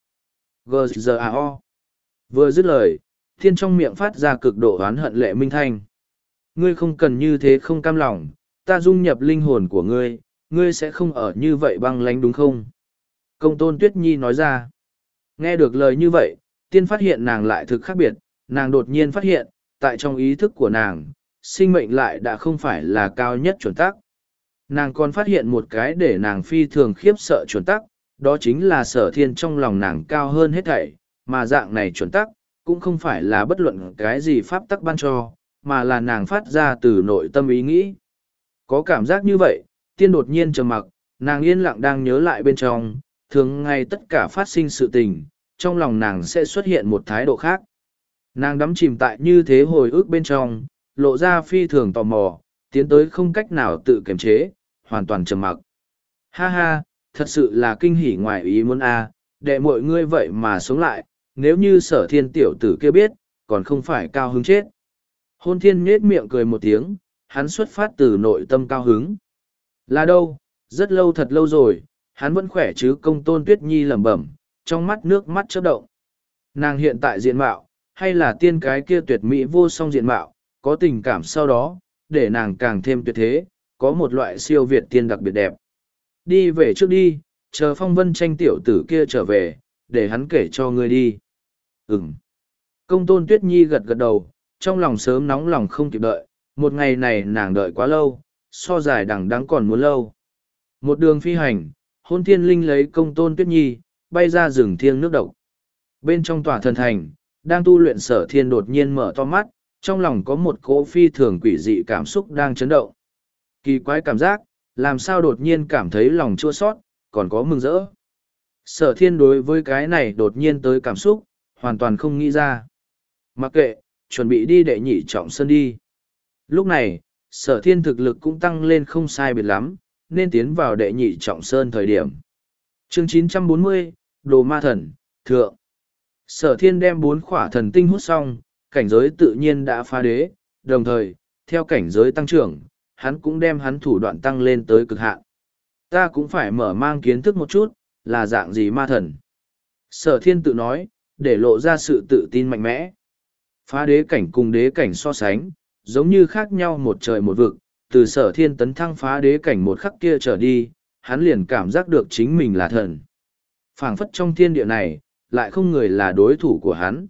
G G A O. Vừa dứt lời, thiên trong miệng phát ra cực độ oán hận lệ minh thanh. Ngươi không cần như thế không cam lòng, ta dung nhập linh hồn của ngươi, ngươi sẽ không ở như vậy băng lánh đúng không? Công tôn Tuyết Nhi nói ra. Nghe được lời như vậy, tiên phát hiện nàng lại thực khác biệt, nàng đột nhiên phát hiện, tại trong ý thức của nàng, sinh mệnh lại đã không phải là cao nhất chuẩn tắc. Nàng còn phát hiện một cái để nàng phi thường khiếp sợ chuẩn tắc, đó chính là sở thiên trong lòng nàng cao hơn hết thảy, mà dạng này chuẩn tắc, cũng không phải là bất luận cái gì pháp tắc ban cho, mà là nàng phát ra từ nội tâm ý nghĩ. Có cảm giác như vậy, tiên đột nhiên trầm mặc, nàng yên lặng đang nhớ lại bên trong, thường ngày tất cả phát sinh sự tình, trong lòng nàng sẽ xuất hiện một thái độ khác. Nàng đắm chìm tại như thế hồi ức bên trong, lộ ra phi thường tò mò, tiến tới không cách nào tự kiềm chế, hoàn toàn trầm mặc. Ha ha, thật sự là kinh hỉ ngoài ý muốn a, đệ mọi ngươi vậy mà sống lại, nếu như sở thiên tiểu tử kia biết, còn không phải cao hứng chết. Hôn thiên nhết miệng cười một tiếng, hắn xuất phát từ nội tâm cao hứng. Là đâu, rất lâu thật lâu rồi, hắn vẫn khỏe chứ, công tôn Tuyết Nhi lẩm bẩm, trong mắt nước mắt chớp động. Nàng hiện tại diện mạo, hay là tiên cái kia tuyệt mỹ vô song diện mạo, có tình cảm sau đó, để nàng càng thêm tuyệt thế, có một loại siêu việt tiên đặc biệt đẹp. Đi về trước đi, chờ phong vân tranh tiểu tử kia trở về, để hắn kể cho ngươi đi. Ừm. Công tôn Tuyết Nhi gật gật đầu, trong lòng sớm nóng lòng không kịp đợi, một ngày này nàng đợi quá lâu, so dài đằng đẵng còn muốn lâu. Một đường phi hành, hôn thiên linh lấy công tôn Tuyết Nhi, bay ra rừng thiêng nước độc. Bên trong tòa thần thành, đang tu luyện sở thiên đột nhiên mở to mắt, trong lòng có một cỗ phi thường quỷ dị cảm xúc đang chấn động. Kỳ quái cảm giác, làm sao đột nhiên cảm thấy lòng chua sót, còn có mừng rỡ. Sở thiên đối với cái này đột nhiên tới cảm xúc, hoàn toàn không nghĩ ra. Mặc kệ, chuẩn bị đi đệ nhị trọng sơn đi. Lúc này, sở thiên thực lực cũng tăng lên không sai biệt lắm, nên tiến vào đệ nhị trọng sơn thời điểm. Chương chín trăm bốn mươi, Đồ Ma Thần, Thượng. Sở thiên đem bốn khỏa thần tinh hút xong, cảnh giới tự nhiên đã phá đế, đồng thời, theo cảnh giới tăng trưởng, hắn cũng đem hắn thủ đoạn tăng lên tới cực hạn. Ta cũng phải mở mang kiến thức một chút, là dạng gì ma thần. Sở thiên tự nói, để lộ ra sự tự tin mạnh mẽ. Phá đế cảnh cùng đế cảnh so sánh, giống như khác nhau một trời một vực, từ sở thiên tấn thăng phá đế cảnh một khắc kia trở đi, hắn liền cảm giác được chính mình là thần. Phảng phất trong thiên địa này, lại không người là đối thủ của hắn.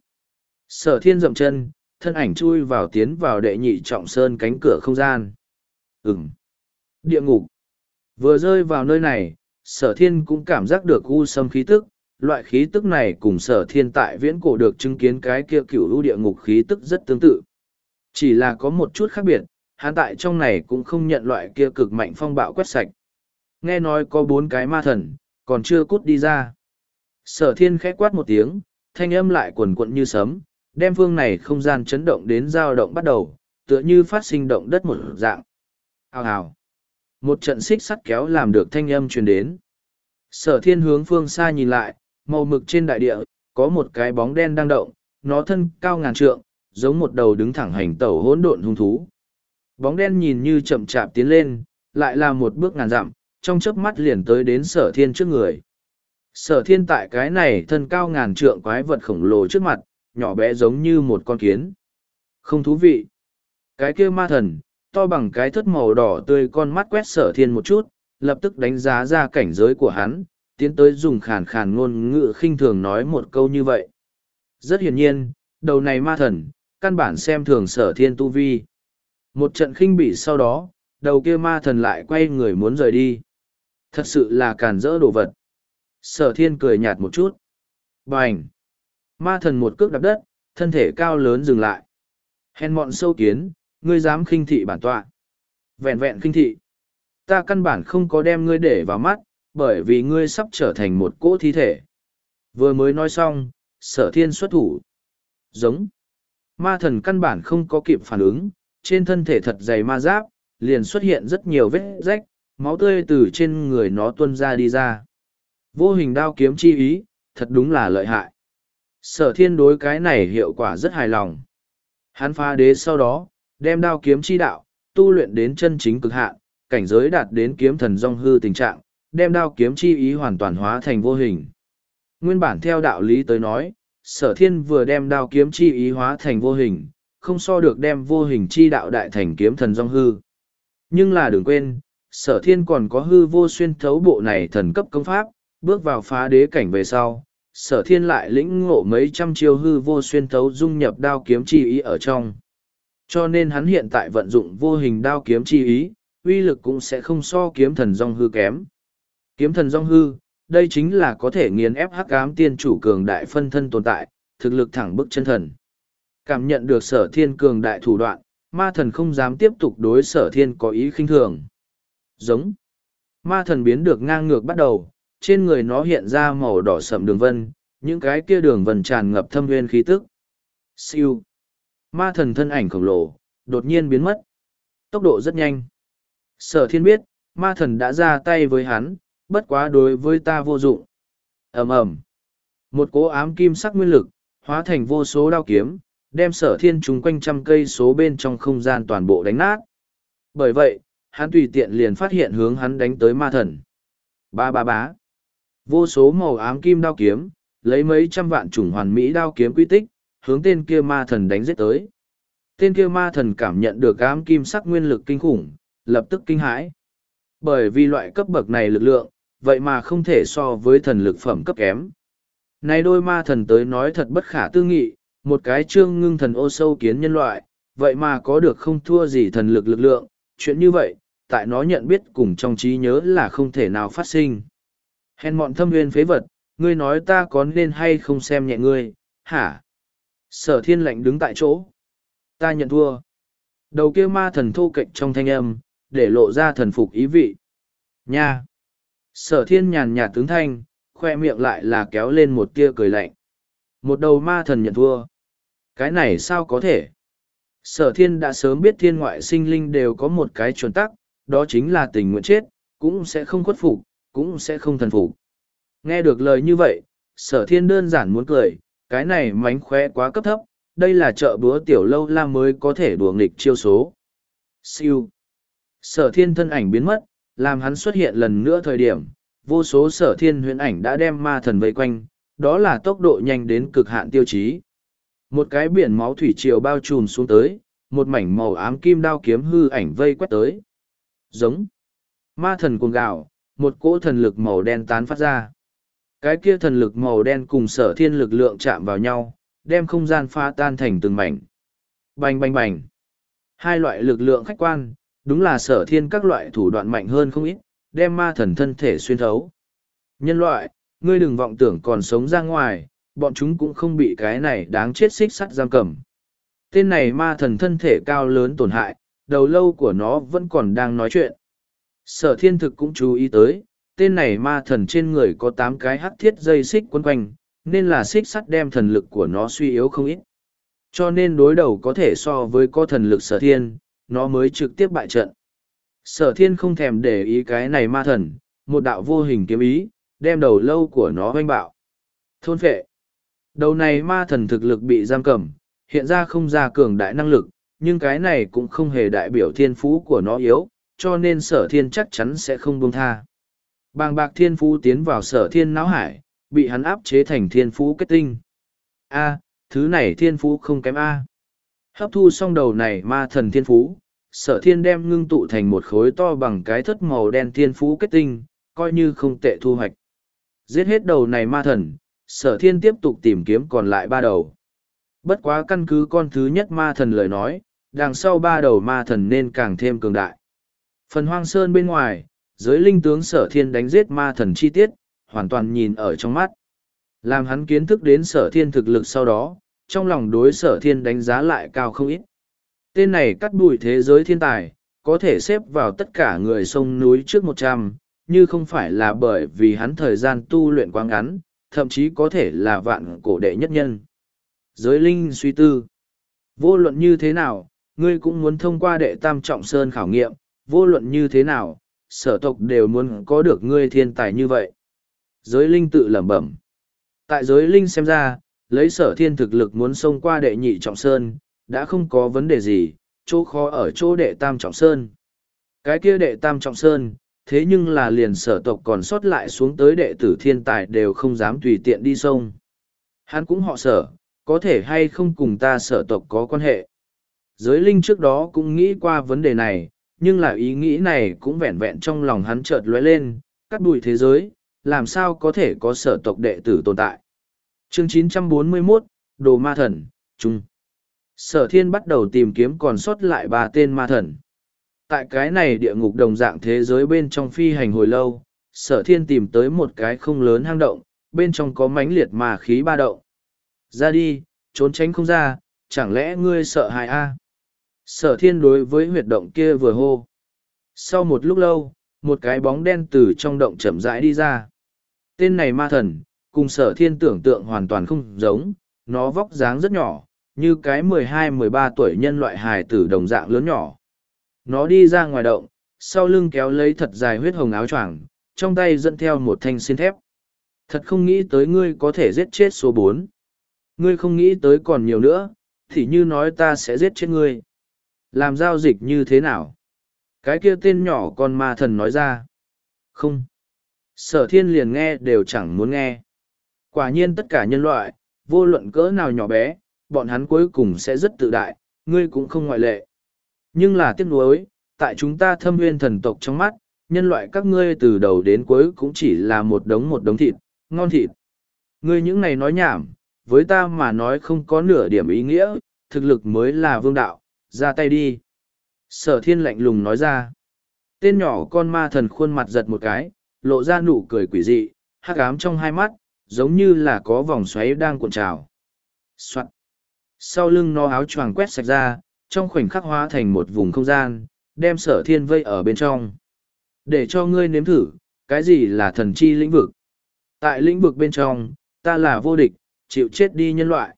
Sở thiên dậm chân, thân ảnh chui vào tiến vào đệ nhị trọng sơn cánh cửa không gian. Ừm. Địa ngục. Vừa rơi vào nơi này, sở thiên cũng cảm giác được u sâm khí tức, loại khí tức này cùng sở thiên tại viễn cổ được chứng kiến cái kia cửu u địa ngục khí tức rất tương tự. Chỉ là có một chút khác biệt, hắn tại trong này cũng không nhận loại kia cực mạnh phong bạo quét sạch. Nghe nói có bốn cái ma thần, còn chưa cút đi ra. Sở thiên khẽ quát một tiếng, thanh âm lại quần quận như sấm, đem phương này không gian chấn động đến dao động bắt đầu, tựa như phát sinh động đất một dạng. Hào hào. Một trận xích sắt kéo làm được thanh âm truyền đến. Sở thiên hướng phương xa nhìn lại, màu mực trên đại địa, có một cái bóng đen đang động, nó thân cao ngàn trượng, giống một đầu đứng thẳng hành tẩu hỗn độn hung thú. Bóng đen nhìn như chậm chạp tiến lên, lại là một bước ngàn dặm, trong chớp mắt liền tới đến sở thiên trước người. Sở thiên tại cái này thân cao ngàn trượng quái vật khổng lồ trước mặt, nhỏ bé giống như một con kiến. Không thú vị. Cái kia ma thần, to bằng cái thất màu đỏ tươi con mắt quét sở thiên một chút, lập tức đánh giá ra cảnh giới của hắn, tiến tới dùng khàn khàn ngôn ngữ khinh thường nói một câu như vậy. Rất hiển nhiên, đầu này ma thần, căn bản xem thường sở thiên tu vi. Một trận khinh bỉ sau đó, đầu kia ma thần lại quay người muốn rời đi. Thật sự là càn rỡ đồ vật. Sở thiên cười nhạt một chút. Bành! Ma thần một cước đạp đất, thân thể cao lớn dừng lại. Hèn mọn sâu kiến, ngươi dám khinh thị bản tọa. Vẹn vẹn khinh thị. Ta căn bản không có đem ngươi để vào mắt, bởi vì ngươi sắp trở thành một cỗ thi thể. Vừa mới nói xong, sở thiên xuất thủ. Giống. Ma thần căn bản không có kịp phản ứng, trên thân thể thật dày ma giáp, liền xuất hiện rất nhiều vết rách, máu tươi từ trên người nó tuôn ra đi ra. Vô hình đao kiếm chi ý, thật đúng là lợi hại. Sở thiên đối cái này hiệu quả rất hài lòng. Hắn phá đế sau đó, đem đao kiếm chi đạo, tu luyện đến chân chính cực hạn, cảnh giới đạt đến kiếm thần dong hư tình trạng, đem đao kiếm chi ý hoàn toàn hóa thành vô hình. Nguyên bản theo đạo lý tới nói, sở thiên vừa đem đao kiếm chi ý hóa thành vô hình, không so được đem vô hình chi đạo đại thành kiếm thần dong hư. Nhưng là đừng quên, Sở thiên còn có hư vô xuyên thấu bộ này thần cấp công pháp, bước vào phá đế cảnh về sau, sở thiên lại lĩnh ngộ mấy trăm chiêu hư vô xuyên thấu dung nhập đao kiếm chi ý ở trong. Cho nên hắn hiện tại vận dụng vô hình đao kiếm chi ý, uy lực cũng sẽ không so kiếm thần dong hư kém. Kiếm thần dong hư, đây chính là có thể nghiền ép hắc ám tiên chủ cường đại phân thân tồn tại, thực lực thẳng bức chân thần. Cảm nhận được sở thiên cường đại thủ đoạn, ma thần không dám tiếp tục đối sở thiên có ý khinh thường. Giống. Ma thần biến được ngang ngược bắt đầu, trên người nó hiện ra màu đỏ sậm đường vân, những cái kia đường vân tràn ngập thâm nguyên khí tức. Siêu. Ma thần thân ảnh khổng lồ, đột nhiên biến mất. Tốc độ rất nhanh. Sở thiên biết, ma thần đã ra tay với hắn, bất quá đối với ta vô dụng. Ầm ầm. Một cỗ ám kim sắc nguyên lực, hóa thành vô số đao kiếm, đem sở thiên trúng quanh trăm cây số bên trong không gian toàn bộ đánh nát. Bởi vậy, hắn tùy tiện liền phát hiện hướng hắn đánh tới ma thần. Ba ba bá. Vô số màu ám kim đao kiếm, lấy mấy trăm vạn chủng hoàn mỹ đao kiếm quy tích, hướng tên kia ma thần đánh giết tới. Tên kia ma thần cảm nhận được ám kim sắc nguyên lực kinh khủng, lập tức kinh hãi. Bởi vì loại cấp bậc này lực lượng, vậy mà không thể so với thần lực phẩm cấp kém. Này đôi ma thần tới nói thật bất khả tư nghị, một cái trương ngưng thần ô sâu kiến nhân loại, vậy mà có được không thua gì thần lực lực lượng, chuyện như vậy, tại nó nhận biết cùng trong trí nhớ là không thể nào phát sinh. Hèn mọn thâm nguyên phế vật, ngươi nói ta có nên hay không xem nhẹ ngươi, hả? Sở thiên lạnh đứng tại chỗ. Ta nhận thua. Đầu kia ma thần thô kệch trong thanh âm, để lộ ra thần phục ý vị. Nha! Sở thiên nhàn nhạt tướng thanh, khoe miệng lại là kéo lên một tia cười lạnh. Một đầu ma thần nhận thua. Cái này sao có thể? Sở thiên đã sớm biết thiên ngoại sinh linh đều có một cái chuẩn tắc, đó chính là tình nguyện chết, cũng sẽ không khuất phục, cũng sẽ không thần phục. Nghe được lời như vậy, sở thiên đơn giản muốn cười, cái này mánh khóe quá cấp thấp, đây là chợ búa tiểu lâu la mới có thể đùa nghịch chiêu số. Siêu. Sở thiên thân ảnh biến mất, làm hắn xuất hiện lần nữa thời điểm, vô số sở thiên huyễn ảnh đã đem ma thần vây quanh, đó là tốc độ nhanh đến cực hạn tiêu chí. Một cái biển máu thủy triều bao trùm xuống tới, một mảnh màu ám kim đao kiếm hư ảnh vây quét tới. Giống. Ma thần cuồng gạo, một cỗ thần lực màu đen tán phát ra. Cái kia thần lực màu đen cùng sở thiên lực lượng chạm vào nhau, đem không gian pha tan thành từng mảnh. Bành bành bành. Hai loại lực lượng khách quan, đúng là sở thiên các loại thủ đoạn mạnh hơn không ít, đem ma thần thân thể xuyên thấu. Nhân loại, ngươi đừng vọng tưởng còn sống ra ngoài, bọn chúng cũng không bị cái này đáng chết xích sắt giam cầm. Tên này ma thần thân thể cao lớn tổn hại, đầu lâu của nó vẫn còn đang nói chuyện. Sở thiên thực cũng chú ý tới, tên này ma thần trên người có tám cái hắc thiết dây xích quấn quanh, nên là xích sắt đem thần lực của nó suy yếu không ít. Cho nên đối đầu có thể so với có thần lực sở thiên, nó mới trực tiếp bại trận. Sở thiên không thèm để ý cái này ma thần, một đạo vô hình kiếm ý, đem đầu lâu của nó hoanh bạo. Thôn phệ. Đầu này ma thần thực lực bị giam cầm, hiện ra không ra cường đại năng lực, nhưng cái này cũng không hề đại biểu thiên phú của nó yếu, cho nên sở thiên chắc chắn sẽ không buông tha. Bàng bạc thiên phú tiến vào sở thiên não hải, bị hắn áp chế thành thiên phú kết tinh. A, thứ này thiên phú không kém A. Hấp thu xong đầu này ma thần thiên phú, sở thiên đem ngưng tụ thành một khối to bằng cái thất màu đen thiên phú kết tinh, coi như không tệ thu hoạch. Giết hết đầu này ma thần, sở thiên tiếp tục tìm kiếm còn lại ba đầu. Bất quá căn cứ con thứ nhất ma thần lời nói, đằng sau ba đầu ma thần nên càng thêm cường đại. Phần hoang sơn bên ngoài, giới linh tướng sở thiên đánh giết ma thần chi tiết, hoàn toàn nhìn ở trong mắt. Làm hắn kiến thức đến sở thiên thực lực sau đó, trong lòng đối sở thiên đánh giá lại cao không ít. Tên này cắt bụi thế giới thiên tài, có thể xếp vào tất cả người sông núi trước một trăm, như không phải là bởi vì hắn thời gian tu luyện quá ngắn, thậm chí có thể là vạn cổ đệ nhất nhân. Giới linh suy tư. Vô luận như thế nào, ngươi cũng muốn thông qua đệ tam trọng sơn khảo nghiệm, vô luận như thế nào, sở tộc đều muốn có được ngươi thiên tài như vậy. Giới linh tự lẩm bẩm. Tại giới linh xem ra, lấy sở thiên thực lực muốn xông qua đệ nhị trọng sơn, đã không có vấn đề gì, chỗ khó ở chỗ đệ tam trọng sơn. Cái kia đệ tam trọng sơn, thế nhưng là liền sở tộc còn sót lại xuống tới đệ tử thiên tài đều không dám tùy tiện đi sông. Hắn cũng họ sở, có thể hay không cùng ta sở tộc có quan hệ. Giới linh trước đó cũng nghĩ qua vấn đề này, nhưng là ý nghĩ này cũng vẹn vẹn trong lòng hắn chợt lóe lên, cắt đùi thế giới, làm sao có thể có sở tộc đệ tử tồn tại. Chương chín trăm bốn mươi mốt, Đồ Ma Thần, Trung. Sở thiên bắt đầu tìm kiếm còn sót lại ba tên ma thần. Tại cái này địa ngục đồng dạng thế giới bên trong phi hành hồi lâu, sở thiên tìm tới một cái không lớn hang động, bên trong có mãnh liệt ma khí ba động. Ra đi, trốn tránh không ra, chẳng lẽ ngươi sợ hãi a? Sở thiên đối với huyệt động kia vừa hô. Sau một lúc lâu, một cái bóng đen từ trong động chậm rãi đi ra. Tên này ma thần, cùng sở thiên tưởng tượng hoàn toàn không giống, nó vóc dáng rất nhỏ, như cái mười hai mười ba tuổi nhân loại hài tử đồng dạng lớn nhỏ. Nó đi ra ngoài động, sau lưng kéo lấy thật dài huyết hồng áo choàng, trong tay dẫn theo một thanh xiên thép. Thật không nghĩ tới ngươi có thể giết chết số bốn. Ngươi không nghĩ tới còn nhiều nữa, thì như nói ta sẽ giết chết ngươi. Làm giao dịch như thế nào? Cái kia tên nhỏ con ma thần nói ra. Không. Sở thiên liền nghe đều chẳng muốn nghe. Quả nhiên tất cả nhân loại, vô luận cỡ nào nhỏ bé, bọn hắn cuối cùng sẽ rất tự đại, ngươi cũng không ngoại lệ. Nhưng là tiếc nuối, tại chúng ta thâm nguyên thần tộc trong mắt, nhân loại các ngươi từ đầu đến cuối cũng chỉ là một đống một đống thịt, ngon thịt. Ngươi những này nói nhảm, với ta mà nói không có nửa điểm ý nghĩa, thực lực mới là vương đạo, ra tay đi. Sở thiên lạnh lùng nói ra. Tên nhỏ con ma thần khuôn mặt giật một cái, lộ ra nụ cười quỷ dị, hắc ám trong hai mắt, giống như là có vòng xoáy đang cuộn trào. Soạn. Sau lưng nó áo choàng quét sạch ra, trong khoảnh khắc hóa thành một vùng không gian, đem sở thiên vây ở bên trong. Để cho ngươi nếm thử, cái gì là thần chi lĩnh vực. Tại lĩnh vực bên trong, ta là vô địch, chịu chết đi nhân loại.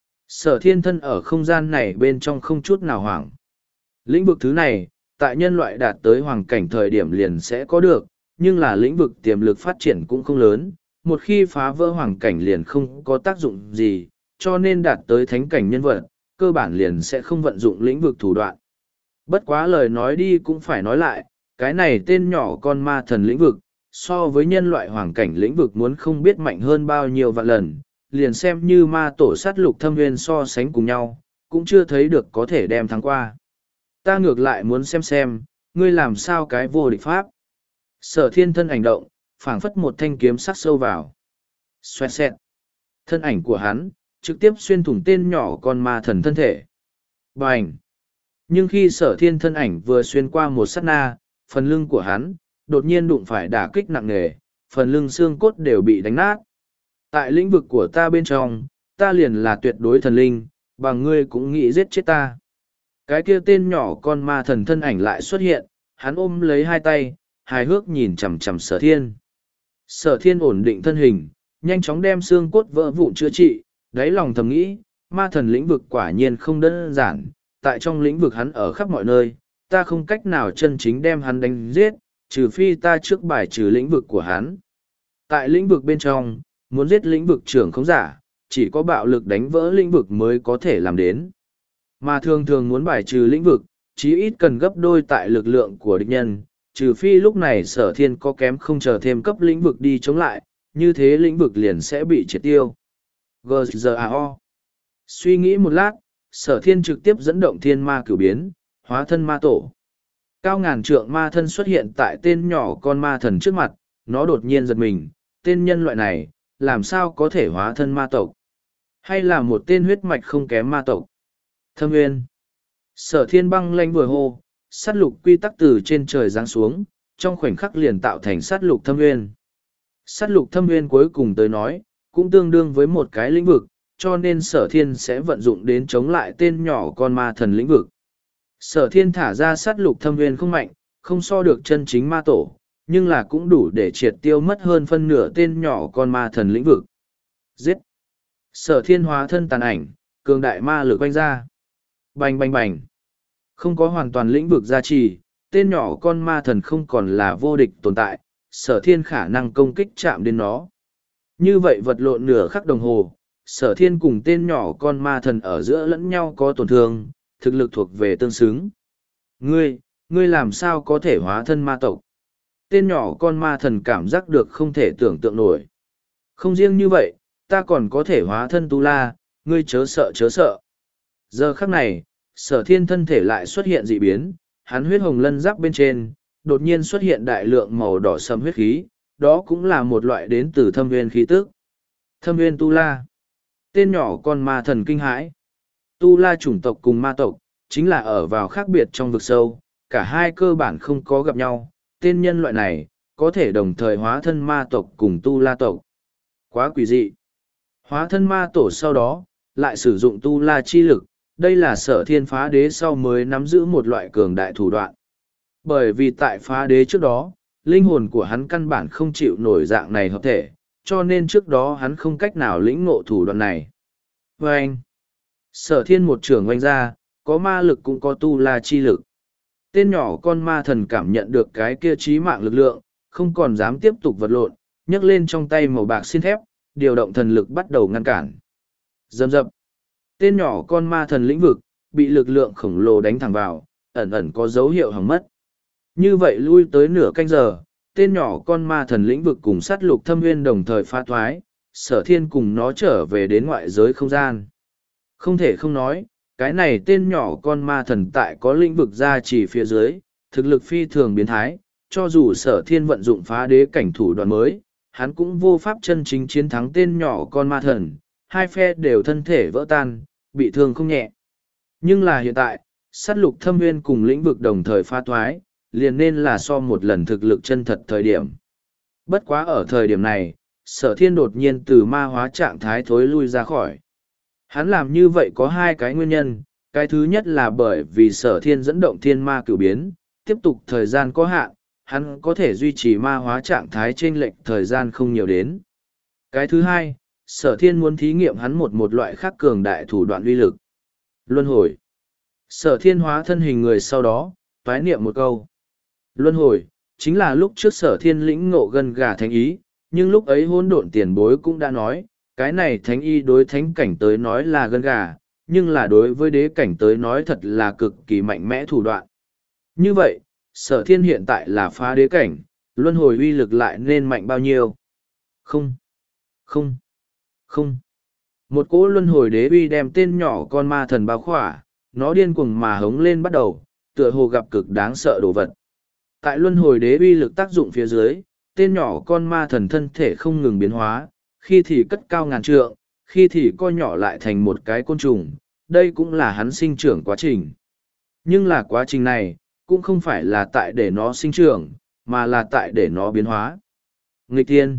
Sở thiên thân ở không gian này bên trong không chút nào hoảng. Lĩnh vực thứ này, tại nhân loại đạt tới hoàng cảnh thời điểm liền sẽ có được, nhưng là lĩnh vực tiềm lực phát triển cũng không lớn, một khi phá vỡ hoàng cảnh liền không có tác dụng gì, cho nên đạt tới thánh cảnh nhân vật, cơ bản liền sẽ không vận dụng lĩnh vực thủ đoạn. Bất quá lời nói đi cũng phải nói lại, cái này tên nhỏ con ma thần lĩnh vực, so với nhân loại hoàng cảnh lĩnh vực muốn không biết mạnh hơn bao nhiêu vạn lần, liền xem như ma tổ sát lục thâm nguyên so sánh cùng nhau, cũng chưa thấy được có thể đem thắng qua. Ta ngược lại muốn xem xem, ngươi làm sao cái vô địch pháp. Sở thiên thân ảnh động, phảng phất một thanh kiếm sắc sâu vào. Xoẹt xẹt. Thân ảnh của hắn, trực tiếp xuyên thủng tên nhỏ con ma thần thân thể. Bành! Nhưng khi sở thiên thân ảnh vừa xuyên qua một sát na, phần lưng của hắn, đột nhiên đụng phải đả kích nặng nề, phần lưng xương cốt đều bị đánh nát. Tại lĩnh vực của ta bên trong, ta liền là tuyệt đối thần linh, bằng ngươi cũng nghĩ giết chết ta. Cái kia tên nhỏ con ma thần thân ảnh lại xuất hiện, hắn ôm lấy hai tay, hài hước nhìn chằm chằm sở thiên. Sở thiên ổn định thân hình, nhanh chóng đem xương cốt vỡ vụn chữa trị, đáy lòng thầm nghĩ, ma thần lĩnh vực quả nhiên không đơn giản, tại trong lĩnh vực hắn ở khắp mọi nơi, ta không cách nào chân chính đem hắn đánh giết, trừ phi ta trước bài trừ lĩnh vực của hắn. Tại lĩnh vực bên trong, muốn giết lĩnh vực trưởng không giả, chỉ có bạo lực đánh vỡ lĩnh vực mới có thể làm đến. Mà thường thường muốn bài trừ lĩnh vực, chí ít cần gấp đôi tại lực lượng của địch nhân, trừ phi lúc này sở thiên có kém không chờ thêm cấp lĩnh vực đi chống lại, như thế lĩnh vực liền sẽ bị triệt tiêu. giê giê a o. Suy nghĩ một lát, sở thiên trực tiếp dẫn động thiên ma cửu biến, hóa thân ma tổ. Cao ngàn trượng ma thân xuất hiện tại tên nhỏ con ma thần trước mặt, nó đột nhiên giật mình, tên nhân loại này, làm sao có thể hóa thân ma tộc? Hay là một tên huyết mạch không kém ma tộc? Thâm Nguyên. Sở thiên băng lanh vừa hô, sát lục quy tắc từ trên trời giáng xuống, trong khoảnh khắc liền tạo thành sát lục thâm nguyên. Sát lục thâm nguyên cuối cùng tới nói, cũng tương đương với một cái lĩnh vực, cho nên sở thiên sẽ vận dụng đến chống lại tên nhỏ con ma thần lĩnh vực. Sở thiên thả ra sát lục thâm nguyên không mạnh, không so được chân chính ma tổ, nhưng là cũng đủ để triệt tiêu mất hơn phân nửa tên nhỏ con ma thần lĩnh vực. Giết! Sở thiên hóa thân tàn ảnh, cường đại ma lực quanh ra. Bành bành bành! Không có hoàn toàn lĩnh vực gia trì, tên nhỏ con ma thần không còn là vô địch tồn tại, sở thiên khả năng công kích chạm đến nó. Như vậy vật lộn nửa khắc đồng hồ, sở thiên cùng tên nhỏ con ma thần ở giữa lẫn nhau có tổn thương, thực lực thuộc về tương xứng. Ngươi, ngươi làm sao có thể hóa thân ma tộc? Tên nhỏ con ma thần cảm giác được không thể tưởng tượng nổi. Không riêng như vậy, ta còn có thể hóa thân tu la, ngươi chớ sợ chớ sợ. Giờ khắc này, sở thiên thân thể lại xuất hiện dị biến, hắn huyết hồng lân giáp bên trên, đột nhiên xuất hiện đại lượng màu đỏ sẫm huyết khí, đó cũng là một loại đến từ thâm viên khí tức. Thâm viên Tu La. Tên nhỏ con ma thần kinh hãi. Tu La chủng tộc cùng ma tộc, chính là ở vào khác biệt trong vực sâu, cả hai cơ bản không có gặp nhau, tên nhân loại này, có thể đồng thời hóa thân ma tộc cùng Tu La tộc. Quá quỷ dị. Hóa thân ma tổ sau đó, lại sử dụng Tu La chi lực, đây là Sở Thiên phá đế sau mới nắm giữ một loại cường đại thủ đoạn. Bởi vì tại phá đế trước đó, linh hồn của hắn căn bản không chịu nổi dạng này hợp thể, cho nên trước đó hắn không cách nào lĩnh ngộ thủ đoạn này. Và anh, Sở Thiên một trường oanh ra, có ma lực cũng có Tu La chi lực. Tên nhỏ con ma thần cảm nhận được cái kia chí mạng lực lượng, không còn dám tiếp tục vật lộn, nhấc lên trong tay màu bạc xin thép, điều động thần lực bắt đầu ngăn cản. Dầm dập. Tên nhỏ con ma thần lĩnh vực, bị lực lượng khổng lồ đánh thẳng vào, ẩn ẩn có dấu hiệu hỏng mất. Như vậy lui tới nửa canh giờ, tên nhỏ con ma thần lĩnh vực cùng sát lục thâm nguyên đồng thời phá thoái, Sở Thiên cùng nó trở về đến ngoại giới không gian. Không thể không nói, cái này tên nhỏ con ma thần tại có lĩnh vực ra chỉ phía dưới, thực lực phi thường biến thái, cho dù Sở Thiên vận dụng phá đế cảnh thủ đoạn mới, hắn cũng vô pháp chân chính chiến thắng tên nhỏ con ma thần, hai phe đều thân thể vỡ tan, bị thương không nhẹ. Nhưng là hiện tại, sát lục thâm nguyên cùng lĩnh vực đồng thời phá thoái, liền nên là so một lần thực lực chân thật thời điểm. Bất quá ở thời điểm này, Sở Thiên đột nhiên từ ma hóa trạng thái thối lui ra khỏi. Hắn làm như vậy có hai cái nguyên nhân, cái thứ nhất là bởi vì Sở Thiên dẫn động thiên ma cửu biến, tiếp tục thời gian có hạn, hắn có thể duy trì ma hóa trạng thái chênh lệch thời gian không nhiều đến. Cái thứ hai, Sở Thiên muốn thí nghiệm hắn một một loại khác cường đại thủ đoạn uy lực. Luân hồi. Sở Thiên hóa thân hình người sau đó, toái niệm một câu. Luân hồi, chính là lúc trước Sở Thiên lĩnh ngộ gần gà thánh ý, nhưng lúc ấy hỗn độn tiền bối cũng đã nói, cái này thánh y đối thánh cảnh tới nói là gần gà, nhưng là đối với đế cảnh tới nói thật là cực kỳ mạnh mẽ thủ đoạn. Như vậy, Sở Thiên hiện tại là phá đế cảnh, luân hồi uy lực lại nên mạnh bao nhiêu? Không, không, không. Một cỗ luân hồi đế uy đem tên nhỏ con ma thần bao khỏa, nó điên cuồng mà hống lên bắt đầu, tựa hồ gặp cực đáng sợ đồ vật. Tại luân hồi đế uy lực tác dụng phía dưới, tên nhỏ con ma thần thân thể không ngừng biến hóa, khi thì cất cao ngàn trượng, khi thì co nhỏ lại thành một cái côn trùng, đây cũng là hắn sinh trưởng quá trình. Nhưng là quá trình này, cũng không phải là tại để nó sinh trưởng, mà là tại để nó biến hóa. Nghịch thiên.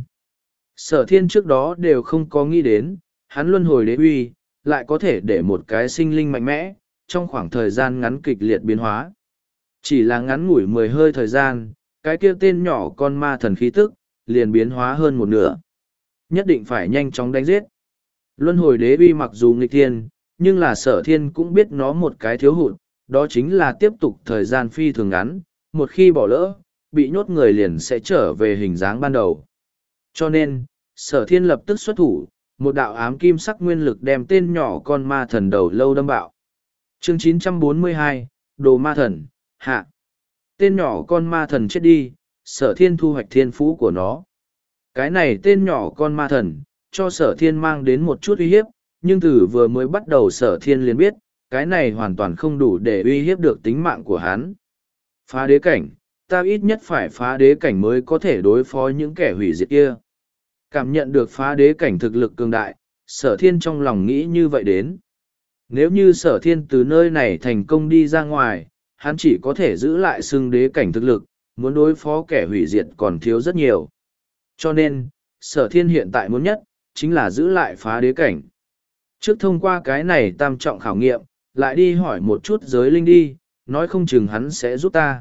Sở Thiên trước đó đều không có nghĩ đến, hắn luân hồi đế uy, lại có thể để một cái sinh linh mạnh mẽ, trong khoảng thời gian ngắn kịch liệt biến hóa. Chỉ là ngắn ngủi mười hơi thời gian, cái kia tên nhỏ con ma thần khí tức, liền biến hóa hơn một nửa. Nhất định phải nhanh chóng đánh giết. Luân hồi đế uy mặc dù nghịch thiên, nhưng là Sở Thiên cũng biết nó một cái thiếu hụt, đó chính là tiếp tục thời gian phi thường ngắn, một khi bỏ lỡ, bị nhốt người liền sẽ trở về hình dáng ban đầu. Cho nên, Sở Thiên lập tức xuất thủ, một đạo ám kim sắc nguyên lực đem tên nhỏ con ma thần đầu lâu đâm bạo. Chương chín trăm bốn mươi hai, Đồ Ma Thần, hạ. Tên nhỏ con ma thần chết đi, Sở Thiên thu hoạch thiên phú của nó. Cái này tên nhỏ con ma thần, cho Sở Thiên mang đến một chút uy hiếp, nhưng từ vừa mới bắt đầu Sở Thiên liền biết, cái này hoàn toàn không đủ để uy hiếp được tính mạng của hắn. Phá đế cảnh, ta ít nhất phải phá đế cảnh mới có thể đối phó những kẻ hủy diệt kia. Cảm nhận được phá đế cảnh thực lực cường đại, Sở Thiên trong lòng nghĩ như vậy đến. Nếu như Sở Thiên từ nơi này thành công đi ra ngoài, hắn chỉ có thể giữ lại xưng đế cảnh thực lực, muốn đối phó kẻ hủy diệt còn thiếu rất nhiều. Cho nên, Sở Thiên hiện tại muốn nhất, chính là giữ lại phá đế cảnh. Trước thông qua cái này tam trọng khảo nghiệm, lại đi hỏi một chút giới linh đi, nói không chừng hắn sẽ giúp ta.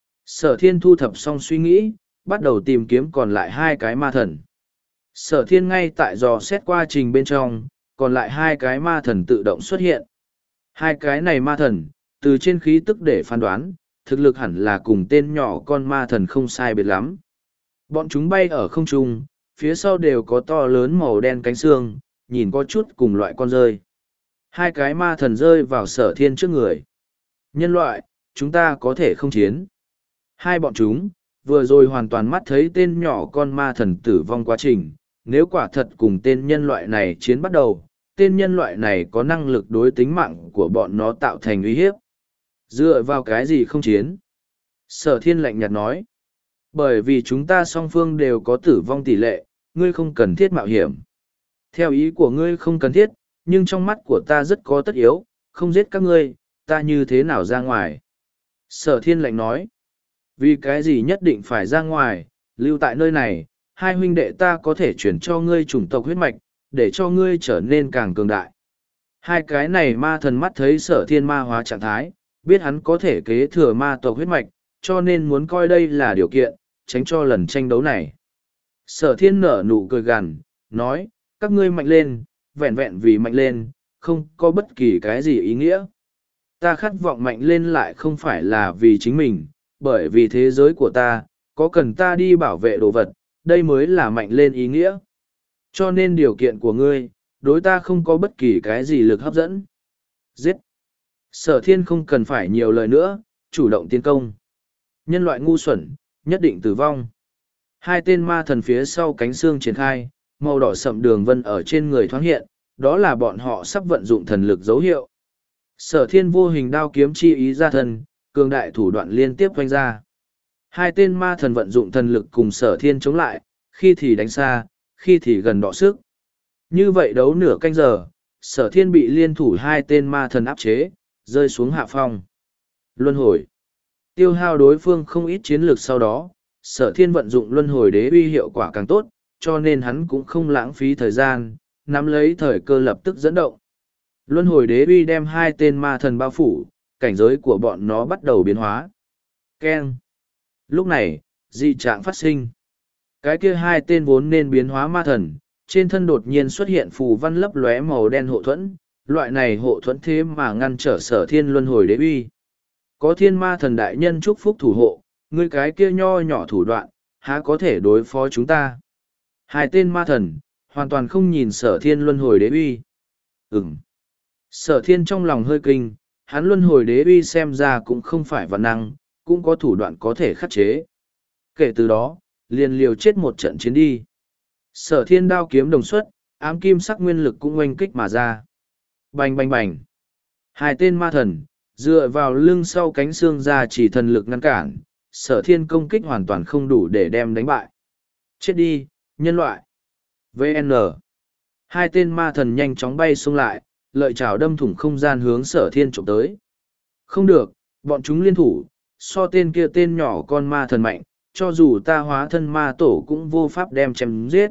Sở Thiên thu thập xong suy nghĩ, bắt đầu tìm kiếm còn lại hai cái ma thần. Sở Thiên ngay tại dò xét quá trình bên trong, còn lại hai cái ma thần tự động xuất hiện. Hai cái này ma thần, từ trên khí tức để phán đoán, thực lực hẳn là cùng tên nhỏ con ma thần không sai biệt lắm. Bọn chúng bay ở không trung, phía sau đều có to lớn màu đen cánh xương, nhìn có chút cùng loại con rơi. Hai cái ma thần rơi vào Sở Thiên trước người. Nhân loại, chúng ta có thể không chiến. Hai bọn chúng, vừa rồi hoàn toàn mắt thấy tên nhỏ con ma thần tử vong quá trình. Nếu quả thật cùng tên nhân loại này chiến bắt đầu, tên nhân loại này có năng lực đối tính mạng của bọn nó tạo thành uy hiếp. Dựa vào cái gì không chiến? Sở thiên lạnh nhạt nói. Bởi vì chúng ta song phương đều có tử vong tỷ lệ, ngươi không cần thiết mạo hiểm. Theo ý của ngươi không cần thiết, nhưng trong mắt của ta rất có tất yếu, không giết các ngươi, ta như thế nào ra ngoài? Sở thiên lạnh nói. Vì cái gì nhất định phải ra ngoài, lưu tại nơi này, hai huynh đệ ta có thể chuyển cho ngươi chủng tộc huyết mạch, để cho ngươi trở nên càng cường đại. Hai cái này ma thần mắt thấy sở thiên ma hóa trạng thái, biết hắn có thể kế thừa ma tộc huyết mạch, cho nên muốn coi đây là điều kiện, tránh cho lần tranh đấu này. Sở thiên nở nụ cười gằn, nói, các ngươi mạnh lên, vẹn vẹn vì mạnh lên, không có bất kỳ cái gì ý nghĩa. Ta khát vọng mạnh lên lại không phải là vì chính mình, bởi vì thế giới của ta, có cần ta đi bảo vệ đồ vật, đây mới là mạnh lên ý nghĩa. Cho nên điều kiện của ngươi, đối ta không có bất kỳ cái gì lực hấp dẫn. Giết! Sở thiên không cần phải nhiều lời nữa, chủ động tiến công. Nhân loại ngu xuẩn, nhất định tử vong. Hai tên ma thần phía sau cánh xương triển khai, màu đỏ sậm đường vân ở trên người thoáng hiện, đó là bọn họ sắp vận dụng thần lực dấu hiệu. Sở thiên vô hình đao kiếm chi ý ra thân, cường đại thủ đoạn liên tiếp vanh ra. Hai tên ma thần vận dụng thần lực cùng sở thiên chống lại, khi thì đánh xa, khi thì gần đọ sức. Như vậy đấu nửa canh giờ, sở thiên bị liên thủ hai tên ma thần áp chế, rơi xuống hạ phong. Luân hồi. Tiêu hao đối phương không ít chiến lược sau đó, sở thiên vận dụng luân hồi đế uy hiệu quả càng tốt, cho nên hắn cũng không lãng phí thời gian, nắm lấy thời cơ lập tức dẫn động. Luân hồi đế uy đem hai tên ma thần bao phủ, cảnh giới của bọn nó bắt đầu biến hóa. Keng. Lúc này, dị trạng phát sinh. Cái kia hai tên vốn nên biến hóa ma thần, trên thân đột nhiên xuất hiện phù văn lấp lóe màu đen hộ thuẫn, loại này hộ thuẫn thế mà ngăn trở sở thiên luân hồi đế uy. Có thiên ma thần đại nhân chúc phúc thủ hộ, ngươi cái kia nho nhỏ thủ đoạn, há có thể đối phó chúng ta. Hai tên ma thần, hoàn toàn không nhìn sở thiên luân hồi đế uy. Ừm. Sở thiên trong lòng hơi kinh, hắn luân hồi đế uy xem ra cũng không phải vạn năng, cũng có thủ đoạn có thể khắc chế. Kể từ đó, liền liều chết một trận chiến đi. Sở thiên đao kiếm đồng xuất, ám kim sắc nguyên lực cũng oanh kích mà ra. Bành bành bành. Hai tên ma thần, dựa vào lưng sau cánh xương ra chỉ thần lực ngăn cản, sở thiên công kích hoàn toàn không đủ để đem đánh bại. Chết đi, nhân loại. vê en Hai tên ma thần nhanh chóng bay xông lại, lợi chảo đâm thủng không gian hướng sở thiên trộm tới. Không được, bọn chúng liên thủ, so tên kia tên nhỏ con ma thần mạnh, cho dù ta hóa thân ma tổ cũng vô pháp đem chém giết.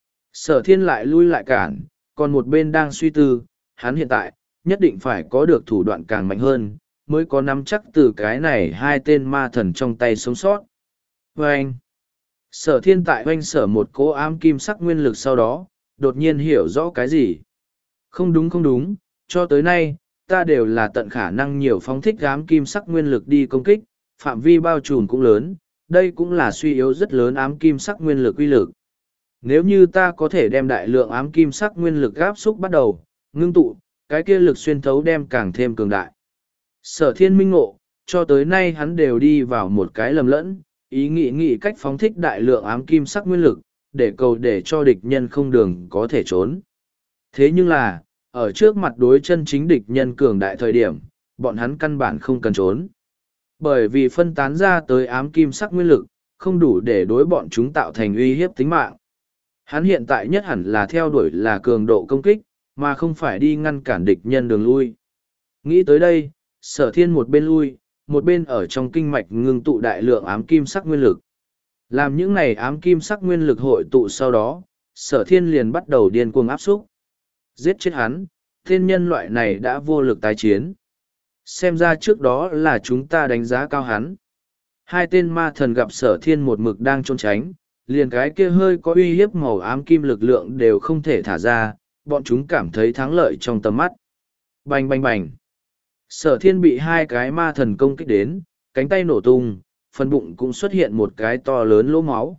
Sở thiên lại lui lại cản, còn một bên đang suy tư, hắn hiện tại, nhất định phải có được thủ đoạn càng mạnh hơn, mới có nắm chắc từ cái này hai tên ma thần trong tay sống sót. Và anh, sở thiên tại oanh sở một cỗ ám kim sắc nguyên lực sau đó, đột nhiên hiểu rõ cái gì. Không đúng không đúng, cho tới nay, ta đều là tận khả năng nhiều phóng thích ám kim sắc nguyên lực đi công kích, phạm vi bao trùm cũng lớn, đây cũng là suy yếu rất lớn ám kim sắc nguyên lực uy lực. Nếu như ta có thể đem đại lượng ám kim sắc nguyên lực áp xúc bắt đầu, ngưng tụ, cái kia lực xuyên thấu đem càng thêm cường đại. Sở thiên minh ngộ, cho tới nay hắn đều đi vào một cái lầm lẫn, ý nghĩ nghĩ cách phóng thích đại lượng ám kim sắc nguyên lực, để cầu để cho địch nhân không đường có thể trốn. Thế nhưng là, ở trước mặt đối chân chính địch nhân cường đại thời điểm, bọn hắn căn bản không cần trốn. Bởi vì phân tán ra tới ám kim sắc nguyên lực, không đủ để đối bọn chúng tạo thành uy hiếp tính mạng. Hắn hiện tại nhất hẳn là theo đuổi là cường độ công kích, mà không phải đi ngăn cản địch nhân đường lui. Nghĩ tới đây, sở thiên một bên lui, một bên ở trong kinh mạch ngưng tụ đại lượng ám kim sắc nguyên lực. Làm những này ám kim sắc nguyên lực hội tụ sau đó, sở thiên liền bắt đầu điên cuồng áp xúc. Giết chết hắn, tên nhân loại này đã vô lực tái chiến. Xem ra trước đó là chúng ta đánh giá cao hắn. Hai tên ma thần gặp sở thiên một mực đang trốn tránh, liền cái kia hơi có uy hiếp màu ám kim lực lượng đều không thể thả ra, bọn chúng cảm thấy thắng lợi trong tầm mắt. Bành bành bành. Sở thiên bị hai cái ma thần công kích đến, cánh tay nổ tung, phần bụng cũng xuất hiện một cái to lớn lỗ máu.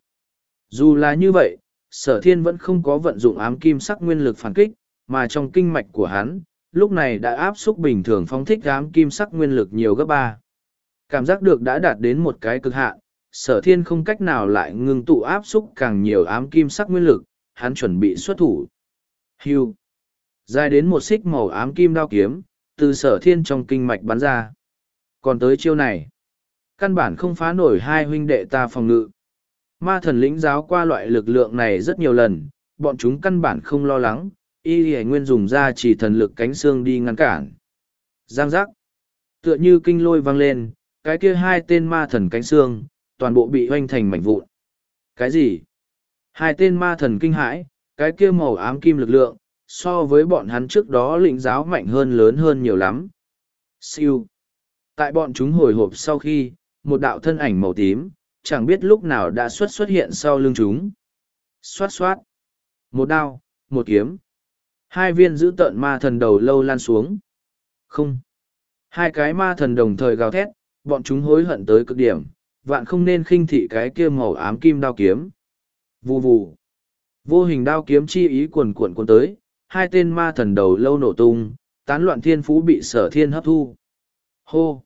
Dù là như vậy, sở thiên vẫn không có vận dụng ám kim sắc nguyên lực phản kích, mà trong kinh mạch của hắn, lúc này đã áp xúc bình thường phóng thích ám kim sắc nguyên lực nhiều gấp ba. Cảm giác được đã đạt đến một cái cực hạn, sở thiên không cách nào lại ngưng tụ áp xúc càng nhiều ám kim sắc nguyên lực, hắn chuẩn bị xuất thủ. Hưu. Dài đến một xích màu ám kim đao kiếm, từ sở thiên trong kinh mạch bắn ra. Còn tới chiêu này, căn bản không phá nổi hai huynh đệ ta phòng ngự. Ma thần lĩnh giáo qua loại lực lượng này rất nhiều lần, bọn chúng căn bản không lo lắng, y hề nguyên dùng ra chỉ thần lực cánh xương đi ngăn cản. Giang giác, tựa như kinh lôi vang lên, cái kia hai tên ma thần cánh xương, toàn bộ bị hoanh thành mảnh vụn. Cái gì? Hai tên ma thần kinh hãi, cái kia màu ám kim lực lượng, so với bọn hắn trước đó lĩnh giáo mạnh hơn lớn hơn nhiều lắm. Siêu. Tại bọn chúng hồi hộp sau khi, một đạo thân ảnh màu tím, chẳng biết lúc nào đã xuất xuất hiện sau lưng chúng. Xoát xoát. Một đao, một kiếm. Hai viên giữ tợn ma thần đầu lâu lan xuống. Không. Hai cái ma thần đồng thời gào thét, bọn chúng hối hận tới cực điểm, vạn không nên khinh thị cái kia màu ám kim đao kiếm. Vù vù. Vô hình đao kiếm chi ý cuồn cuộn cuốn tới, hai tên ma thần đầu lâu nổ tung, tán loạn thiên phú bị sở thiên hấp thu. Hô.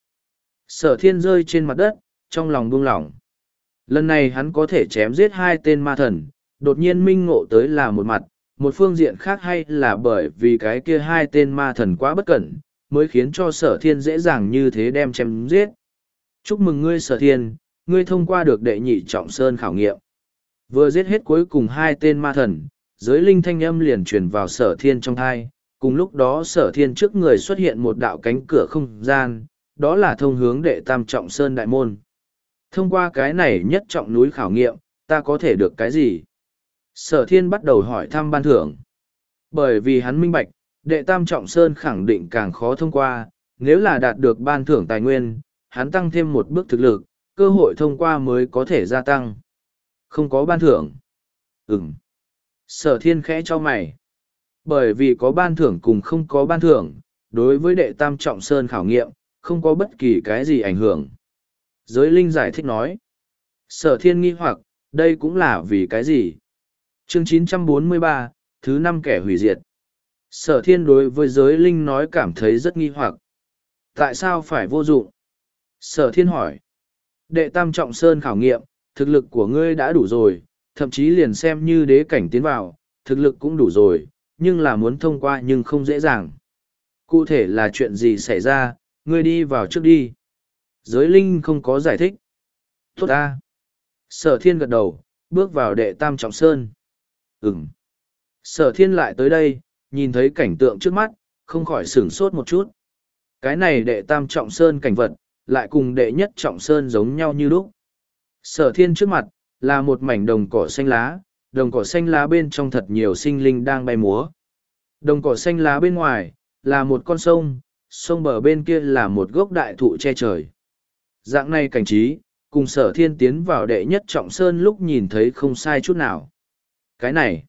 Sở thiên rơi trên mặt đất, trong lòng buông lỏng. Lần này hắn có thể chém giết hai tên ma thần, đột nhiên minh ngộ tới là một mặt, một phương diện khác hay là bởi vì cái kia hai tên ma thần quá bất cẩn, mới khiến cho sở thiên dễ dàng như thế đem chém giết. Chúc mừng ngươi sở thiên, ngươi thông qua được đệ nhị trọng sơn khảo nghiệm. Vừa giết hết cuối cùng hai tên ma thần, giới linh thanh âm liền truyền vào sở thiên trong thai, cùng lúc đó sở thiên trước người xuất hiện một đạo cánh cửa không gian, đó là thông hướng đệ tam trọng sơn đại môn. Thông qua cái này nhất trọng núi khảo nghiệm, ta có thể được cái gì? Sở thiên bắt đầu hỏi thăm ban thưởng. Bởi vì hắn minh bạch, đệ tam trọng sơn khẳng định càng khó thông qua, nếu là đạt được ban thưởng tài nguyên, hắn tăng thêm một bước thực lực, cơ hội thông qua mới có thể gia tăng. Không có ban thưởng. Ừm. Sở thiên khẽ cho mày. Bởi vì có ban thưởng cùng không có ban thưởng, đối với đệ tam trọng sơn khảo nghiệm, không có bất kỳ cái gì ảnh hưởng. Giới linh giải thích nói. Sở thiên nghi hoặc, đây cũng là vì cái gì? Chương chín trăm bốn mươi ba, thứ năm kẻ hủy diệt. Sở thiên đối với giới linh nói cảm thấy rất nghi hoặc. Tại sao phải vô dụng? Sở thiên hỏi. Đệ tam trọng sơn khảo nghiệm, thực lực của ngươi đã đủ rồi, thậm chí liền xem như đế cảnh tiến vào, thực lực cũng đủ rồi, nhưng là muốn thông qua nhưng không dễ dàng. Cụ thể là chuyện gì xảy ra, ngươi đi vào trước đi. Giới linh không có giải thích. Tốt ta. Sở thiên gật đầu, bước vào đệ tam trọng sơn. Ừm. Sở thiên lại tới đây, nhìn thấy cảnh tượng trước mắt, không khỏi sửng sốt một chút. Cái này đệ tam trọng sơn cảnh vật, lại cùng đệ nhất trọng sơn giống nhau như lúc. Sở thiên trước mặt, là một mảnh đồng cỏ xanh lá, đồng cỏ xanh lá bên trong thật nhiều sinh linh đang bay múa. Đồng cỏ xanh lá bên ngoài, là một con sông, sông bờ bên kia là một gốc đại thụ che trời. Dạng này cảnh trí, cùng sở thiên tiến vào đệ nhất trọng sơn lúc nhìn thấy không sai chút nào. Cái này,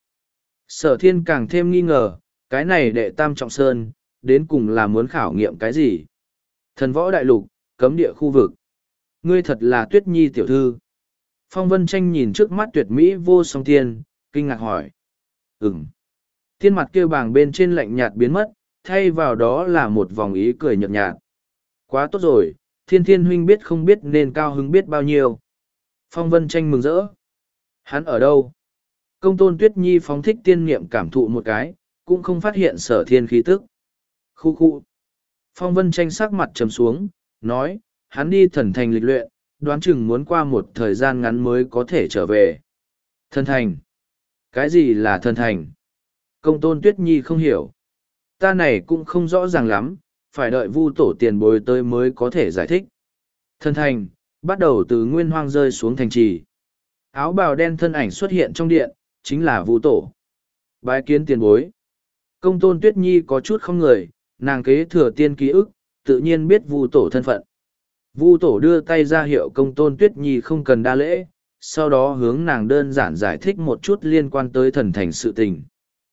sở thiên càng thêm nghi ngờ, cái này đệ tam trọng sơn, đến cùng là muốn khảo nghiệm cái gì? Thần võ đại lục, cấm địa khu vực. Ngươi thật là Tuyết Nhi tiểu thư. Phong Vân Tranh nhìn trước mắt tuyệt mỹ vô song tiên, kinh ngạc hỏi. Ừm. Thiên mặt kêu bàng bên trên lạnh nhạt biến mất, thay vào đó là một vòng ý cười nhợt nhạt. Quá tốt rồi, thiên thiên huynh biết không biết nên cao hứng biết bao nhiêu. Phong Vân Tranh mừng rỡ. Hắn ở đâu? Công tôn Tuyết Nhi phóng thích tiên niệm cảm thụ một cái, cũng không phát hiện sở thiên khí tức. Khu khu. Phong Vân Tranh sắc mặt trầm xuống, nói, hắn đi thần thành lịch luyện, đoán chừng muốn qua một thời gian ngắn mới có thể trở về. Thần thành? Cái gì là thần thành? Công tôn Tuyết Nhi không hiểu. Ta này cũng không rõ ràng lắm, phải đợi vu tổ tiền bối tới mới có thể giải thích. Thần thành, bắt đầu từ nguyên hoang rơi xuống thành trì. Áo bào đen thân ảnh xuất hiện trong điện, chính là vu tổ. Bái kiến tiền bối. Công tôn Tuyết Nhi có chút không người, nàng kế thừa tiên ký ức, tự nhiên biết vu tổ thân phận. Vu tổ đưa tay ra hiệu công tôn Tuyết Nhi không cần đa lễ, sau đó hướng nàng đơn giản giải thích một chút liên quan tới thần thành sự tình.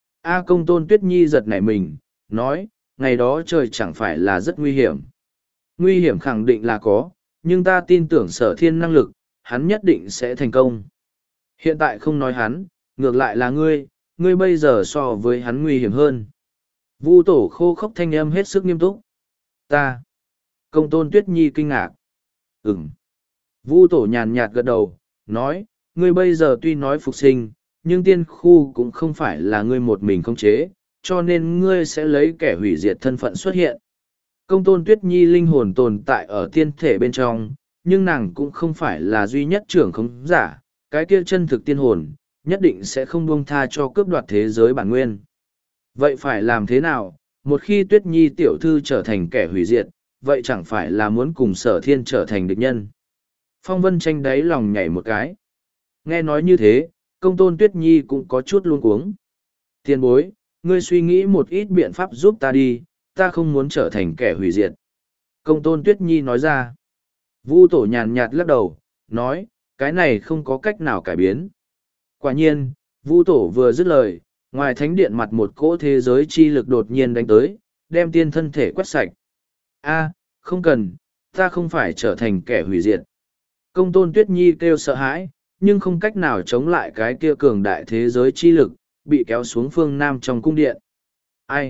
A công tôn Tuyết Nhi giật nảy mình, nói, ngày đó trời chẳng phải là rất nguy hiểm. Nguy hiểm khẳng định là có, nhưng ta tin tưởng sở thiên năng lực, hắn nhất định sẽ thành công. Hiện tại không nói hắn, ngược lại là ngươi, ngươi bây giờ so với hắn nguy hiểm hơn. Vu tổ khô khốc thanh âm hết sức nghiêm túc. Ta. Công tôn Tuyết Nhi kinh ngạc. Ừm. Vu tổ nhàn nhạt gật đầu, nói, ngươi bây giờ tuy nói phục sinh, nhưng tiên khu cũng không phải là ngươi một mình khống chế, cho nên ngươi sẽ lấy kẻ hủy diệt thân phận xuất hiện. Công tôn Tuyết Nhi linh hồn tồn tại ở tiên thể bên trong, nhưng nàng cũng không phải là duy nhất trưởng không giả, cái kia chân thực tiên hồn, nhất định sẽ không buông tha cho cướp đoạt thế giới bản nguyên. Vậy phải làm thế nào, một khi Tuyết Nhi tiểu thư trở thành kẻ hủy diệt, vậy chẳng phải là muốn cùng Sở Thiên trở thành địch nhân. Phong Vân Tranh đáy lòng nhảy một cái. Nghe nói như thế, công tôn Tuyết Nhi cũng có chút luống cuống. Tiền bối, ngươi suy nghĩ một ít biện pháp giúp ta đi, ta không muốn trở thành kẻ hủy diệt. Công tôn Tuyết Nhi nói ra. Vu Tổ nhàn nhạt lắc đầu, nói, cái này không có cách nào cải biến. Quả nhiên, Vu Tổ vừa dứt lời, ngoài thánh điện mặt một cỗ thế giới chi lực đột nhiên đánh tới, đem tiên thân thể quét sạch. A, không cần, ta không phải trở thành kẻ hủy diệt. Công tôn Tuyết Nhi kêu sợ hãi, nhưng không cách nào chống lại cái kia cường đại thế giới chi lực, bị kéo xuống phương nam trong cung điện. Ai?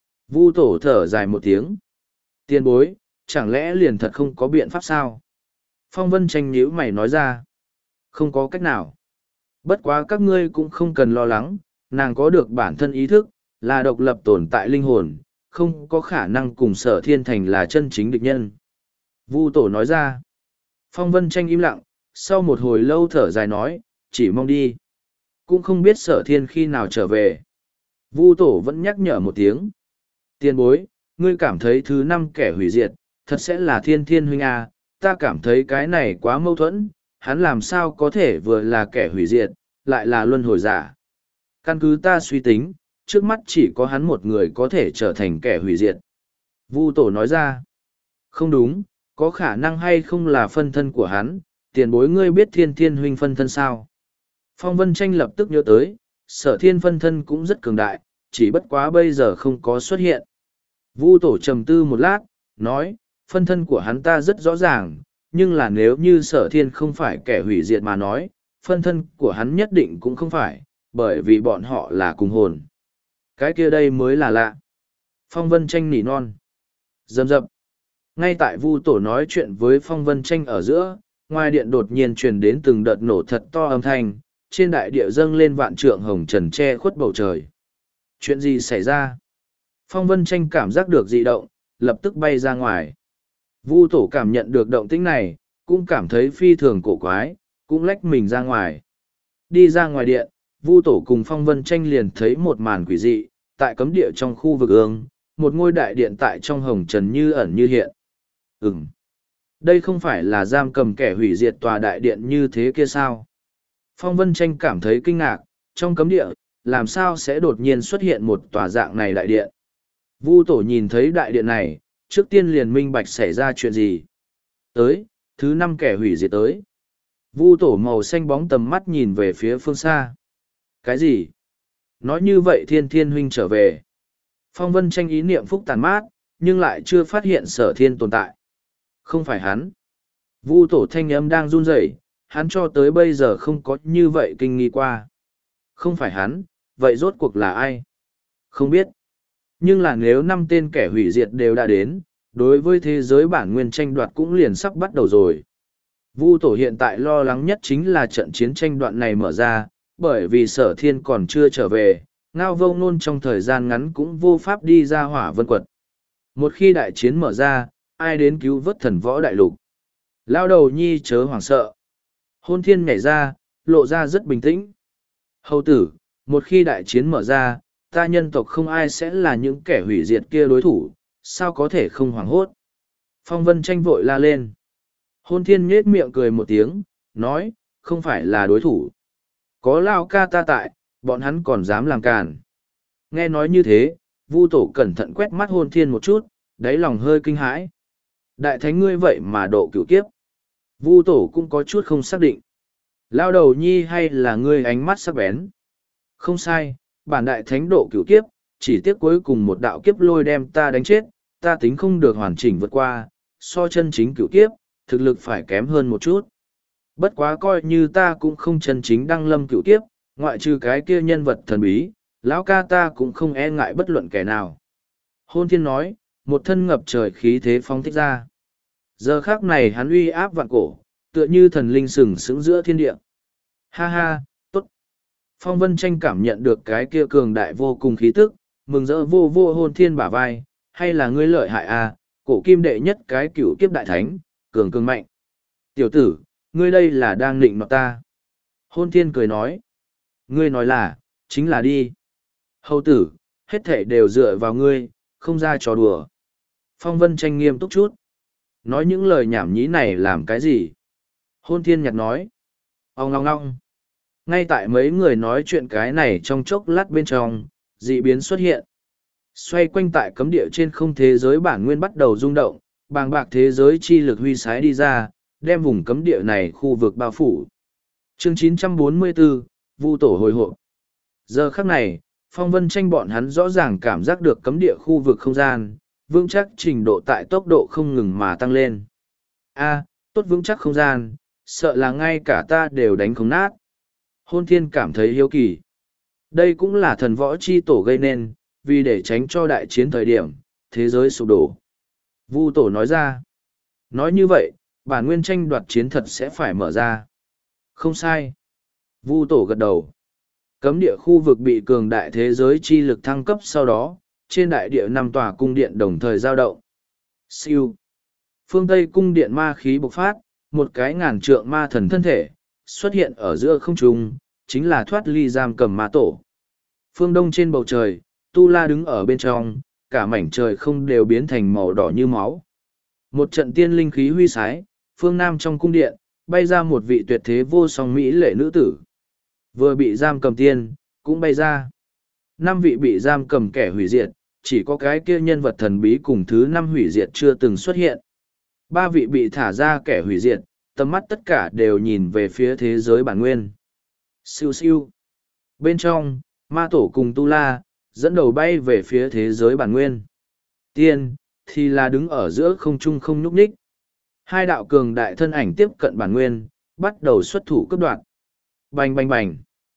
Vu Tổ thở dài một tiếng. Tiên bối, chẳng lẽ liền thật không có biện pháp sao? Phong Vân Tranh nhíu mày nói ra. Không có cách nào. Bất quá các ngươi cũng không cần lo lắng, nàng có được bản thân ý thức, là độc lập tồn tại linh hồn, không có khả năng cùng Sở Thiên thành là chân chính địch nhân. Vu Tổ nói ra. Phong Vân Tranh im lặng, sau một hồi lâu thở dài nói, chỉ mong đi. Cũng không biết Sở Thiên khi nào trở về. Vu Tổ vẫn nhắc nhở một tiếng. Tiền bối, ngươi cảm thấy thứ năm kẻ hủy diệt, thật sẽ là Thiên Thiên huynh à, ta cảm thấy cái này quá mâu thuẫn, hắn làm sao có thể vừa là kẻ hủy diệt, lại là luân hồi giả. Căn cứ ta suy tính, trước mắt chỉ có hắn một người có thể trở thành kẻ hủy diệt. Vu Tổ nói ra. Không đúng, có khả năng hay không là phân thân của hắn, tiền bối ngươi biết Thiên Thiên huynh phân thân sao? Phong Vân Tranh lập tức nhớ tới, Sở Thiên phân thân cũng rất cường đại, chỉ bất quá bây giờ không có xuất hiện. Vu Tổ trầm tư một lát, nói, phân thân của hắn ta rất rõ ràng, nhưng là nếu như Sở Thiên không phải kẻ hủy diệt mà nói, phân thân của hắn nhất định cũng không phải, bởi vì bọn họ là cùng hồn. Cái kia đây mới là lạ. Phong Vân Tranh nỉ non. Dầm dập. Ngay tại Vu Tổ nói chuyện với Phong Vân Tranh ở giữa, ngoài điện đột nhiên truyền đến từng đợt nổ thật to âm thanh, trên đại địa dâng lên vạn trượng hồng trần che khuất bầu trời. Chuyện gì xảy ra? Phong Vân Tranh cảm giác được dị động, lập tức bay ra ngoài. Vu Tổ cảm nhận được động tĩnh này, cũng cảm thấy phi thường cổ quái, cũng lách mình ra ngoài. Đi ra ngoài điện, Vu Tổ cùng Phong Vân Tranh liền thấy một màn quỷ dị, tại cấm địa trong khu vực ương, một ngôi đại điện tại trong hồng trần như ẩn như hiện. Ừm, đây không phải là giam cầm kẻ hủy diệt tòa đại điện như thế kia sao? Phong Vân Tranh cảm thấy kinh ngạc, trong cấm địa, làm sao sẽ đột nhiên xuất hiện một tòa dạng này đại điện? Vu Tổ nhìn thấy đại điện này, trước tiên liền minh bạch xảy ra chuyện gì. Tới, thứ năm kẻ hủy diệt tới. Vu Tổ màu xanh bóng tầm mắt nhìn về phía phương xa. Cái gì? Nói như vậy Thiên Thiên huynh trở về. Phong Vân Tranh ý niệm phúc tàn mát, nhưng lại chưa phát hiện Sở Thiên tồn tại. Không phải hắn. Vu Tổ thanh âm đang run rẩy, hắn cho tới bây giờ không có như vậy kinh nghi qua. Không phải hắn, vậy rốt cuộc là ai? Không biết. Nhưng là nếu năm tên kẻ hủy diệt đều đã đến, đối với thế giới bản nguyên tranh đoạt cũng liền sắp bắt đầu rồi. Vu Tổ hiện tại lo lắng nhất chính là trận chiến tranh đoạn này mở ra, bởi vì Sở Thiên còn chưa trở về, Ngao Vô Nôn trong thời gian ngắn cũng vô pháp đi ra Hỏa Vân Quật. Một khi đại chiến mở ra, ai đến cứu vớt thần võ đại lục? Lao đầu nhi chớ hoảng sợ. Hôn Thiên nhảy ra, lộ ra rất bình tĩnh. Hầu tử, một khi đại chiến mở ra, ta nhân tộc không ai sẽ là những kẻ hủy diệt kia đối thủ, sao có thể không hoảng hốt? Phong Vân Tranh vội la lên. Hôn Thiên nhếch miệng cười một tiếng, nói, không phải là đối thủ. Có Lao ca ta tại, bọn hắn còn dám làm càn. Nghe nói như thế, Vu Tổ cẩn thận quét mắt Hôn Thiên một chút, đáy lòng hơi kinh hãi. Đại thánh ngươi vậy mà độ cửu kiếp. Vu Tổ cũng có chút không xác định. Lao đầu nhi hay là ngươi ánh mắt sắc bén? Không sai, bản đại thánh độ cửu kiếp, chỉ tiếc cuối cùng một đạo kiếp lôi đem ta đánh chết, ta tính không được hoàn chỉnh vượt qua, so chân chính cửu kiếp, thực lực phải kém hơn một chút. Bất quá coi như ta cũng không chân chính đăng lâm cửu kiếp, ngoại trừ cái kia nhân vật thần bí, lão ca ta cũng không e ngại bất luận kẻ nào. Hôn Thiên nói, một thân ngập trời khí thế phóng thích ra. Giờ khác này hắn uy áp vạn cổ, tựa như thần linh sừng sững giữa thiên địa. Ha ha, tốt. Phong Vân Tranh cảm nhận được cái kia cường đại vô cùng khí tức, mừng rỡ vô vô Hôn Thiên bả vai, hay là ngươi lợi hại à, cổ kim đệ nhất cái cửu kiếp đại thánh, cường cường mạnh. Tiểu tử, ngươi đây là đang nịnh nọt ta. Hôn thiên cười nói. Ngươi nói là, chính là đi. Hầu tử, hết thể đều dựa vào ngươi, không ra trò đùa. Phong Vân Tranh nghiêm túc chút. Nói những lời nhảm nhí này làm cái gì? Hôn thiên nhạt nói. Ông ngong ngong. Ngay tại mấy người nói chuyện cái này trong chốc lát bên trong, dị biến xuất hiện. Xoay quanh tại cấm địa trên không thế giới bản nguyên bắt đầu rung động, bàng bạc thế giới chi lực huy sái đi ra, đem vùng cấm địa này khu vực bao phủ. Chương chín trăm bốn mươi bốn, Vu Tổ hồi hộp. Giờ khắc này, Phong Vân Tranh bọn hắn rõ ràng cảm giác được cấm địa khu vực không gian, vững chắc trình độ tại tốc độ không ngừng mà tăng lên. A, tốt vững chắc không gian, sợ là ngay cả ta đều đánh không nát. Hôn thiên cảm thấy hiếu kỳ. Đây cũng là thần võ chi tổ gây nên, vì để tránh cho đại chiến thời điểm, thế giới sụp đổ. Vu Tổ nói ra. Nói như vậy, bản nguyên tranh đoạt chiến thật sẽ phải mở ra. Không sai. Vu Tổ gật đầu. Cấm địa khu vực bị cường đại thế giới chi lực thăng cấp sau đó, trên đại địa năm tòa cung điện đồng thời giao động. Siêu. Phương Tây cung điện ma khí bộc phát, một cái ngàn trượng ma thần thân thể, xuất hiện ở giữa không trung, chính là thoát ly giam cầm ma tổ. Phương Đông trên bầu trời, Tu La đứng ở bên trong, cả mảnh trời không đều biến thành màu đỏ như máu. Một trận tiên linh khí huy sái, phương Nam trong cung điện, bay ra một vị tuyệt thế vô song mỹ lệ nữ tử. Vừa bị giam cầm tiên, cũng bay ra. Năm vị bị giam cầm kẻ hủy diệt, chỉ có cái kia nhân vật thần bí cùng thứ năm hủy diệt chưa từng xuất hiện. Ba vị bị thả ra kẻ hủy diệt, tầm mắt tất cả đều nhìn về phía thế giới bản nguyên. Siêu siêu. Bên trong, ma tổ cùng Tu La, dẫn đầu bay về phía thế giới bản nguyên. Tiên, thì là đứng ở giữa không trung không nhúc nhích. Hai đạo cường đại thân ảnh tiếp cận bản nguyên, bắt đầu xuất thủ cướp đoạt. Bành bành bành.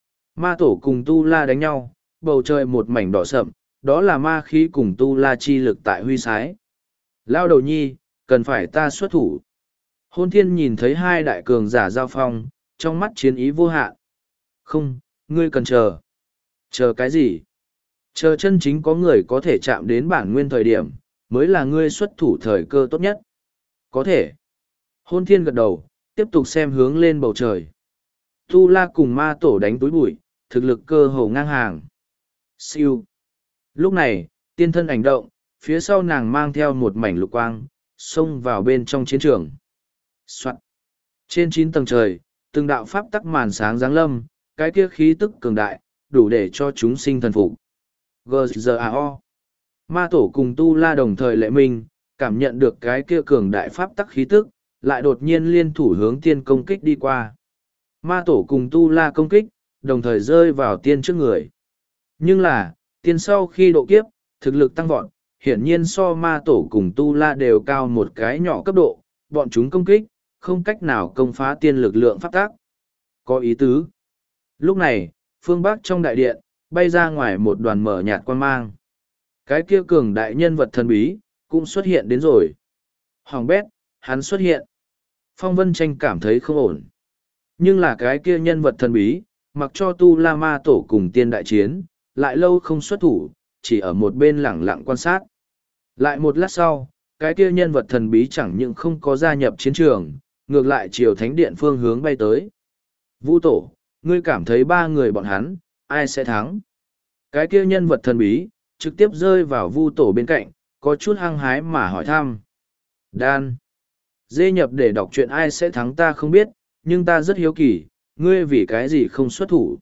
Ma tổ cùng Tu La đánh nhau, bầu trời một mảnh đỏ sậm, đó là ma khí cùng Tu La chi lực tại huy sái. Lao đầu nhi, cần phải ta xuất thủ. Hôn thiên nhìn thấy hai đại cường giả giao phong, trong mắt chiến ý vô hạn. Không, ngươi cần chờ. Chờ cái gì? Chờ chân chính có người có thể chạm đến bản nguyên thời điểm, mới là ngươi xuất thủ thời cơ tốt nhất. Có thể. Hôn thiên gật đầu, tiếp tục xem hướng lên bầu trời. Tu La cùng ma tổ đánh túi bụi, thực lực cơ hồ ngang hàng. Siêu. Lúc này, tiên thân ảnh động, phía sau nàng mang theo một mảnh lục quang, xông vào bên trong chiến trường. Soạn. Trên chín tầng trời, từng đạo pháp tắc màn sáng giáng lâm, cái kia khí tức cường đại, đủ để cho chúng sinh thần phục. giê giê a o. Ma tổ cùng Tu La đồng thời lệ minh, cảm nhận được cái kia cường đại pháp tắc khí tức, lại đột nhiên liên thủ hướng tiên công kích đi qua. Ma tổ cùng Tu La công kích, đồng thời rơi vào tiên trước người. Nhưng là, tiên sau khi độ kiếp, thực lực tăng vọt, hiển nhiên so ma tổ cùng Tu La đều cao một cái nhỏ cấp độ, bọn chúng công kích, không cách nào công phá tiên lực lượng pháp tác. Có ý tứ. Lúc này, phương Bắc trong đại điện, bay ra ngoài một đoàn mở nhạt quan mang. Cái kia cường đại nhân vật thần bí, cũng xuất hiện đến rồi. Hoàng bét, hắn xuất hiện. Phong Vân Tranh cảm thấy không ổn. Nhưng là cái kia nhân vật thần bí, mặc cho Tu La Ma tổ cùng tiên đại chiến, lại lâu không xuất thủ, chỉ ở một bên lẳng lặng quan sát. Lại một lát sau, cái kia nhân vật thần bí chẳng những không có gia nhập chiến trường, ngược lại chiều thánh điện phương hướng bay tới. Vu tổ, ngươi cảm thấy ba người bọn hắn, ai sẽ thắng? Cái kia nhân vật thần bí, trực tiếp rơi vào Vu tổ bên cạnh, có chút hăng hái mà hỏi thăm. Đan. Dê nhập để đọc chuyện ai sẽ thắng ta không biết, nhưng ta rất hiếu kỳ, ngươi vì cái gì không xuất thủ?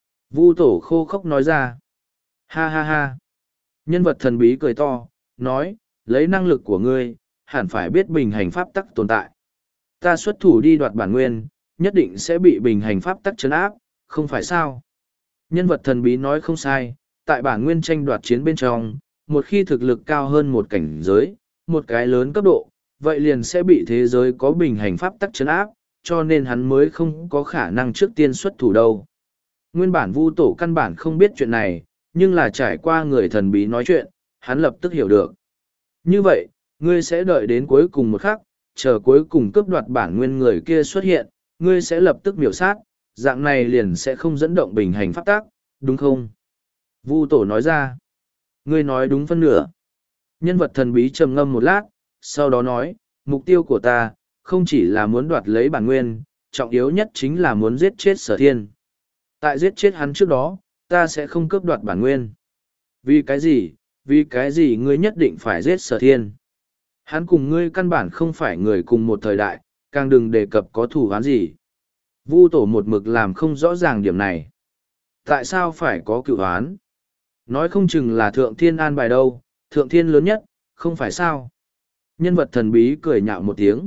Vu tổ khô khốc nói ra. Ha ha ha. Nhân vật thần bí cười to, nói, lấy năng lực của ngươi, hẳn phải biết bình hành pháp tắc tồn tại. Ta xuất thủ đi đoạt bản nguyên, nhất định sẽ bị bình hành pháp tắc trấn áp, không phải sao? Nhân vật thần bí nói không sai, tại bản nguyên tranh đoạt chiến bên trong, một khi thực lực cao hơn một cảnh giới, một cái lớn cấp độ, vậy liền sẽ bị thế giới có bình hành pháp tắc trấn áp, cho nên hắn mới không có khả năng trước tiên xuất thủ đâu. Nguyên bản Vu tổ căn bản không biết chuyện này, nhưng là trải qua người thần bí nói chuyện, hắn lập tức hiểu được. Như vậy, ngươi sẽ đợi đến cuối cùng một khắc, chờ cuối cùng cướp đoạt bản nguyên người kia xuất hiện, ngươi sẽ lập tức miểu sát, dạng này liền sẽ không dẫn động bình hành pháp tác, đúng không? Vu tổ nói ra. Ngươi nói đúng phân nửa. Nhân vật thần bí trầm ngâm một lát, sau đó nói, mục tiêu của ta, không chỉ là muốn đoạt lấy bản nguyên, trọng yếu nhất chính là muốn giết chết sở thiên. Tại giết chết hắn trước đó, ta sẽ không cướp đoạt bản nguyên. Vì cái gì, vì cái gì ngươi nhất định phải giết sở thiên? Hắn cùng ngươi căn bản không phải người cùng một thời đại, càng đừng đề cập có thù oán gì. Vu tổ một mực làm không rõ ràng điểm này. Tại sao phải có cựu oán? Nói không chừng là thượng thiên an bài đâu, thượng thiên lớn nhất, không phải sao? Nhân vật thần bí cười nhạo một tiếng.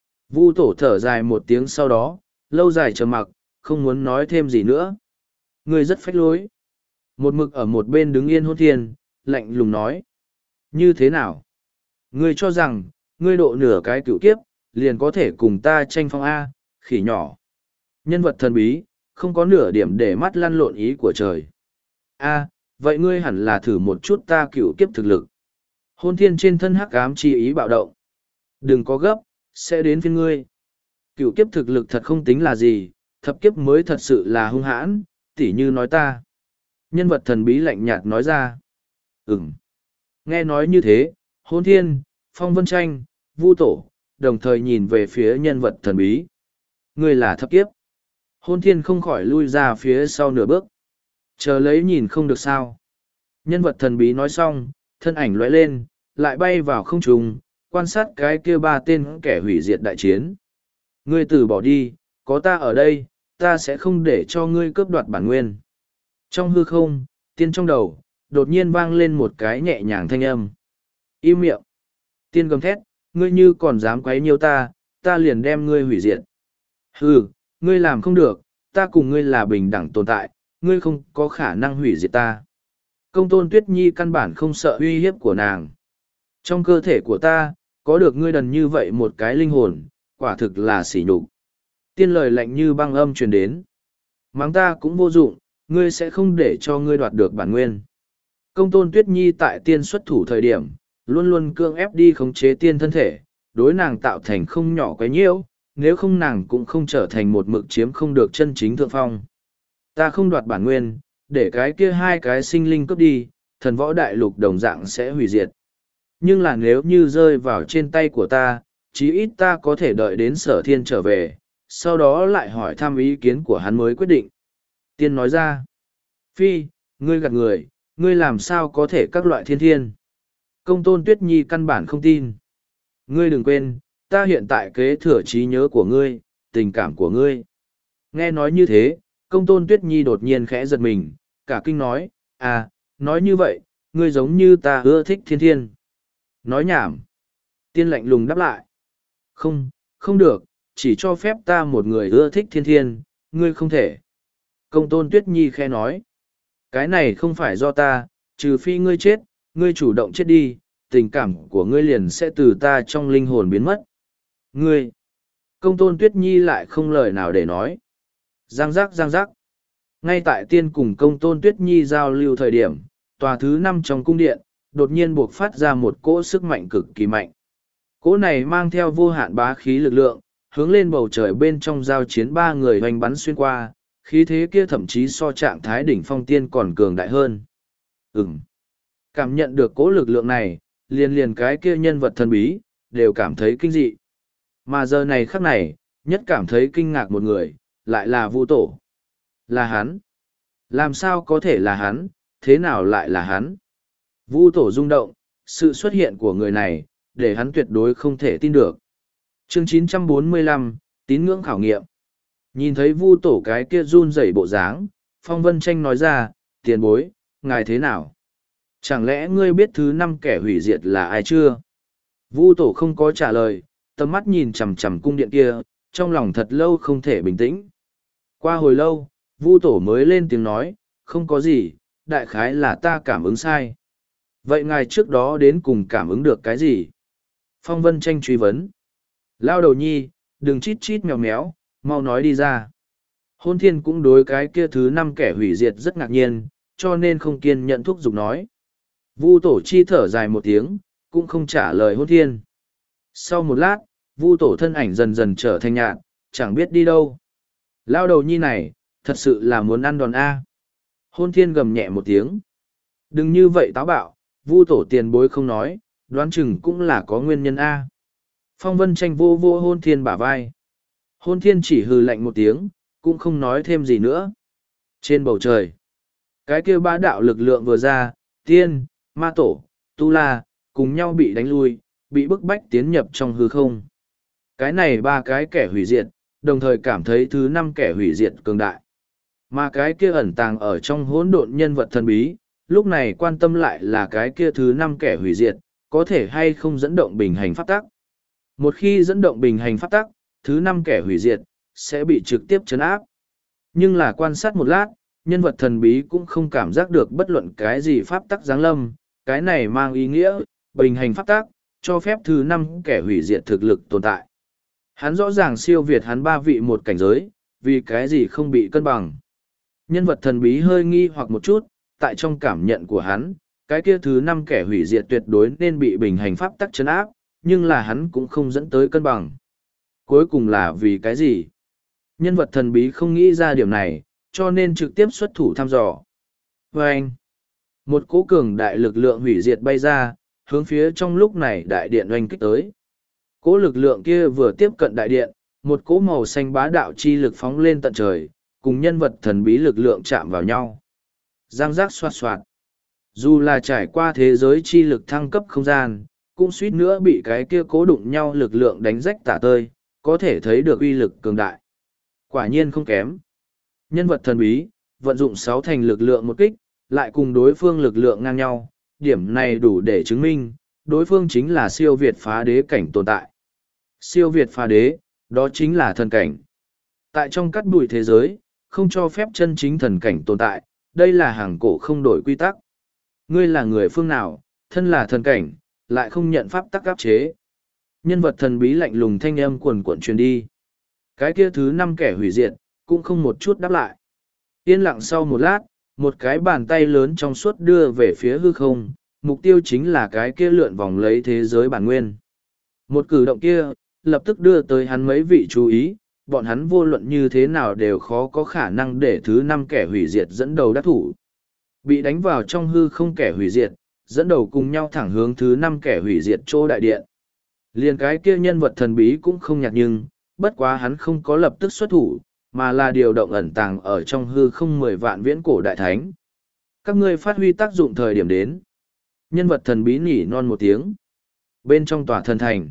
Vu tổ thở dài một tiếng sau đó, lâu dài trầm mặc, không muốn nói thêm gì nữa. Ngươi rất phách lối. Một mực ở một bên đứng yên Hôn Thiên, lạnh lùng nói. Như thế nào? Ngươi cho rằng, ngươi độ nửa cái cựu kiếp, liền có thể cùng ta tranh phong A, khỉ nhỏ. Nhân vật thần bí, không có nửa điểm để mắt lăn lộn ý của trời. A, vậy ngươi hẳn là thử một chút ta cựu kiếp thực lực. Hôn Thiên trên thân hắc ám chi ý bạo động. Đừng có gấp, sẽ đến phiên ngươi. Cựu kiếp thực lực thật không tính là gì, thập kiếp mới thật sự là hung hãn, tỉ như nói ta. Nhân vật thần bí lạnh nhạt nói ra. Ừm. Nghe nói như thế, Hôn Thiên, Phong Vân Tranh, Vu Tổ, đồng thời nhìn về phía nhân vật thần bí. Ngươi là thập kiếp. Hôn Thiên không khỏi lui ra phía sau nửa bước. Chờ lấy nhìn không được sao. Nhân vật thần bí nói xong, thân ảnh lóe lên, lại bay vào không trung, quan sát cái kia ba tên kẻ hủy diệt đại chiến. Ngươi từ bỏ đi, có ta ở đây, ta sẽ không để cho ngươi cướp đoạt bản nguyên. Trong hư không, tiên trong đầu, đột nhiên vang lên một cái nhẹ nhàng thanh âm. Im miệng. Tiên gầm thét, ngươi như còn dám quấy nhiêu ta, ta liền đem ngươi hủy diệt. Hừ, ngươi làm không được, ta cùng ngươi là bình đẳng tồn tại, ngươi không có khả năng hủy diệt ta. Công tôn Tuyết Nhi căn bản không sợ uy hiếp của nàng. Trong cơ thể của ta, có được ngươi đần như vậy một cái linh hồn, quả thực là sỉ nhục. Tiên lời lạnh như băng âm truyền đến. Mắng ta cũng vô dụng, ngươi sẽ không để cho ngươi đoạt được bản nguyên. Công tôn Tuyết Nhi tại tiên xuất thủ thời điểm, luôn luôn cương ép đi khống chế tiên thân thể, đối nàng tạo thành không nhỏ quấy nhiễu, nếu không nàng cũng không trở thành một mực chiếm không được chân chính thượng phong. Ta không đoạt bản nguyên, để cái kia hai cái sinh linh cướp đi, thần võ đại lục đồng dạng sẽ hủy diệt. Nhưng là nếu như rơi vào trên tay của ta, chí ít ta có thể đợi đến sở thiên trở về, sau đó lại hỏi thăm ý kiến của hắn mới quyết định. Tiên nói ra, Phi, ngươi gạt người, ngươi làm sao có thể các loại thiên thiên. Công tôn Tuyết Nhi căn bản không tin. Ngươi đừng quên, ta hiện tại kế thừa trí nhớ của ngươi, tình cảm của ngươi. Nghe nói như thế, công tôn Tuyết Nhi đột nhiên khẽ giật mình, cả kinh nói, à, nói như vậy, ngươi giống như ta ưa thích thiên thiên. Nói nhảm. Tiên lạnh lùng đáp lại. Không, không được, chỉ cho phép ta một người ưa thích thiên thiên, ngươi không thể. Công tôn Tuyết Nhi khẽ nói. Cái này không phải do ta, trừ phi ngươi chết, ngươi chủ động chết đi, tình cảm của ngươi liền sẽ từ ta trong linh hồn biến mất. Ngươi. Công tôn Tuyết Nhi lại không lời nào để nói. Giang giác giang giác. Ngay tại tiên cùng công tôn Tuyết Nhi giao lưu thời điểm, tòa thứ năm trong cung điện, đột nhiên buộc phát ra một cỗ sức mạnh cực kỳ mạnh. Cỗ này mang theo vô hạn bá khí lực lượng, hướng lên bầu trời bên trong giao chiến ba người hoành bắn xuyên qua, khí thế kia thậm chí so trạng thái đỉnh phong tiên còn cường đại hơn. Ừm. Cảm nhận được cỗ lực lượng này, liền liền cái kia nhân vật thần bí, đều cảm thấy kinh dị. Mà giờ này khắc này, nhất cảm thấy kinh ngạc một người, lại là Vu Tổ. Là hắn. Làm sao có thể là hắn, thế nào lại là hắn? Vu Tổ rung động, sự xuất hiện của người này, để hắn tuyệt đối không thể tin được. Chương chín trăm bốn mươi lăm, tín ngưỡng khảo nghiệm. Nhìn thấy Vu Tổ cái kia run rẩy bộ dáng, Phong Vân Tranh nói ra, tiền bối, ngài thế nào? Chẳng lẽ ngươi biết thứ năm kẻ hủy diệt là ai chưa? Vu Tổ không có trả lời, tầm mắt nhìn chằm chằm cung điện kia, trong lòng thật lâu không thể bình tĩnh. Qua hồi lâu, Vu Tổ mới lên tiếng nói, không có gì, đại khái là ta cảm ứng sai. Vậy ngài trước đó đến cùng cảm ứng được cái gì? Phong Vân Tranh truy vấn. Lao đầu nhi, đừng chít chít mèo méo, mau nói đi ra. Hôn Thiên cũng đối cái kia thứ năm kẻ hủy diệt rất ngạc nhiên, cho nên không kiên nhận thúc giục nói. Vu Tổ chi thở dài một tiếng, cũng không trả lời Hôn Thiên. Sau một lát, Vu Tổ thân ảnh dần dần trở thành nhạt, chẳng biết đi đâu. Lao đầu nhi này, thật sự là muốn ăn đòn A. Hôn Thiên gầm nhẹ một tiếng. Đừng như vậy táo bạo, Vu Tổ tiền bối không nói, Đoán chừng cũng là có nguyên nhân A. Phong vân tranh vô vô hôn thiên bả vai. Hôn thiên chỉ hừ lạnh một tiếng, cũng không nói thêm gì nữa. Trên bầu trời, cái kia bá đạo lực lượng vừa ra, tiên, ma tổ, tu la, cùng nhau bị đánh lui, bị bức bách tiến nhập trong hư không. Cái này ba cái kẻ hủy diệt, đồng thời cảm thấy thứ năm kẻ hủy diệt cường đại. Mà cái kia ẩn tàng ở trong hỗn độn nhân vật thần bí, lúc này quan tâm lại là cái kia thứ năm kẻ hủy diệt, có thể hay không dẫn động bình hành pháp tắc. Một khi dẫn động bình hành pháp tắc, thứ năm kẻ hủy diệt, sẽ bị trực tiếp chấn áp. Nhưng là quan sát một lát, nhân vật thần bí cũng không cảm giác được bất luận cái gì pháp tắc giáng lâm, cái này mang ý nghĩa, bình hành pháp tắc, cho phép thứ năm kẻ hủy diệt thực lực tồn tại. Hắn rõ ràng siêu việt hắn ba vị một cảnh giới, vì cái gì không bị cân bằng. Nhân vật thần bí hơi nghi hoặc một chút, tại trong cảm nhận của hắn, cái kia thứ năm kẻ hủy diệt tuyệt đối nên bị bình hành pháp tắc chấn áp, nhưng là hắn cũng không dẫn tới cân bằng. Cuối cùng là vì cái gì? Nhân vật thần bí không nghĩ ra điểm này, cho nên trực tiếp xuất thủ thăm dò. Và anh, một cỗ cường đại lực lượng hủy diệt bay ra, hướng phía trong lúc này đại điện oanh kích tới. Cỗ lực lượng kia vừa tiếp cận đại điện, một cỗ màu xanh bá đạo chi lực phóng lên tận trời, cùng nhân vật thần bí lực lượng chạm vào nhau. Giang giác xoạt xoạt. Dù là trải qua thế giới chi lực thăng cấp không gian, cũng suýt nữa bị cái kia cố đụng nhau lực lượng đánh rách tả tơi, có thể thấy được uy lực cường đại. Quả nhiên không kém. Nhân vật thần bí, vận dụng sáu thành lực lượng một kích, lại cùng đối phương lực lượng ngang nhau, điểm này đủ để chứng minh, đối phương chính là siêu việt phá đế cảnh tồn tại. Siêu việt phá đế, đó chính là thần cảnh. Tại trong cắt bụi thế giới, không cho phép chân chính thần cảnh tồn tại, đây là hàng cổ không đổi quy tắc. Ngươi là người phương nào, thân là thần cảnh, lại không nhận pháp tắc áp chế. Nhân vật thần bí lạnh lùng thanh âm quần quận truyền đi. Cái kia thứ năm kẻ hủy diệt, cũng không một chút đáp lại. Yên lặng sau một lát, một cái bàn tay lớn trong suốt đưa về phía hư không, mục tiêu chính là cái kia lượn vòng lấy thế giới bản nguyên. Một cử động kia, lập tức đưa tới hắn mấy vị chú ý, bọn hắn vô luận như thế nào đều khó có khả năng để thứ năm kẻ hủy diệt dẫn đầu đắc thủ. Bị đánh vào trong hư không kẻ hủy diệt, dẫn đầu cùng nhau thẳng hướng thứ năm kẻ hủy diệt chỗ đại điện. Liền cái kia nhân vật thần bí cũng không nhạt nhưng, bất quá hắn không có lập tức xuất thủ, mà là điều động ẩn tàng ở trong hư không mười vạn viễn cổ đại thánh. Các ngươi phát huy tác dụng thời điểm đến. Nhân vật thần bí nỉ non một tiếng. Bên trong tòa thần thành,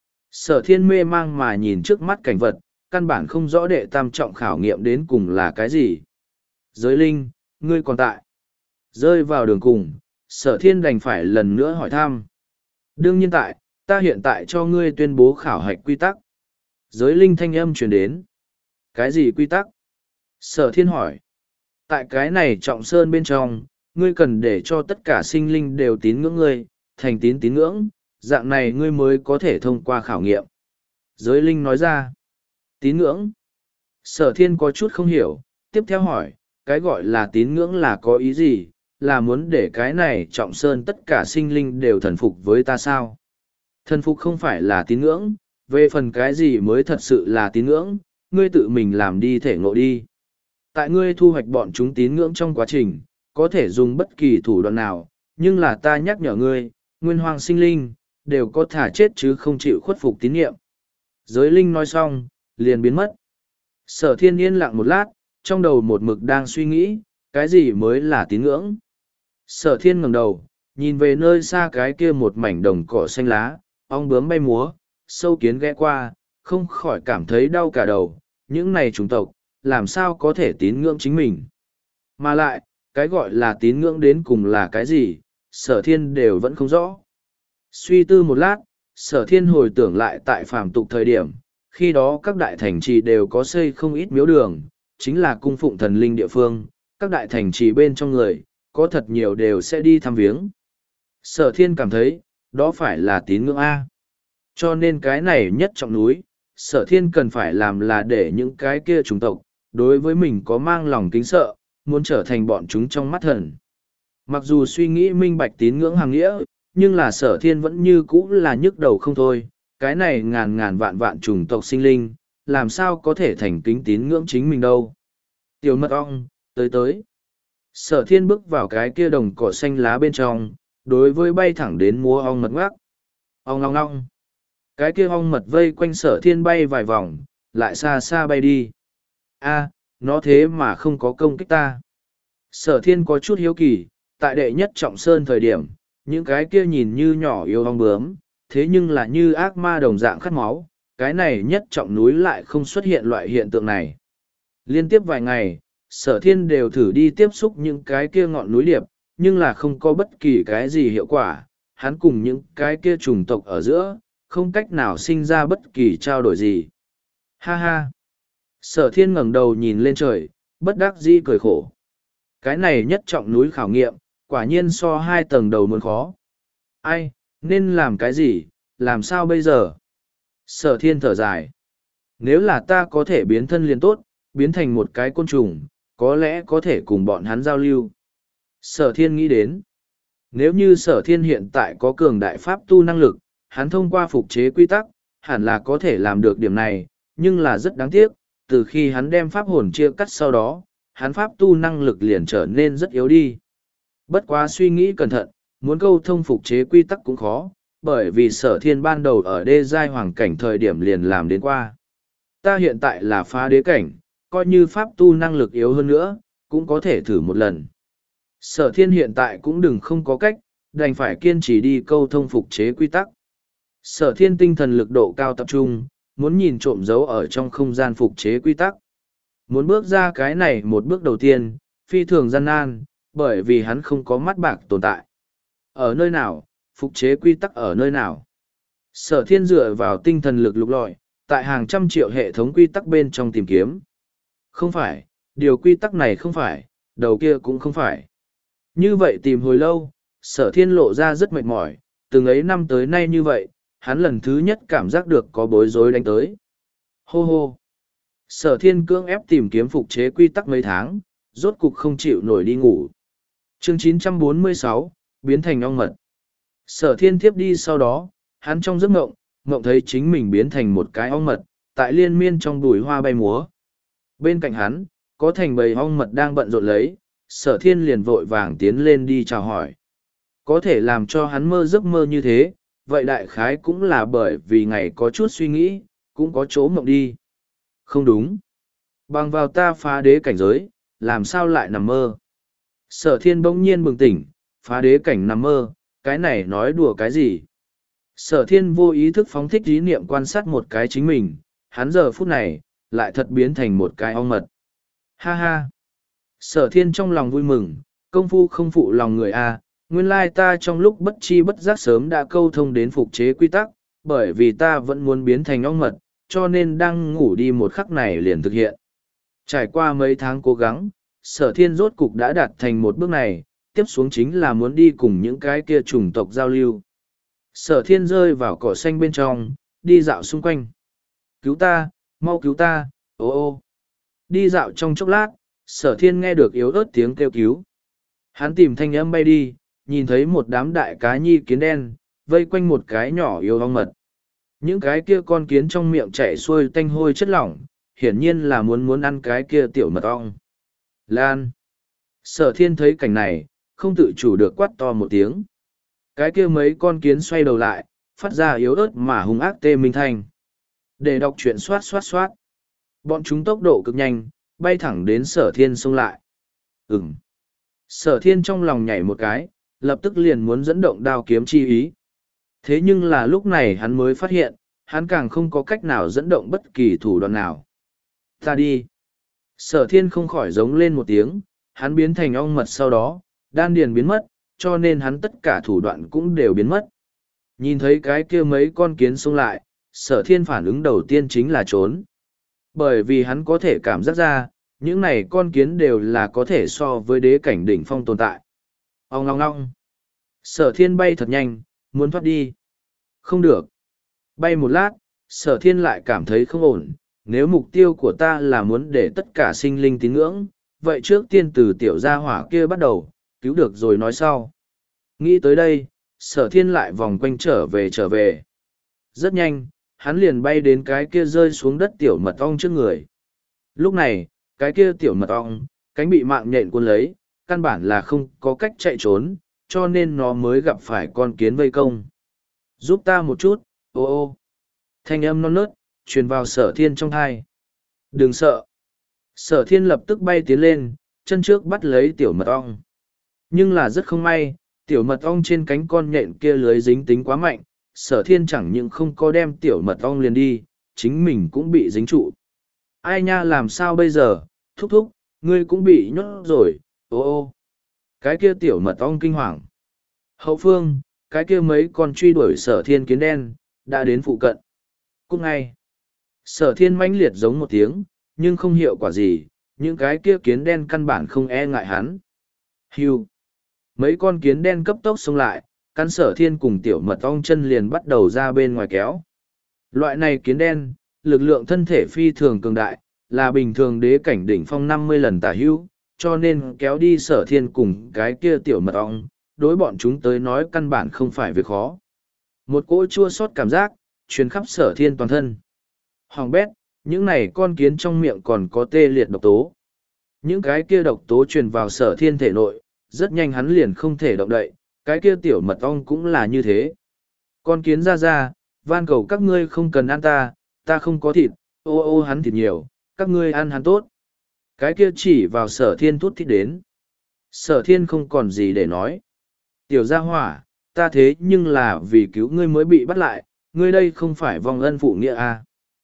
Sở Thiên mê mang mà nhìn trước mắt cảnh vật, căn bản không rõ đệ tam trọng khảo nghiệm đến cùng là cái gì. Giới linh, ngươi còn tại. Rơi vào đường cùng, Sở Thiên đành phải lần nữa hỏi thăm. Đương nhiên tại, ta hiện tại cho ngươi tuyên bố khảo hạch quy tắc. Giới linh thanh âm truyền đến. Cái gì quy tắc? Sở Thiên hỏi. Tại cái này trọng sơn bên trong, ngươi cần để cho tất cả sinh linh đều tín ngưỡng ngươi, thành tín tín ngưỡng, dạng này ngươi mới có thể thông qua khảo nghiệm. Giới linh nói ra. Tín ngưỡng. Sở Thiên có chút không hiểu, tiếp theo hỏi, cái gọi là tín ngưỡng là có ý gì, là muốn để cái này trọng sơn tất cả sinh linh đều thần phục với ta sao? Thần phục không phải là tín ngưỡng, về phần cái gì mới thật sự là tín ngưỡng, ngươi tự mình làm đi thể ngộ đi. Tại ngươi thu hoạch bọn chúng tín ngưỡng trong quá trình, có thể dùng bất kỳ thủ đoạn nào, nhưng là ta nhắc nhở ngươi, nguyên hoàng sinh linh, đều có thả chết chứ không chịu khuất phục tín nhiệm. Giới linh nói xong, liền biến mất. Sở Thiên yên lặng một lát, trong đầu một mực đang suy nghĩ, cái gì mới là tín ngưỡng. Sở Thiên ngẩng đầu, nhìn về nơi xa cái kia một mảnh đồng cỏ xanh lá, ong bướm bay múa, sâu kiến ghé qua, không khỏi cảm thấy đau cả đầu, những này chủng tộc, làm sao có thể tín ngưỡng chính mình. Mà lại, cái gọi là tín ngưỡng đến cùng là cái gì, Sở Thiên đều vẫn không rõ. Suy tư một lát, Sở Thiên hồi tưởng lại tại phàm tục thời điểm, khi đó các đại thành trì đều có xây không ít miếu đường, chính là cung phụng thần linh địa phương, các đại thành trì bên trong người, có thật nhiều đều sẽ đi thăm viếng. Sở Thiên cảm thấy, đó phải là tín ngưỡng A. Cho nên cái này nhất trọng núi, Sở Thiên cần phải làm là để những cái kia chủng tộc, đối với mình có mang lòng kính sợ, muốn trở thành bọn chúng trong mắt thần. Mặc dù suy nghĩ minh bạch tín ngưỡng hàng nghĩa, nhưng là Sở Thiên vẫn như cũ là nhức đầu không thôi, cái này ngàn ngàn vạn vạn chủng tộc sinh linh, làm sao có thể thành kính tín ngưỡng chính mình đâu. Tiểu mật ong, tới tới. Sở Thiên bước vào cái kia đồng cỏ xanh lá bên trong, đối với bay thẳng đến múa ong mật ngoác, Ong long long. Cái kia ong mật vây quanh sở thiên bay vài vòng, lại xa xa bay đi. A, nó thế mà không có công kích ta. Sở thiên có chút hiếu kỳ, tại đệ nhất trọng sơn thời điểm, những cái kia nhìn như nhỏ yếu ong bướm, thế nhưng là như ác ma đồng dạng khát máu, cái này nhất trọng núi lại không xuất hiện loại hiện tượng này. Liên tiếp vài ngày, sở thiên đều thử đi tiếp xúc những cái kia ngọn núi điệp, nhưng là không có bất kỳ cái gì hiệu quả, hắn cùng những cái kia chủng tộc ở giữa, không cách nào sinh ra bất kỳ trao đổi gì. Ha ha! Sở thiên ngẩng đầu nhìn lên trời, bất đắc dĩ cười khổ. Cái này nhất trọng núi khảo nghiệm, quả nhiên so hai tầng đầu muốn khó. Ai, nên làm cái gì, làm sao bây giờ? Sở thiên thở dài. Nếu là ta có thể biến thân liền tốt, biến thành một cái côn trùng, có lẽ có thể cùng bọn hắn giao lưu. Sở thiên nghĩ đến. Nếu như sở thiên hiện tại có cường đại pháp tu năng lực, hắn thông qua phục chế quy tắc, hẳn là có thể làm được điểm này, nhưng là rất đáng tiếc, từ khi hắn đem pháp hồn chia cắt sau đó, hắn pháp tu năng lực liền trở nên rất yếu đi. Bất quá suy nghĩ cẩn thận, muốn câu thông phục chế quy tắc cũng khó, bởi vì sở thiên ban đầu ở đê giai hoàng cảnh thời điểm liền làm đến qua. Ta hiện tại là phá đế cảnh, coi như pháp tu năng lực yếu hơn nữa, cũng có thể thử một lần. Sở thiên hiện tại cũng đừng không có cách, đành phải kiên trì đi câu thông phục chế quy tắc. Sở thiên tinh thần lực độ cao tập trung, muốn nhìn trộm dấu ở trong không gian phục chế quy tắc. Muốn bước ra cái này một bước đầu tiên, phi thường gian nan, bởi vì hắn không có mắt bạc tồn tại. Ở nơi nào, phục chế quy tắc ở nơi nào? Sở thiên dựa vào tinh thần lực lục lọi, tại hàng trăm triệu hệ thống quy tắc bên trong tìm kiếm. Không phải, điều quy tắc này không phải, đầu kia cũng không phải. Như vậy tìm hồi lâu, sở thiên lộ ra rất mệt mỏi, từng ấy năm tới nay như vậy, hắn lần thứ nhất cảm giác được có bối rối đánh tới. Hô hô! Sở thiên cưỡng ép tìm kiếm phục chế quy tắc mấy tháng, rốt cục không chịu nổi đi ngủ. Chương chín trăm bốn mươi sáu, biến thành ong mật. Sở thiên thiếp đi sau đó, hắn trong giấc mộng, mộng thấy chính mình biến thành một cái ong mật, tại liên miên trong bụi hoa bay múa. Bên cạnh hắn, có thành bầy ong mật đang bận rộn lấy, sở thiên liền vội vàng tiến lên đi chào hỏi. Có thể làm cho hắn mơ giấc mơ như thế, vậy đại khái cũng là bởi vì ngày có chút suy nghĩ, cũng có chỗ mộng đi. Không đúng. Bằng vào ta phá đế cảnh giới, làm sao lại nằm mơ? Sở thiên bỗng nhiên bừng tỉnh, phá đế cảnh nằm mơ, cái này nói đùa cái gì? Sở thiên vô ý thức phóng thích ý niệm quan sát một cái chính mình, hắn giờ phút này, lại thật biến thành một cái ong mật. Ha ha! Sở thiên trong lòng vui mừng, công phu không phụ lòng người a. Nguyên lai ta trong lúc bất chi bất giác sớm đã câu thông đến phục chế quy tắc, bởi vì ta vẫn muốn biến thành ong mật, cho nên đang ngủ đi một khắc này liền thực hiện. Trải qua mấy tháng cố gắng, sở thiên rốt cục đã đạt thành một bước này, tiếp xuống chính là muốn đi cùng những cái kia chủng tộc giao lưu. Sở thiên rơi vào cỏ xanh bên trong, đi dạo xung quanh. Cứu ta, mau cứu ta, ô ô. Đi dạo trong chốc lát, sở thiên nghe được yếu ớt tiếng kêu cứu. Hắn tìm thanh âm bay đi, nhìn thấy một đám đại cá nhi kiến đen, vây quanh một cái nhỏ yếu ong mật. Những cái kia con kiến trong miệng chảy xuôi tanh hôi chất lỏng, hiển nhiên là muốn muốn ăn cái kia tiểu mật ong. Lan! Sở thiên thấy cảnh này, không tự chủ được quát to một tiếng. Cái kia mấy con kiến xoay đầu lại, phát ra yếu ớt mà hung ác tê minh thanh. Để đọc truyện xoát xoát xoát. Bọn chúng tốc độ cực nhanh, bay thẳng đến sở thiên xông lại. Ừm. Sở thiên trong lòng nhảy một cái, lập tức liền muốn dẫn động đao kiếm chi ý. Thế nhưng là lúc này hắn mới phát hiện, hắn càng không có cách nào dẫn động bất kỳ thủ đoạn nào. Ta đi. Sở thiên không khỏi giống lên một tiếng, hắn biến thành ong mật sau đó, đan điền biến mất, cho nên hắn tất cả thủ đoạn cũng đều biến mất. Nhìn thấy cái kia mấy con kiến xông lại, sở thiên phản ứng đầu tiên chính là trốn. Bởi vì hắn có thể cảm giác ra, những này con kiến đều là có thể so với đế cảnh đỉnh phong tồn tại. Ong ngong ngong. Sở thiên bay thật nhanh, muốn thoát đi. Không được. Bay một lát, sở thiên lại cảm thấy không ổn. Nếu mục tiêu của ta là muốn để tất cả sinh linh tín ngưỡng, vậy trước tiên từ tiểu gia hỏa kia bắt đầu, cứu được rồi nói sau. Nghĩ tới đây, sở thiên lại vòng quanh trở về trở về. Rất nhanh, hắn liền bay đến cái kia rơi xuống đất tiểu mật ong trước người. Lúc này, cái kia tiểu mật ong, cánh bị mạng nhện cuốn lấy, căn bản là không có cách chạy trốn, cho nên nó mới gặp phải con kiến vây công. Giúp ta một chút, ô ô. Thanh âm non nớt, truyền vào sở thiên trong thai. Đừng sợ. Sở thiên lập tức bay tiến lên, chân trước bắt lấy tiểu mật ong. Nhưng là rất không may, tiểu mật ong trên cánh con nhện kia lưới dính tính quá mạnh, sở thiên chẳng những không có đem tiểu mật ong liền đi, chính mình cũng bị dính trụ. Ai nha, làm sao bây giờ, thúc thúc, ngươi cũng bị nhốt rồi, ô ô. Cái kia tiểu mật ong kinh hoàng. Hậu phương, cái kia mấy con truy đuổi sở thiên kiến đen, đã đến phụ cận. Cúc ngay. Sở thiên mãnh liệt giống một tiếng, nhưng không hiệu quả gì, những cái kia kiến đen căn bản không e ngại hắn. Hưu. Mấy con kiến đen cấp tốc xông lại, căn sở thiên cùng tiểu mật ong chân liền bắt đầu ra bên ngoài kéo. Loại này kiến đen, lực lượng thân thể phi thường cường đại, là bình thường đế cảnh đỉnh phong năm mươi lần tả hữu, cho nên kéo đi sở thiên cùng cái kia tiểu mật ong, đối bọn chúng tới nói căn bản không phải việc khó. Một cỗ chua xót cảm giác, truyền khắp sở thiên toàn thân. Hoàng bét, những này con kiến trong miệng còn có tê liệt độc tố. Những cái kia độc tố truyền vào sở thiên thể nội, rất nhanh hắn liền không thể động đậy, cái kia tiểu mật ong cũng là như thế. Con kiến ra ra, van cầu các ngươi không cần ăn ta, ta không có thịt, ô ô hắn thịt nhiều, các ngươi ăn hắn tốt. Cái kia chỉ vào sở thiên thút thít đến. Sở thiên không còn gì để nói. Tiểu gia hỏa, ta thế nhưng là vì cứu ngươi mới bị bắt lại, ngươi đây không phải vong ân phụ nghĩa à.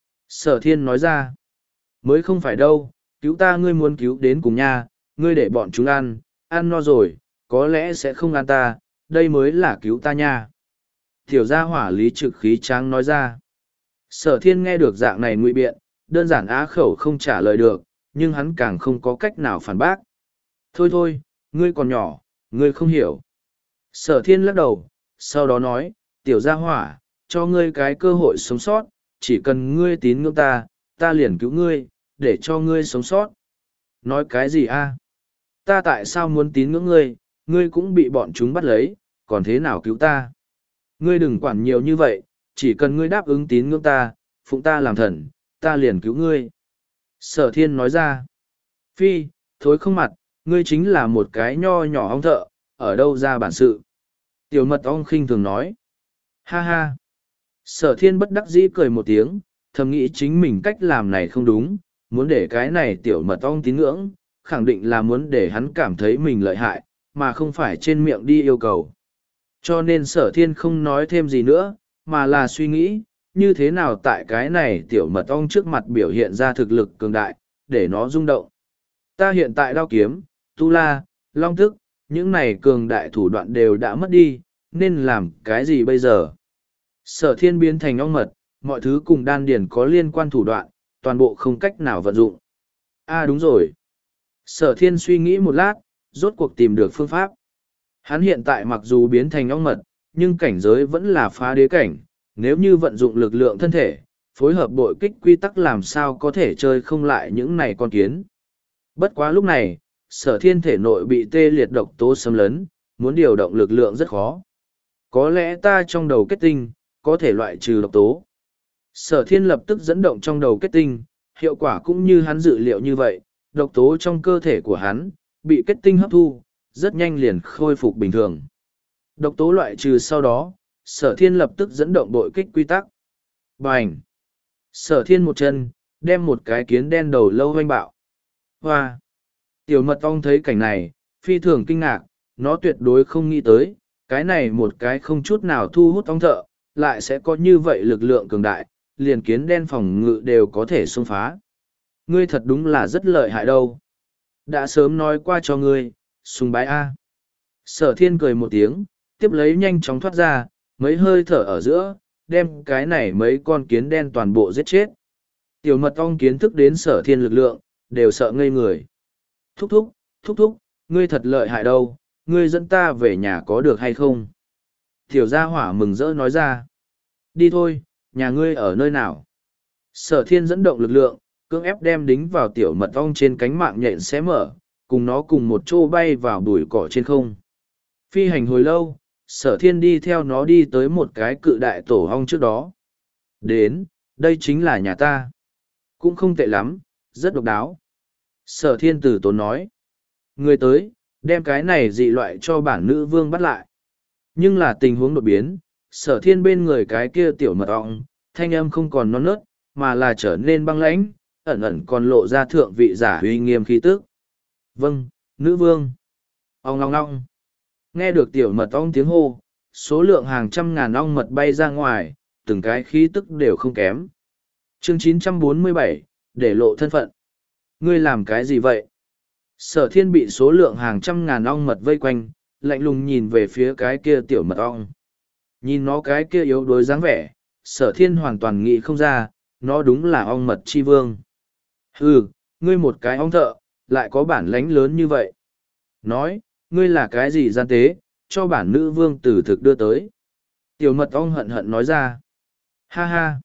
Sở thiên nói ra. Mới không phải đâu, cứu ta ngươi muốn cứu đến cùng nha, ngươi để bọn chúng ăn, ăn no rồi, có lẽ sẽ không ăn ta, đây mới là cứu ta nha. Tiểu gia hỏa lý trực khí tráng nói ra. Sở thiên nghe được dạng này ngụy biện, đơn giản á khẩu không trả lời được, nhưng hắn càng không có cách nào phản bác. Thôi thôi, ngươi còn nhỏ, ngươi không hiểu. Sở thiên lắc đầu, sau đó nói, tiểu gia hỏa, cho ngươi cái cơ hội sống sót, chỉ cần ngươi tín ngưỡng ta, ta liền cứu ngươi, để cho ngươi sống sót. Nói cái gì a? Ta tại sao muốn tín ngưỡng ngươi, ngươi cũng bị bọn chúng bắt lấy, còn thế nào cứu ta? Ngươi đừng quản nhiều như vậy, chỉ cần ngươi đáp ứng tín ngưỡng ta, phụng ta làm thần, ta liền cứu ngươi. Sở thiên nói ra. Phi, thối không mặt, ngươi chính là một cái nho nhỏ ong thợ, ở đâu ra bản sự. Tiểu mật ong khinh thường nói. Ha ha. Sở thiên bất đắc dĩ cười một tiếng, thầm nghĩ chính mình cách làm này không đúng, muốn để cái này tiểu mật ong tín ngưỡng, khẳng định là muốn để hắn cảm thấy mình lợi hại, mà không phải trên miệng đi yêu cầu. Cho nên sở thiên không nói thêm gì nữa, mà là suy nghĩ, như thế nào tại cái này tiểu mật ong trước mặt biểu hiện ra thực lực cường đại, để nó rung động. Ta hiện tại đao kiếm, tu la, long thức, những này cường đại thủ đoạn đều đã mất đi, nên làm cái gì bây giờ? Sở thiên biến thành ong mật, mọi thứ cùng đan điển có liên quan thủ đoạn, toàn bộ không cách nào vận dụng. À đúng rồi. Sở thiên suy nghĩ một lát, rốt cuộc tìm được phương pháp. Hắn hiện tại mặc dù biến thành ong mật, nhưng cảnh giới vẫn là phá đế cảnh, nếu như vận dụng lực lượng thân thể, phối hợp bội kích quy tắc làm sao có thể chơi không lại những này con kiến. Bất quá lúc này, sở thiên thể nội bị tê liệt độc tố xâm lấn, muốn điều động lực lượng rất khó. Có lẽ ta trong đầu kết tinh, có thể loại trừ độc tố. Sở thiên lập tức dẫn động trong đầu kết tinh, hiệu quả cũng như hắn dự liệu như vậy, độc tố trong cơ thể của hắn, bị kết tinh hấp thu, rất nhanh liền khôi phục bình thường. Độc tố loại trừ sau đó, sở thiên lập tức dẫn động bội kích quy tắc. Bành! Sở thiên một chân, đem một cái kiến đen đầu lâu hoanh bạo. Hoa! Tiểu mật ong thấy cảnh này, phi thường kinh ngạc, nó tuyệt đối không nghĩ tới, cái này một cái không chút nào thu hút ong thợ, lại sẽ có như vậy lực lượng cường đại, liền kiến đen phòng ngự đều có thể xông phá. Ngươi thật đúng là rất lợi hại đâu. Đã sớm nói qua cho ngươi, sùng bái A. Sở thiên cười một tiếng, tiếp lấy nhanh chóng thoát ra, mấy hơi thở ở giữa, đem cái này mấy con kiến đen toàn bộ giết chết. Tiểu mật ong kiến thức đến sở thiên lực lượng, đều sợ ngây người. Thúc thúc, thúc thúc, ngươi thật lợi hại đâu, ngươi dẫn ta về nhà có được hay không? Tiểu gia hỏa mừng rỡ nói ra. Đi thôi, nhà ngươi ở nơi nào? Sở thiên dẫn động lực lượng, cưỡng ép đem đính vào tiểu mật ong trên cánh mạng nhện xé mở, cùng nó cùng một chỗ bay vào bụi cỏ trên không. Phi hành hồi lâu, sở thiên đi theo nó đi tới một cái cự đại tổ ong trước đó. Đến, đây chính là nhà ta. Cũng không tệ lắm, rất độc đáo. Sở thiên tử tốn nói. Người tới, đem cái này dị loại cho bản nữ vương bắt lại. Nhưng là tình huống đột biến, Sở thiên bên người cái kia tiểu mật ong, thanh âm không còn non nớt, mà là trở nên băng lãnh, ẩn ẩn còn lộ ra thượng vị giả uy nghiêm khí tức. Vâng, nữ vương. Ong ong ong. Nghe được tiểu mật ong tiếng hô, số lượng hàng trăm ngàn ong mật bay ra ngoài, từng cái khí tức đều không kém. Chương chín trăm bốn mươi bảy, để lộ thân phận. Ngươi làm cái gì vậy? Sở thiên bị số lượng hàng trăm ngàn ong mật vây quanh, lạnh lùng nhìn về phía cái kia tiểu mật ong. Nhìn nó cái kia yếu đuối dáng vẻ, sở thiên hoàn toàn nghĩ không ra, nó đúng là ong mật chi vương. Hừ, ngươi một cái ong thợ, lại có bản lãnh lớn như vậy. Nói, ngươi là cái gì gian tế, cho bản nữ vương tử thực đưa tới. Tiểu mật ong hận hận nói ra. Ha ha.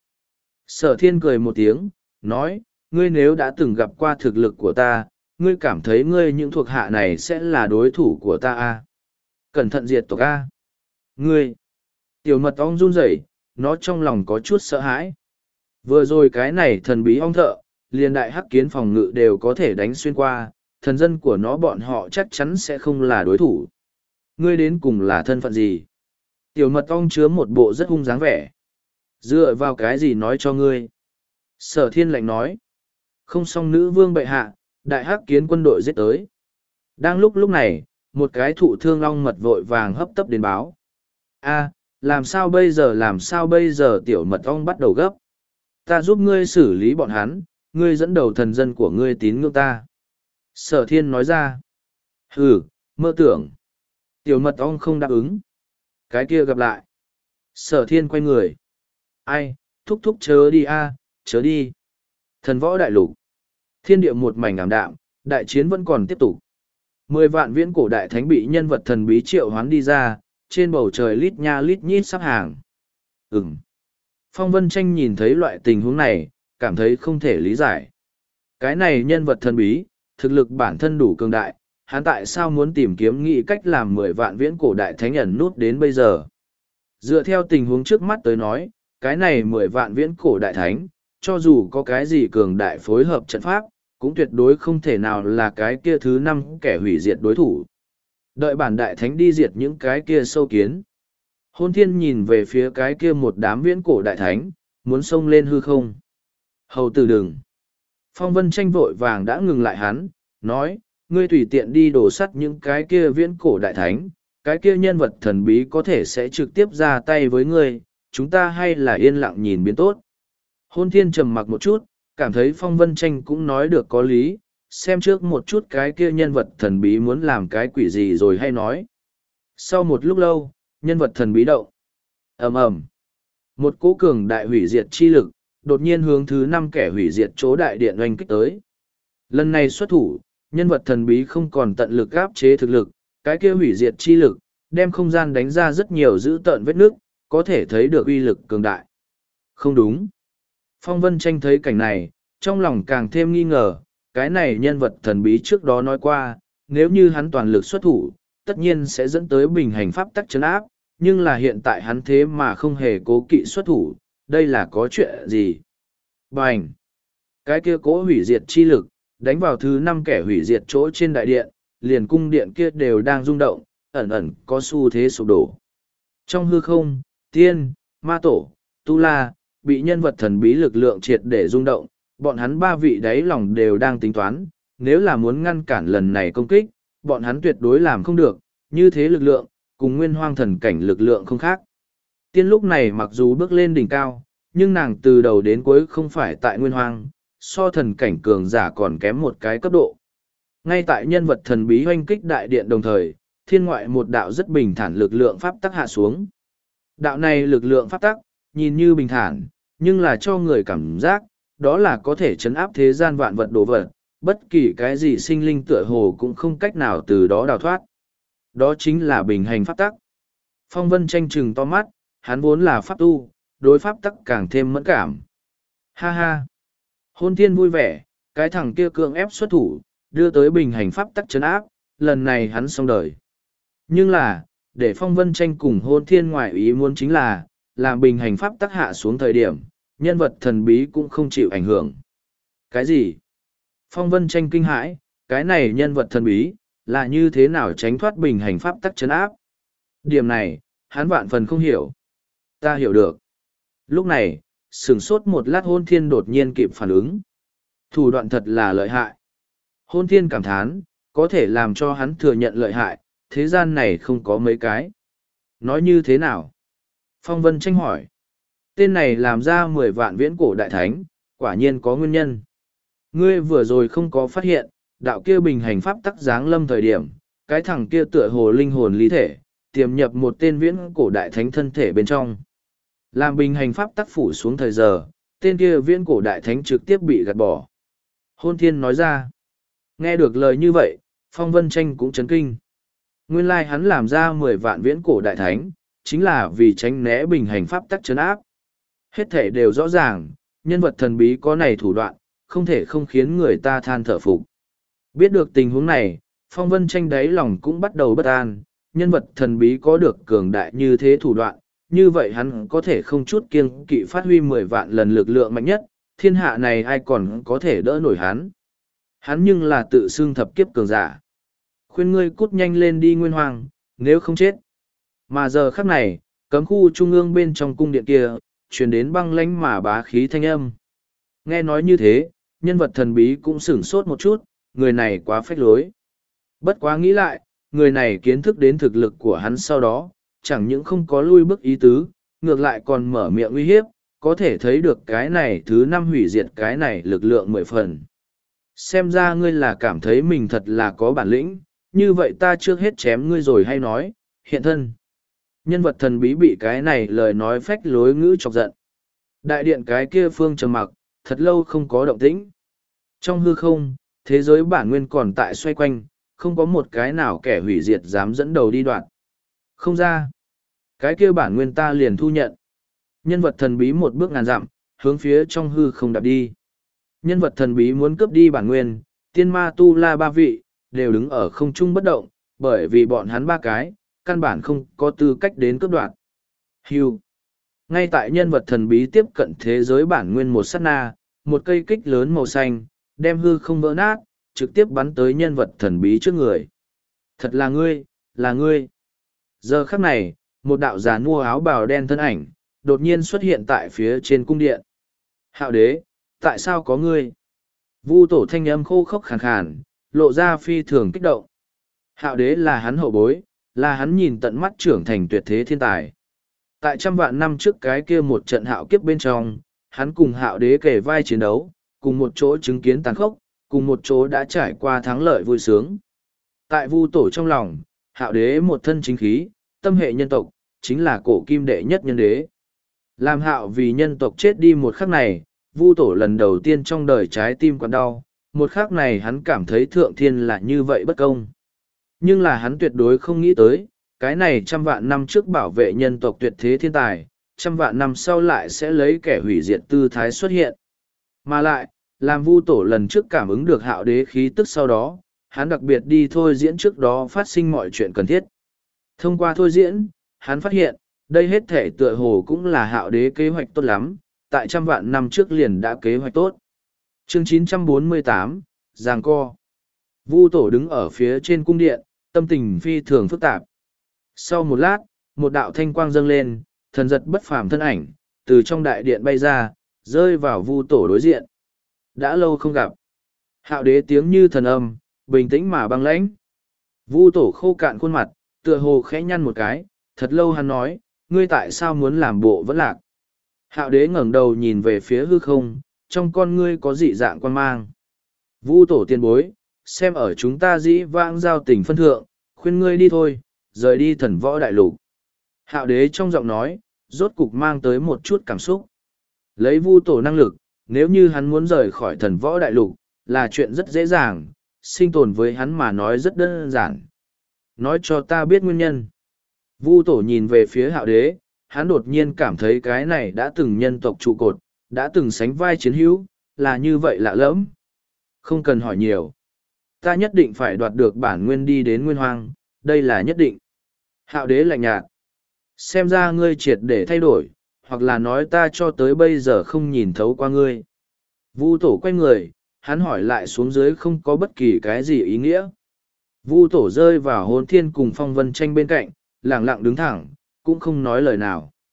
Sở thiên cười một tiếng, nói, ngươi nếu đã từng gặp qua thực lực của ta, ngươi cảm thấy ngươi những thuộc hạ này sẽ là đối thủ của ta à? Cẩn thận diệt tộc a. Ngươi. Tiểu mật ong run rẩy, nó trong lòng có chút sợ hãi. Vừa rồi cái này thần bí ong thợ, liền đại hắc kiến phòng ngự đều có thể đánh xuyên qua, thần dân của nó bọn họ chắc chắn sẽ không là đối thủ. Ngươi đến cùng là thân phận gì? Tiểu mật ong chứa một bộ rất hung dáng vẻ. Dựa vào cái gì nói cho ngươi? Sở thiên lạnh nói. Không xong nữ vương bệ hạ, đại hắc kiến quân đội giết tới. Đang lúc lúc này, một cái thụ thương ong mật vội vàng hấp tấp đến báo. A, làm sao bây giờ làm sao bây giờ tiểu mật ong bắt đầu gấp. Ta giúp ngươi xử lý bọn hắn, ngươi dẫn đầu thần dân của ngươi tín ngưỡng ta. Sở thiên nói ra. Hừ, mơ tưởng. Tiểu mật ong không đáp ứng. Cái kia gặp lại. Sở thiên quay người. Ai, thúc thúc chớ đi a, chớ đi. Thần võ đại lục. Thiên địa một mảnh ảm đạm, đại chiến vẫn còn tiếp tục. Mười vạn viễn cổ đại thánh bị nhân vật thần bí triệu hoán đi ra, trên bầu trời lít nha lít nhít sắp hàng. Ừm. Phong Vân Tranh nhìn thấy loại tình huống này, cảm thấy không thể lý giải. Cái này nhân vật thần bí, thực lực bản thân đủ cường đại, hắn tại sao muốn tìm kiếm nghĩ cách làm mười vạn viễn cổ đại thánh ẩn nút đến bây giờ. Dựa theo tình huống trước mắt tới nói, cái này mười vạn viễn cổ đại thánh, cho dù có cái gì cường đại phối hợp trận pháp, cũng tuyệt đối không thể nào là cái kia thứ năm kẻ hủy diệt đối thủ. Đợi bản đại thánh đi diệt những cái kia sâu kiến. Hôn thiên nhìn về phía cái kia một đám viễn cổ đại thánh, muốn xông lên hư không. Hầu tử đừng. Phong Vân Tranh vội vàng đã ngừng lại hắn, nói, ngươi tùy tiện đi đổ sắt những cái kia viễn cổ đại thánh, cái kia nhân vật thần bí có thể sẽ trực tiếp ra tay với ngươi, chúng ta hay là yên lặng nhìn biến tốt. Hôn thiên trầm mặc một chút, cảm thấy Phong Vân Tranh cũng nói được có lý, xem trước một chút cái kia nhân vật thần bí muốn làm cái quỷ gì rồi hay nói. Sau một lúc lâu, nhân vật thần bí động. Ầm ầm. Một cỗ cường đại hủy diệt chi lực, đột nhiên hướng thứ năm kẻ hủy diệt chỗ đại điện oanh kích tới. Lần này xuất thủ, nhân vật thần bí không còn tận lực áp chế thực lực, cái kia hủy diệt chi lực, đem không gian đánh ra rất nhiều dữ tợn vết nước, có thể thấy được uy lực cường đại. Không đúng. Phong Vân Tranh thấy cảnh này, trong lòng càng thêm nghi ngờ, cái này nhân vật thần bí trước đó nói qua, nếu như hắn toàn lực xuất thủ, tất nhiên sẽ dẫn tới bình hành pháp tắc chấn áp, nhưng là hiện tại hắn thế mà không hề cố kỵ xuất thủ, đây là có chuyện gì? Bành! Cái kia cố hủy diệt chi lực, đánh vào thứ năm kẻ hủy diệt chỗ trên đại điện, liền cung điện kia đều đang rung động, ẩn ẩn có xu thế sụp đổ. Trong hư không, tiên, ma tổ, tu la, bị nhân vật thần bí lực lượng triệt để rung động, bọn hắn ba vị đáy lòng đều đang tính toán, nếu là muốn ngăn cản lần này công kích, bọn hắn tuyệt đối làm không được, như thế lực lượng, cùng nguyên hoang thần cảnh lực lượng không khác. Tiên lúc này mặc dù bước lên đỉnh cao, nhưng nàng từ đầu đến cuối không phải tại nguyên hoang, so thần cảnh cường giả còn kém một cái cấp độ. Ngay tại nhân vật thần bí hoanh kích đại điện đồng thời, thiên ngoại một đạo rất bình thản lực lượng pháp tắc hạ xuống. Đạo này lực lượng pháp tắc, nhìn như bình thản, nhưng là cho người cảm giác, đó là có thể chấn áp thế gian vạn vật đồ vật, bất kỳ cái gì sinh linh tựa hồ cũng không cách nào từ đó đào thoát. Đó chính là bình hành pháp tắc. Phong Vân Tranh trừng to mắt, hắn vốn là pháp tu, đối pháp tắc càng thêm mẫn cảm. Ha ha! Hôn thiên vui vẻ, cái thằng kia cưỡng ép xuất thủ, đưa tới bình hành pháp tắc chấn áp, lần này hắn xong đời. Nhưng là, để Phong Vân Tranh cùng hôn thiên ngoại ý muốn chính là, làm bình hành pháp tắc hạ xuống thời điểm, nhân vật thần bí cũng không chịu ảnh hưởng. Cái gì? Phong Vân Tranh kinh hãi, cái này nhân vật thần bí, là như thế nào tránh thoát bình hành pháp tắc chấn áp? Điểm này, hắn vạn phần không hiểu. Ta hiểu được. Lúc này, sửng sốt một lát hôn thiên đột nhiên kịp phản ứng. Thủ đoạn thật là lợi hại. Hôn thiên cảm thán, có thể làm cho hắn thừa nhận lợi hại, thế gian này không có mấy cái. Nói như thế nào? Phong Vân tranh hỏi. Tên này làm ra mười vạn viễn cổ đại thánh, quả nhiên có nguyên nhân. Ngươi vừa rồi không có phát hiện, đạo kia bình hành pháp tắc giáng lâm thời điểm, cái thằng kia tựa hồ linh hồn lý thể, tiềm nhập một tên viễn cổ đại thánh thân thể bên trong. Làm bình hành pháp tắc phủ xuống thời giờ, tên kia viễn cổ đại thánh trực tiếp bị gạt bỏ. Hôn thiên nói ra. Nghe được lời như vậy, Phong Vân Tranh cũng chấn kinh. Nguyên lai hắn làm ra mười vạn viễn cổ đại thánh, chính là vì tránh né bình hành pháp tắc chấn áp. Hết thể đều rõ ràng, nhân vật thần bí có này thủ đoạn, không thể không khiến người ta than thở phục. Biết được tình huống này, Phong Vân Tranh đáy lòng cũng bắt đầu bất an, nhân vật thần bí có được cường đại như thế thủ đoạn, như vậy hắn có thể không chút kiêng kỵ phát huy mười vạn lần lực lượng mạnh nhất, thiên hạ này ai còn có thể đỡ nổi hắn. Hắn nhưng là tự xưng thập kiếp cường giả. Khuyên ngươi cút nhanh lên đi Nguyên Hoàng, nếu không chết. Mà giờ khắc này, cấm khu trung ương bên trong cung điện kia, truyền đến băng lãnh mà bá khí thanh âm. Nghe nói như thế, nhân vật thần bí cũng sửng sốt một chút, người này quá phách lối. Bất quá nghĩ lại, người này kiến thức đến thực lực của hắn sau đó, chẳng những không có lui bước ý tứ, ngược lại còn mở miệng uy hiếp, có thể thấy được cái này thứ năm hủy diệt cái này lực lượng mười phần. Xem ra ngươi là cảm thấy mình thật là có bản lĩnh, như vậy ta trước hết chém ngươi rồi hay nói, hiện thân. Nhân vật thần bí bị cái này lời nói phách lối ngữ chọc giận. Đại điện cái kia phương trầm mặc, thật lâu không có động tĩnh. Trong hư không, thế giới bản nguyên còn tại xoay quanh, không có một cái nào kẻ hủy diệt dám dẫn đầu đi đoạn. Không ra. Cái kia bản nguyên ta liền thu nhận. Nhân vật thần bí một bước ngàn dặm, hướng phía trong hư không đạp đi. Nhân vật thần bí muốn cướp đi bản nguyên, tiên ma tu la ba vị, đều đứng ở không trung bất động, bởi vì bọn hắn ba cái, căn bản không có tư cách đến cướp đoạt. Hưu. Ngay tại nhân vật thần bí tiếp cận thế giới bản nguyên một sát na, một cây kích lớn màu xanh, đem hư không vỡ nát, trực tiếp bắn tới nhân vật thần bí trước người. Thật là ngươi, là ngươi. Giờ khắc này, một đạo già nua áo bào đen thân ảnh, đột nhiên xuất hiện tại phía trên cung điện. Hạo đế, tại sao có ngươi? Vu tổ thanh âm khô khốc khàn khàn, lộ ra phi thường kích động. Hạo đế là hắn hậu bối, là hắn nhìn tận mắt trưởng thành tuyệt thế thiên tài. Tại trăm vạn năm trước cái kia một trận hạo kiếp bên trong, hắn cùng hạo đế kề vai chiến đấu, cùng một chỗ chứng kiến tàn khốc, cùng một chỗ đã trải qua thắng lợi vui sướng. Tại Vu tổ trong lòng, hạo đế một thân chính khí, tâm hệ nhân tộc, chính là cổ kim đệ nhất nhân đế. Làm hạo vì nhân tộc chết đi một khắc này, Vu tổ lần đầu tiên trong đời trái tim còn đau, một khắc này hắn cảm thấy thượng thiên là như vậy bất công. Nhưng là hắn tuyệt đối không nghĩ tới, cái này trăm vạn năm trước bảo vệ nhân tộc tuyệt thế thiên tài, trăm vạn năm sau lại sẽ lấy kẻ hủy diệt tư thái xuất hiện. Mà lại, làm Vu tổ lần trước cảm ứng được hạo đế khí tức sau đó, hắn đặc biệt đi thôi diễn trước đó phát sinh mọi chuyện cần thiết. Thông qua thôi diễn, hắn phát hiện, đây hết thể tựa hồ cũng là hạo đế kế hoạch tốt lắm, tại trăm vạn năm trước liền đã kế hoạch tốt. Chương chín trăm bốn mươi tám, Giang Co. Vu tổ đứng ở phía trên cung điện, tâm tình phi thường phức tạp. Sau một lát, một đạo thanh quang dâng lên, thần giật bất phàm thân ảnh, từ trong đại điện bay ra, rơi vào Vu tổ đối diện. Đã lâu không gặp. Hạo đế tiếng như thần âm, bình tĩnh mà băng lãnh. Vu tổ khô cạn khuôn mặt, tựa hồ khẽ nhăn một cái, thật lâu hắn nói, ngươi tại sao muốn làm bộ vẫn lạc. Hạo đế ngẩng đầu nhìn về phía hư không, trong con ngươi có dị dạng quan mang. Vu tổ tiên bối, xem ở chúng ta dĩ vãng giao tình phân thượng, khuyên ngươi đi thôi, rời đi thần võ đại lục. Hạo đế trong giọng nói, rốt cục mang tới một chút cảm xúc. Lấy Vu tổ năng lực, nếu như hắn muốn rời khỏi thần võ đại lục, là chuyện rất dễ dàng, sinh tồn với hắn mà nói rất đơn giản. Nói cho ta biết nguyên nhân. Vu tổ nhìn về phía hạo đế, hắn đột nhiên cảm thấy cái này đã từng nhân tộc trụ cột, đã từng sánh vai chiến hữu, là như vậy lạ lẫm. Không cần hỏi nhiều. Ta nhất định phải đoạt được bản nguyên đi đến nguyên hoang, đây là nhất định. Hạo đế lạnh nhạt. Xem ra ngươi triệt để thay đổi, hoặc là nói ta cho tới bây giờ không nhìn thấu qua ngươi. Vu tổ quay người, hắn hỏi lại xuống dưới không có bất kỳ cái gì ý nghĩa. Vu tổ rơi vào hồn thiên cùng Phong Vân Tranh bên cạnh, lặng lặng đứng thẳng, cũng không nói lời nào.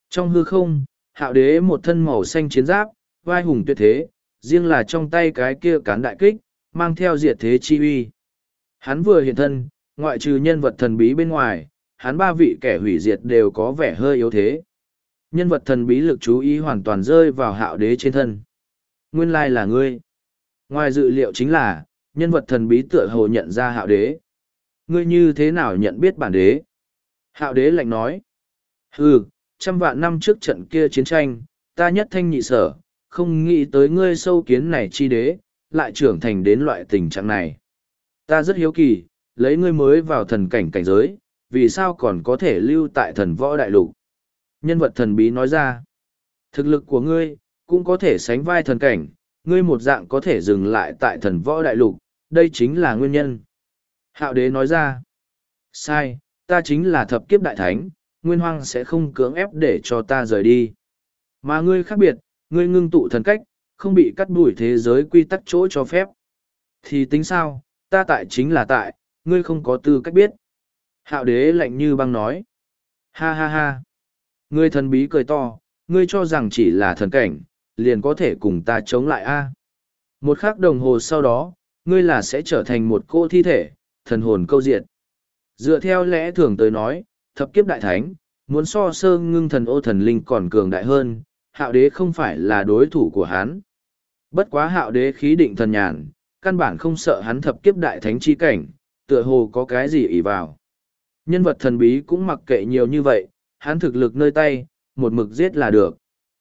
Trong hư không, hạo đế một thân màu xanh chiến giáp, vai hùng tuyệt thế, riêng là trong tay cái kia cán đại kích, mang theo diệt thế chi uy. Hắn vừa hiện thân, ngoại trừ nhân vật thần bí bên ngoài, hắn ba vị kẻ hủy diệt đều có vẻ hơi yếu thế. Nhân vật thần bí lực chú ý hoàn toàn rơi vào hạo đế trên thân. Nguyên lai là ngươi. Ngoài dự liệu chính là, nhân vật thần bí tựa hồ nhận ra hạo đế. Ngươi như thế nào nhận biết bản đế? Hạo đế lạnh nói. Hừ, trăm vạn năm trước trận kia chiến tranh, ta nhất thanh nhị sở, không nghĩ tới ngươi sâu kiến này chi đế, lại trưởng thành đến loại tình trạng này. Ta rất hiếu kỳ, lấy ngươi mới vào thần cảnh cảnh giới, vì sao còn có thể lưu tại thần võ đại lục? Nhân vật thần bí nói ra, thực lực của ngươi, cũng có thể sánh vai thần cảnh, ngươi một dạng có thể dừng lại tại thần võ đại lục, đây chính là nguyên nhân. Hạo đế nói ra, sai, ta chính là thập kiếp đại thánh, nguyên hoang sẽ không cưỡng ép để cho ta rời đi. Mà ngươi khác biệt, ngươi ngưng tụ thần cách, không bị cắt đuổi thế giới quy tắc chỗ cho phép. Thì tính sao, ta tại chính là tại, ngươi không có tư cách biết. Hạo đế lạnh như băng nói. Ha ha ha. Ngươi thần bí cười to, ngươi cho rằng chỉ là thần cảnh, liền có thể cùng ta chống lại a? Một khắc đồng hồ sau đó, ngươi là sẽ trở thành một cô thi thể, thần hồn câu diệt. Dựa theo lẽ thường tới nói, thập kiếp đại thánh, muốn so sơ ngưng thần ô thần linh còn cường đại hơn, hạo đế không phải là đối thủ của hắn. Bất quá hạo đế khí định thần nhàn, căn bản không sợ hắn thập kiếp đại thánh chi cảnh, tựa hồ có cái gì ỷ vào. Nhân vật thần bí cũng mặc kệ nhiều như vậy, hắn thực lực nơi tay, một mực giết là được.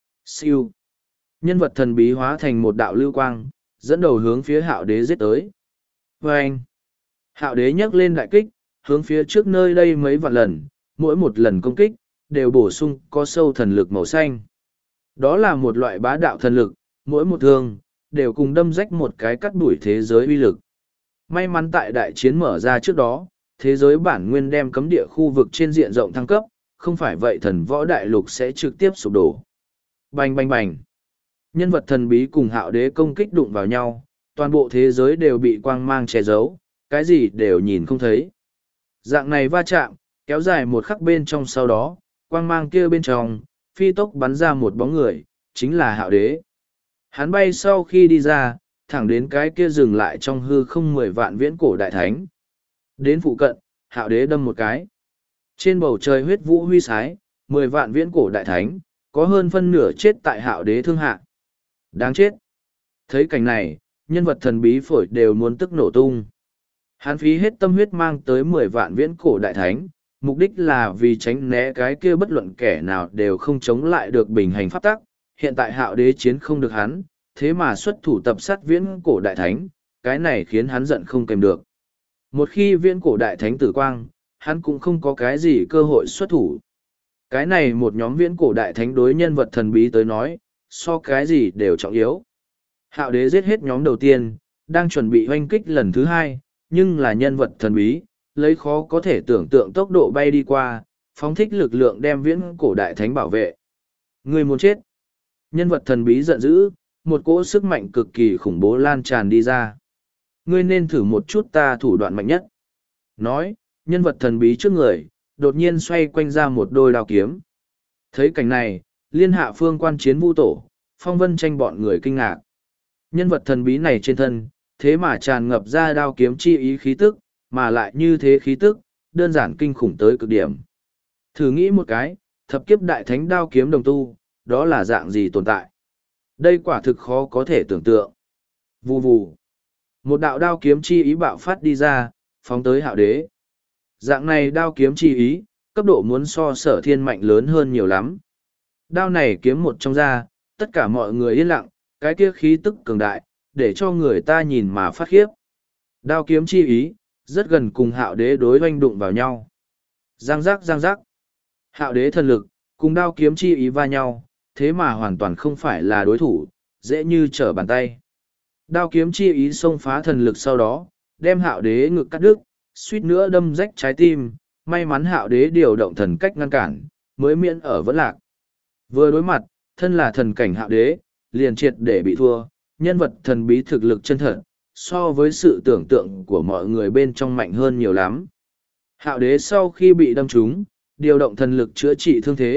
Siêu. Nhân vật thần bí hóa thành một đạo lưu quang, dẫn đầu hướng phía hạo đế giết tới. Và anh. Hạo đế nhấc lên đại kích, hướng phía trước nơi đây mấy vạn lần, mỗi một lần công kích, đều bổ sung có sâu thần lực màu xanh. Đó là một loại bá đạo thần lực, mỗi một thương, đều cùng đâm rách một cái cắt đuổi thế giới uy lực. May mắn tại đại chiến mở ra trước đó, thế giới bản nguyên đem cấm địa khu vực trên diện rộng thăng cấp, không phải vậy thần võ đại lục sẽ trực tiếp sụp đổ. Bành bành bành. Nhân vật thần bí cùng hạo đế công kích đụng vào nhau, toàn bộ thế giới đều bị quang mang che giấu, cái gì đều nhìn không thấy. Dạng này va chạm, kéo dài một khắc bên trong sau đó, quang mang kia bên trong, phi tốc bắn ra một bóng người, chính là hạo đế. Hắn bay sau khi đi ra, thẳng đến cái kia dừng lại trong hư không mười vạn viễn cổ đại thánh. Đến phụ cận, hạo đế đâm một cái. Trên bầu trời huyết vũ huy sái, mười vạn viễn cổ đại thánh, có hơn phân nửa chết tại hạo đế thương hạ. Đáng chết. Thấy cảnh này, nhân vật thần bí phổi đều muốn tức nổ tung. Hắn phí hết tâm huyết mang tới mười vạn viễn cổ đại thánh, mục đích là vì tránh né cái kia bất luận kẻ nào đều không chống lại được bình hành pháp tắc. Hiện tại hạo đế chiến không được hắn, thế mà xuất thủ tập sát viễn cổ đại thánh, cái này khiến hắn giận không kèm được. Một khi viễn cổ đại thánh tử quang, hắn cũng không có cái gì cơ hội xuất thủ. Cái này một nhóm viễn cổ đại thánh đối nhân vật thần bí tới nói, so cái gì đều trọng yếu. Hạo đế giết hết nhóm đầu tiên, đang chuẩn bị hoanh kích lần thứ hai, nhưng là nhân vật thần bí, lấy khó có thể tưởng tượng tốc độ bay đi qua, phóng thích lực lượng đem viễn cổ đại thánh bảo vệ. Người muốn chết. Nhân vật thần bí giận dữ, một cỗ sức mạnh cực kỳ khủng bố lan tràn đi ra. Ngươi nên thử một chút ta thủ đoạn mạnh nhất. Nói, nhân vật thần bí trước người, đột nhiên xoay quanh ra một đôi đao kiếm. Thấy cảnh này, liên hạ phương quan chiến vu tổ, phong vân tranh bọn người kinh ngạc. Nhân vật thần bí này trên thân, thế mà tràn ngập ra đao kiếm chi ý khí tức, mà lại như thế khí tức, đơn giản kinh khủng tới cực điểm. Thử nghĩ một cái, thập kiếp đại thánh đao kiếm đồng tu, đó là dạng gì tồn tại? Đây quả thực khó có thể tưởng tượng. Vù vù. Một đạo đao kiếm chi ý bạo phát đi ra, phóng tới hạo đế. Dạng này đao kiếm chi ý, cấp độ muốn so sở thiên mạnh lớn hơn nhiều lắm. Đao này kiếm một trong ra, tất cả mọi người yên lặng, cái kia khí tức cường đại, để cho người ta nhìn mà phát khiếp. Đao kiếm chi ý, rất gần cùng hạo đế đối oanh đụng vào nhau. Giang giác giang giác. Hạo đế thần lực, cùng đao kiếm chi ý va nhau, thế mà hoàn toàn không phải là đối thủ, dễ như trở bàn tay. Đao kiếm chi ý xông phá thần lực sau đó, đem hạo đế ngực cắt đứt, suýt nữa đâm rách trái tim, may mắn hạo đế điều động thần cách ngăn cản, mới miễn ở vẫn lạc. Vừa đối mặt, thân là thần cảnh hạo đế, liền triệt để bị thua, nhân vật thần bí thực lực chân thật, so với sự tưởng tượng của mọi người bên trong mạnh hơn nhiều lắm. Hạo đế sau khi bị đâm trúng, điều động thần lực chữa trị thương thế,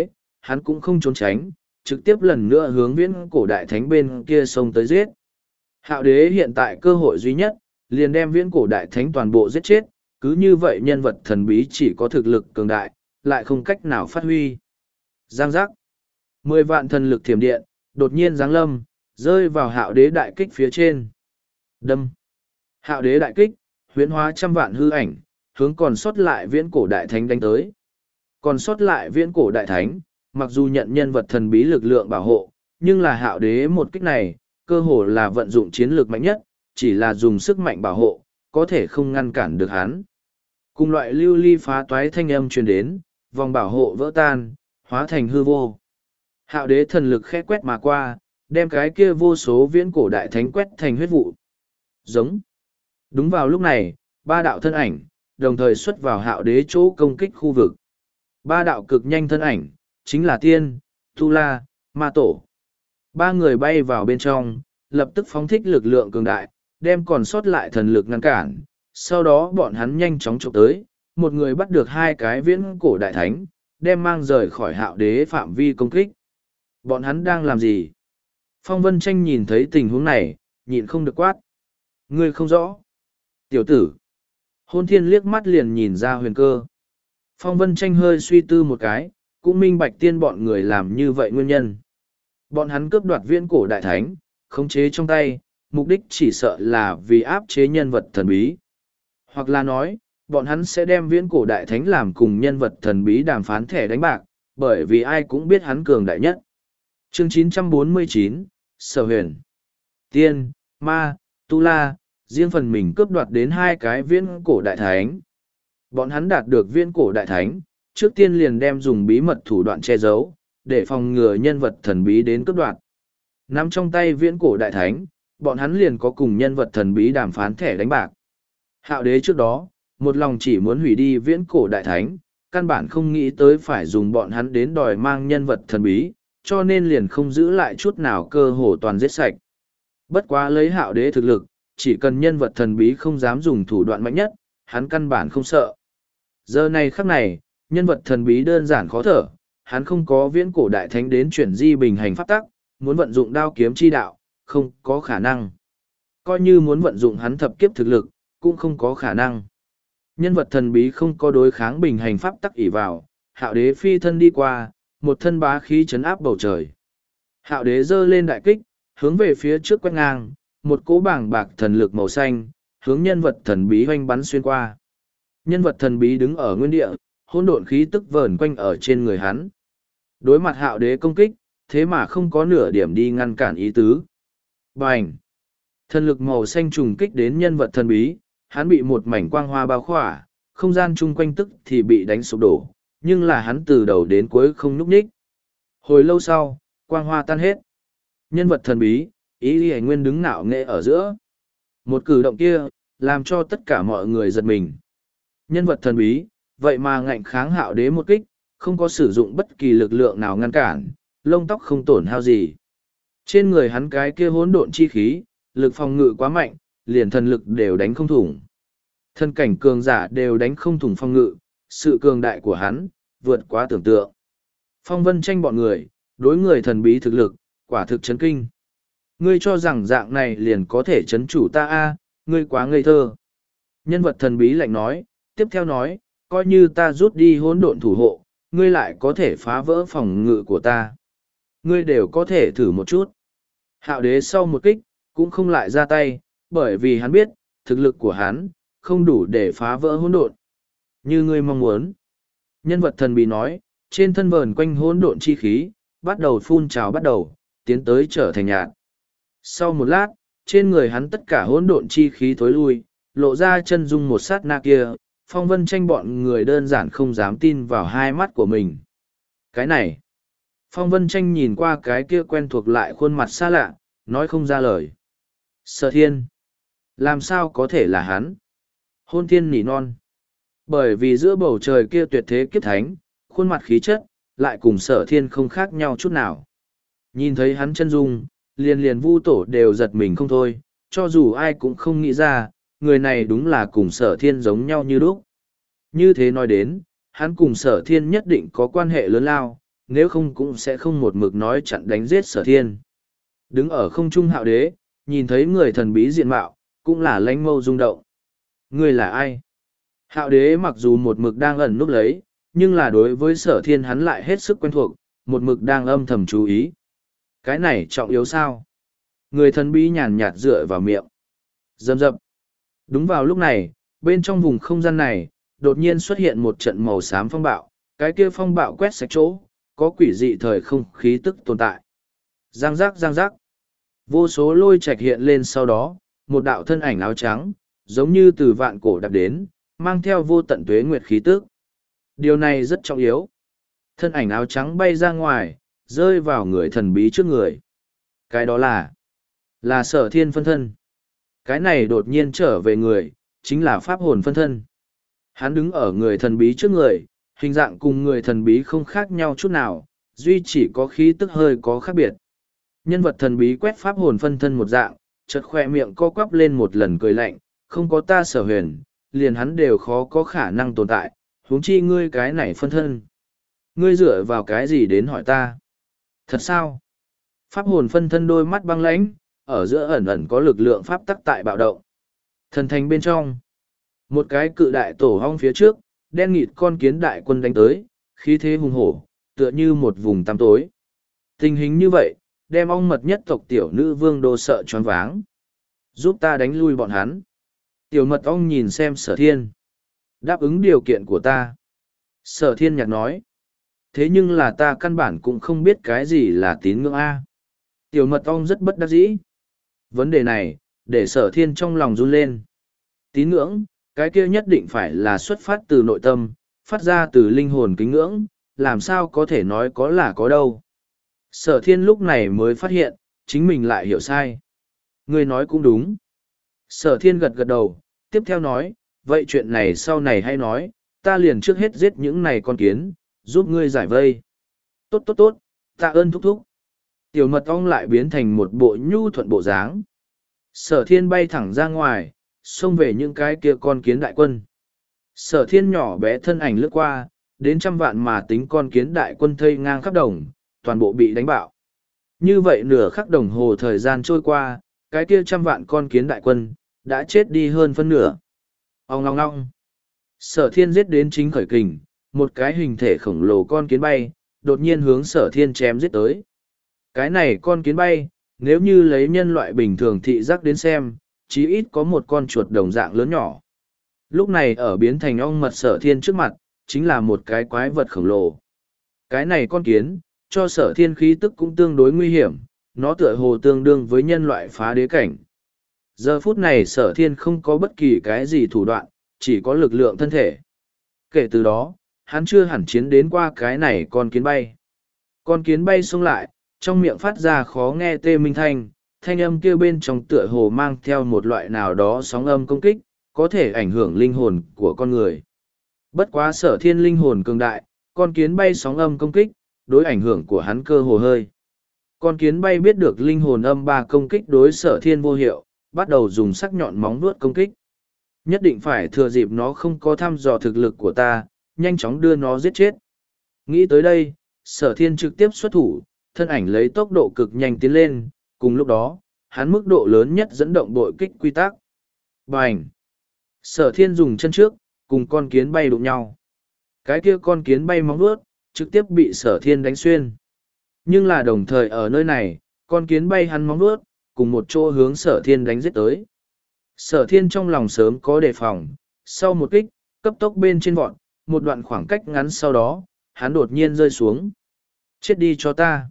hắn cũng không trốn tránh, trực tiếp lần nữa hướng viễn cổ đại thánh bên kia xông tới giết. Hạo đế hiện tại cơ hội duy nhất, liền đem viễn cổ đại thánh toàn bộ giết chết, cứ như vậy nhân vật thần bí chỉ có thực lực cường đại, lại không cách nào phát huy. Giang giác. Mười vạn thần lực thiểm điện, đột nhiên giáng lâm, rơi vào hạo đế đại kích phía trên. Đâm. Hạo đế đại kích, huyễn hóa trăm vạn hư ảnh, hướng còn sót lại viễn cổ đại thánh đánh tới. Còn sót lại viễn cổ đại thánh, mặc dù nhận nhân vật thần bí lực lượng bảo hộ, nhưng là hạo đế một kích này, cơ hồ là vận dụng chiến lược mạnh nhất, chỉ là dùng sức mạnh bảo hộ, có thể không ngăn cản được hắn. Cùng loại lưu ly phá toái thanh âm truyền đến, vòng bảo hộ vỡ tan, hóa thành hư vô. Hạo đế thần lực khẽ quét mà qua, đem cái kia vô số viễn cổ đại thánh quét thành huyết vụ. Giống. Đúng vào lúc này, ba đạo thân ảnh, đồng thời xuất vào hạo đế chỗ công kích khu vực. Ba đạo cực nhanh thân ảnh, chính là Tiên, Tu La, Ma Tổ. Ba người bay vào bên trong, lập tức phóng thích lực lượng cường đại, đem còn sót lại thần lực ngăn cản. Sau đó bọn hắn nhanh chóng chụp tới, một người bắt được hai cái viễn cổ đại thánh, đem mang rời khỏi hạo đế phạm vi công kích. Bọn hắn đang làm gì? Phong Vân Tranh nhìn thấy tình huống này, nhịn không được quát. Ngươi không rõ. Tiểu tử. Hôn Thiên liếc mắt liền nhìn ra huyền cơ. Phong Vân Tranh hơi suy tư một cái, cũng minh bạch tiên bọn người làm như vậy nguyên nhân. Bọn hắn cướp đoạt viễn cổ đại thánh, khống chế trong tay, mục đích chỉ sợ là vì áp chế nhân vật thần bí. Hoặc là nói, bọn hắn sẽ đem viễn cổ đại thánh làm cùng nhân vật thần bí đàm phán thẻ đánh bạc, bởi vì ai cũng biết hắn cường đại nhất. Chương chín trăm bốn mươi chín, Sở Huyền. Tiên, Ma, Tu La, riêng phần mình cướp đoạt đến hai cái viễn cổ đại thánh. Bọn hắn đạt được viễn cổ đại thánh, trước tiên liền đem dùng bí mật thủ đoạn che giấu, để phòng ngừa nhân vật thần bí đến cướp đoạt. Nắm trong tay viễn cổ đại thánh, bọn hắn liền có cùng nhân vật thần bí đàm phán thẻ đánh bạc. Hạo đế trước đó, một lòng chỉ muốn hủy đi viễn cổ đại thánh, căn bản không nghĩ tới phải dùng bọn hắn đến đòi mang nhân vật thần bí, cho nên liền không giữ lại chút nào cơ hồ toàn giết sạch. Bất quá lấy hạo đế thực lực, chỉ cần nhân vật thần bí không dám dùng thủ đoạn mạnh nhất, hắn căn bản không sợ. Giờ này khắc này, nhân vật thần bí đơn giản khó thở, hắn không có viễn cổ đại thánh đến chuyển di bình hành pháp tắc, muốn vận dụng đao kiếm chi đạo, không có khả năng. Coi như muốn vận dụng hắn thập kiếp thực lực, cũng không có khả năng. Nhân vật thần bí không có đối kháng bình hành pháp tắc ỷ vào, hạo đế phi thân đi qua, một thân bá khí chấn áp bầu trời. Hạo đế giơ lên đại kích, hướng về phía trước quét ngang, một cỗ bảng bạc thần lực màu xanh, hướng nhân vật thần bí hoanh bắn xuyên qua. Nhân vật thần bí đứng ở nguyên địa, hỗn độn khí tức vờn quanh ở trên người hắn. Đối mặt hạo đế công kích, thế mà không có nửa điểm đi ngăn cản ý tứ. Bành! Thần lực màu xanh trùng kích đến nhân vật thần bí, hắn bị một mảnh quang hoa bao khỏa, không gian chung quanh tức thì bị đánh sụp đổ, nhưng là hắn từ đầu đến cuối không nhúc nhích. Hồi lâu sau, quang hoa tan hết. Nhân vật thần bí, ý lý hành nguyên đứng ngạo nghệ ở giữa. Một cử động kia, làm cho tất cả mọi người giật mình. Nhân vật thần bí, vậy mà ngạnh kháng hạo đế một kích, không có sử dụng bất kỳ lực lượng nào ngăn cản, lông tóc không tổn hao gì. Trên người hắn cái kia hỗn độn chi khí, lực phòng ngự quá mạnh, liền thần lực đều đánh không thủng. Thân cảnh cường giả đều đánh không thủng phòng ngự, sự cường đại của hắn, vượt quá tưởng tượng. Phong Vân Tranh bọn người, đối người thần bí thực lực, quả thực chấn kinh. Ngươi cho rằng dạng này liền có thể chấn chủ ta a, ngươi quá ngây thơ. Nhân vật thần bí lạnh nói, tiếp theo nói, coi như ta rút đi hỗn độn thủ hộ, ngươi lại có thể phá vỡ phòng ngự của ta. Ngươi đều có thể thử một chút. Hạo đế sau một kích, cũng không lại ra tay, bởi vì hắn biết, thực lực của hắn, không đủ để phá vỡ hỗn độn. Như ngươi mong muốn. Nhân vật thần bí nói, trên thân vờn quanh hỗn độn chi khí, bắt đầu phun trào bắt đầu, tiến tới trở thành nhạt. Sau một lát, trên người hắn tất cả hỗn độn chi khí thối lui, lộ ra chân dung một sát na kia, Phong Vân Tranh bọn người đơn giản không dám tin vào hai mắt của mình. Cái này, Phong Vân Tranh nhìn qua cái kia quen thuộc lại khuôn mặt xa lạ, nói không ra lời. Sở Thiên, làm sao có thể là hắn? Hôn Thiên nỉ non. Bởi vì giữa bầu trời kia tuyệt thế kiếp thánh, khuôn mặt khí chất, lại cùng Sở Thiên không khác nhau chút nào. Nhìn thấy hắn chân dung, liền liền Vu Tổ đều giật mình không thôi, cho dù ai cũng không nghĩ ra, người này đúng là cùng Sở Thiên giống nhau như lúc. Như thế nói đến, hắn cùng Sở Thiên nhất định có quan hệ lớn lao, nếu không cũng sẽ không một mực nói chặn đánh giết sở thiên. Đứng ở không trung hạo đế, nhìn thấy người thần bí diện mạo, cũng là lánh mâu rung động. Người là ai? Hạo đế mặc dù một mực đang ẩn núp lấy, nhưng là đối với sở thiên hắn lại hết sức quen thuộc, một mực đang âm thầm chú ý. Cái này trọng yếu sao? Người thần bí nhàn nhạt dựa vào miệng. Dầm dập. Đúng vào lúc này, bên trong vùng không gian này, đột nhiên xuất hiện một trận màu xám phong bạo, cái kia phong bạo quét sạch chỗ, có quỷ dị thời không khí tức tồn tại. Giang giác giang giác. Vô số lôi trạch hiện lên sau đó, một đạo thân ảnh áo trắng, giống như từ vạn cổ đạp đến, mang theo vô tận tuế nguyệt khí tức. Điều này rất trọng yếu. Thân ảnh áo trắng bay ra ngoài, rơi vào người thần bí trước người. Cái đó là, là sở thiên phân thân. Cái này đột nhiên trở về người, chính là pháp hồn phân thân. Hắn đứng ở người thần bí trước người, hình dạng cùng người thần bí không khác nhau chút nào, duy chỉ có khí tức hơi có khác biệt. Nhân vật thần bí quét pháp hồn phân thân một dạng, chợt khoe miệng co quắp lên một lần cười lạnh, không có ta sở huyền, liền hắn đều khó có khả năng tồn tại, huống chi ngươi cái này phân thân. Ngươi dựa vào cái gì đến hỏi ta? Thật sao? Pháp hồn phân thân đôi mắt băng lãnh, ở giữa ẩn ẩn có lực lượng pháp tắc tại bạo động. Thần thành bên trong, một cái cự đại tổ hong phía trước, đen nghịt con kiến đại quân đánh tới, khí thế hùng hổ, tựa như một vùng tăm tối. Tình hình như vậy, đem ong mật nhất tộc tiểu nữ vương đô sợ choáng váng. Giúp ta đánh lui bọn hắn. Tiểu mật ong nhìn xem sở thiên. Đáp ứng điều kiện của ta. Sở thiên nhạc nói. Thế nhưng là ta căn bản cũng không biết cái gì là tín ngưỡng A. Tiểu mật ong rất bất đắc dĩ. Vấn đề này, để sở thiên trong lòng run lên. Tín ngưỡng, cái kia nhất định phải là xuất phát từ nội tâm, phát ra từ linh hồn kính ngưỡng, làm sao có thể nói có là có đâu. Sở thiên lúc này mới phát hiện, chính mình lại hiểu sai. Ngươi nói cũng đúng. Sở thiên gật gật đầu, tiếp theo nói, vậy chuyện này sau này hay nói, ta liền trước hết giết những này con kiến, giúp ngươi giải vây. Tốt tốt tốt, tạ ơn thúc thúc. Tiểu mật ong lại biến thành một bộ nhu thuận bộ dáng. Sở thiên bay thẳng ra ngoài, xông về những cái kia con kiến đại quân. Sở thiên nhỏ bé thân ảnh lướt qua, đến trăm vạn mà tính con kiến đại quân thây ngang khắp đồng, toàn bộ bị đánh bạo. Như vậy nửa khắc đồng hồ thời gian trôi qua, cái kia trăm vạn con kiến đại quân, đã chết đi hơn phân nửa. Ông ngong ngong. Sở thiên giết đến chính khởi kình, một cái hình thể khổng lồ con kiến bay, đột nhiên hướng sở thiên chém giết tới. Cái này con kiến bay, nếu như lấy nhân loại bình thường thị giác đến xem, chí ít có một con chuột đồng dạng lớn nhỏ. Lúc này ở biến thành ong mật sở thiên trước mặt, chính là một cái quái vật khổng lồ. Cái này con kiến, cho sở thiên khí tức cũng tương đối nguy hiểm, nó tựa hồ tương đương với nhân loại phá đế cảnh. Giờ phút này sở thiên không có bất kỳ cái gì thủ đoạn, chỉ có lực lượng thân thể. Kể từ đó, hắn chưa hẳn chiến đến qua cái này con kiến bay. Con kiến bay xông lại, trong miệng phát ra khó nghe tê minh thanh, thanh âm kia bên trong tựa hồ mang theo một loại nào đó sóng âm công kích, có thể ảnh hưởng linh hồn của con người. Bất quá sở thiên linh hồn cường đại, con kiến bay sóng âm công kích, đối ảnh hưởng của hắn cơ hồ hơi. Con kiến bay biết được linh hồn âm ba công kích đối sở thiên vô hiệu, bắt đầu dùng sắc nhọn móng vuốt công kích. Nhất định phải thừa dịp nó không có thăm dò thực lực của ta, nhanh chóng đưa nó giết chết. Nghĩ tới đây, sở thiên trực tiếp xuất thủ, thân ảnh lấy tốc độ cực nhanh tiến lên, cùng lúc đó, hắn mức độ lớn nhất dẫn động bội kích quy tắc. Bành! Sở thiên dùng chân trước, cùng con kiến bay đụng nhau. Cái kia con kiến bay móng vuốt, trực tiếp bị sở thiên đánh xuyên. Nhưng là đồng thời ở nơi này, con kiến bay hắn móng vuốt, cùng một chỗ hướng sở thiên đánh giết tới. Sở thiên trong lòng sớm có đề phòng, sau một kích, cấp tốc bên trên vọt, một đoạn khoảng cách ngắn sau đó, hắn đột nhiên rơi xuống. Chết đi cho ta!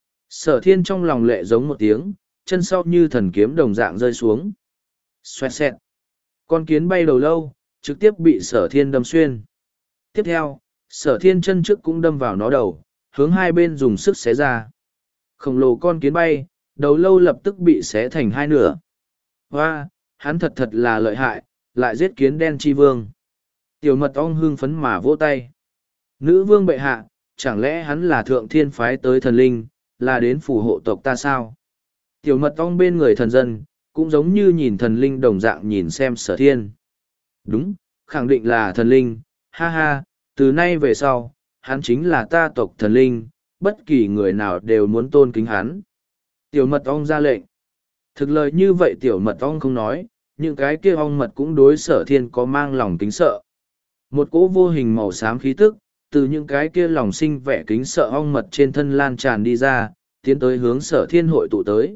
Sở thiên trong lòng lệ giống một tiếng, chân sau như thần kiếm đồng dạng rơi xuống. Xoẹt xẹt! Con kiến bay đầu lâu, trực tiếp bị sở thiên đâm xuyên. Tiếp theo, sở thiên chân trước cũng đâm vào nó đầu, hướng hai bên dùng sức xé ra. Khổng lồ con kiến bay, đầu lâu lập tức bị xé thành hai nửa. Hoa, hắn thật thật là lợi hại, lại giết kiến đen chi vương. Tiểu mật ong hưng phấn mà vỗ tay. Nữ vương bệ hạ, chẳng lẽ hắn là thượng thiên phái tới thần linh, là đến phù hộ tộc ta sao? Tiểu mật ong bên người thần dân, cũng giống như nhìn thần linh đồng dạng nhìn xem sở thiên. Đúng, khẳng định là thần linh, ha ha, từ nay về sau, hắn chính là ta tộc thần linh, bất kỳ người nào đều muốn tôn kính hắn. Tiểu mật ong ra lệnh. Thực lời như vậy tiểu mật ong không nói, những cái kia ong mật cũng đối sở thiên có mang lòng kính sợ. Một cỗ vô hình màu xám khí tức, từ những cái kia lòng sinh vẻ kính sợ ong mật trên thân lan tràn đi ra, tiến tới hướng sở thiên hội tụ tới.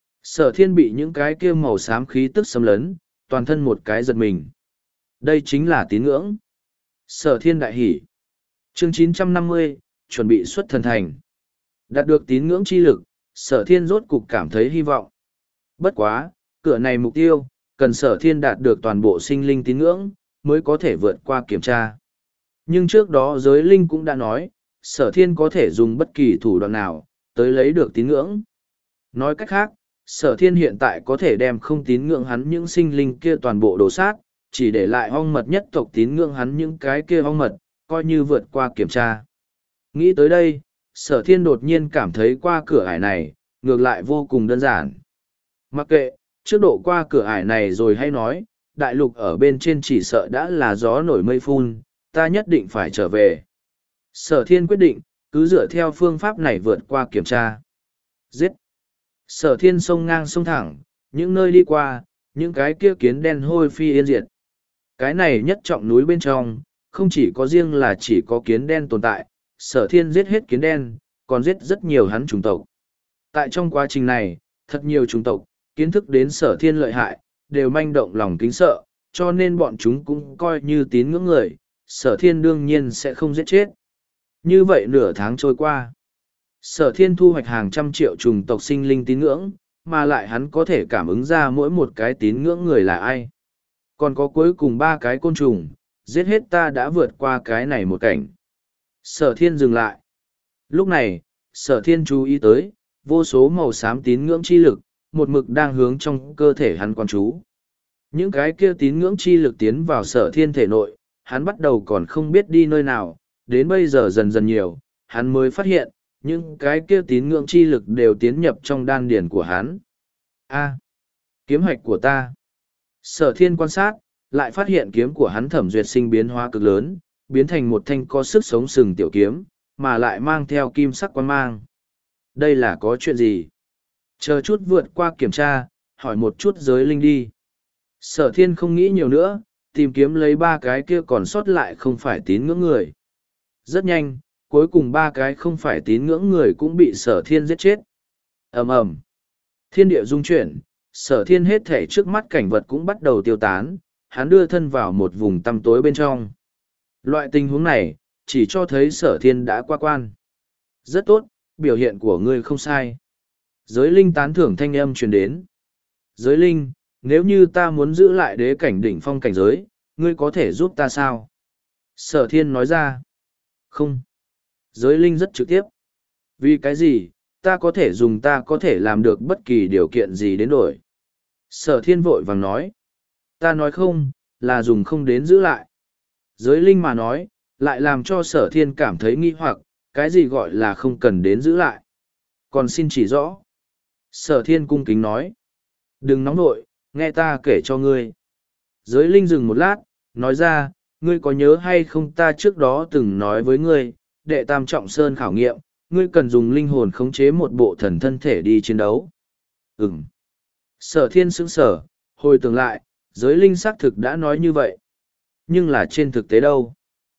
Sở thiên bị những cái kia màu xám khí tức xâm lấn, toàn thân một cái giật mình. Đây chính là tín ngưỡng. Sở thiên đại hỷ. Chương chín trăm năm mươi, chuẩn bị xuất thần thành. Đạt được tín ngưỡng chi lực, sở thiên rốt cục cảm thấy hy vọng. Bất quá, cửa này mục tiêu, cần sở thiên đạt được toàn bộ sinh linh tín ngưỡng, mới có thể vượt qua kiểm tra. Nhưng trước đó giới linh cũng đã nói, sở thiên có thể dùng bất kỳ thủ đoạn nào, tới lấy được tín ngưỡng. Nói cách khác, sở thiên hiện tại có thể đem không tín ngưỡng hắn những sinh linh kia toàn bộ đổ sát, chỉ để lại ong mật nhất tộc tín ngưỡng hắn những cái kia ong mật, coi như vượt qua kiểm tra. Nghĩ tới đây, sở thiên đột nhiên cảm thấy qua cửa ải này, ngược lại vô cùng đơn giản. Mặc kệ, trước độ qua cửa ải này rồi hay nói, đại lục ở bên trên chỉ sợ đã là gió nổi mây phun, ta nhất định phải trở về. Sở thiên quyết định, cứ dựa theo phương pháp này vượt qua kiểm tra. Giết! Sở thiên sông ngang sông thẳng, những nơi đi qua, những cái kia kiến đen hôi phi yên diệt. Cái này nhất trọng núi bên trong, không chỉ có riêng là chỉ có kiến đen tồn tại, sở thiên giết hết kiến đen, còn giết rất nhiều hắn chủng tộc. Tại trong quá trình này, thật nhiều chủng tộc, kiến thức đến sở thiên lợi hại, đều manh động lòng kính sợ, cho nên bọn chúng cũng coi như tín ngưỡng người, sở thiên đương nhiên sẽ không giết chết. Như vậy nửa tháng trôi qua, sở thiên thu hoạch hàng trăm triệu chủng tộc sinh linh tín ngưỡng, mà lại hắn có thể cảm ứng ra mỗi một cái tín ngưỡng người là ai. Còn có cuối cùng ba cái côn trùng, giết hết ta đã vượt qua cái này một cảnh. Sở thiên dừng lại. Lúc này, sở thiên chú ý tới, vô số màu xám tín ngưỡng chi lực, một mực đang hướng trong cơ thể hắn quan trú. Những cái kia tín ngưỡng chi lực tiến vào sở thiên thể nội, hắn bắt đầu còn không biết đi nơi nào, đến bây giờ dần dần nhiều, hắn mới phát hiện, những cái kia tín ngưỡng chi lực đều tiến nhập trong đan điển của hắn. A, kiếm hạch của ta. Sở thiên quan sát, lại phát hiện kiếm của hắn thẩm duyệt sinh biến hóa cực lớn, biến thành một thanh có sức sống sừng tiểu kiếm, mà lại mang theo kim sắc quan mang. Đây là có chuyện gì? Chờ chút vượt qua kiểm tra, hỏi một chút giới linh đi. Sở thiên không nghĩ nhiều nữa, tìm kiếm lấy ba cái kia còn sót lại không phải tín ngưỡng người. Rất nhanh, cuối cùng ba cái không phải tín ngưỡng người cũng bị sở thiên giết chết. Ầm ầm, thiên địa rung chuyển, sở thiên hết thể trước mắt cảnh vật cũng bắt đầu tiêu tán, hắn đưa thân vào một vùng tăm tối bên trong. Loại tình huống này, chỉ cho thấy sở thiên đã qua quan. Rất tốt, biểu hiện của ngươi không sai. Giới linh tán thưởng thanh âm truyền đến. Giới linh, nếu như ta muốn giữ lại đế cảnh đỉnh phong cảnh giới, ngươi có thể giúp ta sao? Sở thiên nói ra. Không. Giới linh rất trực tiếp. Vì cái gì, ta có thể dùng ta có thể làm được bất kỳ điều kiện gì đến đổi. Sở thiên vội vàng nói. Ta nói không, là dùng không đến giữ lại. Giới linh mà nói, lại làm cho sở thiên cảm thấy nghi hoặc, cái gì gọi là không cần đến giữ lại. Còn xin chỉ rõ. Sở thiên cung kính nói. Đừng nóng nội, nghe ta kể cho ngươi. Giới linh dừng một lát, nói ra, ngươi có nhớ hay không ta trước đó từng nói với ngươi, đệ tam trọng sơn khảo nghiệm, ngươi cần dùng linh hồn khống chế một bộ thần thân thể đi chiến đấu. Ừm. Sở thiên sững sở, hồi tưởng lại, giới linh xác thực đã nói như vậy. Nhưng là trên thực tế đâu?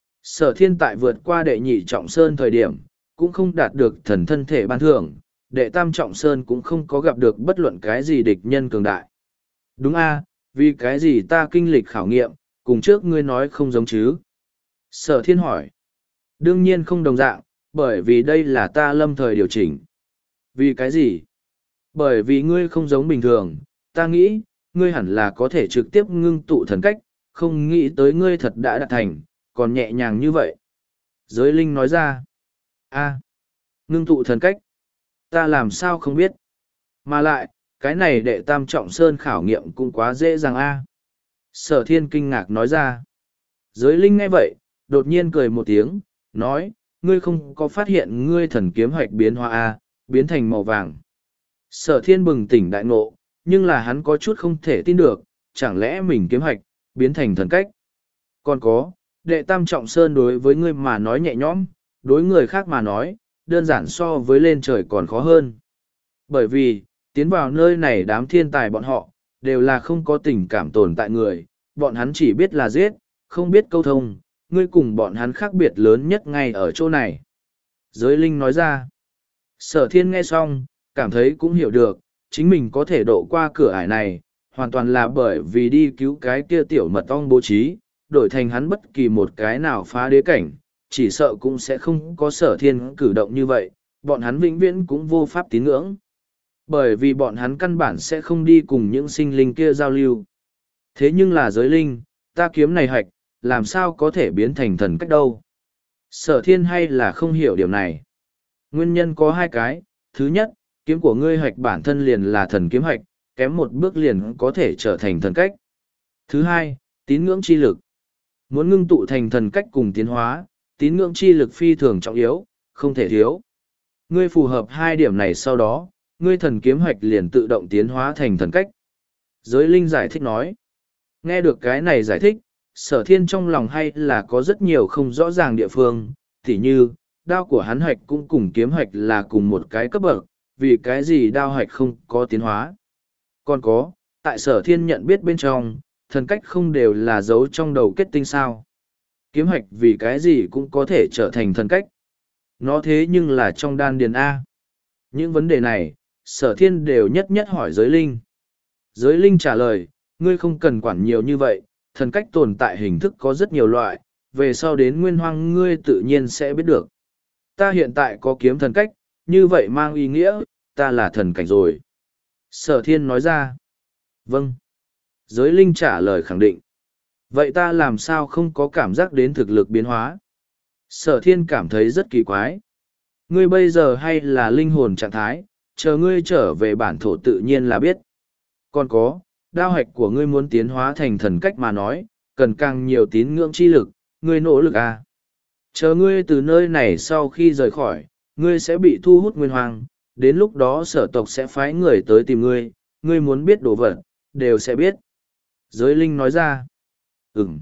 Sở thiên tại vượt qua đệ nhị trọng sơn thời điểm, cũng không đạt được thần thân thể ban thưởng, đệ tam trọng sơn cũng không có gặp được bất luận cái gì địch nhân cường đại. Đúng a, vì cái gì ta kinh lịch khảo nghiệm, cùng trước ngươi nói không giống chứ? Sở thiên hỏi. Đương nhiên không đồng dạng, bởi vì đây là ta lâm thời điều chỉnh. Vì cái gì? Bởi vì ngươi không giống bình thường, ta nghĩ, ngươi hẳn là có thể trực tiếp ngưng tụ thần cách, không nghĩ tới ngươi thật đã đạt thành, còn nhẹ nhàng như vậy. Giới linh nói ra. A, ngưng tụ thần cách. Ta làm sao không biết. Mà lại, cái này đệ tam trọng sơn khảo nghiệm cũng quá dễ dàng a. Sở thiên kinh ngạc nói ra. Giới linh nghe vậy, đột nhiên cười một tiếng, nói, ngươi không có phát hiện ngươi thần kiếm hoạch biến hóa a, biến thành màu vàng. Sở thiên bừng tỉnh đại ngộ, nhưng là hắn có chút không thể tin được, chẳng lẽ mình kiếm hoạch, biến thành thần cách. Còn có, đệ tam trọng sơn đối với ngươi mà nói nhẹ nhõm, đối người khác mà nói, đơn giản so với lên trời còn khó hơn. Bởi vì, tiến vào nơi này đám thiên tài bọn họ, đều là không có tình cảm tồn tại người, bọn hắn chỉ biết là giết, không biết câu thông, ngươi cùng bọn hắn khác biệt lớn nhất ngay ở chỗ này. Giới linh nói ra, sở thiên nghe xong, cảm thấy cũng hiểu được, chính mình có thể độ qua cửa ải này, hoàn toàn là bởi vì đi cứu cái kia tiểu mật ong bố trí, đổi thành hắn bất kỳ một cái nào phá đế cảnh, chỉ sợ cũng sẽ không có sở thiên cử động như vậy, bọn hắn vĩnh viễn cũng vô pháp tín ngưỡng. Bởi vì bọn hắn căn bản sẽ không đi cùng những sinh linh kia giao lưu. Thế nhưng là giới linh, ta kiếm này hạch, làm sao có thể biến thành thần cách đâu? Sở thiên hay là không hiểu điểm này? Nguyên nhân có hai cái, thứ nhất, kiếm của ngươi hạch bản thân liền là thần kiếm hạch, kém một bước liền có thể trở thành thần cách. Thứ hai, tín ngưỡng chi lực. Muốn ngưng tụ thành thần cách cùng tiến hóa, tín ngưỡng chi lực phi thường trọng yếu, không thể thiếu. Ngươi phù hợp hai điểm này sau đó, ngươi thần kiếm hạch liền tự động tiến hóa thành thần cách. Giới linh giải thích nói. Nghe được cái này giải thích, sở thiên trong lòng hay là có rất nhiều không rõ ràng địa phương, tỉ như, đao của hắn hạch cũng cùng kiếm hạch là cùng một cái cấp bậc, vì cái gì đao hạch không có tiến hóa. Còn có, tại sở thiên nhận biết bên trong, thần cách không đều là dấu trong đầu kết tinh sao. Kiếm hạch vì cái gì cũng có thể trở thành thần cách. Nó thế nhưng là trong đan điền A. Những vấn đề này, sở thiên đều nhất nhất hỏi giới linh. Giới linh trả lời, ngươi không cần quản nhiều như vậy, thần cách tồn tại hình thức có rất nhiều loại, về sau đến nguyên hoang ngươi tự nhiên sẽ biết được. Ta hiện tại có kiếm thần cách, như vậy mang ý nghĩa, ta là thần cảnh rồi. Sở thiên nói ra. Vâng. Giới linh trả lời khẳng định. Vậy ta làm sao không có cảm giác đến thực lực biến hóa? Sở thiên cảm thấy rất kỳ quái. Ngươi bây giờ hay là linh hồn trạng thái, chờ ngươi trở về bản thổ tự nhiên là biết. Còn có, đao hạch của ngươi muốn tiến hóa thành thần cách mà nói, cần càng nhiều tín ngưỡng chi lực, ngươi nỗ lực à. Chờ ngươi từ nơi này sau khi rời khỏi, ngươi sẽ bị thu hút nguyên hoàng, đến lúc đó sở tộc sẽ phái người tới tìm ngươi, ngươi muốn biết đồ vật, đều sẽ biết. Giới linh nói ra. Ừm.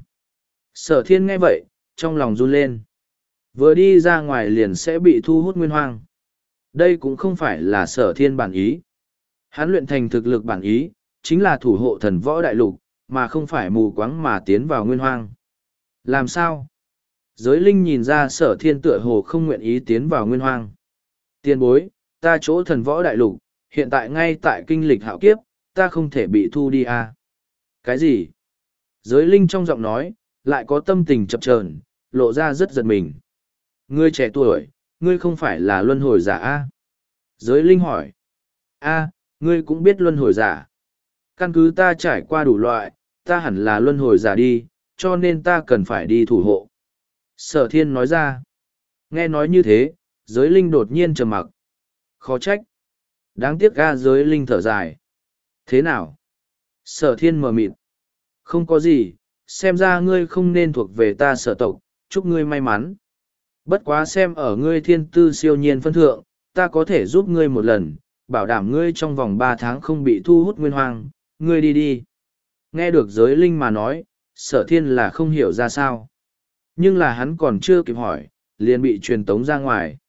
Sở thiên nghe vậy, trong lòng run lên. Vừa đi ra ngoài liền sẽ bị thu hút nguyên hoang. Đây cũng không phải là sở thiên bản ý. Hắn luyện thành thực lực bản ý, chính là thủ hộ thần võ đại lục, mà không phải mù quáng mà tiến vào nguyên hoang. Làm sao? Giới linh nhìn ra sở thiên tựa hồ không nguyện ý tiến vào nguyên hoang. Tiên bối, ta chỗ thần võ đại lục, hiện tại ngay tại kinh lịch hạo kiếp, ta không thể bị thu đi à? Cái gì? Giới linh trong giọng nói, lại có tâm tình chập chờn, lộ ra rất giật mình. Ngươi trẻ tuổi, ngươi không phải là luân hồi giả a? Giới linh hỏi. A, ngươi cũng biết luân hồi giả. Căn cứ ta trải qua đủ loại, ta hẳn là luân hồi giả đi, cho nên ta cần phải đi thủ hộ. Sở thiên nói ra. Nghe nói như thế, giới linh đột nhiên trầm mặc. Khó trách. Đáng tiếc ga giới linh thở dài. Thế nào? Sở thiên mờ mịt. Không có gì, xem ra ngươi không nên thuộc về ta sở tộc, chúc ngươi may mắn. Bất quá xem ở ngươi thiên tư siêu nhiên phân thượng, ta có thể giúp ngươi một lần, bảo đảm ngươi trong vòng ba tháng không bị thu hút nguyên hoang, ngươi đi đi. Nghe được giới linh mà nói, sở thiên là không hiểu ra sao. Nhưng là hắn còn chưa kịp hỏi, liền bị truyền tống ra ngoài.